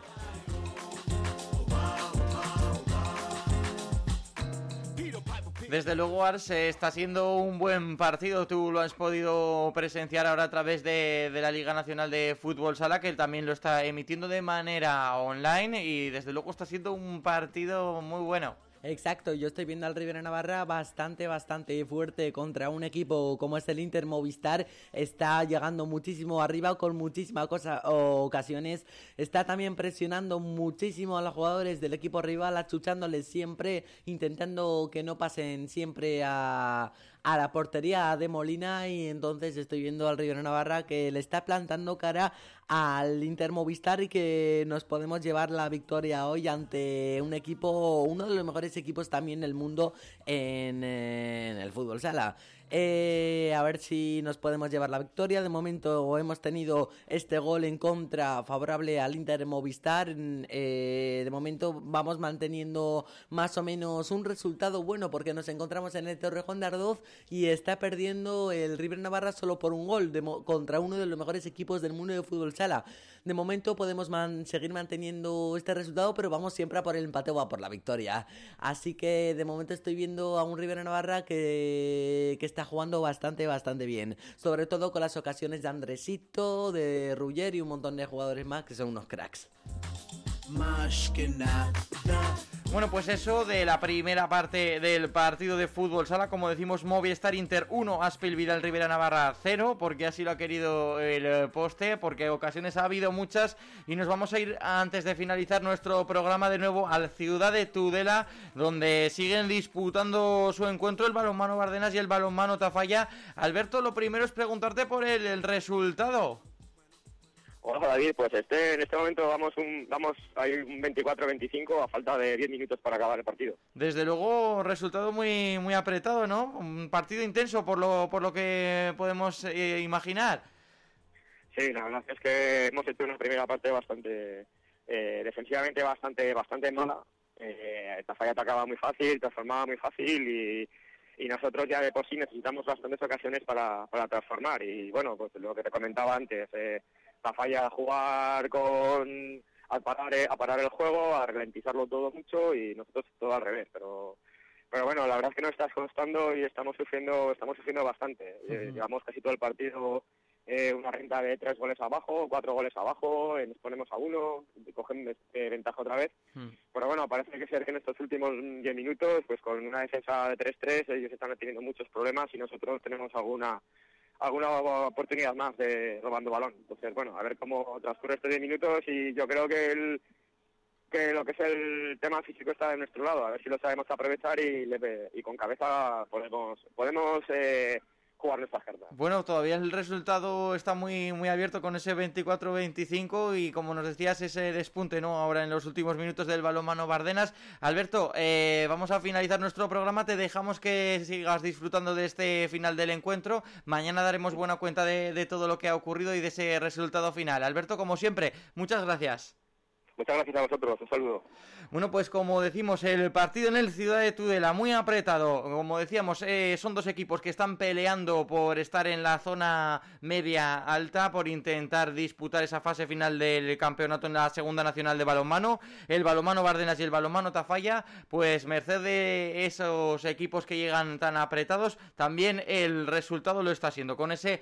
Desde luego, Ars, está siendo un buen partido. Tú lo has podido presenciar ahora a través de la Liga Nacional de Fútbol Sala, que él también lo está emitiendo de manera online, y desde luego está siendo un partido muy bueno. Exacto, yo estoy viendo al Rivera Navarra bastante fuerte contra un equipo como es el Inter Movistar. Está llegando muchísimo arriba con muchísimas ocasiones. Está también presionando muchísimo a los jugadores del equipo rival, achuchándoles siempre, intentando que no pasen siempre a la portería de Molina, y entonces estoy viendo al Rivera Navarra que le está plantando cara al Inter Movistar y que nos podemos llevar la victoria hoy ante un equipo, uno de los mejores equipos también del mundo en el fútbol sala. A ver si nos podemos llevar la victoria. De momento hemos tenido este gol en contra favorable al Inter Movistar. De momento vamos manteniendo más o menos un resultado bueno, porque nos encontramos en el Torrejón de Ardoz y está perdiendo el Rivera Navarra solo por un gol contra uno de los mejores equipos del mundo de fútbol sala. De momento podemos seguir manteniendo este resultado, pero vamos siempre a por el empate o a por la victoria. Así que de momento estoy viendo a un Rivera Navarra que está jugando bastante bien, sobre todo con las ocasiones de Andresito, de Rugger y un montón de jugadores más que son unos cracks. Más que nada. Bueno, pues eso de la primera parte del partido de fútbol sala. Como decimos, Movistar Inter 1, Aspil Vidal Rivera Navarra 0, porque así lo ha querido el poste, porque ocasiones ha habido muchas. Y nos vamos a ir, antes de finalizar nuestro programa, de nuevo al Ciudad de Tudela, donde siguen disputando su encuentro el balonmano Bardenas y el balonmano Tafalla. Alberto, lo primero es preguntarte por el resultado. Hola, David, pues en este momento vamos hay un 24-25 a falta de 10 minutos para acabar el partido. Desde luego, resultado muy apretado, ¿no? Un partido intenso por lo que podemos imaginar. Sí, la verdad es que hemos hecho una primera parte bastante defensivamente bastante mala. Tafalla atacaba muy fácil, transformaba muy fácil y nosotros ya de por sí necesitamos bastantes ocasiones para transformar. Y bueno, pues lo que te comentaba antes, Tafalla a jugar a parar el juego, a ralentizarlo todo mucho, y nosotros todo al revés, pero bueno, la verdad es que nos está costando y estamos sufriendo bastante. Llevamos casi todo el partido una renta de 3 goles abajo, 4 goles abajo, nos ponemos a 1, cogen ventaja otra vez. Pero bueno, parece que ser que en estos últimos 10 minutos, pues con una defensa de 3-3, ellos están teniendo muchos problemas y nosotros tenemos alguna oportunidad más de robando balón. Entonces, bueno, a ver cómo transcurre estos 10 minutos, y yo creo que lo que es el tema físico está de nuestro lado, a ver si lo sabemos aprovechar y con cabeza podemos jugar nuestras cartas. Bueno, todavía el resultado está muy abierto con ese 24-25 y, como nos decías, ese despunte, ¿no? Ahora en los últimos minutos del balonmano Bardenas. Alberto, vamos a finalizar nuestro programa. Te dejamos que sigas disfrutando de este final del encuentro. Mañana daremos buena cuenta de todo lo que ha ocurrido y de ese resultado final. Alberto, como siempre, muchas gracias. Muchas gracias a vosotros, un saludo. Bueno, pues como decimos, el partido en el Ciudad de Tudela, muy apretado. Como decíamos, son dos equipos que están peleando por estar en la zona media-alta, por intentar disputar esa fase final del campeonato en la Segunda Nacional de Balonmano. El balonmano Bardenas y el balonmano Tafalla, pues merced de esos equipos que llegan tan apretados, también el resultado lo está siendo, con ese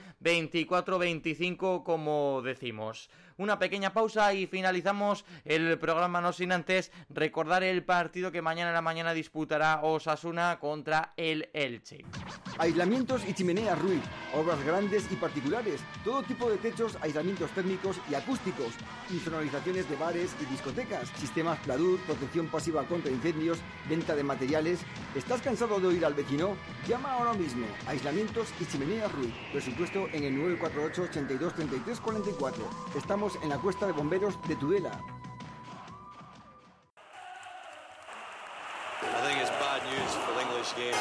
24-25, como decimos. Una pequeña pausa y finalizamos el programa, no sin antes recordar el partido que mañana en la mañana disputará Osasuna contra el Elche. Aislamientos y chimeneas Ruiz, obras grandes y particulares, todo tipo de techos, aislamientos térmicos y acústicos, insonorizaciones de bares y discotecas, sistemas Pladur, protección pasiva contra incendios, venta de materiales. ¿Estás cansado de oír al vecino? Llama ahora mismo. Aislamientos y chimeneas Ruiz. Presupuesto en el 948 82 33 44. Estamos en la Cuesta de Bomberos de Tudela. I think it's bad news for the English game.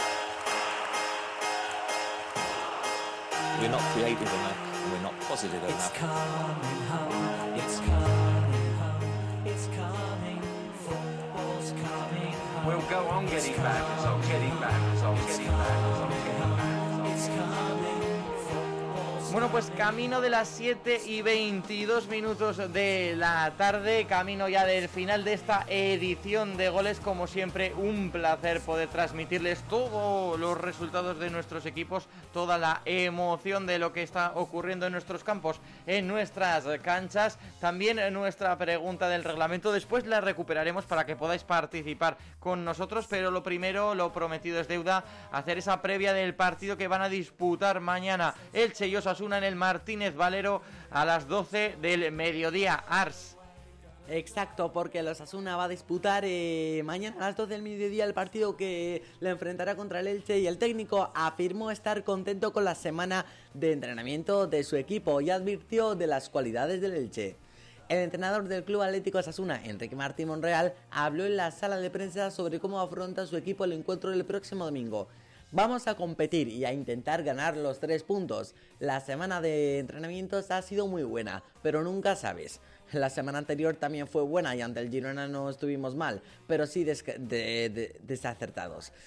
We're not creative enough, we're not positive enough. It's coming home, it's coming home, it's coming, football's coming home. We'll go on getting back, it's on getting back, it's on getting back, it's on getting back. It's coming, football's Bueno, pues camino de las 7:22 de la tarde, camino ya del final de esta edición de Goles. Como siempre, un placer poder transmitirles todos los resultados de nuestros equipos, toda la emoción de lo que está ocurriendo en nuestros campos, en nuestras canchas. También nuestra pregunta del reglamento, después la recuperaremos para que podáis participar con nosotros, pero lo primero, lo prometido es deuda, hacer esa previa del partido que van a disputar mañana Elche y Osasuna en el Martínez Valero a las 12 del mediodía. Ars. Exacto, porque el Osasuna va a disputar mañana a las 12 del mediodía el partido que le enfrentará contra el Elche, y el técnico afirmó estar contento con la semana de entrenamiento de su equipo y advirtió de las cualidades del Elche. El entrenador del Club Atlético Osasuna, Enrique Martín Monreal, habló en la sala de prensa sobre cómo afronta su equipo el encuentro del próximo domingo. Vamos a competir y a intentar ganar los 3 puntos. La semana de entrenamientos ha sido muy buena, pero nunca sabes. La semana anterior también fue buena y ante el Girona no estuvimos mal, pero sí desacertados.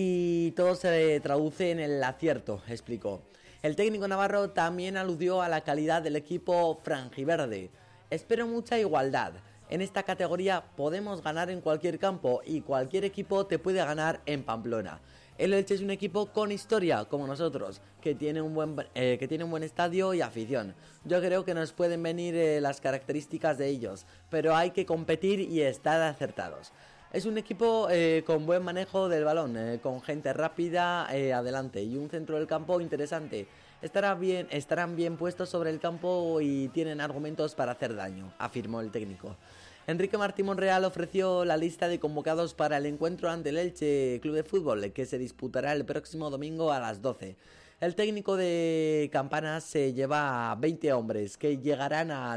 Y todo se traduce en el acierto, explicó. El técnico navarro también aludió a la calidad del equipo franjiverde. Espero mucha igualdad. En esta categoría podemos ganar en cualquier campo y cualquier equipo te puede ganar en Pamplona. El Elche es un equipo con historia, como nosotros, que tiene un buen estadio y afición. Yo creo que nos pueden venir las características de ellos, pero hay que competir y estar acertados. Es un equipo con buen manejo del balón, con gente rápida adelante y un centro del campo interesante. Estarán bien puestos sobre el campo y tienen argumentos para hacer daño, afirmó el técnico. Enrique Martín Monreal ofreció la lista de convocados para el encuentro ante el Elche Club de Fútbol, que se disputará el próximo domingo a las 12. El técnico de Campanas se lleva a 20 hombres que llegarán a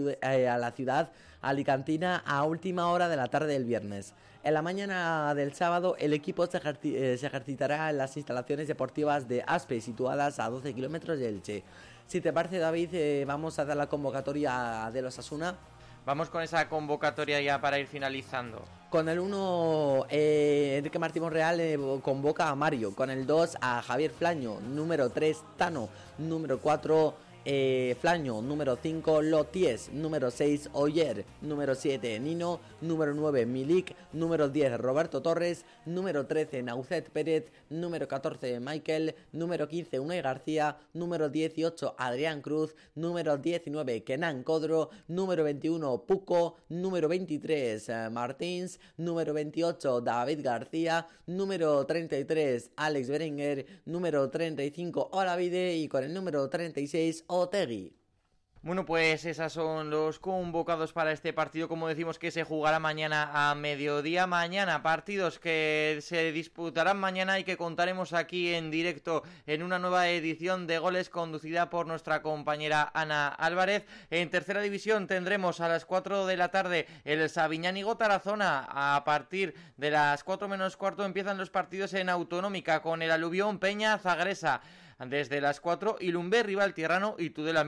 la ciudad alicantina a última hora de la tarde del viernes. En la mañana del sábado el equipo se ejercitará en las instalaciones deportivas de Aspe, situadas a 12 kilómetros de Elche. Si te parece, David, vamos a dar la convocatoria de los Osasuna. Vamos con esa convocatoria ya para ir finalizando. Con el 1, Enrique Martín Monreal convoca a Mario. Con el 2, a Javier Flaño. Número 3, Tano. Número 4, Flaño. Número 5, Loties. Número 6, Oyer. Número 7, Nino. Número 9, Milik. Número 10, Roberto Torres. Número 13, Naucet Pérez. Número 14, Michael. Número 15, Unai García. Número 18, Adrián Cruz. Número 19, Kenan Codro. Número 21, Puco. Número 23, Martins. Número 28, David García. Número 33, Alex Berenguer. Número 35, Olavide. Y con el número 36, Otegui. Bueno, pues esos son los convocados para este partido, como decimos, que se jugará mañana a mediodía. Mañana, partidos que se disputarán mañana y que contaremos aquí en directo en una nueva edición de Goles conducida por nuestra compañera Ana Álvarez. En tercera división tendremos a las 4 de la tarde el Sabiñánigo Tarazona. A partir de las 4 menos cuarto empiezan los partidos en Autonómica con el Aluvión Peña Zagresa. Desde las 4, Ilumbé, Rival Tierrano y Tudela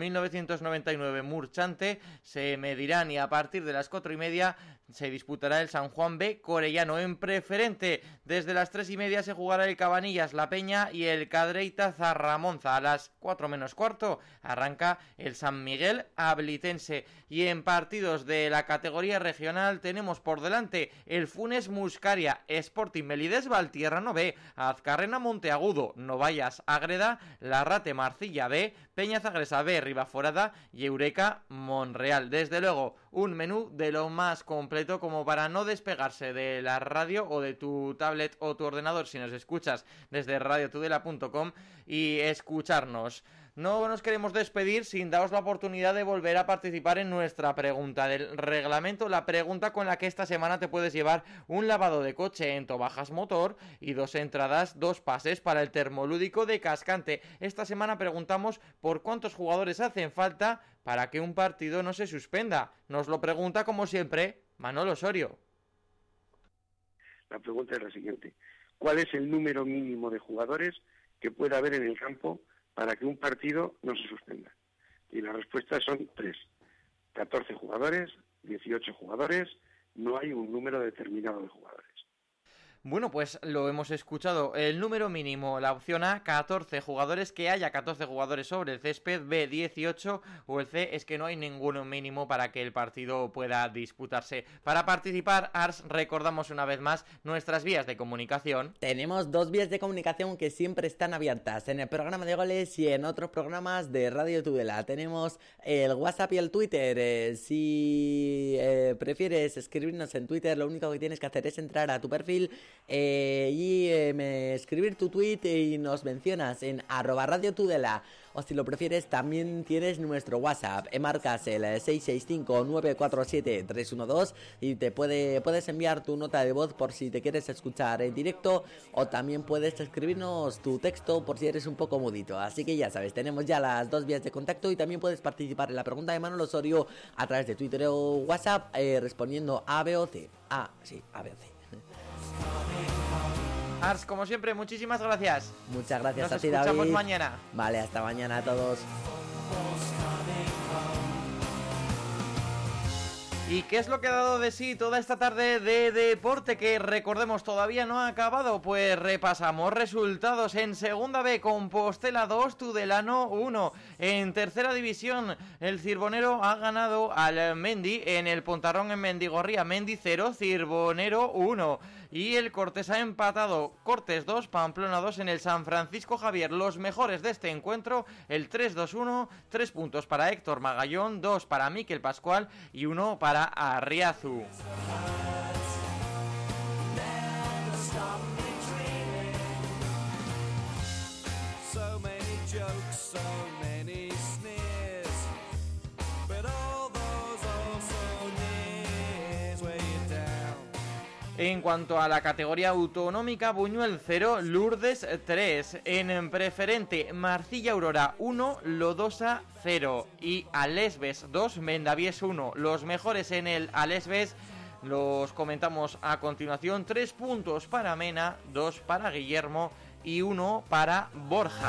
1999 Murchante se medirán, y a partir de las 4:30 se disputará el San Juan B Corellano. En preferente, desde las 3:30 se jugará el Cabanillas La Peña y el Cadreita Zarramonza. A las 4 menos cuarto arranca el San Miguel Ablitense. Y en partidos de la categoría regional tenemos por delante el Funes Muscaria, Sporting Melidés Valtierrano B, Azcarrena Monteagudo, Novayas Ágreda, Larrate Marcilla B, Peña Zagresa B, Ribaforada y Eureka Monreal. Desde luego, un menú de lo más completo como para no despegarse de la radio o de tu tablet o tu ordenador si nos escuchas desde radiotudela.com y escucharnos. No nos queremos despedir sin daros la oportunidad de volver a participar en nuestra pregunta del reglamento, la pregunta con la que esta semana te puedes llevar un lavado de coche en Tobajas Motor y 2 entradas, 2 pases para el termolúdico de Cascante. Esta semana preguntamos por cuántos jugadores hacen falta para que un partido no se suspenda. Nos lo pregunta, como siempre, Manolo Osorio. La pregunta es la siguiente: ¿cuál es el número mínimo de jugadores que pueda haber en el campo para que un partido no se suspenda? Y las respuestas son 3. 14 jugadores, 18 jugadores, no hay un número determinado de jugadores. Bueno, pues lo hemos escuchado. El número mínimo, la opción A, 14 jugadores, que haya 14 jugadores sobre el césped. B, 18, o el C, es que no hay ningún mínimo para que el partido pueda disputarse. Para participar, Ars, recordamos una vez más nuestras vías de comunicación. Tenemos 2 vías de comunicación que siempre están abiertas, en el programa de goles y en otros programas de Radio Tudela. Tenemos el WhatsApp y el Twitter. Si prefieres escribirnos en Twitter, lo único que tienes que hacer es entrar a tu perfil y escribir tu tweet y nos mencionas en @radiotudela. O si lo prefieres, también tienes nuestro WhatsApp. Marcas el 665-947-312 y puedes enviar tu nota de voz por si te quieres escuchar en directo, o también puedes escribirnos tu texto por si eres un poco mudito. Así que ya sabes, tenemos ya las 2 vías de contacto y también puedes participar en la pregunta de Manolo Osorio a través de Twitter o WhatsApp respondiendo A, B o C. A, B o C. Ars, como siempre, muchísimas gracias. Muchas gracias a ti, David. Nos escuchamos mañana. Vale, hasta mañana a todos. ¿Y qué es lo que ha dado de sí toda esta tarde de deporte que, recordemos, todavía no ha acabado? Pues repasamos resultados. En Segunda B, Compostela 2, Tudelano 1. En Tercera División, el Cirbonero ha ganado al Mendi en el Pontarrón en Mendigorría. Mendi 0, Cirbonero 1. Y el Cortés ha empatado. Cortés 2, Pamplona 2 en el San Francisco Javier. Los mejores de este encuentro, el 3-2-1, 3 puntos para Héctor Magallón, 2 para Miquel Pascual y 1 para Arriazu. En cuanto a la categoría autonómica, Buñuel 0, Lourdes 3. En preferente, Marcilla Aurora 1, Lodosa 0. Y Alesves 2, Mendavies 1. Los mejores en el Alesves los comentamos a continuación. 3 puntos para Mena, 2 para Guillermo y 1 para Borja.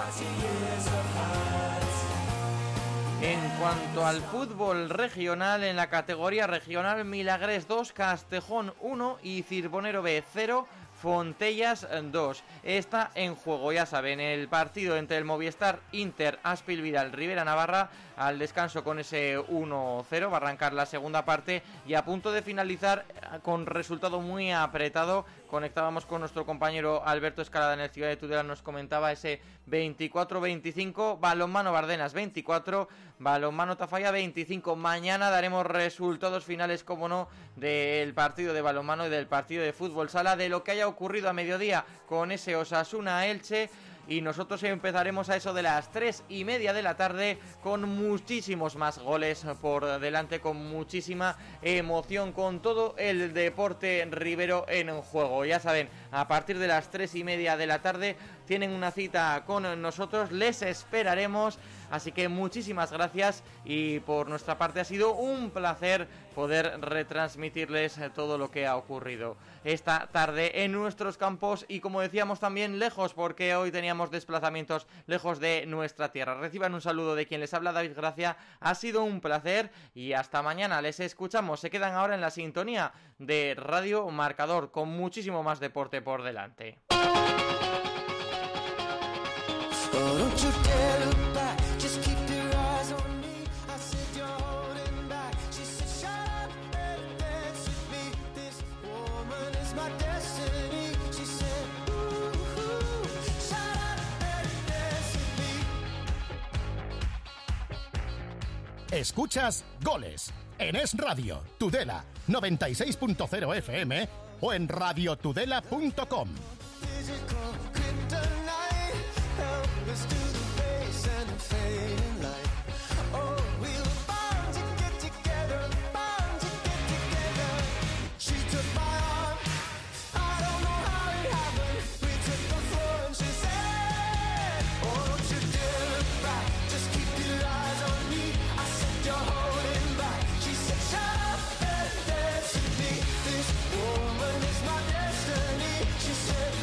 En cuanto al fútbol regional, en la categoría regional, Milagres 2, Castejón 1 y Cirbonero B 0, Fontellas 2. Está en juego, ya saben, el partido entre el Movistar Inter, Aspil Vidal, Rivera Navarra, al descanso con ese 1-0, va a arrancar la segunda parte y a punto de finalizar con resultado muy apretado. Conectábamos con nuestro compañero Alberto Escalada en el Ciudad de Tudela, nos comentaba ese 24-25, Balonmano Bardenas 24, Balonmano Tafalla 25. Mañana daremos resultados finales, como no, del partido de balonmano y del partido de fútbol sala, de lo que haya ocurrido a mediodía con ese Osasuna Elche. Y nosotros empezaremos a eso de las 3:30 de la tarde con muchísimos más goles por delante, con muchísima emoción, con todo el deporte ribero en juego. Ya saben, a partir de las 3:30 de la tarde tienen una cita con nosotros, les esperaremos. Así que muchísimas gracias y por nuestra parte ha sido un placer poder retransmitirles todo lo que ha ocurrido esta tarde en nuestros campos y, como decíamos, también lejos, porque hoy teníamos desplazamientos lejos de nuestra tierra. Reciban un saludo de quien les habla, David Gracia. Ha sido un placer y hasta mañana. Les escuchamos. Se quedan ahora en la sintonía de Radio Marcador con muchísimo más deporte por delante. Escuchas Goles en Es Radio, Tudela 96.0 FM o en radiotudela.com. She said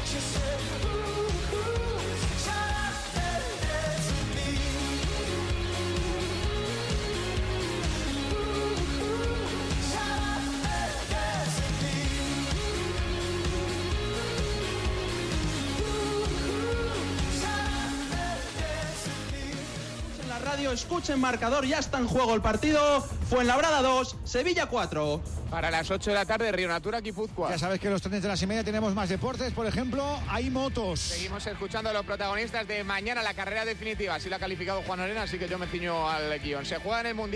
Escuchen marcador, ya está en juego el partido. Fuenlabrada 2, Sevilla 4. Para las 8 de la tarde, Río Natura, Guipúzcoa. Ya sabes que los trenes de las 6:30 tenemos más deportes. Por ejemplo, hay motos. Seguimos escuchando a los protagonistas de mañana, la carrera definitiva. Así lo ha calificado Juan Orena, así que yo me ciño al guión. Se juega en el Mundial.